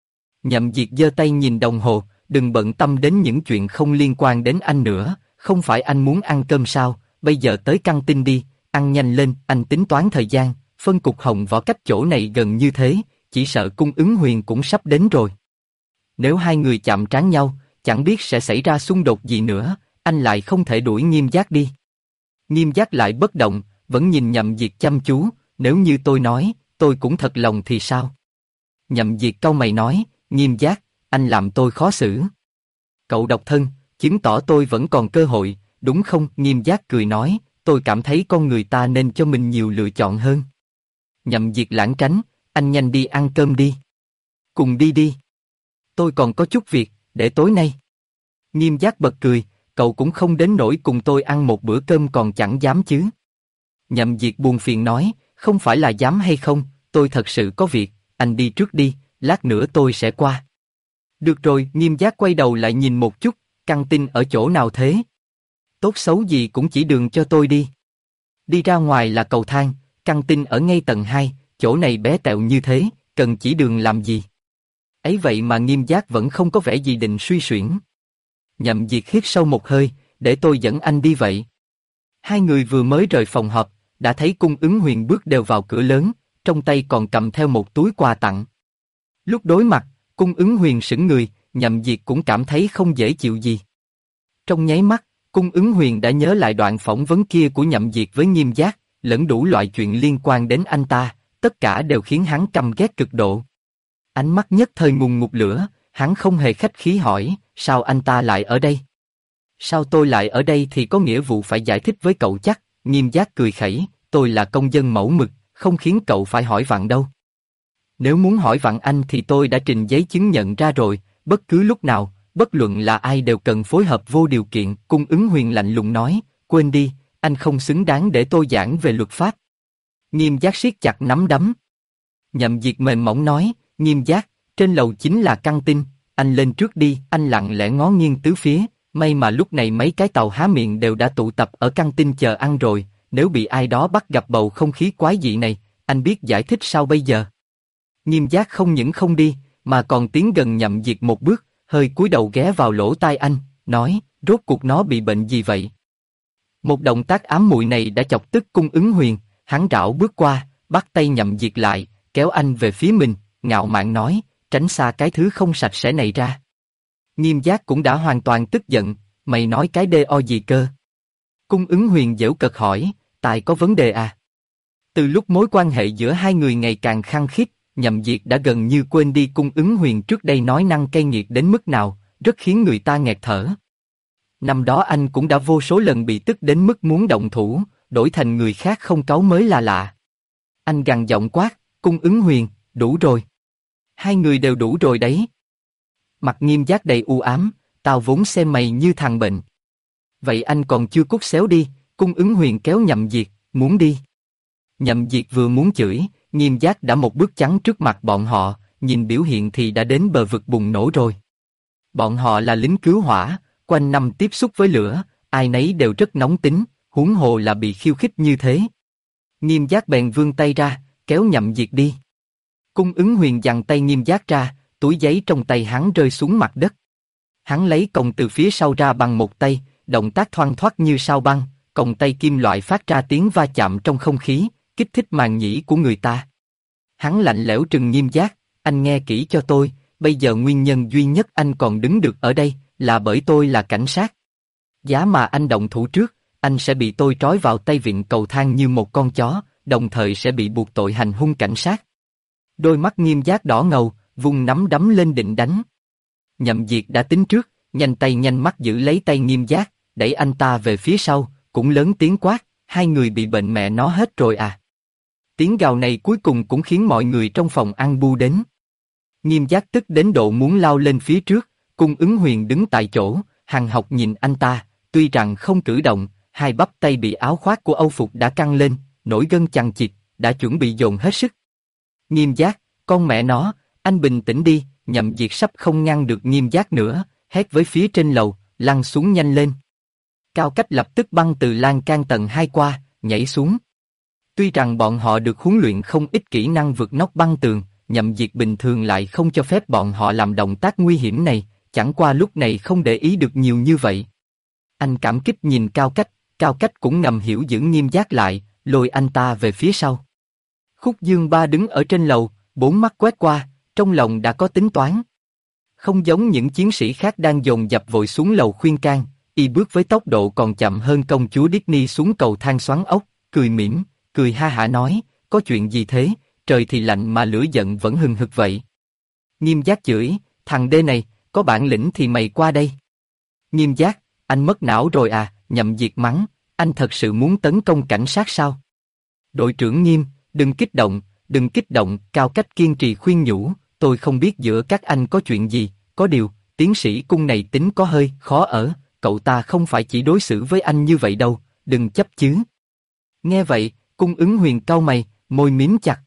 Nhậm Diệt giơ tay nhìn đồng hồ, đừng bận tâm đến những chuyện không liên quan đến anh nữa, không phải anh muốn ăn cơm sao, bây giờ tới căng tin đi, ăn nhanh lên, anh tính toán thời gian, phân cục Hồng Võ cách chỗ này gần như thế, chỉ sợ Cung Ứng Huyền cũng sắp đến rồi. Nếu hai người chạm trán nhau, chẳng biết sẽ xảy ra xung đột gì nữa, anh lại không thể đuổi Nghiêm Giác đi. Nghiêm Giác lại bất động, vẫn nhìn Nhậm Diệt chăm chú, nếu như tôi nói, tôi cũng thật lòng thì sao? Nhậm Diệt cau mày nói, Nghiêm Giác, anh làm tôi khó xử. Cậu độc thân, chứng tỏ tôi vẫn còn cơ hội, đúng không? Nghiêm Giác cười nói, tôi cảm thấy con người ta nên cho mình nhiều lựa chọn hơn. Nhậm Diệt lảng tránh, anh nhanh đi ăn cơm đi. Cùng đi đi. Tôi còn có chút việc, để tối nay. Nghiêm Giác bật cười, cậu cũng không đến nỗi cùng tôi ăn một bữa cơm còn chẳng dám chứ. Nhậm Diệt buồn phiền nói, không phải là dám hay không, tôi thật sự có việc, anh đi trước đi, lát nữa tôi sẽ qua. Được rồi, Nghiêm Giác quay đầu lại nhìn một chút, căng tin ở chỗ nào thế? Tốt xấu gì cũng chỉ đường cho tôi đi. Đi ra ngoài là cầu thang, căng tin ở ngay tầng 2, chỗ này bé tẹo như thế, cần chỉ đường làm gì? Ấy vậy mà Nghiêm Giác vẫn không có vẻ gì định suy xuyển. Nhậm Diệt hít sâu một hơi, để tôi dẫn anh đi vậy. Hai người vừa mới rời phòng họp, đã thấy Cung Ứng Huyền bước đều vào cửa lớn, trong tay còn cầm theo một túi quà tặng. Lúc đối mặt, Cung Ứng Huyền sững người, Nhậm Diệt cũng cảm thấy không dễ chịu gì. Trong nháy mắt, Cung Ứng Huyền đã nhớ lại đoạn phỏng vấn kia của Nhậm Diệt với Nghiêm Giác, lẫn đủ loại chuyện liên quan đến anh ta, tất cả đều khiến hắn căm ghét cực độ. Ánh mắt nhất thời ngùn ngụt lửa, hắn không hề khách khí hỏi, sao anh ta lại ở đây? Sao tôi lại ở đây thì có nghĩa vụ phải giải thích với cậu chắc? Nghiêm Giác cười khẩy, tôi là công dân mẫu mực, không khiến cậu phải hỏi vặn đâu. Nếu muốn hỏi vặn anh thì tôi đã trình giấy chứng nhận ra rồi, bất cứ lúc nào, bất luận là ai đều cần phối hợp vô điều kiện. Cung Ứng Huyền lạnh lùng nói, quên đi, anh không xứng đáng để tôi giảng về luật pháp. Nghiêm Giác siết chặt nắm đấm. Nhậm Diệt mềm mỏng nói, Nghiêm Giác, trên lầu chính là căng tin, anh lên trước đi. Anh lặng lẽ ngó nghiêng tứ phía, may mà lúc này mấy cái tàu há miệng đều đã tụ tập ở căng tin chờ ăn rồi, nếu bị ai đó bắt gặp bầu không khí quái dị này, anh biết giải thích sao bây giờ? Nghiêm Giác không những không đi, mà còn tiến gần Nhậm Diệt một bước, hơi cúi đầu ghé vào lỗ tai anh, nói, rốt cuộc nó bị bệnh gì vậy? Một động tác ám muội này đã chọc tức Cung Ứng Huyền, hắn rảo bước qua, bắt tay Nhậm Diệt lại, kéo anh về phía mình, ngạo mạn nói, tránh xa cái thứ không sạch sẽ này ra. Nghiêm Giác cũng đã hoàn toàn tức giận, mày nói cái đê o gì cơ? Cung Ứng Huyền giễu cợt hỏi, tài có vấn đề à? Từ lúc mối quan hệ giữa hai người ngày càng khăng khít, Nhậm Diệt đã gần như quên đi Cung Ứng Huyền trước đây nói năng cay nghiệt đến mức nào, rất khiến người ta nghẹt thở. Năm đó anh cũng đã vô số lần bị tức đến mức muốn động thủ, đổi thành người khác không cáu mới là lạ. Anh gằn giọng quát, Cung Ứng Huyền, đủ rồi. Hai người đều đủ rồi đấy. Mặt Nghiêm Giác đầy u ám, tao vốn xem mày như thằng bệnh. Vậy anh còn chưa cút xéo đi, Cung Ứng Huyền kéo Nhậm Diệt, muốn đi. Nhậm Diệt vừa muốn chửi, Nghiêm Giác đã một bước chắn trước mặt bọn họ, nhìn biểu hiện thì đã đến bờ vực bùng nổ rồi. Bọn họ là lính cứu hỏa, quanh năm tiếp xúc với lửa, ai nấy đều rất nóng tính, huống hồ là bị khiêu khích như thế. Nghiêm Giác bèn vươn tay ra, kéo Nhậm Diệt đi. Cung Ứng Huyền giằng tay Nghiêm Giác ra, túi giấy trong tay hắn rơi xuống mặt đất. Hắn lấy còng từ phía sau ra bằng một tay, động tác thoăn thoắt như sao băng, còng tay kim loại phát ra tiếng va chạm trong không khí, kích thích màng nhĩ của người ta. Hắn lạnh lẽo trừng Nghiêm Giác, anh nghe kỹ cho tôi, bây giờ nguyên nhân duy nhất anh còn đứng được ở đây, là bởi tôi là cảnh sát. Giá mà anh động thủ trước, anh sẽ bị tôi trói vào tay vịn cầu thang như một con chó, đồng thời sẽ bị buộc tội hành hung cảnh sát. Đôi mắt Nghiêm Giác đỏ ngầu, vung nắm đấm lên định đánh. Nhậm Diệt đã tính trước, nhanh tay nhanh mắt giữ lấy tay Nghiêm Giác, đẩy anh ta về phía sau, cũng lớn tiếng quát, hai người bị bệnh mẹ nó hết rồi à. Tiếng gào này cuối cùng cũng khiến mọi người trong phòng ăn bu đến. Nghiêm Giác tức đến độ muốn lao lên phía trước, Cung Ứng Huyền đứng tại chỗ, hằn học nhìn anh ta, tuy rằng không cử động, hai bắp tay bị áo khoác của Âu phục đã căng lên, nổi gân chằng chịt, đã chuẩn bị dồn hết sức. Nghiêm Giác, con mẹ nó, anh bình tĩnh đi. Nhậm Diệt sắp không ngăn được Nghiêm Giác nữa, hét với phía trên lầu, lăn xuống nhanh lên. Cao Cách lập tức băng từ lan can tầng 2 qua, nhảy xuống. Tuy rằng bọn họ được huấn luyện không ít kỹ năng vượt nóc băng tường, Nhậm Diệt bình thường lại không cho phép bọn họ làm động tác nguy hiểm này, chẳng qua lúc này không để ý được nhiều như vậy. Anh cảm kích nhìn Cao Cách cũng ngầm hiểu giữ Nghiêm Giác lại, lôi anh ta về phía sau. Khúc Dương Ba đứng ở trên lầu, bốn mắt quét qua, trong lòng đã có tính toán. Không giống những chiến sĩ khác đang dồn dập vội xuống lầu khuyên can, y bước với tốc độ còn chậm hơn công chúa Disney xuống cầu thang xoắn ốc, cười mỉm, cười ha hả nói, có chuyện gì thế, trời thì lạnh mà lửa giận vẫn hừng hực vậy. Nghiêm Giác chửi, thằng đê này, có bản lĩnh thì mày qua đây. Nghiêm Giác, anh mất não rồi à, Nhậm Diệt mắng, anh thật sự muốn tấn công cảnh sát sao? Đội trưởng Nghiêm, đừng kích động, Cao Cách kiên trì khuyên nhủ, tôi không biết giữa các anh có chuyện gì, có điều, tiến sĩ Cung này tính có hơi khó ở, cậu ta không phải chỉ đối xử với anh như vậy đâu, đừng chấp chứ. Nghe vậy, Cung Ứng Huyền cau mày, môi mím chặt.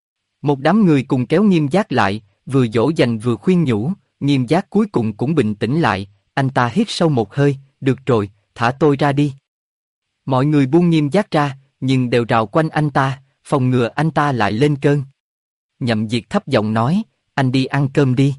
Một đám người cùng kéo Nghiêm Giác lại, vừa dỗ dành vừa khuyên nhủ, Nghiêm Giác cuối cùng cũng bình tĩnh lại, anh ta hít sâu một hơi, được rồi, thả tôi ra đi. Mọi người buông Nghiêm Giác ra, nhưng đều rào quanh anh ta, phòng ngừa anh ta lại lên cơn. Nhậm Diệt thấp giọng nói, anh đi ăn cơm đi.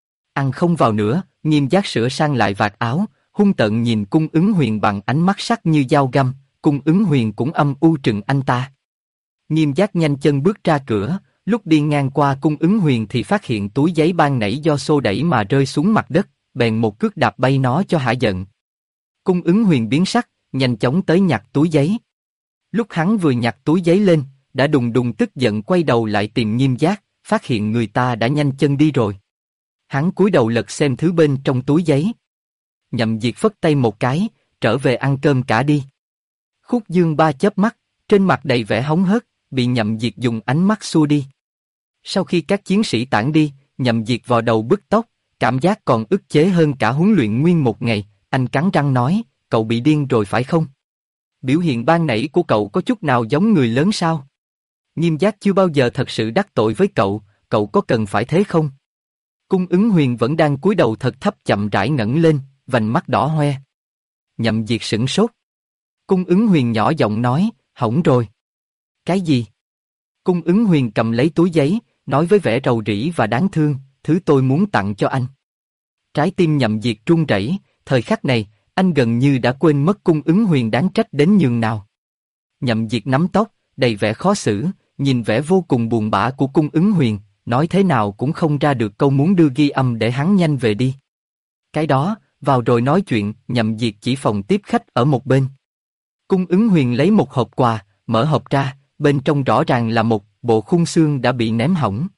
Ăn không vào nữa, Nghiêm Giác sửa sang lại vạt áo, hung tợn nhìn Cung Ứng Huyền bằng ánh mắt sắc như dao găm, Cung Ứng Huyền cũng âm u trừng anh ta. Nghiêm Giác nhanh chân bước ra cửa, lúc đi ngang qua Cung Ứng Huyền thì phát hiện túi giấy ban nãy do xô đẩy mà rơi xuống mặt đất, bèn một cước đạp bay nó cho hả giận. Cung Ứng Huyền biến sắc, nhanh chóng tới nhặt túi giấy. Lúc hắn vừa nhặt túi giấy lên, đã đùng đùng tức giận quay đầu lại tìm Nghiêm Giác, phát hiện người ta đã nhanh chân đi rồi. Hắn cúi đầu lật xem thứ bên trong túi giấy. Nhậm Diệt phất tay một cái, trở về ăn cơm cả đi. Khúc Dương Ba chớp mắt, trên mặt đầy vẻ hống hớt, bị Nhậm Diệt dùng ánh mắt xua đi. Sau khi các chiến sĩ tản đi, Nhậm Diệt vò đầu bứt tóc, cảm giác còn ức chế hơn cả huấn luyện nguyên một ngày, anh cắn răng nói, cậu bị điên rồi phải không? Biểu hiện ban nãy của cậu có chút nào giống người lớn sao? Nghiêm Giác chưa bao giờ thật sự đắc tội với cậu, cậu có cần phải thế không? Cung Ứng Huyền vẫn đang cúi đầu thật thấp chậm rãi ngẩng lên, vành mắt đỏ hoe. Nhậm Diệt sửng sốt. Cung Ứng Huyền nhỏ giọng nói, hỏng rồi. Cái gì? Cung Ứng Huyền cầm lấy túi giấy, nói với vẻ rầu rĩ và đáng thương, thứ tôi muốn tặng cho anh. Trái tim Nhậm Diệt run rẩy, thời khắc này, anh gần như đã quên mất Cung Ứng Huyền đáng trách đến nhường nào. Nhậm Diệt nắm tóc, đầy vẻ khó xử, nhìn vẻ vô cùng buồn bã của Cung Ứng Huyền, nói thế nào cũng không ra được câu muốn đưa ghi âm để hắn nhanh về đi. Cái đó, vào rồi nói chuyện, Nhậm Diệt chỉ phòng tiếp khách ở một bên. Cung Ứng Huyền lấy một hộp quà, mở hộp ra, bên trong rõ ràng là một bộ khung xương đã bị ném hỏng.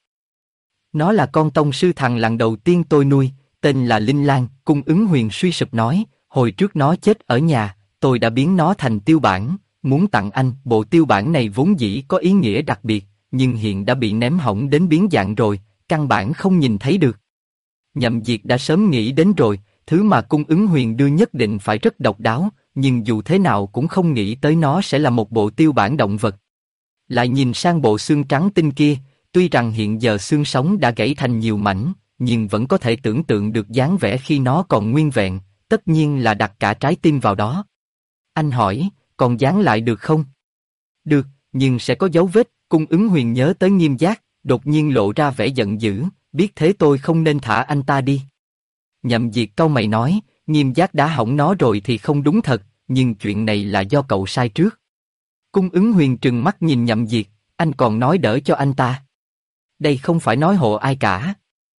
Nó là con tông sư thằn lằn đầu tiên tôi nuôi, tên là Linh Lang. Cung Ứng Huyền suy sụp nói, hồi trước nó chết ở nhà, tôi đã biến nó thành tiêu bản, muốn tặng anh. Bộ tiêu bản này vốn dĩ có ý nghĩa đặc biệt, nhưng hiện đã bị ném hỏng đến biến dạng rồi, căn bản không nhìn thấy được. Nhậm Diệt đã sớm nghĩ đến rồi, thứ mà Cung Ứng Huyền đưa nhất định phải rất độc đáo, nhưng dù thế nào cũng không nghĩ tới nó sẽ là một bộ tiêu bản động vật. Lại nhìn sang bộ xương trắng tinh kia, tuy rằng hiện giờ xương sống đã gãy thành nhiều mảnh, nhưng vẫn có thể tưởng tượng được dáng vẻ khi nó còn nguyên vẹn, tất nhiên là đặt cả trái tim vào đó. Anh hỏi, còn dán lại được không? Được, nhưng sẽ có dấu vết. Cung Ứng Huyền nhớ tới Nghiêm Giác, đột nhiên lộ ra vẻ giận dữ, biết thế tôi không nên thả anh ta đi. Nhậm Diệt cau mày nói, Nghiêm Giác đã hỏng nó rồi thì không đúng thật, nhưng chuyện này là do cậu sai trước. Cung Ứng Huyền trừng mắt nhìn Nhậm Diệt, anh còn nói đỡ cho anh ta. Đây không phải nói hộ ai cả.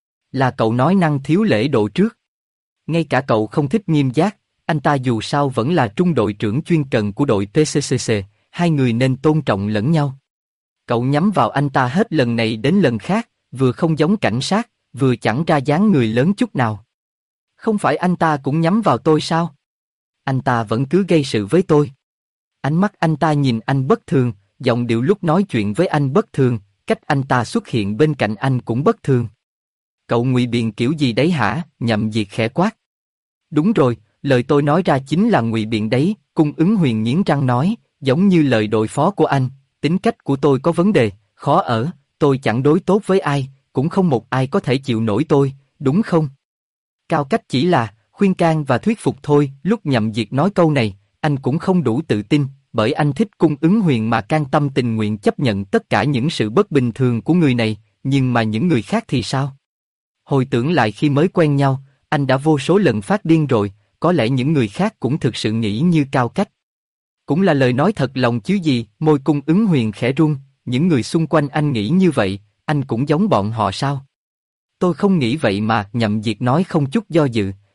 Là cậu nói năng thiếu lễ độ trước. Ngay cả cậu không thích Nghiêm Giác, anh ta dù sao vẫn là trung đội trưởng chuyên cần của đội PCCC, hai người nên tôn trọng lẫn nhau. Cậu nhắm vào anh ta hết lần này đến lần khác, vừa không giống cảnh sát, vừa chẳng ra dáng người lớn chút nào. Không phải anh ta cũng nhắm vào tôi sao? Anh ta vẫn cứ gây sự với tôi. Ánh mắt anh ta nhìn anh bất thường, giọng điệu lúc nói chuyện với anh bất thường, cách anh ta xuất hiện bên cạnh anh cũng bất thường. Cậu ngụy biện kiểu gì đấy hả? Nhậm Diệt khẽ quát. Đúng rồi, lời tôi nói ra chính là ngụy biện đấy. Cung Ứng Huyền nghiến răng nói, giống như lời đội phó của anh, tính cách của tôi có vấn đề, khó ở, tôi chẳng đối tốt với ai, cũng không một ai có thể chịu nổi tôi, đúng không? Cao Cách chỉ là khuyên can và thuyết phục thôi. Lúc Nhậm Diệt nói câu này, anh cũng không đủ tự tin, bởi anh thích Cung Ứng Huyền mà can tâm tình nguyện chấp nhận tất cả những sự bất bình thường của người này, nhưng mà những người khác thì sao? Hồi tưởng lại khi mới quen nhau, anh đã vô số lần phát điên rồi, có lẽ những người khác cũng thực sự nghĩ như Cao Cách. Cũng là lời nói thật lòng chứ gì. Môi Cung Ứng Huyền khẽ run, những người xung quanh anh nghĩ như vậy, anh cũng giống bọn họ sao? Tôi không nghĩ vậy mà. Nhậm Diệt nói không chút do dự,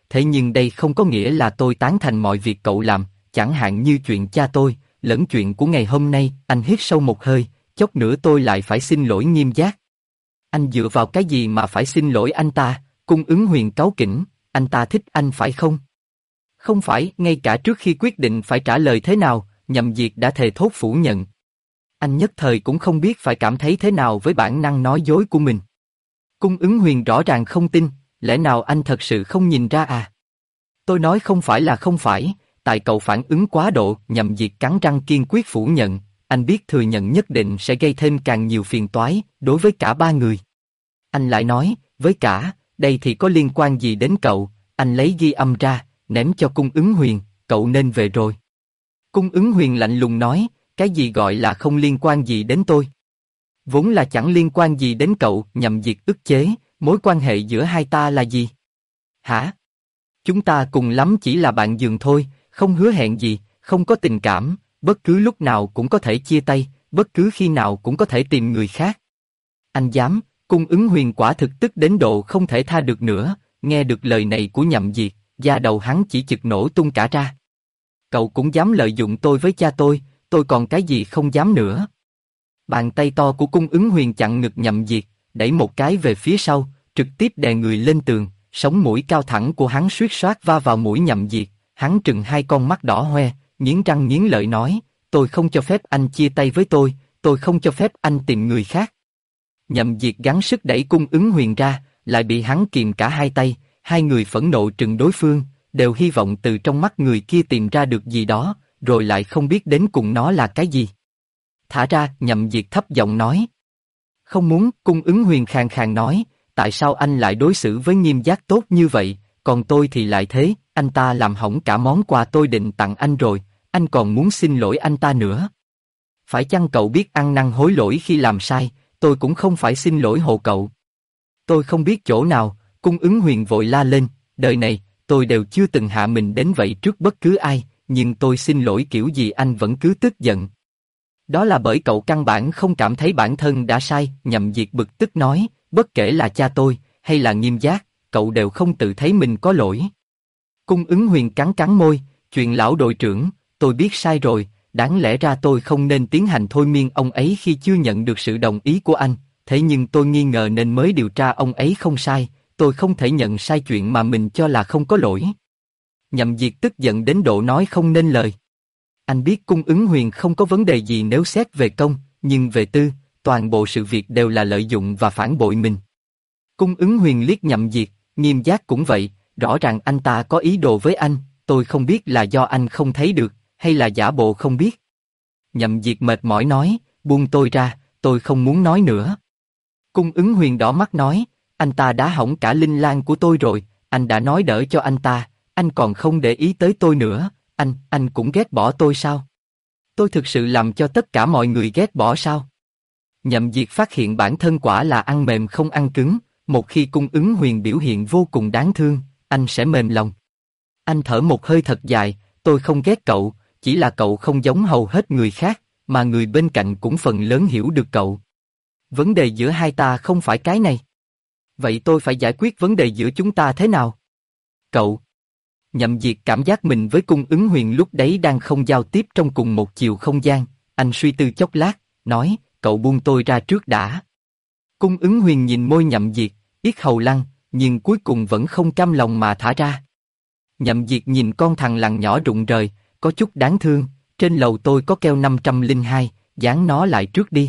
thế nhưng đây không có nghĩa là tôi tán thành mọi việc cậu làm, chẳng hạn như chuyện cha tôi, lẫn chuyện của ngày hôm nay. Anh hít sâu một hơi, chốc nữa tôi lại phải xin lỗi Nghiêm Giác. Anh dựa vào cái gì mà phải xin lỗi anh ta? Cung Ứng Huyền cáu kỉnh, anh ta thích anh phải không? Không phải, ngay cả trước khi quyết định phải trả lời thế nào, Nhậm Diệt đã thề thốt phủ nhận. Anh nhất thời cũng không biết phải cảm thấy thế nào với bản năng nói dối của mình. Cung Ứng Huyền rõ ràng không tin, lẽ nào anh thật sự không nhìn ra à? Tôi nói không phải là không phải, tại cậu phản ứng quá độ. Nhậm Diệt cắn răng kiên quyết phủ nhận, anh biết thừa nhận nhất định sẽ gây thêm càng nhiều phiền toái đối với cả ba người. Anh lại nói, với cả, đây thì có liên quan gì đến cậu? Anh lấy ghi âm ra, ném cho Cung Ứng Huyền, cậu nên về rồi. Cung Ứng Huyền lạnh lùng nói, cái gì gọi là không liên quan gì đến tôi? Vốn là chẳng liên quan gì đến cậu. Nhậm Diệt ức chế, mối quan hệ giữa hai ta là gì? Hả? Chúng ta cùng lắm chỉ là bạn giường thôi, không hứa hẹn gì, không có tình cảm, bất cứ lúc nào cũng có thể chia tay, bất cứ khi nào cũng có thể tìm người khác. Anh dám? Cung Ứng Huyền quả thực tức đến độ không thể tha được nữa, nghe được lời này của Nhậm Diệt, da đầu hắn chỉ chực nổ tung cả ra. Cậu cũng dám lợi dụng tôi với cha tôi còn cái gì không dám nữa. Bàn tay to của Cung Ứng Huyền chặn ngực Nhậm Diệt, đẩy một cái về phía sau, trực tiếp đè người lên tường, sống mũi cao thẳng của hắn suýt soát va vào mũi Nhậm Diệt, hắn trừng hai con mắt đỏ hoe, nghiến răng nghiến lợi nói, tôi không cho phép anh chia tay với tôi không cho phép anh tìm người khác. Nhậm Diệt gắng sức đẩy Cung Ứng Huyền ra, lại bị hắn kìm cả hai tay, hai người phẫn nộ trừng đối phương, đều hy vọng từ trong mắt người kia tìm ra được gì đó, rồi lại không biết đến cùng nó là cái gì. Thả ra, Nhậm Diệt thấp giọng nói. Không muốn. Cung Ứng Huyền khàn khàn nói, tại sao anh lại đối xử với Nghiêm Giác tốt như vậy, còn tôi thì lại thế, anh ta làm hỏng cả món quà tôi định tặng anh rồi, anh còn muốn xin lỗi anh ta nữa. Phải chăng cậu biết ăn năn hối lỗi khi làm sai, tôi cũng không phải xin lỗi hộ cậu. Tôi không biết chỗ nào. Cung Ứng Huyền vội la lên, đời này, tôi đều chưa từng hạ mình đến vậy trước bất cứ ai, nhưng tôi xin lỗi kiểu gì anh vẫn cứ tức giận. Đó là bởi cậu căn bản không cảm thấy bản thân đã sai. Nhậm Diệt bực tức nói, bất kể là cha tôi, hay là Nghiêm Giác, cậu đều không tự thấy mình có lỗi. Cung Ứng Huyền cắn cắn môi, chuyện lão đội trưởng, tôi biết sai rồi, đáng lẽ ra tôi không nên tiến hành thôi miên ông ấy khi chưa nhận được sự đồng ý của anh, thế nhưng tôi nghi ngờ nên mới điều tra ông ấy không sai, tôi không thể nhận sai chuyện mà mình cho là không có lỗi. Nhậm Diệt tức giận đến độ nói không nên lời. Anh biết Cung Ứng Huyền không có vấn đề gì nếu xét về công, nhưng về tư, toàn bộ sự việc đều là lợi dụng và phản bội mình. Cung Ứng Huyền liếc Nhậm Diệt, Nghiêm Giác cũng vậy, rõ ràng anh ta có ý đồ với anh, tôi không biết là do anh không thấy được, hay là giả bộ không biết. Nhậm Diệt mệt mỏi nói, buông tôi ra, tôi không muốn nói nữa. Cung Ứng Huyền đỏ mắt nói, anh ta đã hỏng cả linh lang của tôi rồi, anh đã nói đỡ cho anh ta, anh còn không để ý tới tôi nữa, anh cũng ghét bỏ tôi sao? Tôi thực sự làm cho tất cả mọi người ghét bỏ sao? Nhậm Diệt phát hiện bản thân quả là ăn mềm không ăn cứng, một khi Cung Ứng Huyền biểu hiện vô cùng đáng thương, anh sẽ mềm lòng. Anh thở một hơi thật dài, tôi không ghét cậu, chỉ là cậu không giống hầu hết người khác, mà người bên cạnh cũng phần lớn hiểu được cậu. Vấn đề giữa hai ta không phải cái này. Vậy tôi phải giải quyết vấn đề giữa chúng ta thế nào? Cậu. Nhậm Diệt cảm giác mình với Cung Ứng Huyền lúc đấy đang không giao tiếp trong cùng một chiều không gian, anh suy tư chốc lát, nói, cậu buông tôi ra trước đã. Cung Ứng Huyền nhìn môi Nhậm Diệt, yết hầu lăng, nhưng cuối cùng vẫn không cam lòng mà thả ra. Nhậm Diệt nhìn con thằng lằn nhỏ rụng rời, có chút đáng thương, trên lầu tôi có keo 502, dán nó lại trước đi.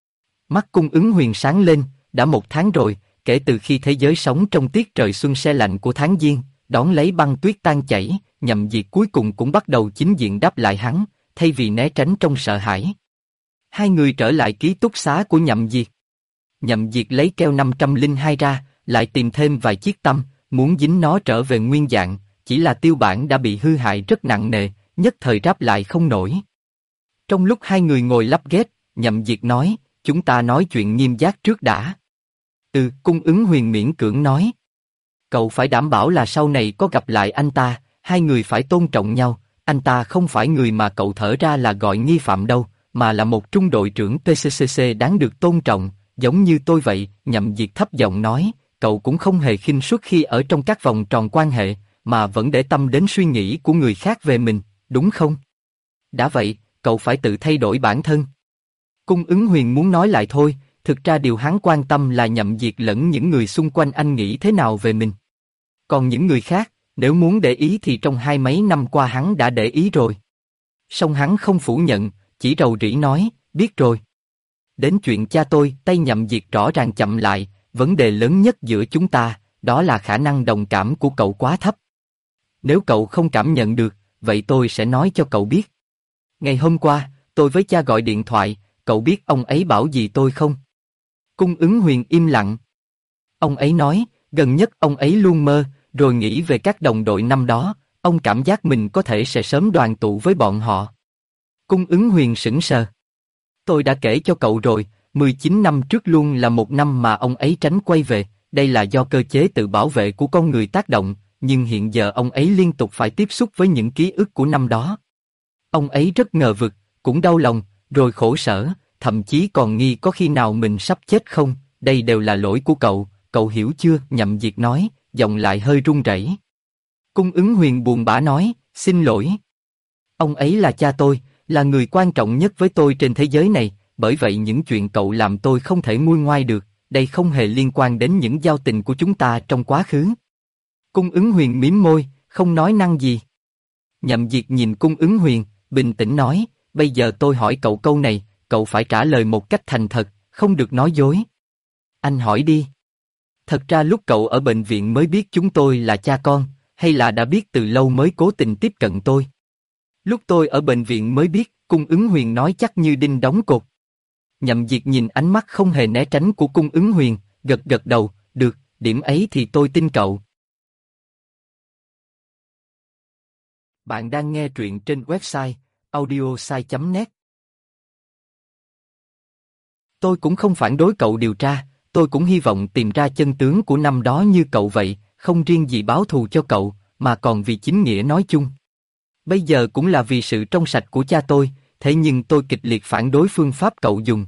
Mắt Cung Ứng Huyền sáng lên, đã 1 tháng rồi, kể từ khi thế giới sống trong tiết trời xuân se lạnh của tháng Giêng, đón lấy băng tuyết tan chảy, Nhậm Diệt cuối cùng cũng bắt đầu chính diện đáp lại hắn, thay vì né tránh trong sợ hãi. Hai người trở lại ký túc xá của Nhậm Diệt. Nhậm Diệt lấy keo 502 ra, lại tìm thêm vài chiếc tăm, muốn dính nó trở về nguyên dạng, chỉ là tiêu bản đã bị hư hại rất nặng nề, nhất thời ráp lại không nổi. Trong lúc hai người ngồi lắp ghép, Nhậm Diệt nói, chúng ta nói chuyện Nghiêm Giác trước đã. Cung Ứng Huyền miễn cưỡng nói. Cậu phải đảm bảo là sau này có gặp lại anh ta, hai người phải tôn trọng nhau, anh ta không phải người mà cậu thở ra là gọi nghi phạm đâu, mà là một trung đội trưởng PCCC đáng được tôn trọng, giống như tôi vậy. Nhậm Diệt thấp giọng nói, cậu cũng không hề khinh suất khi ở trong các vòng tròn quan hệ, mà vẫn để tâm đến suy nghĩ của người khác về mình, đúng không? Đã vậy, cậu phải tự thay đổi bản thân. Cung Ứng Huyền muốn nói lại thôi, thực ra điều hắn quan tâm là Nhậm Diệt lẫn những người xung quanh anh nghĩ thế nào về mình. Còn những người khác, nếu muốn để ý thì trong mấy năm qua hắn đã để ý rồi. Song hắn không phủ nhận, chỉ rầu rĩ nói, biết rồi. Đến chuyện cha tôi, tay Nhậm Diệt rõ ràng chậm lại, vấn đề lớn nhất giữa chúng ta, đó là khả năng đồng cảm của cậu quá thấp. Nếu cậu không cảm nhận được, vậy tôi sẽ nói cho cậu biết. Ngày hôm qua, tôi với cha gọi điện thoại, cậu biết ông ấy bảo gì tôi không? Cung Ứng Huyền im lặng. Ông ấy nói, gần nhất ông ấy luôn mơ, rồi nghĩ về các đồng đội năm đó, ông cảm giác mình có thể sẽ sớm đoàn tụ với bọn họ. Cung Ứng Huyền sững sờ. Tôi đã kể cho cậu rồi, 19 năm trước luôn là một năm mà ông ấy tránh quay về, đây là do cơ chế tự bảo vệ của con người tác động, nhưng hiện giờ ông ấy liên tục phải tiếp xúc với những ký ức của năm đó. Ông ấy rất ngờ vực, cũng đau lòng, rồi khổ sở, thậm chí còn nghi có khi nào mình sắp chết không, đây đều là lỗi của cậu hiểu chưa? Nhậm Diệt nói, giọng lại hơi run rẩy. Cung Ứng Huyền buồn bã nói, xin lỗi. Ông ấy là cha tôi, là người quan trọng nhất với tôi trên thế giới này, bởi vậy những chuyện cậu làm tôi không thể nguôi ngoai được, đây không hề liên quan đến những giao tình của chúng ta trong quá khứ. Cung Ứng Huyền mím môi, không nói năng gì. Nhậm Diệt nhìn Cung Ứng Huyền, bình tĩnh nói, bây giờ tôi hỏi cậu câu này, cậu phải trả lời một cách thành thật, không được nói dối. Anh hỏi đi. Thật ra lúc cậu ở bệnh viện mới biết chúng tôi là cha con, hay là đã biết từ lâu mới cố tình tiếp cận tôi? Lúc tôi ở bệnh viện mới biết, Cung Ứng Huyền nói chắc như đinh đóng cột. Nhậm Diệt nhìn ánh mắt không hề né tránh của Cung Ứng Huyền, gật gật đầu, được, điểm ấy thì tôi tin cậu. Bạn đang nghe truyện trên website audiosai.net. Tôi cũng không phản đối cậu điều tra, tôi cũng hy vọng tìm ra chân tướng của năm đó như cậu vậy, không riêng gì báo thù cho cậu, mà còn vì chính nghĩa nói chung. Bây giờ cũng là vì sự trong sạch của cha tôi, thế nhưng tôi kịch liệt phản đối phương pháp cậu dùng.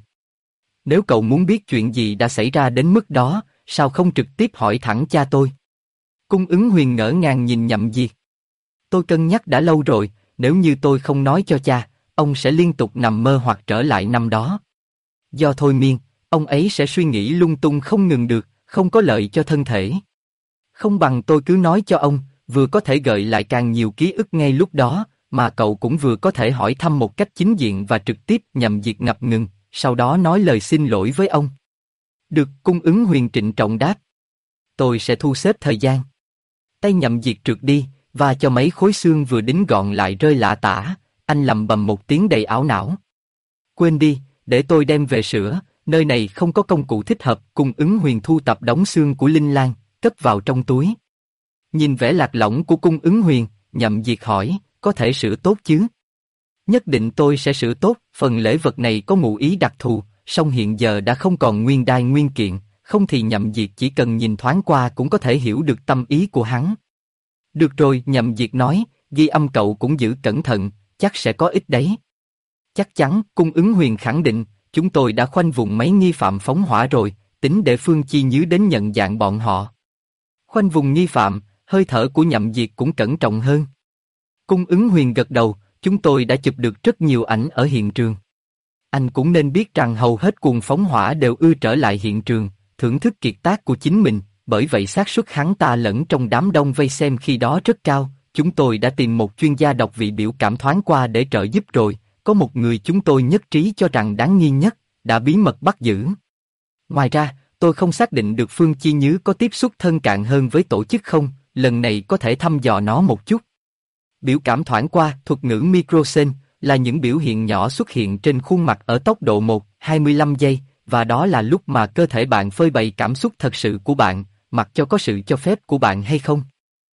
Nếu cậu muốn biết chuyện gì đã xảy ra đến mức đó, sao không trực tiếp hỏi thẳng cha tôi? Cung Ứng Huyền ngỡ ngàng nhìn Nhậm Diệt. Tôi cân nhắc đã lâu rồi, nếu như tôi không nói cho cha, ông sẽ liên tục nằm mơ hoặc trở lại năm đó. Do thôi miên, ông ấy sẽ suy nghĩ lung tung không ngừng được, không có lợi cho thân thể. Không bằng tôi cứ nói cho ông, vừa có thể gợi lại càng nhiều ký ức ngay lúc đó, mà cậu cũng vừa có thể hỏi thăm một cách chính diện và trực tiếp. Nhậm Diệt ngập ngừng, sau đó nói lời xin lỗi với ông. Được, Cung Ứng Huyền trịnh trọng đáp. Tôi sẽ thu xếp thời gian. Tay Nhậm Diệt trượt đi, và cho mấy khối xương vừa đính gọn lại rơi lả tả, anh lầm bầm một tiếng đầy ảo não. Quên đi, để tôi đem về sửa, nơi này không có công cụ thích hợp. Cung Ứng Huyền thu tập đống xương của Linh Lan, cất vào trong túi. Nhìn vẻ lạc lõng của Cung Ứng Huyền, Nhậm Diệt hỏi, có thể sửa tốt chứ? Nhất định tôi sẽ sửa tốt, phần lễ vật này có ngụ ý đặc thù, song hiện giờ đã không còn nguyên đai nguyên kiện, không thì Nhậm Diệt chỉ cần nhìn thoáng qua cũng có thể hiểu được tâm ý của hắn. Được rồi, Nhậm Diệt nói, ghi âm cậu cũng giữ cẩn thận, chắc sẽ có ích đấy. Chắc chắn, Cung Ứng Huyền khẳng định, chúng tôi đã khoanh vùng mấy nghi phạm phóng hỏa rồi, tính để Phương Chi Nhứ đến nhận dạng bọn họ. Khoanh vùng nghi phạm, hơi thở của Nhậm Diệt cũng cẩn trọng hơn. Cung Ứng Huyền gật đầu, chúng tôi đã chụp được rất nhiều ảnh ở hiện trường. Anh cũng nên biết rằng hầu hết cuồng phóng hỏa đều ưa trở lại hiện trường, thưởng thức kiệt tác của chính mình, bởi vậy xác suất hắn ta lẫn trong đám đông vây xem khi đó rất cao. Chúng tôi đã tìm một chuyên gia đọc vị biểu cảm thoáng qua để trợ giúp rồi, có một người chúng tôi nhất trí cho rằng đáng nghi nhất, đã bí mật bắt giữ. Ngoài ra, tôi không xác định được Phương Chi Nhứ có tiếp xúc thân cận hơn với tổ chức không, lần này có thể thăm dò nó một chút. Biểu cảm thoáng qua, thuật ngữ microsen, là những biểu hiện nhỏ xuất hiện trên khuôn mặt ở tốc độ 1,25 giây, và đó là lúc mà cơ thể bạn phơi bày cảm xúc thật sự của bạn, mặc cho có sự cho phép của bạn hay không.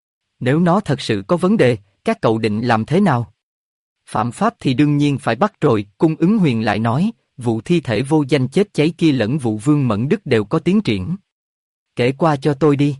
Nếu nó thật sự có vấn đề, các cậu định làm thế nào? Phạm pháp thì đương nhiên phải bắt rồi. Cung Ứng Huyền lại nói, vụ thi thể vô danh chết cháy kia lẫn vụ Vương Mẫn Đức đều có tiến triển. Kể qua cho tôi đi.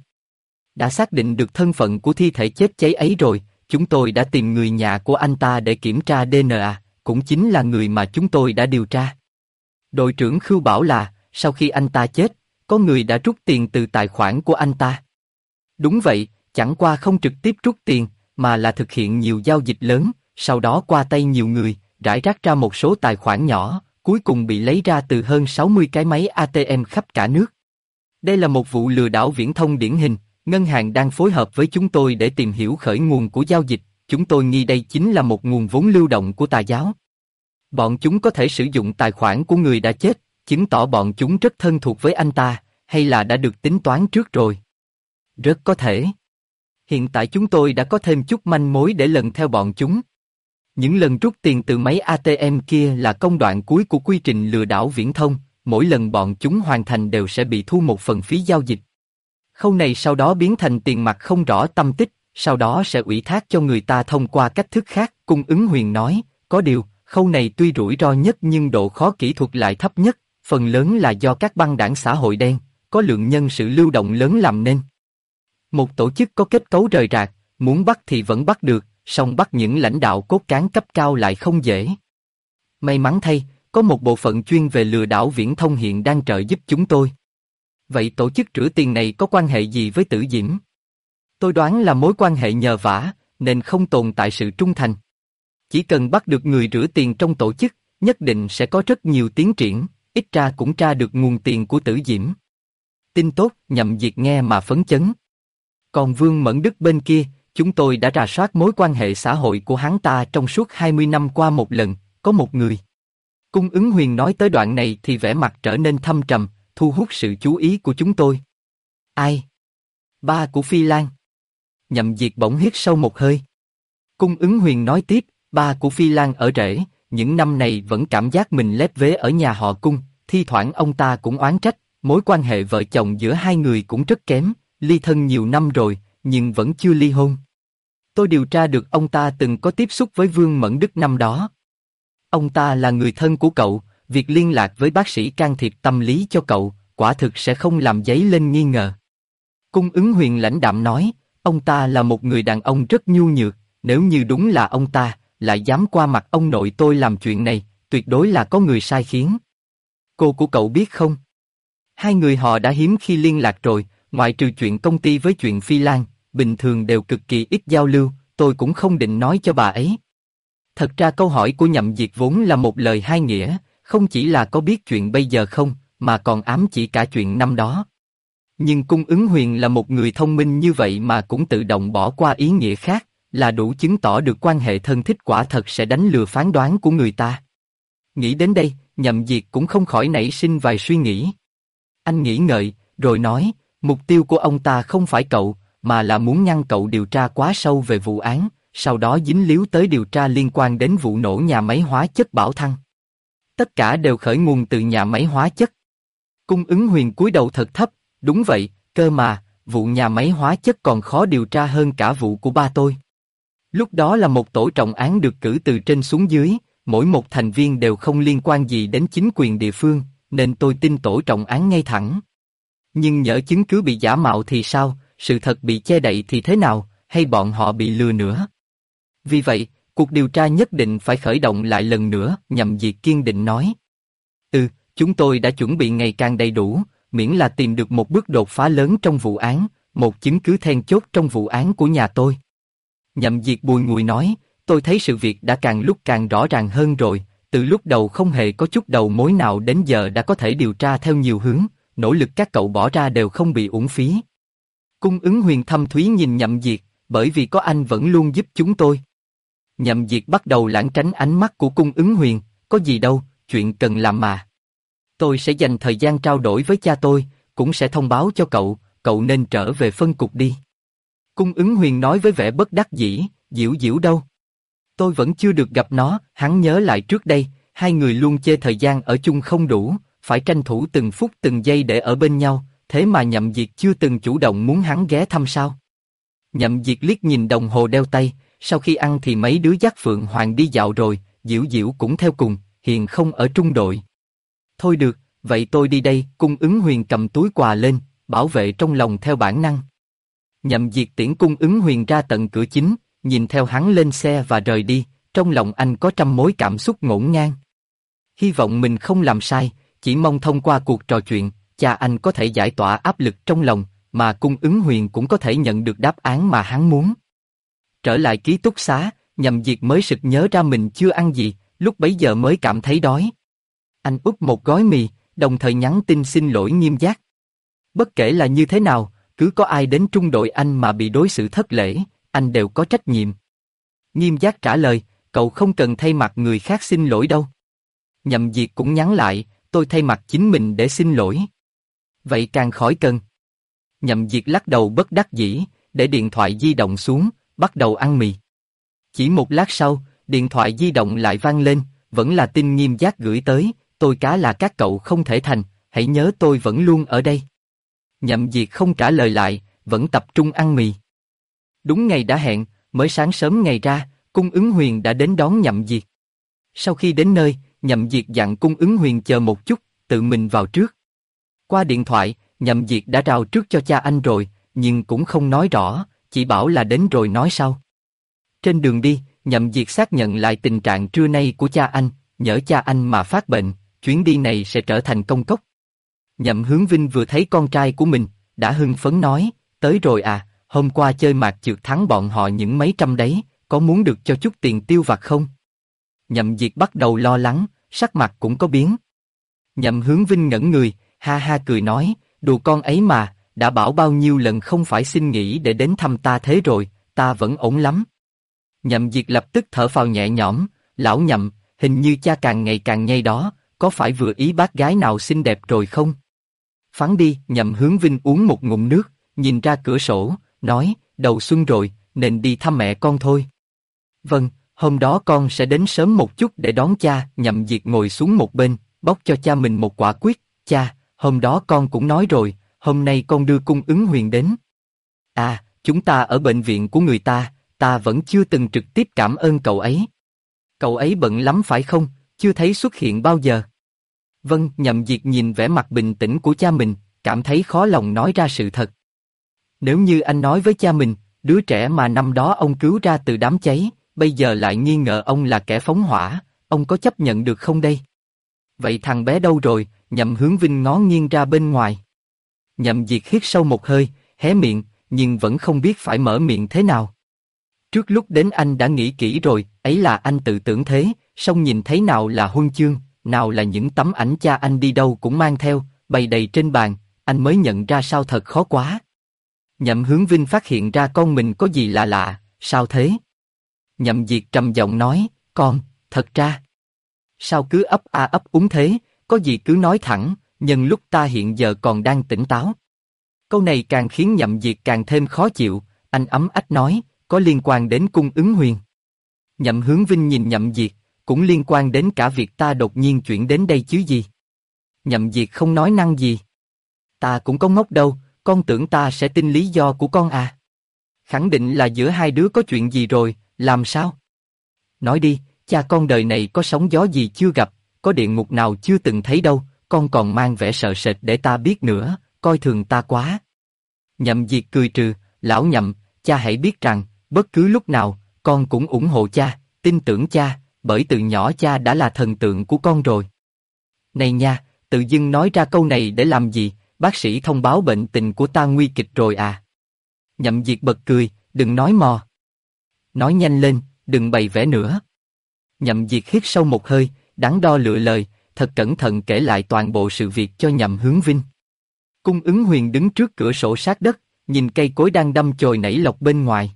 Đã xác định được thân phận của thi thể chết cháy ấy rồi, chúng tôi đã tìm người nhà của anh ta để kiểm tra DNA, cũng chính là người mà chúng tôi đã điều tra. Đội trưởng Khưu bảo là, sau khi anh ta chết, có người đã rút tiền từ tài khoản của anh ta. Đúng vậy, chẳng qua không trực tiếp rút tiền, mà là thực hiện nhiều giao dịch lớn, sau đó qua tay nhiều người, rải rác ra một số tài khoản nhỏ, cuối cùng bị lấy ra từ hơn 60 cái máy ATM khắp cả nước. Đây là một vụ lừa đảo viễn thông điển hình, ngân hàng đang phối hợp với chúng tôi để tìm hiểu khởi nguồn của giao dịch, chúng tôi nghi đây chính là một nguồn vốn lưu động của tà giáo. Bọn chúng có thể sử dụng tài khoản của người đã chết, chứng tỏ bọn chúng rất thân thuộc với anh ta, hay là đã được tính toán trước rồi. Rất có thể. Hiện tại chúng tôi đã có thêm chút manh mối để lần theo bọn chúng. Những lần rút tiền từ máy ATM kia là công đoạn cuối của quy trình lừa đảo viễn thông, mỗi lần bọn chúng hoàn thành đều sẽ bị thu một phần phí giao dịch. Khâu này sau đó biến thành tiền mặt không rõ tăm tích, sau đó sẽ ủy thác cho người ta thông qua cách thức khác, Cung Ứng Huyền nói, có điều, khâu này tuy rủi ro nhất nhưng độ khó kỹ thuật lại thấp nhất, phần lớn là do các băng đảng xã hội đen, có lượng nhân sự lưu động lớn làm nên. Một tổ chức có kết cấu rời rạc, muốn bắt thì vẫn bắt được, song bắt những lãnh đạo cốt cán cấp cao lại không dễ. May mắn thay, có một bộ phận chuyên về lừa đảo viễn thông hiện đang trợ giúp chúng tôi. Vậy tổ chức rửa tiền này có quan hệ gì với Tử Diễm? Tôi đoán là mối quan hệ nhờ vả, nên không tồn tại sự trung thành. Chỉ cần bắt được người rửa tiền trong tổ chức, nhất định sẽ có rất nhiều tiến triển, ít ra cũng tra được nguồn tiền của Tử Diễm. Tin tốt, Nhậm Diệt nghe mà phấn chấn. Còn Vương Mẫn Đức bên kia, chúng tôi đã rà soát mối quan hệ xã hội của hắn ta trong suốt 20 năm qua một lần, có một người. Cung Ứng Huyền nói tới đoạn này thì vẻ mặt trở nên thâm trầm, thu hút sự chú ý của chúng tôi. Ai? Ba của Phi Lan. Nhậm Diệt bỗng hít sâu một hơi. Cung Ứng Huyền nói tiếp, ba của Phi Lan ở rể, những năm này vẫn cảm giác mình lép vế ở nhà họ Cung, thi thoảng ông ta cũng oán trách, mối quan hệ vợ chồng giữa hai người cũng rất kém, ly thân nhiều năm rồi, nhưng vẫn chưa ly hôn. Tôi điều tra được ông ta từng có tiếp xúc với Vương Mẫn Đức năm đó. Ông ta là người thân của cậu, việc liên lạc với bác sĩ can thiệp tâm lý cho cậu, quả thực sẽ không làm dấy lên nghi ngờ. Cung Ứng Huyền lãnh đạm nói, ông ta là một người đàn ông rất nhu nhược, nếu như đúng là ông ta, lại dám qua mặt ông nội tôi làm chuyện này, tuyệt đối là có người sai khiến. Cô của cậu biết không? Hai người họ đã hiếm khi liên lạc rồi, ngoại trừ chuyện công ty với chuyện Phi Lan, bình thường đều cực kỳ ít giao lưu, tôi cũng không định nói cho bà ấy. Thật ra câu hỏi của Nhậm Diệt vốn là một lời hai nghĩa, không chỉ là có biết chuyện bây giờ không, mà còn ám chỉ cả chuyện năm đó. Nhưng Cung Ứng Huyền là một người thông minh như vậy mà cũng tự động bỏ qua ý nghĩa khác, là đủ chứng tỏ được quan hệ thân thích quả thật sẽ đánh lừa phán đoán của người ta. Nghĩ đến đây, Nhậm Diệt cũng không khỏi nảy sinh vài suy nghĩ. Anh nghĩ ngợi, rồi nói, mục tiêu của ông ta không phải cậu, mà là muốn ngăn cậu điều tra quá sâu về vụ án, sau đó dính líu tới điều tra liên quan đến vụ nổ nhà máy hóa chất Bảo Thăng. Tất cả đều khởi nguồn từ nhà máy hóa chất. Cung Ứng Huyền cúi đầu thật thấp, đúng vậy, cơ mà, vụ nhà máy hóa chất còn khó điều tra hơn cả vụ của ba tôi. Lúc đó là một tổ trọng án được cử từ trên xuống dưới, mỗi một thành viên đều không liên quan gì đến chính quyền địa phương, nên tôi tin tổ trọng án ngay thẳng. Nhưng nhỡ chứng cứ bị giả mạo thì sao, sự thật bị che đậy thì thế nào, hay bọn họ bị lừa nữa? Vì vậy, cuộc điều tra nhất định phải khởi động lại lần nữa, Nhậm Diệt kiên định nói. Chúng tôi đã chuẩn bị ngày càng đầy đủ, miễn là tìm được một bước đột phá lớn trong vụ án, một chứng cứ then chốt trong vụ án của nhà tôi. Nhậm Diệt bùi ngùi nói, tôi thấy sự việc đã càng lúc càng rõ ràng hơn rồi, từ lúc đầu không hề có chút đầu mối nào đến giờ đã có thể điều tra theo nhiều hướng, nỗ lực các cậu bỏ ra đều không bị uổng phí. Cung Ứng Huyền thâm thúy nhìn Nhậm Diệt, bởi vì có anh vẫn luôn giúp chúng tôi. Nhậm Diệt bắt đầu lảng tránh ánh mắt của Cung Ứng Huyền, có gì đâu, chuyện cần làm mà. Tôi sẽ dành thời gian trao đổi với cha tôi, cũng sẽ thông báo cho cậu nên trở về phân cục đi. Cung Ứng Huyền nói với vẻ bất đắc dĩ, Diễu Diễu đâu? Tôi vẫn chưa được gặp nó, hắn nhớ lại trước đây, hai người luôn chê thời gian ở chung không đủ, phải tranh thủ từng phút từng giây để ở bên nhau, thế mà Nhậm Diệt chưa từng chủ động muốn hắn ghé thăm sao? Nhậm Diệt liếc nhìn đồng hồ đeo tay, sau khi ăn thì mấy đứa dắt Phượng Hoàng đi dạo rồi, Diễu Diễu cũng theo cùng, Hiền không ở trung đội. Thôi được, vậy tôi đi đây, Cung Ứng Huyền cầm túi quà lên, bảo vệ trong lòng theo bản năng. Nhậm Diệt tiễn Cung Ứng Huyền ra tận cửa chính, nhìn theo hắn lên xe và rời đi, trong lòng anh có trăm mối cảm xúc ngổn ngang. Hy vọng mình không làm sai, chỉ mong thông qua cuộc trò chuyện, cha anh có thể giải tỏa áp lực trong lòng, mà Cung Ứng Huyền cũng có thể nhận được đáp án mà hắn muốn. Trở lại ký túc xá, Nhậm Diệt mới sực nhớ ra mình chưa ăn gì, lúc bấy giờ mới cảm thấy đói. Anh úp một gói mì, đồng thời nhắn tin xin lỗi Nghiêm Giác. Bất kể là như thế nào, cứ có ai đến trung đội anh mà bị đối xử thất lễ, anh đều có trách nhiệm. Nghiêm Giác trả lời, cậu không cần thay mặt người khác xin lỗi đâu. Nhậm Diệt cũng nhắn lại, tôi thay mặt chính mình để xin lỗi. Vậy càng khỏi cần. Nhậm Diệt lắc đầu bất đắc dĩ, để điện thoại di động xuống, bắt đầu ăn mì. Chỉ một lát sau, điện thoại di động lại vang lên, vẫn là tin Nghiêm Giác gửi tới, tôi cá là các cậu không thể thành, hãy nhớ tôi vẫn luôn ở đây. Nhậm Diệt không trả lời lại, vẫn tập trung ăn mì. Đúng ngày đã hẹn, mới sáng sớm ngày ra, Cung Ứng Huyền đã đến đón Nhậm Diệt. Sau khi đến nơi, Nhậm Diệt dặn Cung Ứng Huyền chờ một chút, tự mình vào trước. Qua điện thoại, Nhậm Diệt đã rao trước cho cha anh rồi, nhưng cũng không nói rõ, chỉ bảo là đến rồi nói sau. Trên đường đi, Nhậm Diệt xác nhận lại tình trạng trưa nay của cha anh, nhỡ cha anh mà phát bệnh, chuyến đi này sẽ trở thành công cốc. Nhậm Hướng Vinh vừa thấy con trai của mình, đã hưng phấn nói, tới rồi à, hôm qua chơi mạc trượt thắng bọn họ những mấy trăm đấy, có muốn được cho chút tiền tiêu vặt không? Nhậm Diệt bắt đầu lo lắng, sắc mặt cũng có biến. Nhậm Hướng Vinh ngẩn người, ha ha cười nói, đùa con ấy mà, đã bảo bao nhiêu lần không phải xin nghỉ để đến thăm ta thế rồi, ta vẫn ổn lắm. Nhậm Diệt lập tức thở phào nhẹ nhõm, lão Nhậm, hình như cha càng ngày càng nhây đó, có phải vừa ý bác gái nào xinh đẹp rồi không? Phán đi, Nhậm Hướng Vinh uống một ngụm nước, nhìn ra cửa sổ, nói, đầu xuân rồi, nên đi thăm mẹ con thôi. Vâng, hôm đó con sẽ đến sớm một chút để đón cha. Nhậm Diệt ngồi xuống một bên, bóc cho cha mình một quả quyết, cha, hôm đó con cũng nói rồi, hôm nay con đưa Cung Ứng Huyền đến. À, chúng ta ở bệnh viện của người ta vẫn chưa từng trực tiếp cảm ơn cậu ấy. Cậu ấy bận lắm phải không, chưa thấy xuất hiện bao giờ. Vâng, Nhậm Diệt nhìn vẻ mặt bình tĩnh của cha mình, cảm thấy khó lòng nói ra sự thật. Nếu như anh nói với cha mình, đứa trẻ mà năm đó ông cứu ra từ đám cháy, bây giờ lại nghi ngờ ông là kẻ phóng hỏa, ông có chấp nhận được không đây? Vậy thằng bé đâu rồi? Nhậm Hướng Vinh ngó nghiêng ra bên ngoài. Nhậm Diệt hít sâu một hơi, hé miệng, nhưng vẫn không biết phải mở miệng thế nào. Trước lúc đến anh đã nghĩ kỹ rồi, ấy là anh tự tưởng thế, song nhìn thấy nào là huân chương, nào là những tấm ảnh cha anh đi đâu cũng mang theo, bày đầy trên bàn, anh mới nhận ra sao thật khó quá. Nhậm Hướng Vinh phát hiện ra con mình có gì lạ lạ, sao thế? Nhậm Diệt trầm giọng nói, con, thật ra. Sao cứ ấp a ấp úng thế, có gì cứ nói thẳng, nhân lúc ta hiện giờ còn đang tỉnh táo. Câu này càng khiến Nhậm Diệt càng thêm khó chịu, anh ấm ách nói, có liên quan đến Cung Ứng Huyền. Nhậm Hướng Vinh nhìn Nhậm Diệt, cũng liên quan đến cả việc ta đột nhiên chuyển đến đây chứ gì. Nhậm Diệt không nói năng gì. Ta cũng có ngốc đâu, con tưởng ta sẽ tin lý do của con à? Khẳng định là giữa hai đứa có chuyện gì rồi, làm sao? Nói đi, cha con đời này có sóng gió gì chưa gặp, có địa ngục nào chưa từng thấy đâu, con còn mang vẻ sợ sệt để ta biết nữa, coi thường ta quá. Nhậm Diệt cười trừ, lão Nhậm, cha hãy biết rằng, bất cứ lúc nào, con cũng ủng hộ cha, tin tưởng cha, bởi từ nhỏ cha đã là thần tượng của con rồi. Này nha, tự dưng nói ra câu này để làm gì, bác sĩ thông báo bệnh tình của ta nguy kịch rồi à? Nhậm Diệt bật cười, đừng nói mò. Nói nhanh lên, đừng bày vẽ nữa. Nhậm Diệt hít sâu một hơi, đắn đo lựa lời, thật cẩn thận kể lại toàn bộ sự việc cho Nhậm Hướng Vinh. Cung Ứng Huyền đứng trước cửa sổ sát đất, nhìn cây cối đang đâm chồi nảy lộc bên ngoài.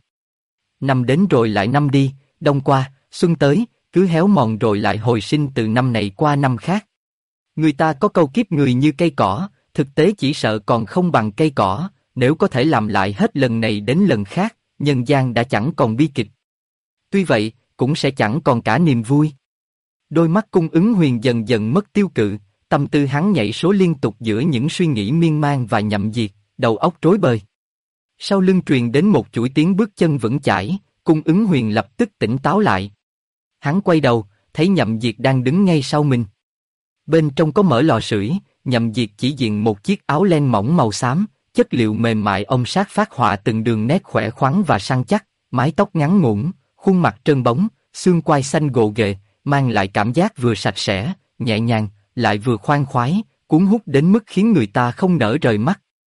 Năm đến rồi lại năm đi, đông qua, xuân tới, cứ héo mòn rồi lại hồi sinh từ năm này qua năm khác. Người ta có câu kiếp người như cây cỏ, thực tế chỉ sợ còn không bằng cây cỏ, nếu có thể làm lại hết lần này đến lần khác, nhân gian đã chẳng còn bi kịch. Tuy vậy, cũng sẽ chẳng còn cả niềm vui. Đôi mắt Cung Ứng Huyền dần dần mất tiêu cự, tâm tư hắn nhảy số liên tục giữa những suy nghĩ miên man và Nhậm Diệt, đầu óc rối bời. Sau lưng truyền đến một chuỗi tiếng bước chân vững chãi, Cung Ứng Huyền lập tức tỉnh táo lại. Hắn quay đầu, thấy Nhậm Diệt đang đứng ngay sau mình. Bên trong có mở lò sưởi, Nhậm Diệt chỉ diện một chiếc áo len mỏng màu xám, chất liệu mềm mại ôm sát phát họa từng đường nét khỏe khoắn và săn chắc, mái tóc ngắn ngủn, khuôn mặt trơn bóng, xương quai xanh gồ ghề, mang lại cảm giác vừa sạch sẽ, nhẹ nhàng, lại vừa khoan khoái, cuốn hút đến mức khiến người ta không nỡ rời mắt.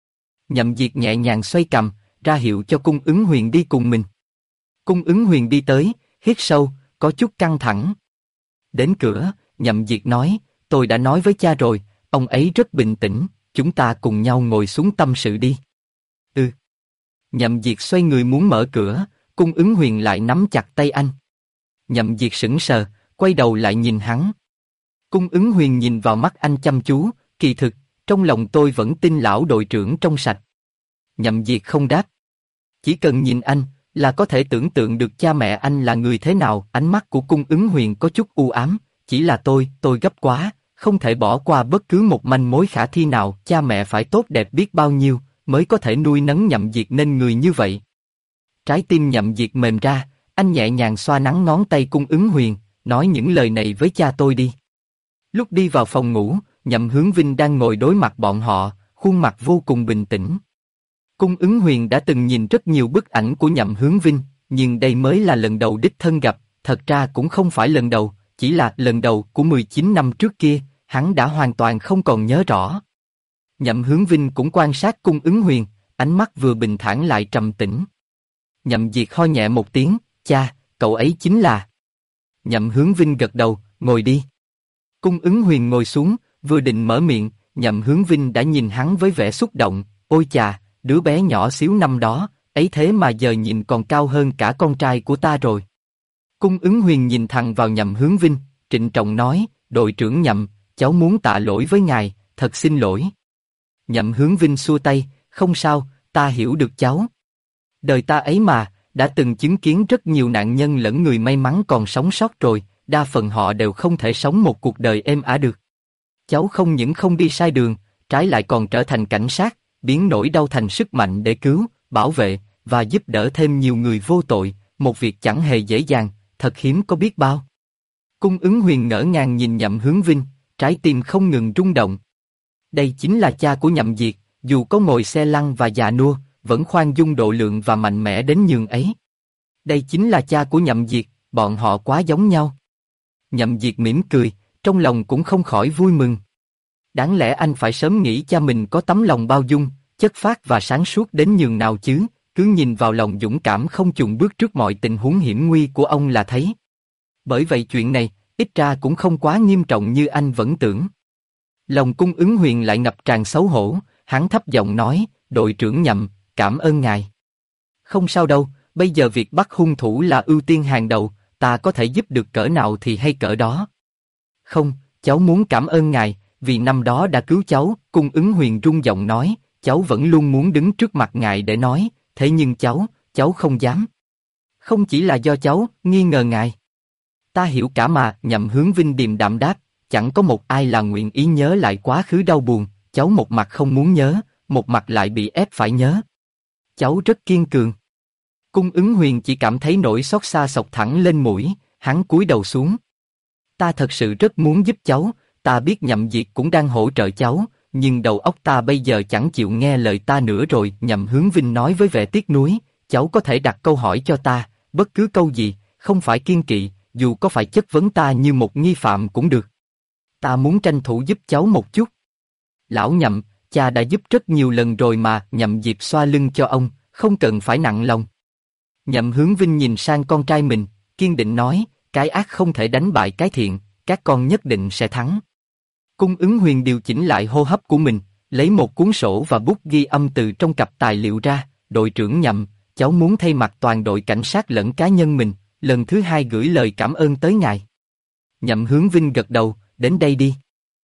Nhậm Diệt nhẹ nhàng xoay cằm, ra hiệu cho Cung Ứng Huyền đi cùng mình. Cung Ứng Huyền đi tới, hít sâu, có chút căng thẳng. Đến cửa, Nhậm Diệt nói, tôi đã nói với cha rồi, ông ấy rất bình tĩnh, chúng ta cùng nhau ngồi xuống tâm sự đi. Ừ. Nhậm Diệt xoay người muốn mở cửa, Cung Ứng Huyền lại nắm chặt tay anh. Nhậm Diệt sững sờ, quay đầu lại nhìn hắn. Cung Ứng Huyền nhìn vào mắt anh chăm chú, kỳ thực, trong lòng tôi vẫn tin lão đội trưởng trong sạch. Nhậm Diệt không đáp. Chỉ cần nhìn anh, là có thể tưởng tượng được cha mẹ anh là người thế nào. Ánh mắt của Cung Ứng Huyền có chút u ám, chỉ là tôi gấp quá, không thể bỏ qua bất cứ một manh mối khả thi nào. Cha mẹ phải tốt đẹp biết bao nhiêu, mới có thể nuôi nấng Nhậm Diệt nên người như vậy. Trái tim Nhậm Diệt mềm ra, anh nhẹ nhàng xoa nắn ngón tay Cung Ứng Huyền, nói những lời này với cha tôi đi. Lúc đi vào phòng ngủ, Nhậm Hướng Vinh đang ngồi đối mặt bọn họ, khuôn mặt vô cùng bình tĩnh. Cung Ứng Huyền đã từng nhìn rất nhiều bức ảnh của Nhậm Hướng Vinh, nhưng đây mới là lần đầu đích thân gặp, thật ra cũng không phải lần đầu, chỉ là lần đầu của 19 năm trước kia, hắn đã hoàn toàn không còn nhớ rõ. Nhậm Hướng Vinh cũng quan sát Cung Ứng Huyền, ánh mắt vừa bình thản lại trầm tĩnh. Nhậm Diệt ho nhẹ một tiếng, cha, cậu ấy chính là... Nhậm Hướng Vinh gật đầu, ngồi đi. Cung Ứng Huyền ngồi xuống, vừa định mở miệng, Nhậm Hướng Vinh đã nhìn hắn với vẻ xúc động, ôi chà, đứa bé nhỏ xíu năm đó, ấy thế mà giờ nhìn còn cao hơn cả con trai của ta rồi. Cung Ứng Huyền nhìn thẳng vào Nhậm Hướng Vinh, trịnh trọng nói, đội trưởng Nhậm, cháu muốn tạ lỗi với ngài, thật xin lỗi. Nhậm Hướng Vinh xua tay, không sao, ta hiểu được cháu. Đời ta ấy mà, đã từng chứng kiến rất nhiều nạn nhân lẫn người may mắn còn sống sót rồi, đa phần họ đều không thể sống một cuộc đời êm ả được. Cháu không những không đi sai đường, trái lại còn trở thành cảnh sát, biến nỗi đau thành sức mạnh để cứu, bảo vệ, và giúp đỡ thêm nhiều người vô tội, một việc chẳng hề dễ dàng, thật hiếm có biết bao. Cung Ứng Huyền ngỡ ngàng nhìn Nhậm Hướng Vinh, trái tim không ngừng rung động. Đây chính là cha của Nhậm Diệt, dù có ngồi xe lăn và già nua, vẫn khoan dung độ lượng và mạnh mẽ đến nhường ấy. Đây chính là cha của Nhậm Diệt, bọn họ quá giống nhau. Nhậm Diệt mỉm cười, trong lòng cũng không khỏi vui mừng. Đáng lẽ anh phải sớm nghĩ cha mình có tấm lòng bao dung, chất phác và sáng suốt đến nhường nào chứ, cứ nhìn vào lòng dũng cảm không chùn bước trước mọi tình huống hiểm nguy của ông là thấy. Bởi vậy chuyện này, ít ra cũng không quá nghiêm trọng như anh vẫn tưởng. Lòng Cung Ứng Huyền lại ngập tràn xấu hổ, hắn thấp giọng nói, đội trưởng Nhậm, cảm ơn ngài. Không sao đâu, bây giờ việc bắt hung thủ là ưu tiên hàng đầu, ta có thể giúp được cỡ nào thì hay cỡ đó. Không, cháu muốn cảm ơn ngài, vì năm đó đã cứu cháu, Cung Ứng Huyền rung giọng nói, cháu vẫn luôn muốn đứng trước mặt ngài để nói, thế nhưng cháu không dám. Không chỉ là do cháu nghi ngờ ngài. Ta hiểu cả mà, Nhậm Hướng Vinh điềm đạm đáp, chẳng có một ai là nguyện ý nhớ lại quá khứ đau buồn, cháu một mặt không muốn nhớ, một mặt lại bị ép phải nhớ. Cháu rất kiên cường. Cung Ứng Huyền chỉ cảm thấy nỗi xót xa xộc thẳng lên mũi, hắn cúi đầu xuống. Ta thật sự rất muốn giúp cháu, ta biết Nhậm Diệt cũng đang hỗ trợ cháu, nhưng đầu óc ta bây giờ chẳng chịu nghe lời ta nữa rồi. Nhậm Hướng Vinh nói với vẻ tiếc nuối, cháu có thể đặt câu hỏi cho ta, bất cứ câu gì, không phải kiêng kỵ, dù có phải chất vấn ta như một nghi phạm cũng được. Ta muốn tranh thủ giúp cháu một chút. Lão Nhậm, cha đã giúp rất nhiều lần rồi mà. Nhậm Diệp xoa lưng cho ông, không cần phải nặng lòng. Nhậm Hướng Vinh nhìn sang con trai mình, kiên định nói, cái ác không thể đánh bại cái thiện, các con nhất định sẽ thắng. Cung Ứng Huyền điều chỉnh lại hô hấp của mình, lấy một cuốn sổ và bút ghi âm từ trong cặp tài liệu ra, đội trưởng Nhậm, cháu muốn thay mặt toàn đội cảnh sát lẫn cá nhân mình, lần thứ hai gửi lời cảm ơn tới ngài. Nhậm Hướng Vinh gật đầu, đến đây đi.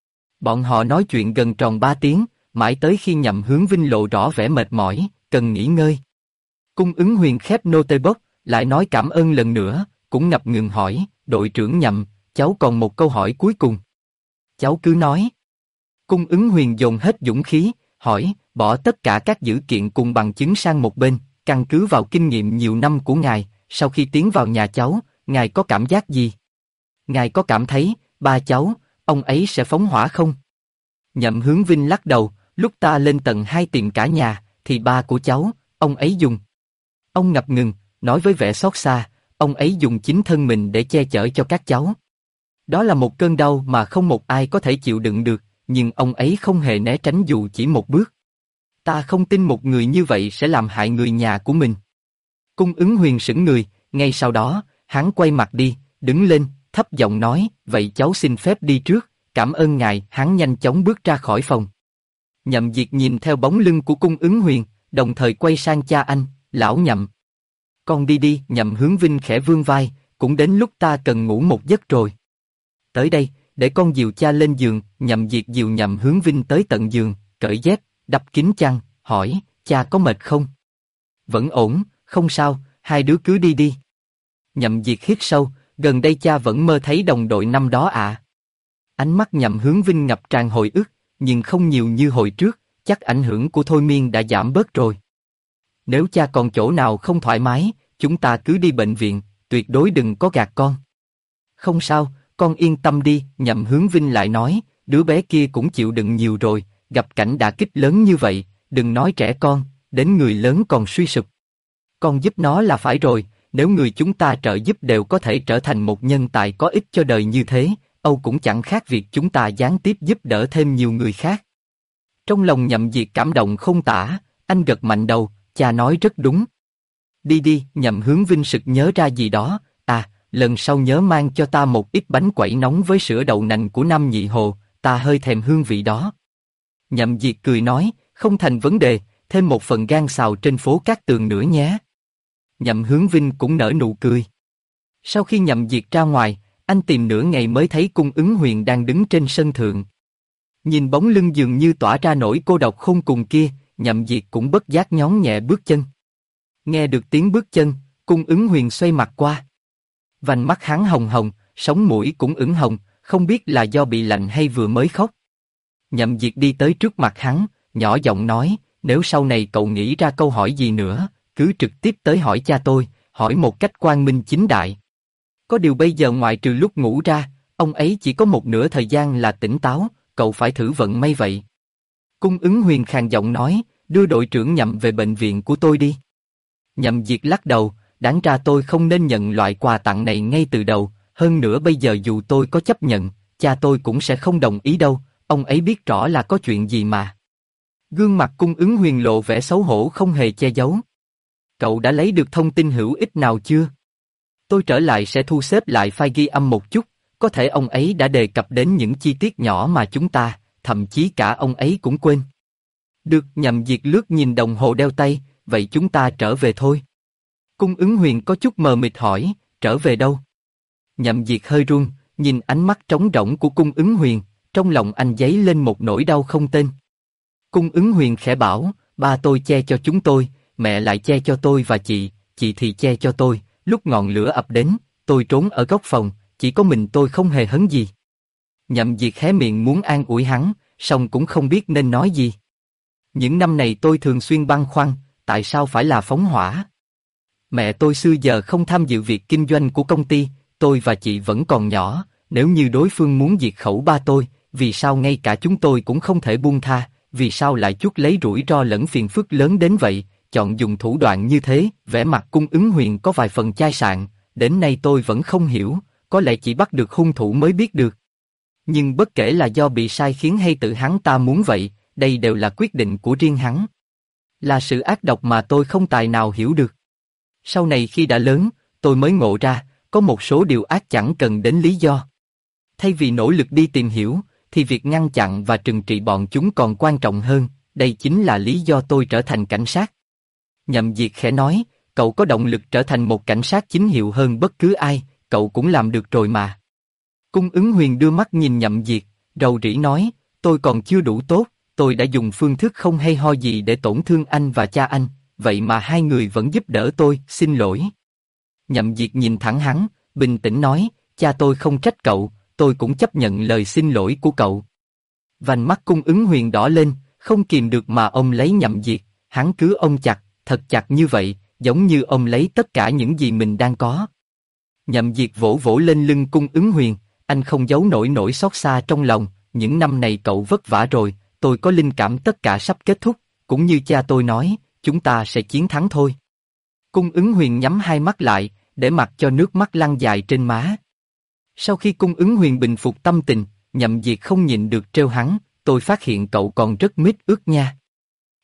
Bọn họ nói chuyện gần tròn 3 tiếng, mãi tới khi Nhậm Hướng Vinh lộ rõ vẻ mệt mỏi, cần nghỉ ngơi. Cung Ứng Huyền khép notebook, lại nói cảm ơn lần nữa, cũng ngập ngừng hỏi, đội trưởng Nhậm, cháu còn một câu hỏi cuối cùng. Cháu cứ nói. Cung Ứng Huyền dồn hết dũng khí, hỏi, bỏ tất cả các dữ kiện cùng bằng chứng sang một bên, căn cứ vào kinh nghiệm nhiều năm của ngài, sau khi tiến vào nhà cháu, ngài có cảm giác gì? Ngài có cảm thấy, ba cháu, ông ấy sẽ phóng hỏa không? Nhậm Hướng Vinh lắc đầu, lúc ta lên tầng 2 tìm cả nhà, thì ba của cháu, ông ấy dùng. Ông ngập ngừng, nói với vẻ xót xa, ông ấy dùng chính thân mình để che chở cho các cháu. Đó là một cơn đau mà không một ai có thể chịu đựng được, nhưng ông ấy không hề né tránh dù chỉ một bước. Ta không tin một người như vậy sẽ làm hại người nhà của mình. Cung Ứng Huyền sững người, ngay sau đó, hắn quay mặt đi, đứng lên, thấp giọng nói, vậy cháu xin phép đi trước, cảm ơn ngài. Hắn nhanh chóng bước ra khỏi phòng. Nhậm Diệt nhìn theo bóng lưng của Cung Ứng Huyền, đồng thời quay sang cha anh, lão Nhậm. Con đi đi. Nhậm Hướng Vinh khẽ vươn vai, cũng đến lúc ta cần ngủ một giấc rồi. Tới đây, để con dìu cha lên giường. Nhậm Diệt dìu Nhậm Hướng Vinh tới tận giường, cởi dép, đắp kín chăn, hỏi, cha có mệt không? Vẫn ổn, không sao, hai đứa cứ đi đi. Nhậm Diệt hít sâu, gần đây cha vẫn mơ thấy đồng đội năm đó à? Ánh mắt Nhậm Hướng Vinh ngập tràn hồi ức, nhưng không nhiều như hồi trước, chắc ảnh hưởng của thôi miên đã giảm bớt rồi. Nếu cha còn chỗ nào không thoải mái, chúng ta cứ đi bệnh viện, tuyệt đối đừng có gạt con. Không sao, con yên tâm đi. Nhậm Hướng Vinh lại nói, đứa bé kia cũng chịu đựng nhiều rồi, gặp cảnh đả kích lớn như vậy, đừng nói trẻ con, đến người lớn còn suy sụp. Con giúp nó là phải rồi, nếu người chúng ta trợ giúp đều có thể trở thành một nhân tài có ích cho đời như thế, Âu cũng chẳng khác việc chúng ta gián tiếp giúp đỡ thêm nhiều người khác. Trong lòng Nhậm Diệt cảm động không tả, anh gật mạnh đầu, cha nói rất đúng. Đi đi. Nhậm Hướng Vinh sực nhớ ra gì đó, lần sau nhớ mang cho ta một ít bánh quẩy nóng với sữa đậu nành của Nam Nhị Hồ, ta hơi thèm hương vị đó. Nhậm Diệt cười nói, không thành vấn đề, thêm một phần gan xào trên phố Cát Tường nữa nhé. Nhậm Hướng Vinh cũng nở nụ cười. Sau khi Nhậm Diệt ra ngoài, anh tìm nửa ngày mới thấy Cung Ứng Huyền đang đứng trên sân thượng. Nhìn bóng lưng dường như tỏa ra nỗi cô độc khôn cùng kia, Nhậm Diệt cũng bất giác nhón nhẹ bước chân. Nghe được tiếng bước chân, Cung Ứng Huyền xoay mặt qua. Vành mắt hắn hồng hồng, sống mũi cũng ửng hồng, không biết là do bị lạnh hay vừa mới khóc. Nhậm Diệt đi tới trước mặt hắn, nhỏ giọng nói, nếu sau này cậu nghĩ ra câu hỏi gì nữa, cứ trực tiếp tới hỏi cha tôi, hỏi một cách quang minh chính đại. Có điều bây giờ ngoại trừ lúc ngủ ra, ông ấy chỉ có một nửa thời gian là tỉnh táo, cậu phải thử vận may vậy. Cung Ứng Huyền khàn giọng nói, đưa đội trưởng Nhậm về bệnh viện của tôi đi. Nhậm Diệt lắc đầu, đáng ra tôi không nên nhận loại quà tặng này ngay từ đầu, hơn nữa bây giờ dù tôi có chấp nhận, cha tôi cũng sẽ không đồng ý đâu, ông ấy biết rõ là có chuyện gì mà. Gương mặt Cung Ứng Huyền lộ vẻ xấu hổ không hề che giấu. Cậu đã lấy được thông tin hữu ích nào chưa? Tôi trở lại sẽ thu xếp lại file ghi âm một chút, có thể ông ấy đã đề cập đến những chi tiết nhỏ mà chúng ta, thậm chí cả ông ấy cũng quên. Được. Nhậm Diệt lướt nhìn đồng hồ đeo tay, vậy chúng ta trở về thôi. Cung Ứng Huyền có chút mờ mịt hỏi, trở về đâu? Nhậm Diệt hơi run, nhìn ánh mắt trống rỗng của Cung Ứng Huyền, trong lòng anh dấy lên một nỗi đau không tên. Cung Ứng Huyền khẽ bảo, ba tôi che cho chúng tôi, mẹ lại che cho tôi và chị thì che cho tôi, lúc ngọn lửa ập đến, tôi trốn ở góc phòng, chỉ có mình tôi không hề hấn gì. Nhậm Diệt hé miệng muốn an ủi hắn, song cũng không biết nên nói gì. Những năm này tôi thường xuyên băn khoăn, tại sao phải là phóng hỏa? Mẹ tôi xưa giờ không tham dự việc kinh doanh của công ty, tôi và chị vẫn còn nhỏ, nếu như đối phương muốn diệt khẩu ba tôi, vì sao ngay cả chúng tôi cũng không thể buông tha, vì sao lại chuốc lấy rủi ro lẫn phiền phức lớn đến vậy, chọn dùng thủ đoạn như thế? Vẻ mặt Cung Ứng Huyền có vài phần chai sạn, đến nay tôi vẫn không hiểu, có lẽ chỉ bắt được hung thủ mới biết được. Nhưng bất kể là do bị sai khiến hay tự hắn ta muốn vậy, đây đều là quyết định của riêng hắn. Là sự ác độc mà tôi không tài nào hiểu được. Sau này khi đã lớn, tôi mới ngộ ra, có một số điều ác chẳng cần đến lý do. Thay vì nỗ lực đi tìm hiểu, thì việc ngăn chặn và trừng trị bọn chúng còn quan trọng hơn, đây chính là lý do tôi trở thành cảnh sát. Nhậm Diệt khẽ nói, cậu có động lực trở thành một cảnh sát chính hiệu hơn bất cứ ai, cậu cũng làm được rồi mà. Cung Ứng Huyền đưa mắt nhìn Nhậm Diệt, rầu rĩ nói, tôi còn chưa đủ tốt, tôi đã dùng phương thức không hay ho gì để tổn thương anh và cha anh, vậy mà hai người vẫn giúp đỡ tôi, xin lỗi. Nhậm Diệt nhìn thẳng hắn, bình tĩnh nói, cha tôi không trách cậu, tôi cũng chấp nhận lời xin lỗi của cậu. Vành mắt Cung Ứng Huyền đỏ lên, không kìm được mà ôm lấy Nhậm Diệt, hắn cứ ôm chặt, thật chặt như vậy, giống như ôm lấy tất cả những gì mình đang có. Nhậm Diệt vỗ vỗ lên lưng Cung Ứng Huyền, anh không giấu nổi nỗi xót xa trong lòng, những năm này cậu vất vả rồi, tôi có linh cảm tất cả sắp kết thúc, cũng như cha tôi nói, chúng ta sẽ chiến thắng thôi. Cung Ứng Huyền nhắm hai mắt lại, để mặc cho nước mắt lăn dài trên má. Sau khi Cung Ứng Huyền bình phục tâm tình, Nhậm Diệt không nhịn được trêu hắn, tôi phát hiện cậu còn rất mít ướt nha.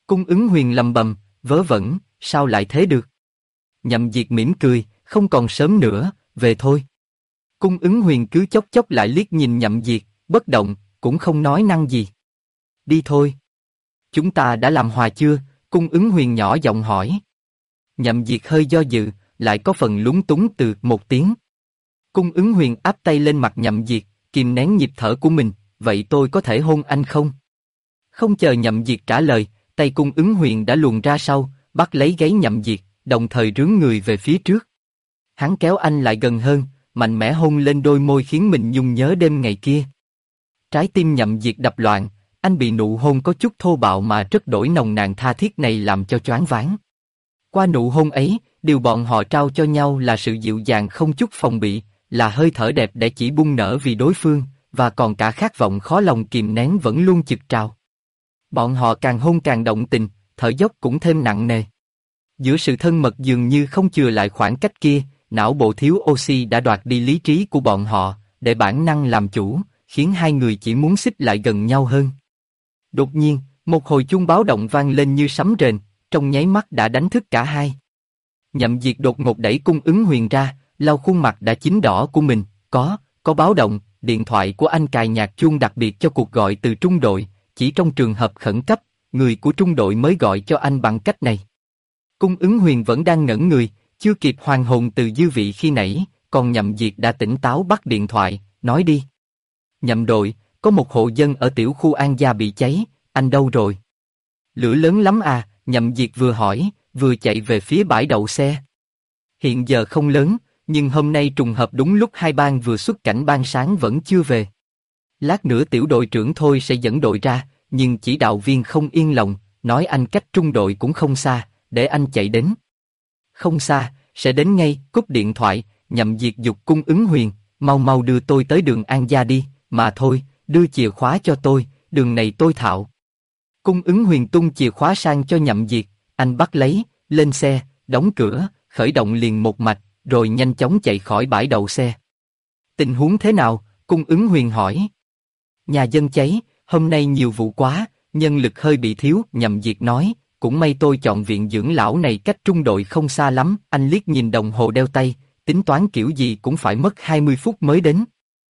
Cung ứng huyền lầm bầm, vớ vẩn, sao lại thế được? Nhậm Diệt mỉm cười, không còn sớm nữa, về thôi. Cung ứng huyền cứ chốc chốc lại liếc nhìn Nhậm Diệt, bất động, cũng không nói năng gì. Đi thôi. Chúng ta đã làm hòa chưa? Cung ứng huyền nhỏ giọng hỏi. Nhậm Diệt hơi do dự, lại có phần lúng túng từ một tiếng. Cung ứng huyền áp tay lên mặt Nhậm Diệt, kìm nén nhịp thở của mình, vậy tôi có thể hôn anh không? Không chờ Nhậm Diệt trả lời, tay cung ứng huyền đã luồn ra sau, bắt lấy gáy Nhậm Diệt, đồng thời rướn người về phía trước. Hắn kéo anh lại gần hơn, mạnh mẽ hôn lên đôi môi khiến mình nhung nhớ đêm ngày kia. Trái tim Nhậm Diệt đập loạn, anh bị nụ hôn có chút thô bạo mà rất đổi nồng nàn tha thiết này làm cho choáng váng. Qua nụ hôn ấy, điều bọn họ trao cho nhau là sự dịu dàng không chút phòng bị, là hơi thở đẹp để chỉ bung nở vì đối phương, và còn cả khát vọng khó lòng kìm nén vẫn luôn chực trào. Bọn họ càng hôn càng động tình, thở dốc cũng thêm nặng nề. Giữa sự thân mật dường như không chừa lại khoảng cách kia, não bộ thiếu oxy đã đoạt đi lý trí của bọn họ, để bản năng làm chủ, khiến hai người chỉ muốn xích lại gần nhau hơn. Đột nhiên, một hồi chuông báo động vang lên như sấm rền, trong nháy mắt đã đánh thức cả hai. Nhậm Diệt đột ngột đẩy cung ứng huyền ra, lau khuôn mặt đã chín đỏ của mình, có báo động, điện thoại của anh cài nhạc chuông đặc biệt cho cuộc gọi từ trung đội, chỉ trong trường hợp khẩn cấp, người của trung đội mới gọi cho anh bằng cách này. Cung ứng huyền vẫn đang ngẩn người, chưa kịp hoàn hồn từ dư vị khi nãy, còn Nhậm Diệt đã tỉnh táo bắt điện thoại, nói đi. Nhậm đội, có một hộ dân ở tiểu khu An Gia bị cháy, anh đâu rồi? Lửa lớn lắm à? Nhậm Diệt vừa hỏi, vừa chạy về phía bãi đậu xe. Hiện giờ không lớn, nhưng hôm nay trùng hợp đúng lúc hai ban vừa xuất cảnh ban sáng vẫn chưa về. Lát nữa tiểu đội trưởng thôi sẽ dẫn đội ra, nhưng chỉ đạo viên không yên lòng, nói anh cách trung đội cũng không xa, để anh chạy đến. Không xa, sẽ đến ngay. Cúp điện thoại, Nhậm Diệt giục cung ứng huyền, mau mau đưa tôi tới đường An Gia đi, mà thôi, đưa chìa khóa cho tôi, đường này tôi thạo. Cung ứng huyền tung chìa khóa sang cho Nhậm Diệt, anh bắt lấy, lên xe, đóng cửa, khởi động liền một mạch, rồi nhanh chóng chạy khỏi bãi đậu xe. Tình huống thế nào? Cung ứng huyền hỏi. Nhà dân cháy, hôm nay nhiều vụ quá, nhân lực hơi bị thiếu. Nhậm Diệt nói, cũng may tôi chọn viện dưỡng lão này cách trung đội không xa lắm. Anh liếc nhìn đồng hồ đeo tay, tính toán kiểu gì cũng phải mất 20 phút mới đến.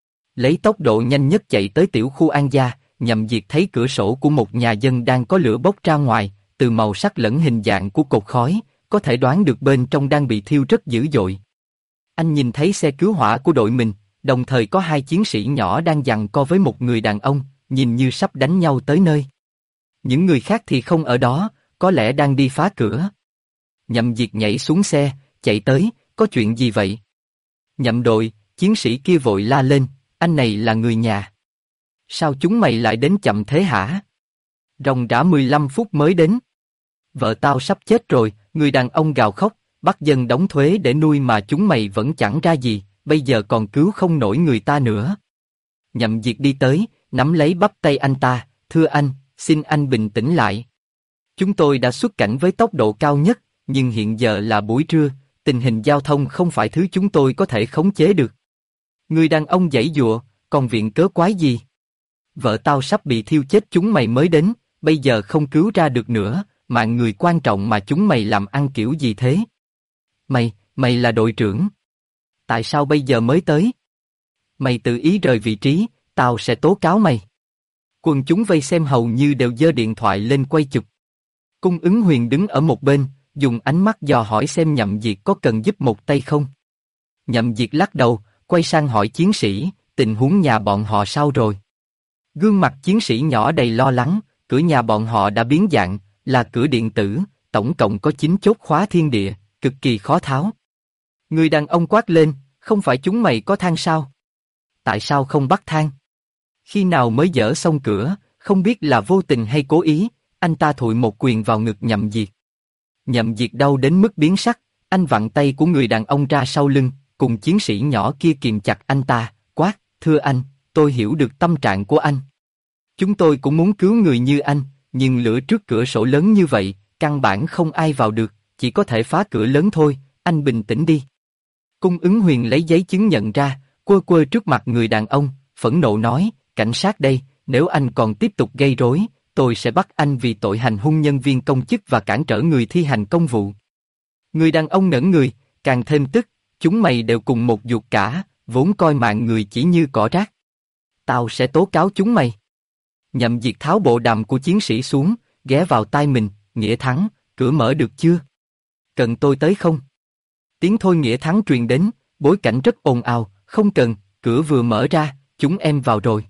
Lấy tốc độ nhanh nhất chạy tới tiểu khu An Gia, Nhậm Diệt thấy cửa sổ của một nhà dân đang có lửa bốc ra ngoài, từ màu sắc lẫn hình dạng của cột khói, có thể đoán được bên trong đang bị thiêu rất dữ dội. Anh nhìn thấy xe cứu hỏa của đội mình, đồng thời có hai chiến sĩ nhỏ đang giằng co với một người đàn ông, nhìn như sắp đánh nhau tới nơi. Những người khác thì không ở đó, có lẽ đang đi phá cửa. Nhậm Diệt nhảy xuống xe, chạy tới, có chuyện gì vậy? Nhậm đội, chiến sĩ kia vội la lên, anh này là người nhà. Sao chúng mày lại đến chậm thế hả? Ròng rã 15 phút mới đến. Vợ tao sắp chết rồi, người đàn ông gào khóc, bắt dân đóng thuế để nuôi mà chúng mày vẫn chẳng ra gì, bây giờ còn cứu không nổi người ta nữa. Nhậm Diệt đi tới, nắm lấy bắp tay anh ta, thưa anh, xin anh bình tĩnh lại. Chúng tôi đã xuất cảnh với tốc độ cao nhất, nhưng hiện giờ là buổi trưa, tình hình giao thông không phải thứ chúng tôi có thể khống chế được. Người đàn ông giãy giụa, còn viện cớ quái gì? Vợ tao sắp bị thiêu chết chúng mày mới đến, bây giờ không cứu ra được nữa, mạng người quan trọng mà chúng mày làm ăn kiểu gì thế? Mày là đội trưởng. Tại sao bây giờ mới tới? Mày tự ý rời vị trí, tao sẽ tố cáo mày. Quần chúng vây xem hầu như đều giơ điện thoại lên quay chụp. Cung ứng huyền đứng ở một bên, dùng ánh mắt dò hỏi xem Nhậm Diệt có cần giúp một tay không. Nhậm Diệt lắc đầu, quay sang hỏi chiến sĩ, tình huống nhà bọn họ sao rồi? Gương mặt chiến sĩ nhỏ đầy lo lắng, cửa nhà bọn họ đã biến dạng, là cửa điện tử, tổng cộng có 9 chốt khóa thiên địa, cực kỳ khó tháo. Người đàn ông quát lên, không phải chúng mày có thang sao? Tại sao không bắt thang? Khi nào mới dỡ xong cửa, không biết là vô tình hay cố ý, anh ta thụi một quyền vào ngực Nhậm Diệt. Nhậm Diệt đau đến mức biến sắc, anh vặn tay của người đàn ông ra sau lưng, cùng chiến sĩ nhỏ kia kìm chặt anh ta, quát, thưa anh, tôi hiểu được tâm trạng của anh. Chúng tôi cũng muốn cứu người như anh, nhưng lửa trước cửa sổ lớn như vậy, căn bản không ai vào được, chỉ có thể phá cửa lớn thôi, anh bình tĩnh đi. Cung ứng huyền lấy giấy chứng nhận ra, quơ quơ trước mặt người đàn ông, phẫn nộ nói, cảnh sát đây, nếu anh còn tiếp tục gây rối, tôi sẽ bắt anh vì tội hành hung nhân viên công chức và cản trở người thi hành công vụ. Người đàn ông ngẩn người, càng thêm tức, chúng mày đều cùng một ruột cả, vốn coi mạng người chỉ như cỏ rác. Tao sẽ tố cáo chúng mày. Nhậm Diệt tháo bộ đàm của chiến sĩ xuống, ghé vào tai mình, Nghĩa Thắng, cửa mở được chưa? Cần tôi tới không? Tiếng Thôi Nghĩa Thắng truyền đến, bối cảnh rất ồn ào, không cần, cửa vừa mở ra, chúng em vào rồi.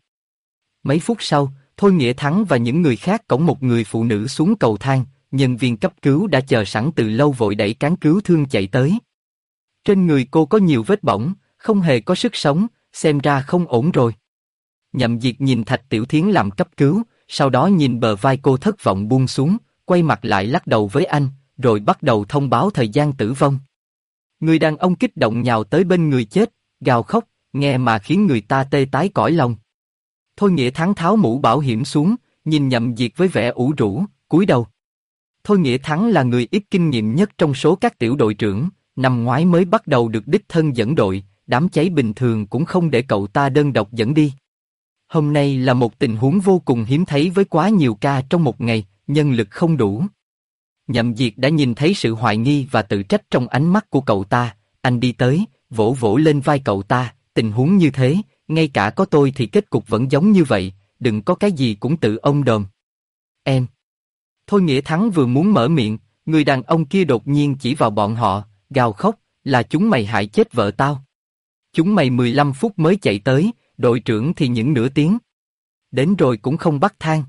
Mấy phút sau, Thôi Nghĩa Thắng và những người khác cõng một người phụ nữ xuống cầu thang, nhân viên cấp cứu đã chờ sẵn từ lâu vội đẩy cán cứu thương chạy tới. Trên người cô có nhiều vết bỏng, không hề có sức sống, xem ra không ổn rồi. Nhậm Diệt nhìn Thạch Tiểu Thiến làm cấp cứu, sau đó nhìn bờ vai cô thất vọng buông xuống, quay mặt lại lắc đầu với anh, rồi bắt đầu thông báo thời gian tử vong. Người đàn ông kích động nhào tới bên người chết, gào khóc, nghe mà khiến người ta tê tái cõi lòng. Thôi Nghĩa Thắng tháo mũ bảo hiểm xuống, nhìn Nhậm Diệt với vẻ ủ rũ, cúi đầu. Thôi Nghĩa Thắng là người ít kinh nghiệm nhất trong số các tiểu đội trưởng, năm ngoái mới bắt đầu được đích thân dẫn đội, đám cháy bình thường cũng không để cậu ta đơn độc dẫn đi. Hôm nay là một tình huống vô cùng hiếm thấy với quá nhiều ca trong một ngày, nhân lực không đủ. Nhậm Diệt đã nhìn thấy sự hoài nghi và tự trách trong ánh mắt của cậu ta, anh đi tới, vỗ vỗ lên vai cậu ta, tình huống như thế, ngay cả có tôi thì kết cục vẫn giống như vậy, đừng có cái gì cũng tự ông đồm. Em. Thôi Nghĩa Thắng vừa muốn mở miệng, người đàn ông kia đột nhiên chỉ vào bọn họ, gào khóc, là chúng mày hại chết vợ tao. Chúng mày 15 phút mới chạy tới, đội trưởng thì những nửa tiếng. Đến rồi cũng không bắt thang.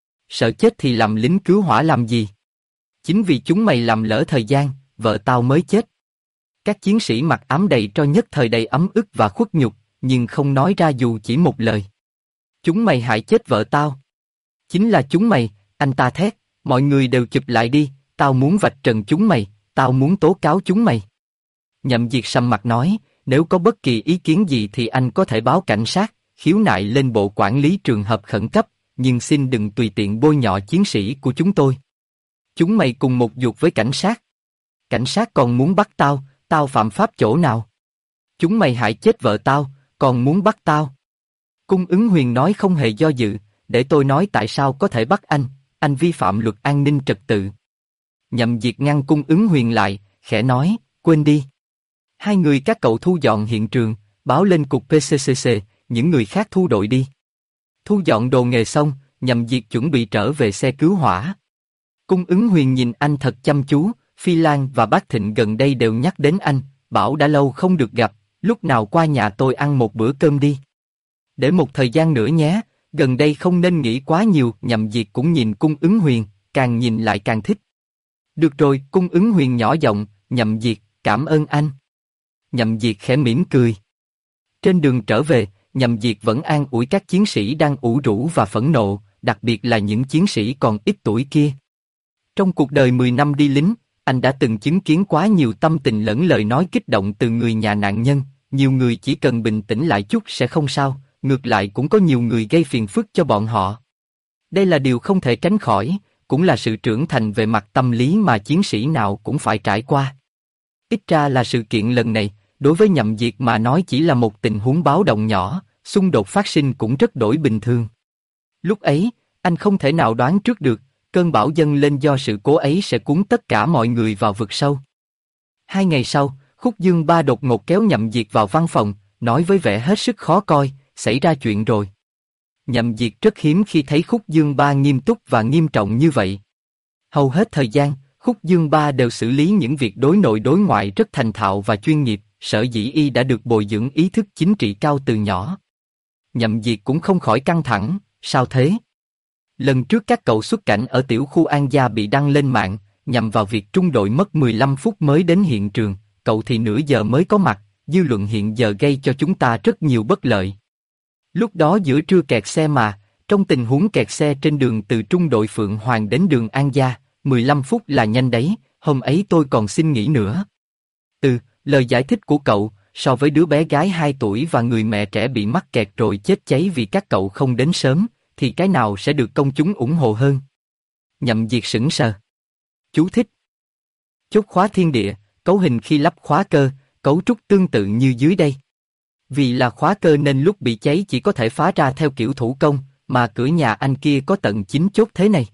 Sợ chết thì làm lính cứu hỏa làm gì? Chính vì chúng mày làm lỡ thời gian, vợ tao mới chết. Các chiến sĩ mặc ám đầy tro nhất thời đầy ấm ức và khuất nhục, nhưng không nói ra dù chỉ một lời. Chúng mày hại chết vợ tao. Chính là chúng mày, anh ta thét, mọi người đều chụp lại đi, tao muốn vạch trần chúng mày, tao muốn tố cáo chúng mày. Nhậm Diệt sầm mặt nói, nếu có bất kỳ ý kiến gì thì anh có thể báo cảnh sát, khiếu nại lên bộ quản lý trường hợp khẩn cấp, nhưng xin đừng tùy tiện bôi nhọ chiến sĩ của chúng tôi. Chúng mày cùng một ruột với cảnh sát. Cảnh sát còn muốn bắt tao, tao phạm pháp chỗ nào? Chúng mày hại chết vợ tao, còn muốn bắt tao. Cung Ứng Huyền nói không hề do dự, để tôi nói tại sao có thể bắt anh vi phạm luật an ninh trật tự. Nhậm Diệt ngăn Cung Ứng Huyền lại, khẽ nói, quên đi. Hai người các cậu thu dọn hiện trường, báo lên cục PCCC, những người khác thu đội đi. Thu dọn đồ nghề xong, Nhậm Diệt chuẩn bị trở về xe cứu hỏa. Cung Ứng Huyền nhìn anh thật chăm chú, Phi Lan và Bác Thịnh gần đây đều nhắc đến anh, bảo đã lâu không được gặp, lúc nào qua nhà tôi ăn một bữa cơm đi. Để một thời gian nữa nhé, gần đây không nên nghĩ quá nhiều. Nhậm Diệt cũng nhìn Cung Ứng Huyền, càng nhìn lại càng thích. Được rồi, Cung Ứng Huyền nhỏ giọng, Nhậm Diệt, cảm ơn anh. Nhậm Diệt khẽ mỉm cười. Trên đường trở về, Nhậm Diệt vẫn an ủi các chiến sĩ đang ủ rũ và phẫn nộ, đặc biệt là những chiến sĩ còn ít tuổi kia. Trong cuộc đời 10 năm đi lính, anh đã từng chứng kiến quá nhiều tâm tình lẫn lời nói kích động từ người nhà nạn nhân, nhiều người chỉ cần bình tĩnh lại chút sẽ không sao, ngược lại cũng có nhiều người gây phiền phức cho bọn họ. Đây là điều không thể tránh khỏi, cũng là sự trưởng thành về mặt tâm lý mà chiến sĩ nào cũng phải trải qua. Ít ra là sự kiện lần này, đối với Nhậm Diệt mà nói chỉ là một tình huống báo động nhỏ, xung đột phát sinh cũng rất đổi bình thường. Lúc ấy, anh không thể nào đoán trước được, cơn bão dâng lên do sự cố ấy sẽ cuốn tất cả mọi người vào vực sâu. 2 ngày sau, Khúc Dương Ba đột ngột kéo Nhậm Diệt vào văn phòng, nói với vẻ hết sức khó coi, xảy ra chuyện rồi. Nhậm Diệt rất hiếm khi thấy Khúc Dương Ba nghiêm túc và nghiêm trọng như vậy. Hầu hết thời gian, Khúc Dương Ba đều xử lý những việc đối nội đối ngoại rất thành thạo và chuyên nghiệp, sở dĩ y đã được bồi dưỡng ý thức chính trị cao từ nhỏ. Nhậm Diệt cũng không khỏi căng thẳng, sao thế? Lần trước các cậu xuất cảnh ở tiểu khu An Gia bị đăng lên mạng, nhằm vào việc trung đội mất 15 phút mới đến hiện trường, cậu thì nửa giờ mới có mặt, dư luận hiện giờ gây cho chúng ta rất nhiều bất lợi. Lúc đó giữa trưa kẹt xe mà, trong tình huống kẹt xe trên đường từ trung đội Phượng Hoàng đến đường An Gia, 15 phút là nhanh đấy, hôm ấy tôi còn xin nghỉ nữa. Lời giải thích của cậu, so với đứa bé gái 2 tuổi và người mẹ trẻ bị mắc kẹt rồi chết cháy vì các cậu không đến sớm, thì cái nào sẽ được công chúng ủng hộ hơn? Nhậm Diệt sững sờ. Chú thích. Chốt khóa thiên địa, cấu hình khi lắp khóa cơ, cấu trúc tương tự như dưới đây. Vì là khóa cơ nên lúc bị cháy chỉ có thể phá ra theo kiểu thủ công, mà cửa nhà anh kia có tận 9 chốt thế này.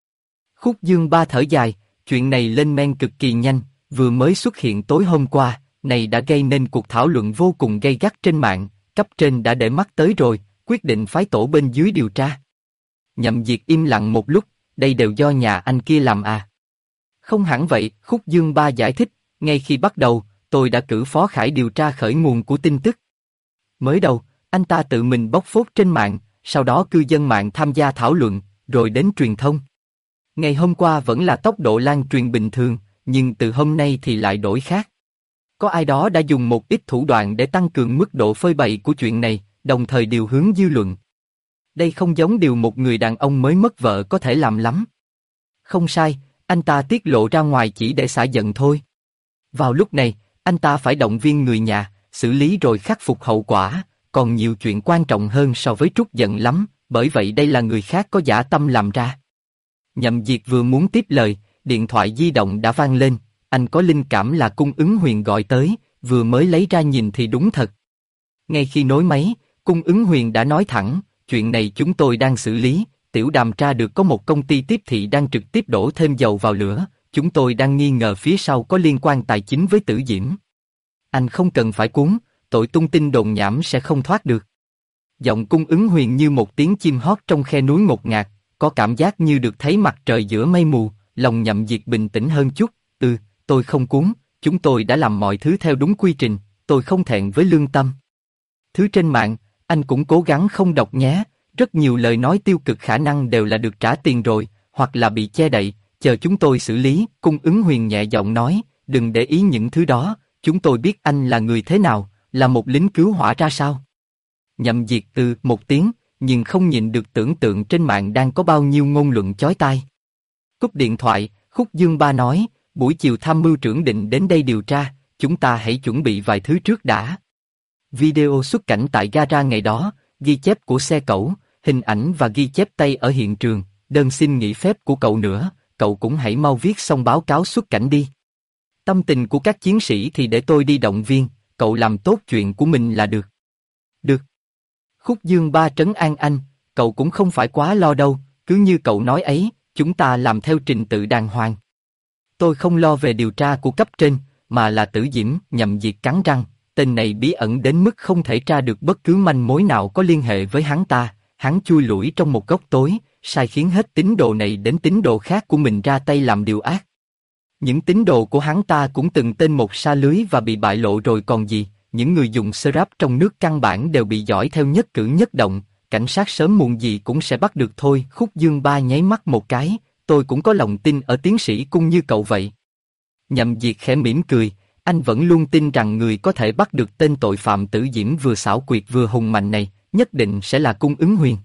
Khúc Dương Ba thở dài, chuyện này lên men cực kỳ nhanh, vừa mới xuất hiện tối hôm qua, này đã gây nên cuộc thảo luận vô cùng gay gắt trên mạng, cấp trên đã để mắt tới rồi, quyết định phái tổ bên dưới điều tra. Nhậm Diệt im lặng một lúc, đây đều do nhà anh kia làm à? Không hẳn vậy, Khúc Dương Ba giải thích, ngay khi bắt đầu, tôi đã cử Phó Khải điều tra khởi nguồn của tin tức. Mới đầu, anh ta tự mình bóc phốt trên mạng, sau đó cư dân mạng tham gia thảo luận, rồi đến truyền thông. Ngày hôm qua vẫn là tốc độ lan truyền bình thường, nhưng từ hôm nay thì lại đổi khác. Có ai đó đã dùng một ít thủ đoạn để tăng cường mức độ phơi bày của chuyện này, đồng thời điều hướng dư luận. Đây không giống điều một người đàn ông mới mất vợ có thể làm lắm. Không sai, anh ta tiết lộ ra ngoài chỉ để xả giận thôi. Vào lúc này, anh ta phải động viên người nhà, xử lý rồi khắc phục hậu quả, còn nhiều chuyện quan trọng hơn so với trút giận lắm, bởi vậy đây là người khác có dã tâm làm ra. Nhậm Diệt vừa muốn tiếp lời, điện thoại di động đã vang lên, anh có linh cảm là Cung Ứng Huyền gọi tới, vừa mới lấy ra nhìn thì đúng thật. Ngay khi nối máy, Cung Ứng Huyền đã nói thẳng, chuyện này chúng tôi đang xử lý, Tiểu Đàm tra được có một công ty tiếp thị đang trực tiếp đổ thêm dầu vào lửa, chúng tôi đang nghi ngờ phía sau có liên quan tài chính với Tử Diễm. Anh không cần phải cuốn, tội tung tin đồn nhảm sẽ không thoát được. Giọng Cung Ứng Huyền như một tiếng chim hót trong khe núi ngột ngạt, có cảm giác như được thấy mặt trời giữa mây mù, lòng Nhậm Diệt bình tĩnh hơn chút, tôi không cuốn, chúng tôi đã làm mọi thứ theo đúng quy trình, tôi không thẹn với lương tâm. Thứ trên mạng, anh cũng cố gắng không đọc nhé, rất nhiều lời nói tiêu cực khả năng đều là được trả tiền rồi, hoặc là bị che đậy, chờ chúng tôi xử lý, Cung Ứng Huyền nhẹ giọng nói, đừng để ý những thứ đó, chúng tôi biết anh là người thế nào, là một lính cứu hỏa ra sao. Nhậm Diệt một tiếng, nhưng không nhịn được tưởng tượng trên mạng đang có bao nhiêu ngôn luận chói tai. Cúp điện thoại, Khúc Dương Ba nói, buổi chiều tham mưu trưởng định đến đây điều tra, chúng ta hãy chuẩn bị vài thứ trước đã. Video xuất cảnh tại gara ngày đó, ghi chép của xe cẩu, hình ảnh và ghi chép tay ở hiện trường, đơn xin nghỉ phép của cậu nữa, cậu cũng hãy mau viết xong báo cáo xuất cảnh đi. Tâm tình của các chiến sĩ thì để tôi đi động viên, cậu làm tốt chuyện của mình là được. Được. Khúc Dương Ba trấn an anh, cậu cũng không phải quá lo đâu, cứ như cậu nói ấy, chúng ta làm theo trình tự đàng hoàng. Tôi không lo về điều tra của cấp trên, mà là Tử Diễm. Nhậm Diệt cắn răng, tên này bí ẩn đến mức không thể tra được bất cứ manh mối nào có liên hệ với hắn ta, hắn chui lủi trong một góc tối, sai khiến hết tín đồ này đến tín đồ khác của mình ra tay làm điều ác. Những tín đồ của hắn ta cũng từng tên một sa lưới và bị bại lộ rồi còn gì, những người dùng Serap trong nước căn bản đều bị dõi theo nhất cử nhất động, cảnh sát sớm muộn gì cũng sẽ bắt được thôi. Khúc Dương Ba nháy mắt một cái, tôi cũng có lòng tin ở tiến sĩ Cung như cậu vậy. Nhậm Diệt khẽ mỉm cười, anh vẫn luôn tin rằng người có thể bắt được tên tội phạm Tử Diễm vừa xảo quyệt vừa hùng mạnh này, nhất định sẽ là Cung Ứng Huyền.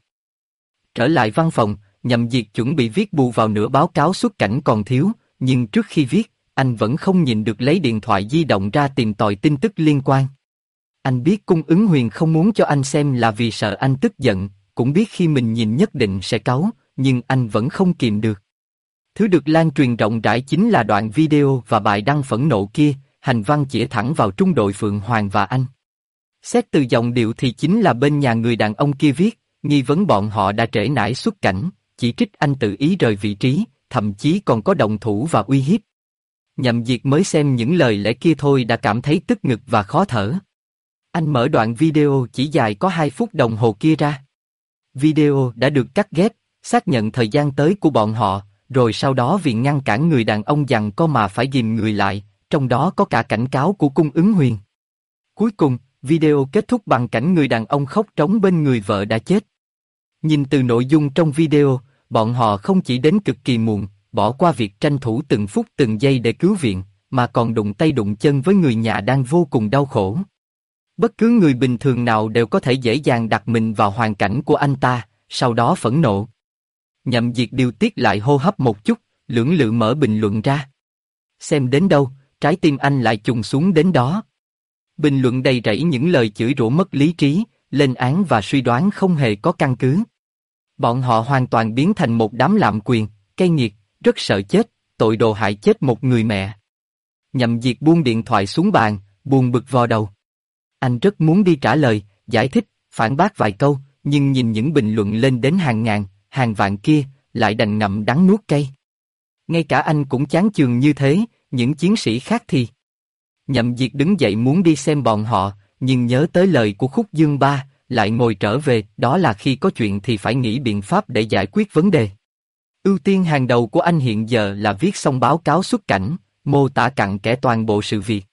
Trở lại văn phòng, Nhậm Diệt chuẩn bị viết bù vào nửa báo cáo xuất cảnh còn thiếu, nhưng trước khi viết, anh vẫn không nhịn được lấy điện thoại di động ra tìm tòi tin tức liên quan. Anh biết Cung Ứng Huyền không muốn cho anh xem là vì sợ anh tức giận, cũng biết khi mình nhìn nhất định sẽ cáu, nhưng anh vẫn không kìm được. Thứ được lan truyền rộng rãi chính là đoạn video và bài đăng phẫn nộ kia, hành văn chĩa thẳng vào trung đội Phượng Hoàng và anh. Xét từ giọng điệu thì chính là bên nhà người đàn ông kia viết, nghi vấn bọn họ đã trễ nải xuất cảnh, chỉ trích anh tự ý rời vị trí, thậm chí còn có động thủ và uy hiếp. Nhậm Diệt mới xem những lời lẽ kia thôi đã cảm thấy tức ngực và khó thở. Anh mở đoạn video chỉ dài có 2 phút đồng hồ kia ra. Video đã được cắt ghép, xác nhận thời gian tới của bọn họ, rồi sau đó vì ngăn cản người đàn ông giằng co mà phải ghìm người lại, trong đó có cả cảnh cáo của Cung Ứng Huyền. Cuối cùng, video kết thúc bằng cảnh người đàn ông khóc trống bên người vợ đã chết. Nhìn từ nội dung trong video, bọn họ không chỉ đến cực kỳ muộn, bỏ qua việc tranh thủ từng phút từng giây để cứu viện, mà còn đụng tay đụng chân với người nhà đang vô cùng đau khổ. Bất cứ người bình thường nào đều có thể dễ dàng đặt mình vào hoàn cảnh của anh ta, sau đó phẫn nộ. Nhậm Diệt điều tiết lại hô hấp một chút, lưỡng lự mở bình luận ra. Xem đến đâu, trái tim anh lại trùng xuống đến đó. Bình luận đầy rẫy những lời chửi rủa mất lý trí, lên án và suy đoán không hề có căn cứ. Bọn họ hoàn toàn biến thành một đám lạm quyền, cay nghiệt, rất sợ chết, tội đồ hại chết một người mẹ. Nhậm Diệt buông điện thoại xuống bàn, buồn bực vò đầu. Anh rất muốn đi trả lời, giải thích, phản bác vài câu, nhưng nhìn những bình luận lên đến hàng ngàn, hàng vạn kia, lại đành ngậm đắng nuốt cay. Ngay cả anh cũng chán chường như thế, những chiến sĩ khác thì... Nhậm Diệt đứng dậy muốn đi xem bọn họ, nhưng nhớ tới lời của Khúc Dương Ba, lại ngồi trở về, đó là khi có chuyện thì phải nghĩ biện pháp để giải quyết vấn đề. Ưu tiên hàng đầu của anh hiện giờ là viết xong báo cáo xuất cảnh, mô tả cặn kẽ toàn bộ sự việc.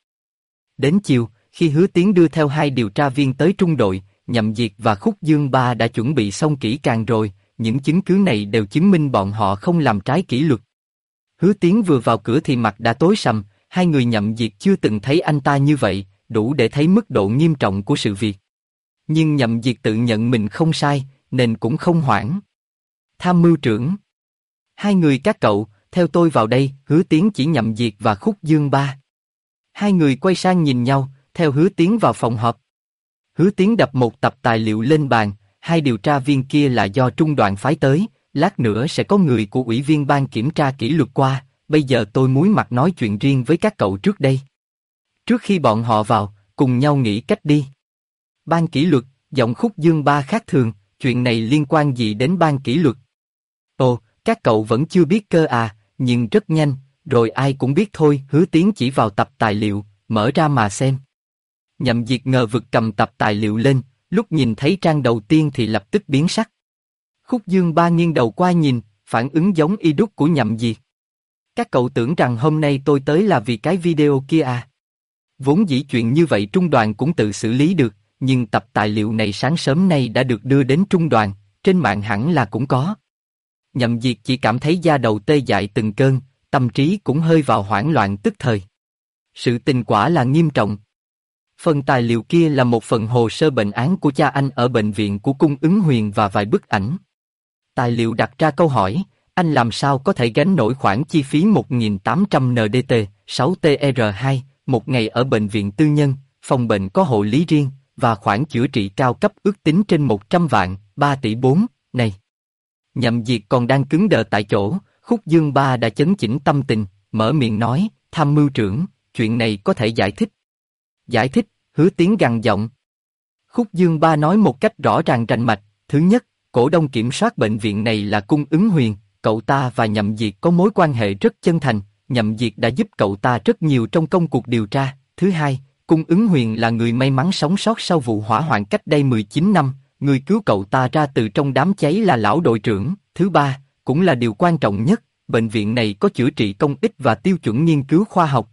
Đến chiều, khi Hứa Tiến đưa theo 2 điều tra viên tới trung đội, Nhậm Diệt và Khúc Dương Ba đã chuẩn bị xong kỹ càng rồi, những chứng cứ này đều chứng minh bọn họ không làm trái kỷ luật. Hứa Tiến vừa vào cửa thì mặt đã tối sầm, hai người Nhậm Diệt chưa từng thấy anh ta như vậy, đủ để thấy mức độ nghiêm trọng của sự việc. Nhưng Nhậm Diệt tự nhận mình không sai, nên cũng không hoảng. Tham mưu trưởng. Hai người các cậu, theo tôi vào đây, Hứa Tiến chỉ Nhậm Diệt và Khúc Dương Ba. Hai người quay sang nhìn nhau, theo Hứa Tiến vào phòng họp. Hứa Tiến đập một tập tài liệu lên bàn, 2 điều tra viên kia là do trung đoàn phái tới, lát nữa sẽ có người của ủy viên ban kiểm tra kỷ luật qua, bây giờ tôi muối mặt nói chuyện riêng với các cậu trước đây. Trước khi bọn họ vào, cùng nhau nghĩ cách đi. Ban kỷ luật, giọng Khúc Dương Ba khác thường, chuyện này liên quan gì đến ban kỷ luật? Ồ, các cậu vẫn chưa biết cơ à, nhưng rất nhanh, rồi ai cũng biết thôi. Hứa Tiến chỉ vào tập tài liệu, mở ra mà xem. Nhậm Diệt ngờ vực cầm tập tài liệu lên, lúc nhìn thấy trang đầu tiên thì lập tức biến sắc. Khúc Dương Ba nghiêng đầu qua nhìn, phản ứng giống y đúc của Nhậm Diệt. Các cậu tưởng rằng hôm nay tôi tới là vì cái video kia à? Vốn dĩ chuyện như vậy trung đoàn cũng tự xử lý được, nhưng tập tài liệu này sáng sớm nay đã được đưa đến trung đoàn, trên mạng hẳn là cũng có. Nhậm Diệt chỉ cảm thấy da đầu tê dại từng cơn, tâm trí cũng hơi vào hoảng loạn tức thời. Sự tình quả là nghiêm trọng. Phần tài liệu kia là một phần hồ sơ bệnh án của cha anh ở bệnh viện của Cung Ứng Huyền và vài bức ảnh. Tài liệu đặt ra câu hỏi, anh làm sao có thể gánh nổi khoản chi phí 1.800 NDT, 6 TR2, một ngày ở bệnh viện tư nhân, phòng bệnh có hộ lý riêng, và khoản chữa trị cao cấp ước tính trên 100 vạn, 3 tỷ 4, này. Nhậm Diệt còn đang cứng đờ tại chỗ, Khúc Dương Ba đã chấn chỉnh tâm tình, mở miệng nói, tham mưu trưởng, chuyện này có thể giải thích. Giải thích, Hứa Tiến gằn giọng. Khúc Dương Ba nói một cách rõ ràng rành mạch, thứ nhất, cổ đông kiểm soát bệnh viện này là Cung Ứng Huyền, cậu ta và Nhậm Diệt có mối quan hệ rất chân thành, Nhậm Diệt đã giúp cậu ta rất nhiều trong công cuộc điều tra. Thứ hai, Cung Ứng Huyền là người may mắn sống sót sau vụ hỏa hoạn cách đây 19 năm, người cứu cậu ta ra từ trong đám cháy là lão đội trưởng. Thứ ba, cũng là điều quan trọng nhất, bệnh viện này có chữa trị công ích và tiêu chuẩn nghiên cứu khoa học.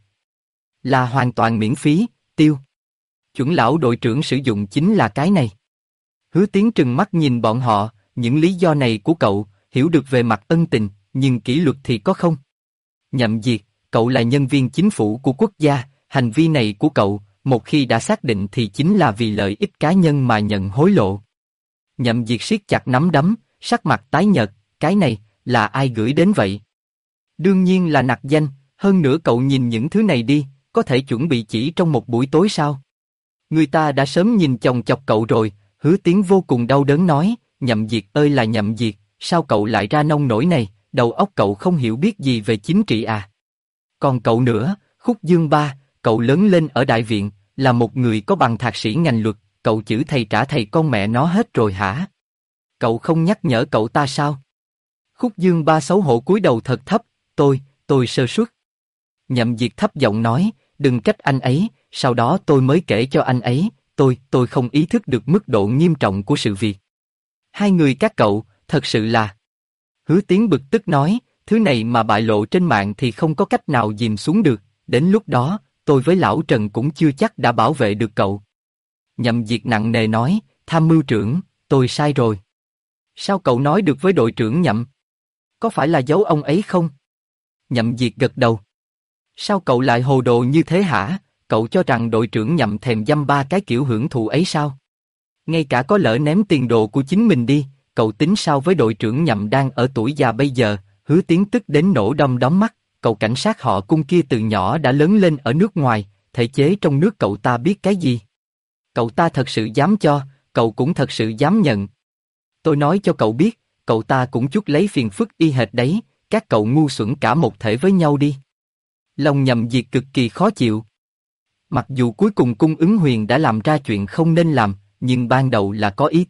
Là hoàn toàn miễn phí, tiêu chuẩn lão đội trưởng sử dụng chính là cái này. Hứa Tiến trừng mắt nhìn bọn họ, những lý do này của cậu, hiểu được về mặt ân tình, nhưng kỷ luật thì có không? Nhậm Diệt, cậu là nhân viên chính phủ của quốc gia, hành vi này của cậu, một khi đã xác định thì chính là vì lợi ích cá nhân mà nhận hối lộ. Nhậm Diệt siết chặt nắm đấm, sắc mặt tái nhợt, cái này, là ai gửi đến vậy? Đương nhiên là nặc danh, hơn nữa cậu nhìn những thứ này đi, có thể chuẩn bị chỉ trong một buổi tối sao? Người ta đã sớm nhìn chòng chọc cậu rồi. Hứa Tiến vô cùng đau đớn nói, Nhậm Diệt ơi là Nhậm Diệt, sao cậu lại ra nông nổi này, đầu óc cậu không hiểu biết gì về chính trị à? Còn cậu nữa, Khúc Dương Ba, cậu lớn lên ở đại viện, là một người có bằng thạc sĩ ngành luật, cậu chữ thầy trả thầy con mẹ nó hết rồi hả? Cậu không nhắc nhở cậu ta sao? Khúc Dương Ba xấu hổ cúi đầu thật thấp, tôi sơ suất. Nhậm Diệt thấp giọng nói, đừng trách anh ấy, sau đó tôi mới kể cho anh ấy, tôi không ý thức được mức độ nghiêm trọng của sự việc. Hai người các cậu, thật sự là... Hứa Tiến bực tức nói, thứ này mà bại lộ trên mạng thì không có cách nào dìm xuống được, đến lúc đó, tôi với lão Trần cũng chưa chắc đã bảo vệ được cậu. Nhậm Diệt nặng nề nói, tham mưu trưởng, tôi sai rồi. Sao cậu nói được với đội trưởng Nhậm? Có phải là giấu ông ấy không? Nhậm Diệt gật đầu. Sao cậu lại hồ đồ như thế hả? Cậu cho rằng đội trưởng Nhậm thèm dăm ba cái kiểu hưởng thụ ấy sao? Ngay cả có lỡ ném tiền đồ của chính mình đi, cậu tính sao với đội trưởng Nhậm đang ở tuổi già bây giờ? Hứa Tiến tức đến nổ đom đóm mắt, cậu cảnh sát họ Cung kia từ nhỏ đã lớn lên ở nước ngoài, thể chế trong nước cậu ta biết cái gì? Cậu ta thật sự dám cho, cậu cũng thật sự dám nhận. Tôi nói cho cậu biết, cậu ta cũng chút lấy phiền phức y hệt đấy, các cậu ngu xuẩn cả một thể với nhau đi. Lòng Nhậm Diệt cực kỳ khó chịu. Mặc dù cuối cùng Cung Ứng Huyền đã làm ra chuyện không nên làm, nhưng ban đầu là có ý tốt,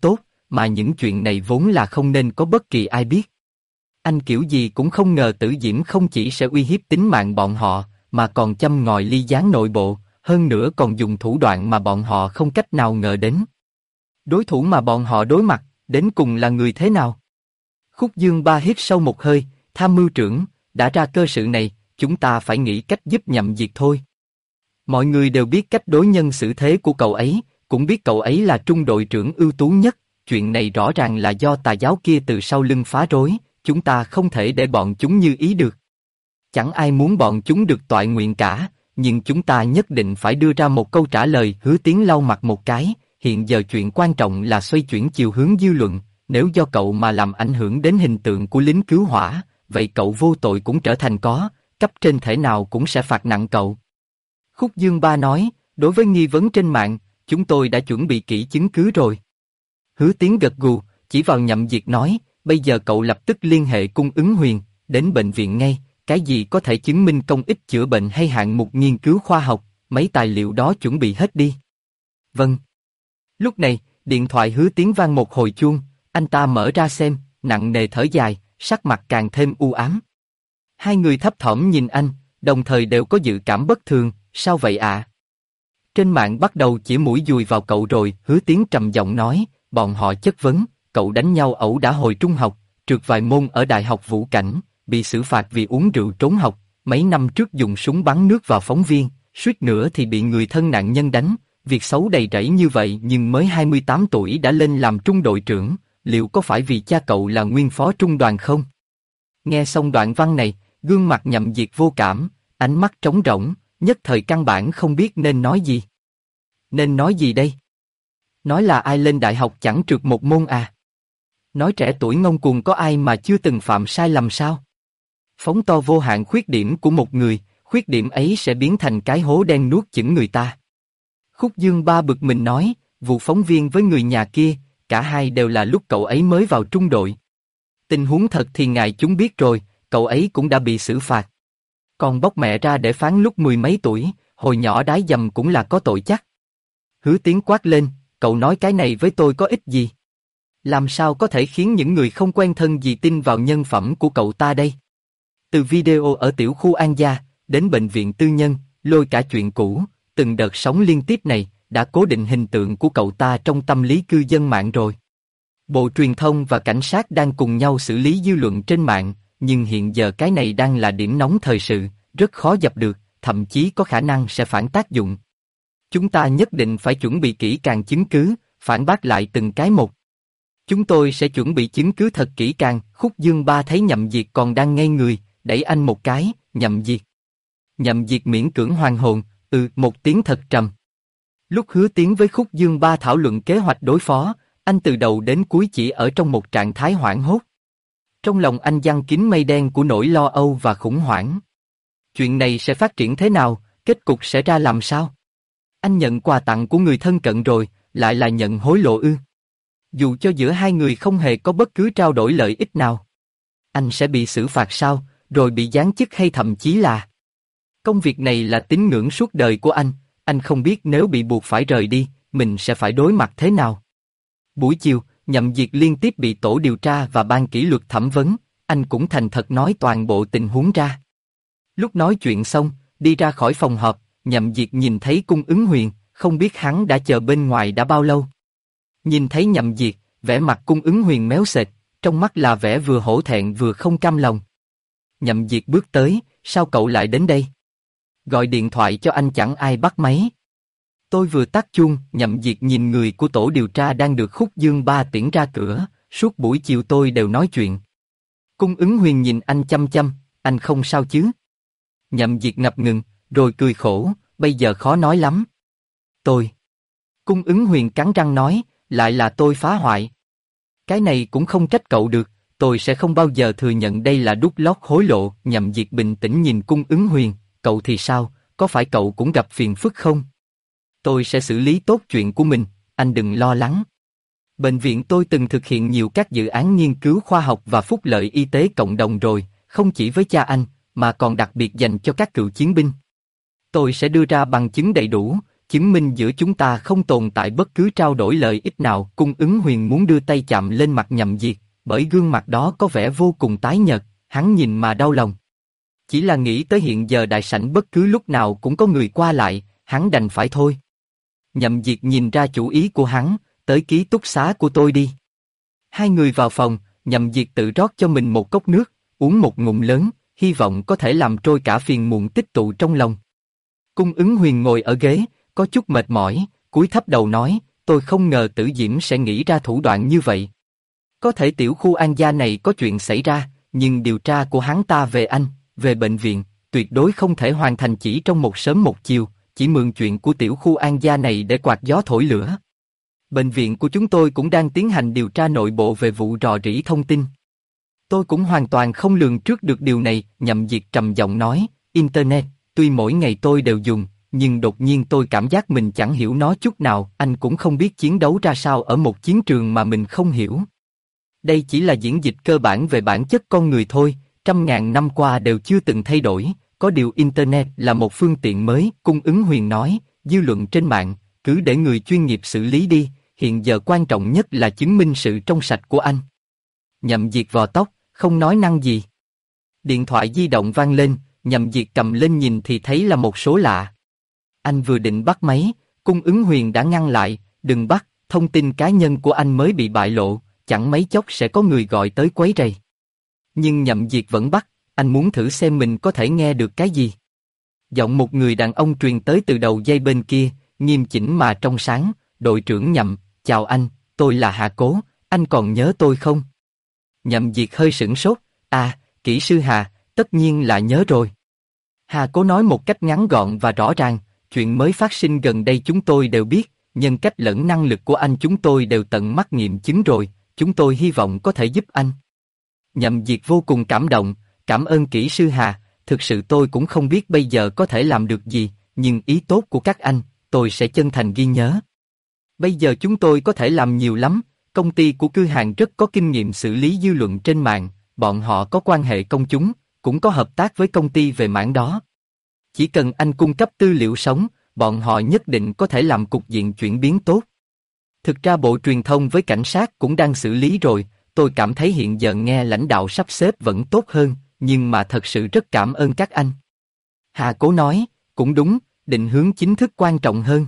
mà những chuyện này vốn là không nên có bất kỳ ai biết. Anh kiểu gì cũng không ngờ Tử Diễm không chỉ sẽ uy hiếp tính mạng bọn họ, mà còn châm ngòi ly gián nội bộ, hơn nữa còn dùng thủ đoạn mà bọn họ không cách nào ngờ đến. Đối thủ mà bọn họ đối mặt, đến cùng là người thế nào? Khúc Dương Ba hít sâu một hơi, tham mưu trưởng, đã ra cơ sự này, chúng ta phải nghĩ cách giúp Nhậm Diệt thôi. Mọi người đều biết cách đối nhân xử thế của cậu ấy, cũng biết cậu ấy là trung đội trưởng ưu tú nhất, chuyện này rõ ràng là do tà giáo kia từ sau lưng phá rối, chúng ta không thể để bọn chúng như ý được. Chẳng ai muốn bọn chúng được toại nguyện cả, nhưng chúng ta nhất định phải đưa ra một câu trả lời. Hứa Tiến lau mặt một cái, hiện giờ chuyện quan trọng là xoay chuyển chiều hướng dư luận, nếu do cậu mà làm ảnh hưởng đến hình tượng của lính cứu hỏa, vậy cậu vô tội cũng trở thành có, cấp trên thể nào cũng sẽ phạt nặng cậu. Khúc Dương Ba nói, đối với nghi vấn trên mạng, chúng tôi đã chuẩn bị kỹ chứng cứ rồi. Hứa Tiến gật gù, chỉ vào Nhậm Diệt nói, bây giờ cậu lập tức liên hệ cung ứng Huyền, đến bệnh viện ngay, cái gì có thể chứng minh công ích chữa bệnh hay hạng mục nghiên cứu khoa học, mấy tài liệu đó chuẩn bị hết đi. Vâng. Lúc này, điện thoại Hứa Tiến vang một hồi chuông, anh ta mở ra xem, nặng nề thở dài, sắc mặt càng thêm u ám. Hai người thấp thỏm nhìn anh, đồng thời đều có dự cảm bất thường, sao vậy ạ? Trên mạng bắt đầu chỉ mũi dùi vào cậu rồi, Hứa Tiến trầm giọng nói, bọn họ chất vấn, cậu đánh nhau ẩu đả hồi trung học, trượt vài môn ở Đại học Vũ Cảnh, bị xử phạt vì uống rượu trốn học, mấy năm trước dùng súng bắn nước vào phóng viên, suýt nữa thì bị người thân nạn nhân đánh, việc xấu đầy rẫy như vậy nhưng mới 28 tuổi đã lên làm trung đội trưởng, liệu có phải vì cha cậu là nguyên phó trung đoàn không? Nghe xong đoạn văn này, gương mặt Nhậm Diệt vô cảm, ánh mắt trống rỗng, nhất thời căn bản không biết nên nói gì. Nên nói gì đây? Nói là ai lên đại học chẳng trượt một môn à? Nói trẻ tuổi ngông cuồng có ai mà chưa từng phạm sai lầm sao? Phóng to vô hạn khuyết điểm của một người, khuyết điểm ấy sẽ biến thành cái hố đen nuốt chửng người ta. Khúc Dương Ba bực mình nói, vụ phóng viên với người nhà kia, cả hai đều là lúc cậu ấy mới vào trung đội. Tình huống thật thì ngài chúng biết rồi, cậu ấy cũng đã bị xử phạt. Còn bóc mẹ ra để phán lúc mười mấy tuổi, hồi nhỏ đái dầm cũng là có tội chắc. Hứa Tiến quát lên, cậu nói cái này với tôi có ích gì? Làm sao có thể khiến những người không quen thân gì tin vào nhân phẩm của cậu ta đây? Từ video ở tiểu khu An Gia, đến bệnh viện tư nhân, lôi cả chuyện cũ, từng đợt sóng liên tiếp này, đã cố định hình tượng của cậu ta trong tâm lý cư dân mạng rồi. Bộ Truyền thông và cảnh sát đang cùng nhau xử lý dư luận trên mạng, nhưng hiện giờ cái này đang là điểm nóng thời sự, rất khó dập được, thậm chí có khả năng sẽ phản tác dụng. Chúng ta nhất định phải chuẩn bị kỹ càng chứng cứ, phản bác lại từng cái một. Chúng tôi sẽ chuẩn bị chứng cứ thật kỹ càng. Khúc Dương Ba thấy Nhậm Diệt còn đang ngây người, đẩy anh một cái, Nhậm Diệt. Nhậm Diệt miễn cưỡng hoàn hồn, một tiếng thật trầm. Lúc Hứa Tiến với Khúc Dương Ba thảo luận kế hoạch đối phó, anh từ đầu đến cuối chỉ ở trong một trạng thái hoảng hốt. Trong lòng anh giăng kín mây đen của nỗi lo âu và khủng hoảng. Chuyện này sẽ phát triển thế nào, kết cục sẽ ra làm sao? Anh nhận quà tặng của người thân cận rồi, lại là nhận hối lộ ư? Dù cho giữa hai người không hề có bất cứ trao đổi lợi ích nào, anh sẽ bị xử phạt sao, rồi bị giáng chức hay thậm chí là... Công việc này là tín ngưỡng suốt đời của anh không biết nếu bị buộc phải rời đi, mình sẽ phải đối mặt thế nào. Buổi chiều, Nhậm Diệt liên tiếp bị tổ điều tra và ban kỷ luật thẩm vấn, anh cũng thành thật nói toàn bộ tình huống ra. Lúc nói chuyện xong, đi ra khỏi phòng họp, Nhậm Diệt nhìn thấy Cung Ứng Huyền, không biết hắn đã chờ bên ngoài đã bao lâu. Nhìn thấy Nhậm Diệt, vẻ mặt Cung Ứng Huyền méo sệt, trong mắt là vẻ vừa hổ thẹn vừa không cam lòng. Nhậm Diệt bước tới, sao cậu lại đến đây? Gọi điện thoại cho anh chẳng ai bắt máy. Tôi vừa tắt chuông. Nhậm Diệt nhìn người của tổ điều tra đang được Khúc Dương Ba tiễn ra cửa, suốt buổi chiều tôi đều nói chuyện. Cung Ứng Huyền nhìn anh chăm chăm, anh không sao chứ? Nhậm Diệt ngập ngừng, rồi cười khổ, bây giờ khó nói lắm. Tôi. Cung Ứng Huyền cắn răng nói, lại là tôi phá hoại. Cái này cũng không trách cậu được, tôi sẽ không bao giờ thừa nhận đây là đút lót hối lộ. Nhậm Diệt bình tĩnh nhìn Cung Ứng Huyền, cậu thì sao, có phải cậu cũng gặp phiền phức không? Tôi sẽ xử lý tốt chuyện của mình, anh đừng lo lắng. Bệnh viện tôi từng thực hiện nhiều các dự án nghiên cứu khoa học và phúc lợi y tế cộng đồng rồi, không chỉ với cha anh, mà còn đặc biệt dành cho các cựu chiến binh. Tôi sẽ đưa ra bằng chứng đầy đủ, chứng minh giữa chúng ta không tồn tại bất cứ trao đổi lợi ích nào. Cung Ứng Huyền muốn đưa tay chạm lên mặt Nhậm Diệt, bởi gương mặt đó có vẻ vô cùng tái nhợt, hắn nhìn mà đau lòng. Chỉ là nghĩ tới hiện giờ đại sảnh bất cứ lúc nào cũng có người qua lại, hắn đành phải thôi. Nhậm Diệt nhìn ra chủ ý của hắn, tới ký túc xá của tôi đi. Hai người vào phòng, Nhậm Diệt tự rót cho mình một cốc nước, uống một ngụm lớn, hy vọng có thể làm trôi cả phiền muộn tích tụ trong lòng. Cung Ứng Huyền ngồi ở ghế, có chút mệt mỏi, cúi thấp đầu nói, tôi không ngờ Tử Diễm sẽ nghĩ ra thủ đoạn như vậy. Có thể tiểu khu An gia này có chuyện xảy ra, nhưng điều tra của hắn ta về anh, về bệnh viện, tuyệt đối không thể hoàn thành chỉ trong một sớm một chiều, chỉ mượn chuyện của tiểu khu An gia này để quạt gió thổi lửa. Bệnh viện của chúng tôi cũng đang tiến hành điều tra nội bộ về vụ rò rỉ thông tin. Tôi cũng hoàn toàn không lường trước được điều này, Nhậm Diệt trầm giọng nói, Internet, tuy mỗi ngày tôi đều dùng, nhưng đột nhiên tôi cảm giác mình chẳng hiểu nó chút nào, anh cũng không biết chiến đấu ra sao ở một chiến trường mà mình không hiểu. Đây chỉ là diễn dịch cơ bản về bản chất con người thôi, trăm ngàn năm qua đều chưa từng thay đổi, có điều Internet là một phương tiện mới, Cung Ứng Huyền nói, dư luận trên mạng, cứ để người chuyên nghiệp xử lý đi, hiện giờ quan trọng nhất là chứng minh sự trong sạch của anh. Nhậm Diệt vò tóc, không nói năng gì. Điện thoại di động vang lên, Nhậm Diệt cầm lên nhìn thì thấy là một số lạ. Anh vừa định bắt máy, Cung Ứng Huyền đã ngăn lại, đừng bắt, thông tin cá nhân của anh mới bị bại lộ, chẳng mấy chốc sẽ có người gọi tới quấy rầy. Nhưng Nhậm Diệt vẫn bắt, anh muốn thử xem mình có thể nghe được cái gì. Giọng một người đàn ông truyền tới từ đầu dây bên kia, nghiêm chỉnh mà trong sáng, đội trưởng Nhậm, chào anh, tôi là Hà Cố, anh còn nhớ tôi không? Nhậm Diệt hơi sửng sốt, kỹ sư Hà, tất nhiên là nhớ rồi. Hà Cố nói một cách ngắn gọn và rõ ràng, chuyện mới phát sinh gần đây chúng tôi đều biết, nhân cách lẫn năng lực của anh chúng tôi đều tận mắt nghiệm chứng rồi, chúng tôi hy vọng có thể giúp anh. Nhậm Diệt vô cùng cảm động, cảm ơn kỹ sư Hà, thực sự tôi cũng không biết bây giờ có thể làm được gì, nhưng ý tốt của các anh, tôi sẽ chân thành ghi nhớ. Bây giờ chúng tôi có thể làm nhiều lắm, công ty của Cư Hàng rất có kinh nghiệm xử lý dư luận trên mạng, bọn họ có quan hệ công chúng, cũng có hợp tác với công ty về mảng đó. Chỉ cần anh cung cấp tư liệu sống, bọn họ nhất định có thể làm cục diện chuyển biến tốt. Thực ra Bộ Truyền thông với cảnh sát cũng đang xử lý rồi, tôi cảm thấy hiện giờ nghe lãnh đạo sắp xếp vẫn tốt hơn, nhưng mà thật sự rất cảm ơn các anh. Hà Cố nói, cũng đúng, định hướng chính thức quan trọng hơn.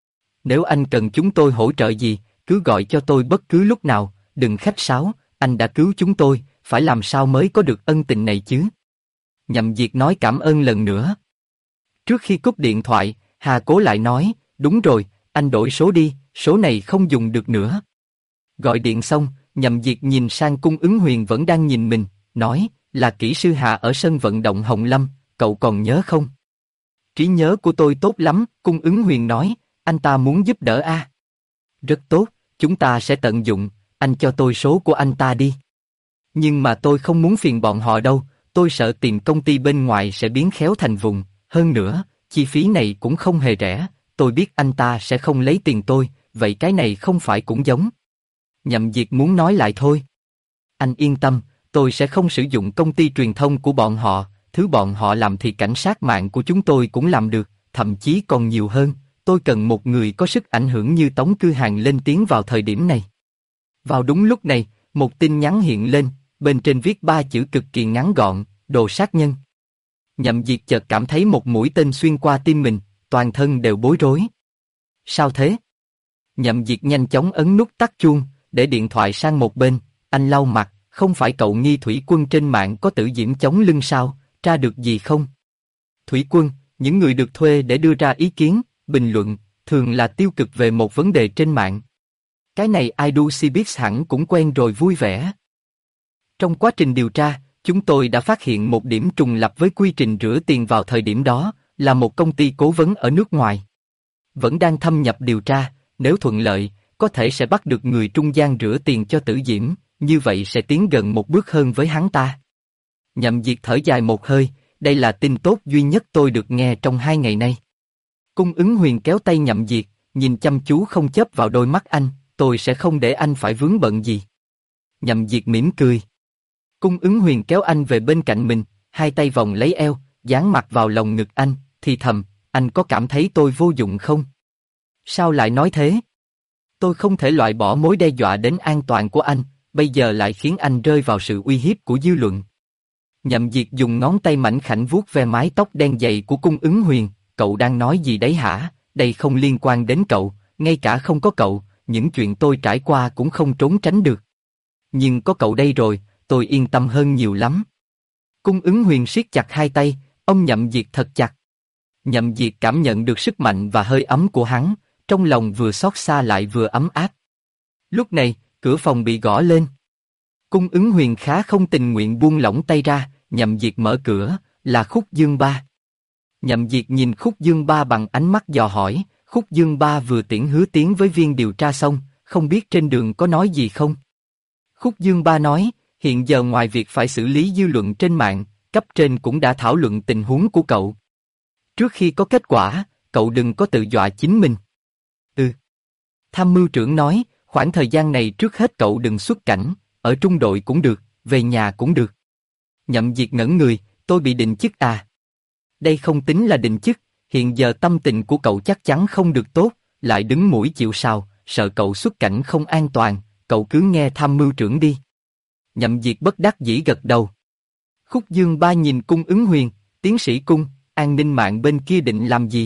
Nếu anh cần chúng tôi hỗ trợ gì, cứ gọi cho tôi bất cứ lúc nào, đừng khách sáo, anh đã cứu chúng tôi, phải làm sao mới có được ân tình này chứ? Nhậm Diệt nói cảm ơn lần nữa. Trước khi cúp điện thoại, Hà Cố lại nói, đúng rồi, anh đổi số đi, số này không dùng được nữa. Gọi điện xong, Nhậm Diệt nhìn sang Cung Ứng Huyền vẫn đang nhìn mình, nói, là kỹ sư Hà ở sân vận động Hồng Lâm, cậu còn nhớ không? Trí nhớ của tôi tốt lắm, Cung Ứng Huyền nói, anh ta muốn giúp đỡ a. Rất tốt, chúng ta sẽ tận dụng, anh cho tôi số của anh ta đi. Nhưng mà tôi không muốn phiền bọn họ đâu, tôi sợ tìm công ty bên ngoài sẽ biến khéo thành vùng, hơn nữa, chi phí này cũng không hề rẻ, tôi biết anh ta sẽ không lấy tiền tôi, vậy cái này không phải cũng giống. Nhậm Diệt muốn nói lại thôi. Anh yên tâm, tôi sẽ không sử dụng công ty truyền thông của bọn họ, thứ bọn họ làm thì cảnh sát mạng của chúng tôi cũng làm được, thậm chí còn nhiều hơn, tôi cần một người có sức ảnh hưởng như Tống Cư Hàng lên tiếng vào thời điểm này. Vào đúng lúc này, một tin nhắn hiện lên, bên trên viết 3 chữ cực kỳ ngắn gọn, đồ sát nhân. Nhậm Diệt chợt cảm thấy một mũi tên xuyên qua tim mình, toàn thân đều bối rối. Sao thế? Nhậm Diệt nhanh chóng ấn nút tắt chuông, để điện thoại sang một bên, anh lau mặt, không phải cậu nghi Thủy Quân trên mạng có Tử Diễm chống lưng sao, tra được gì không? Thủy Quân, những người được thuê để đưa ra ý kiến, bình luận, thường là tiêu cực về một vấn đề trên mạng. Cái này Idol Cbiz hẳn cũng quen rồi vui vẻ. Trong quá trình điều tra, chúng tôi đã phát hiện một điểm trùng lặp với quy trình rửa tiền vào thời điểm đó, là một công ty cố vấn ở nước ngoài. Vẫn đang thâm nhập điều tra, nếu thuận lợi, có thể sẽ bắt được người trung gian rửa tiền cho Tử Diễm, như vậy sẽ tiến gần một bước hơn với hắn ta. Nhậm Diệt thở dài một hơi, đây là tin tốt duy nhất tôi được nghe trong 2 ngày nay. Cung Ứng Huyền kéo tay Nhậm Diệt, nhìn chăm chú không chớp vào đôi mắt anh, tôi sẽ không để anh phải vướng bận gì. Nhậm Diệt mỉm cười. Cung Ứng Huyền kéo anh về bên cạnh mình, hai tay vòng lấy eo, dán mặt vào lòng ngực anh, thì thầm, anh có cảm thấy tôi vô dụng không? Sao lại nói thế? Tôi không thể loại bỏ mối đe dọa đến an toàn của anh, bây giờ lại khiến anh rơi vào sự uy hiếp của dư luận. Nhậm Diệt dùng ngón tay mảnh khảnh vuốt ve mái tóc đen dày của Cung Ứng Huyền, cậu đang nói gì đấy hả? Đây không liên quan đến cậu, ngay cả không có cậu, những chuyện tôi trải qua cũng không trốn tránh được. Nhưng có cậu đây rồi, tôi yên tâm hơn nhiều lắm. Cung Ứng Huyền siết chặt hai tay, ông Nhậm Diệt thật chặt. Nhậm Diệt cảm nhận được sức mạnh và hơi ấm của hắn, trong lòng vừa xót xa lại vừa ấm áp. Lúc này, cửa phòng bị gõ lên. Cung Ứng Huyền khá không tình nguyện buông lỏng tay ra, Nhậm Diệt mở cửa, là Khúc Dương Ba. Nhậm Diệt nhìn Khúc Dương Ba bằng ánh mắt dò hỏi, Khúc Dương Ba vừa tiễn Hứa Tiến với viên điều tra xong, không biết trên đường có nói gì không? Khúc Dương Ba nói, hiện giờ ngoài việc phải xử lý dư luận trên mạng, cấp trên cũng đã thảo luận tình huống của cậu. Trước khi có kết quả, cậu đừng có tự dọa chính mình. Tham mưu trưởng nói, khoảng thời gian này trước hết cậu đừng xuất cảnh, ở trung đội cũng được, về nhà cũng được. Nhậm Diệt ngẩn người, tôi bị định chức à? Đây không tính là định chức, hiện giờ tâm tình của cậu chắc chắn không được tốt, lại đứng mũi chịu sào, sợ cậu xuất cảnh không an toàn, cậu cứ nghe tham mưu trưởng đi. Nhậm Diệt bất đắc dĩ gật đầu. Khúc Dương Ba nhìn Cung Ứng Huyền, tiến sĩ Cung, an ninh mạng bên kia định làm gì?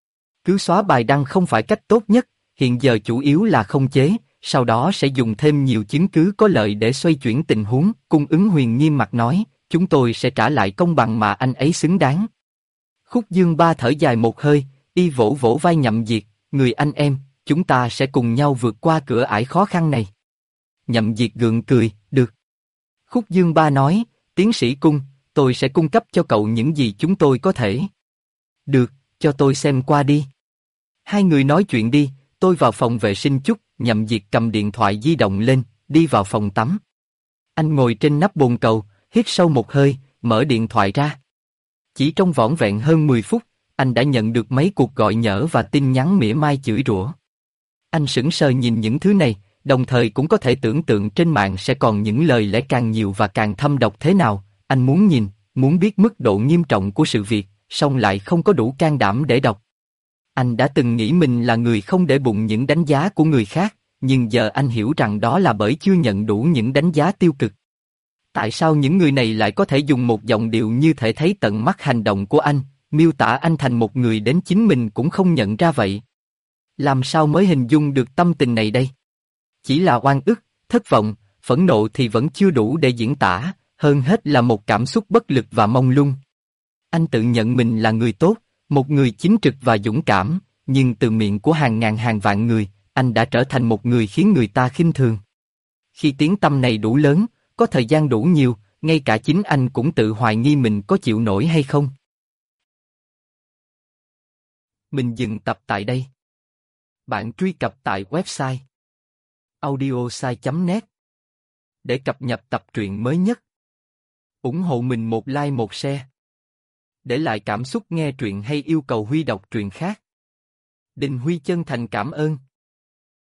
Cứ xóa bài đăng không phải cách tốt nhất, hiện giờ chủ yếu là không chế, sau đó sẽ dùng thêm nhiều chứng cứ có lợi để xoay chuyển tình huống. Cung Ứng Huyền nghiêm mặt nói, chúng tôi sẽ trả lại công bằng mà anh ấy xứng đáng. Khúc Dương Ba thở dài một hơi, y vỗ vỗ vai Nhậm Diệt, người anh em, chúng ta sẽ cùng nhau vượt qua cửa ải khó khăn này. Nhậm Diệt gượng cười, được. Khúc Dương Ba nói, tiến sĩ Cung, tôi sẽ cung cấp cho cậu những gì chúng tôi có thể. Được, cho tôi xem qua đi. Hai người nói chuyện đi, tôi vào phòng vệ sinh chút. Nhậm Diệt cầm điện thoại di động lên, đi vào phòng tắm. Anh ngồi trên nắp bồn cầu, hít sâu một hơi, mở điện thoại ra. Chỉ trong vỏn vẹn hơn 10 phút, anh đã nhận được mấy cuộc gọi nhỡ và tin nhắn mỉa mai chửi rủa. Anh sững sờ nhìn những thứ này, đồng thời cũng có thể tưởng tượng trên mạng sẽ còn những lời lẽ càng nhiều và càng thâm độc thế nào. Anh muốn nhìn, muốn biết mức độ nghiêm trọng của sự việc, song lại không có đủ can đảm để đọc. Anh đã từng nghĩ mình là người không để bụng những đánh giá của người khác, nhưng giờ anh hiểu rằng đó là bởi chưa nhận đủ những đánh giá tiêu cực. Tại sao những người này lại có thể dùng một giọng điệu như thể thấy tận mắt hành động của anh, miêu tả anh thành một người đến chính mình cũng không nhận ra vậy? Làm sao mới hình dung được tâm tình này đây? Chỉ là oan ức, thất vọng, phẫn nộ thì vẫn chưa đủ để diễn tả, hơn hết là một cảm xúc bất lực và mông lung. Anh tự nhận mình là người tốt, một người chính trực và dũng cảm, nhưng từ miệng của hàng ngàn hàng vạn người, anh đã trở thành một người khiến người ta khinh thường. Khi tiếng tăm này đủ lớn, có thời gian đủ nhiều, ngay cả chính anh cũng tự hoài nghi mình có chịu nổi hay không. Mình dừng tập tại đây. Bạn truy cập tại website audiosai.net để cập nhật tập truyện mới nhất. Ủng hộ mình một like một share. Để lại cảm xúc nghe truyện hay yêu cầu Huy đọc truyện khác. Đình Huy chân thành cảm ơn.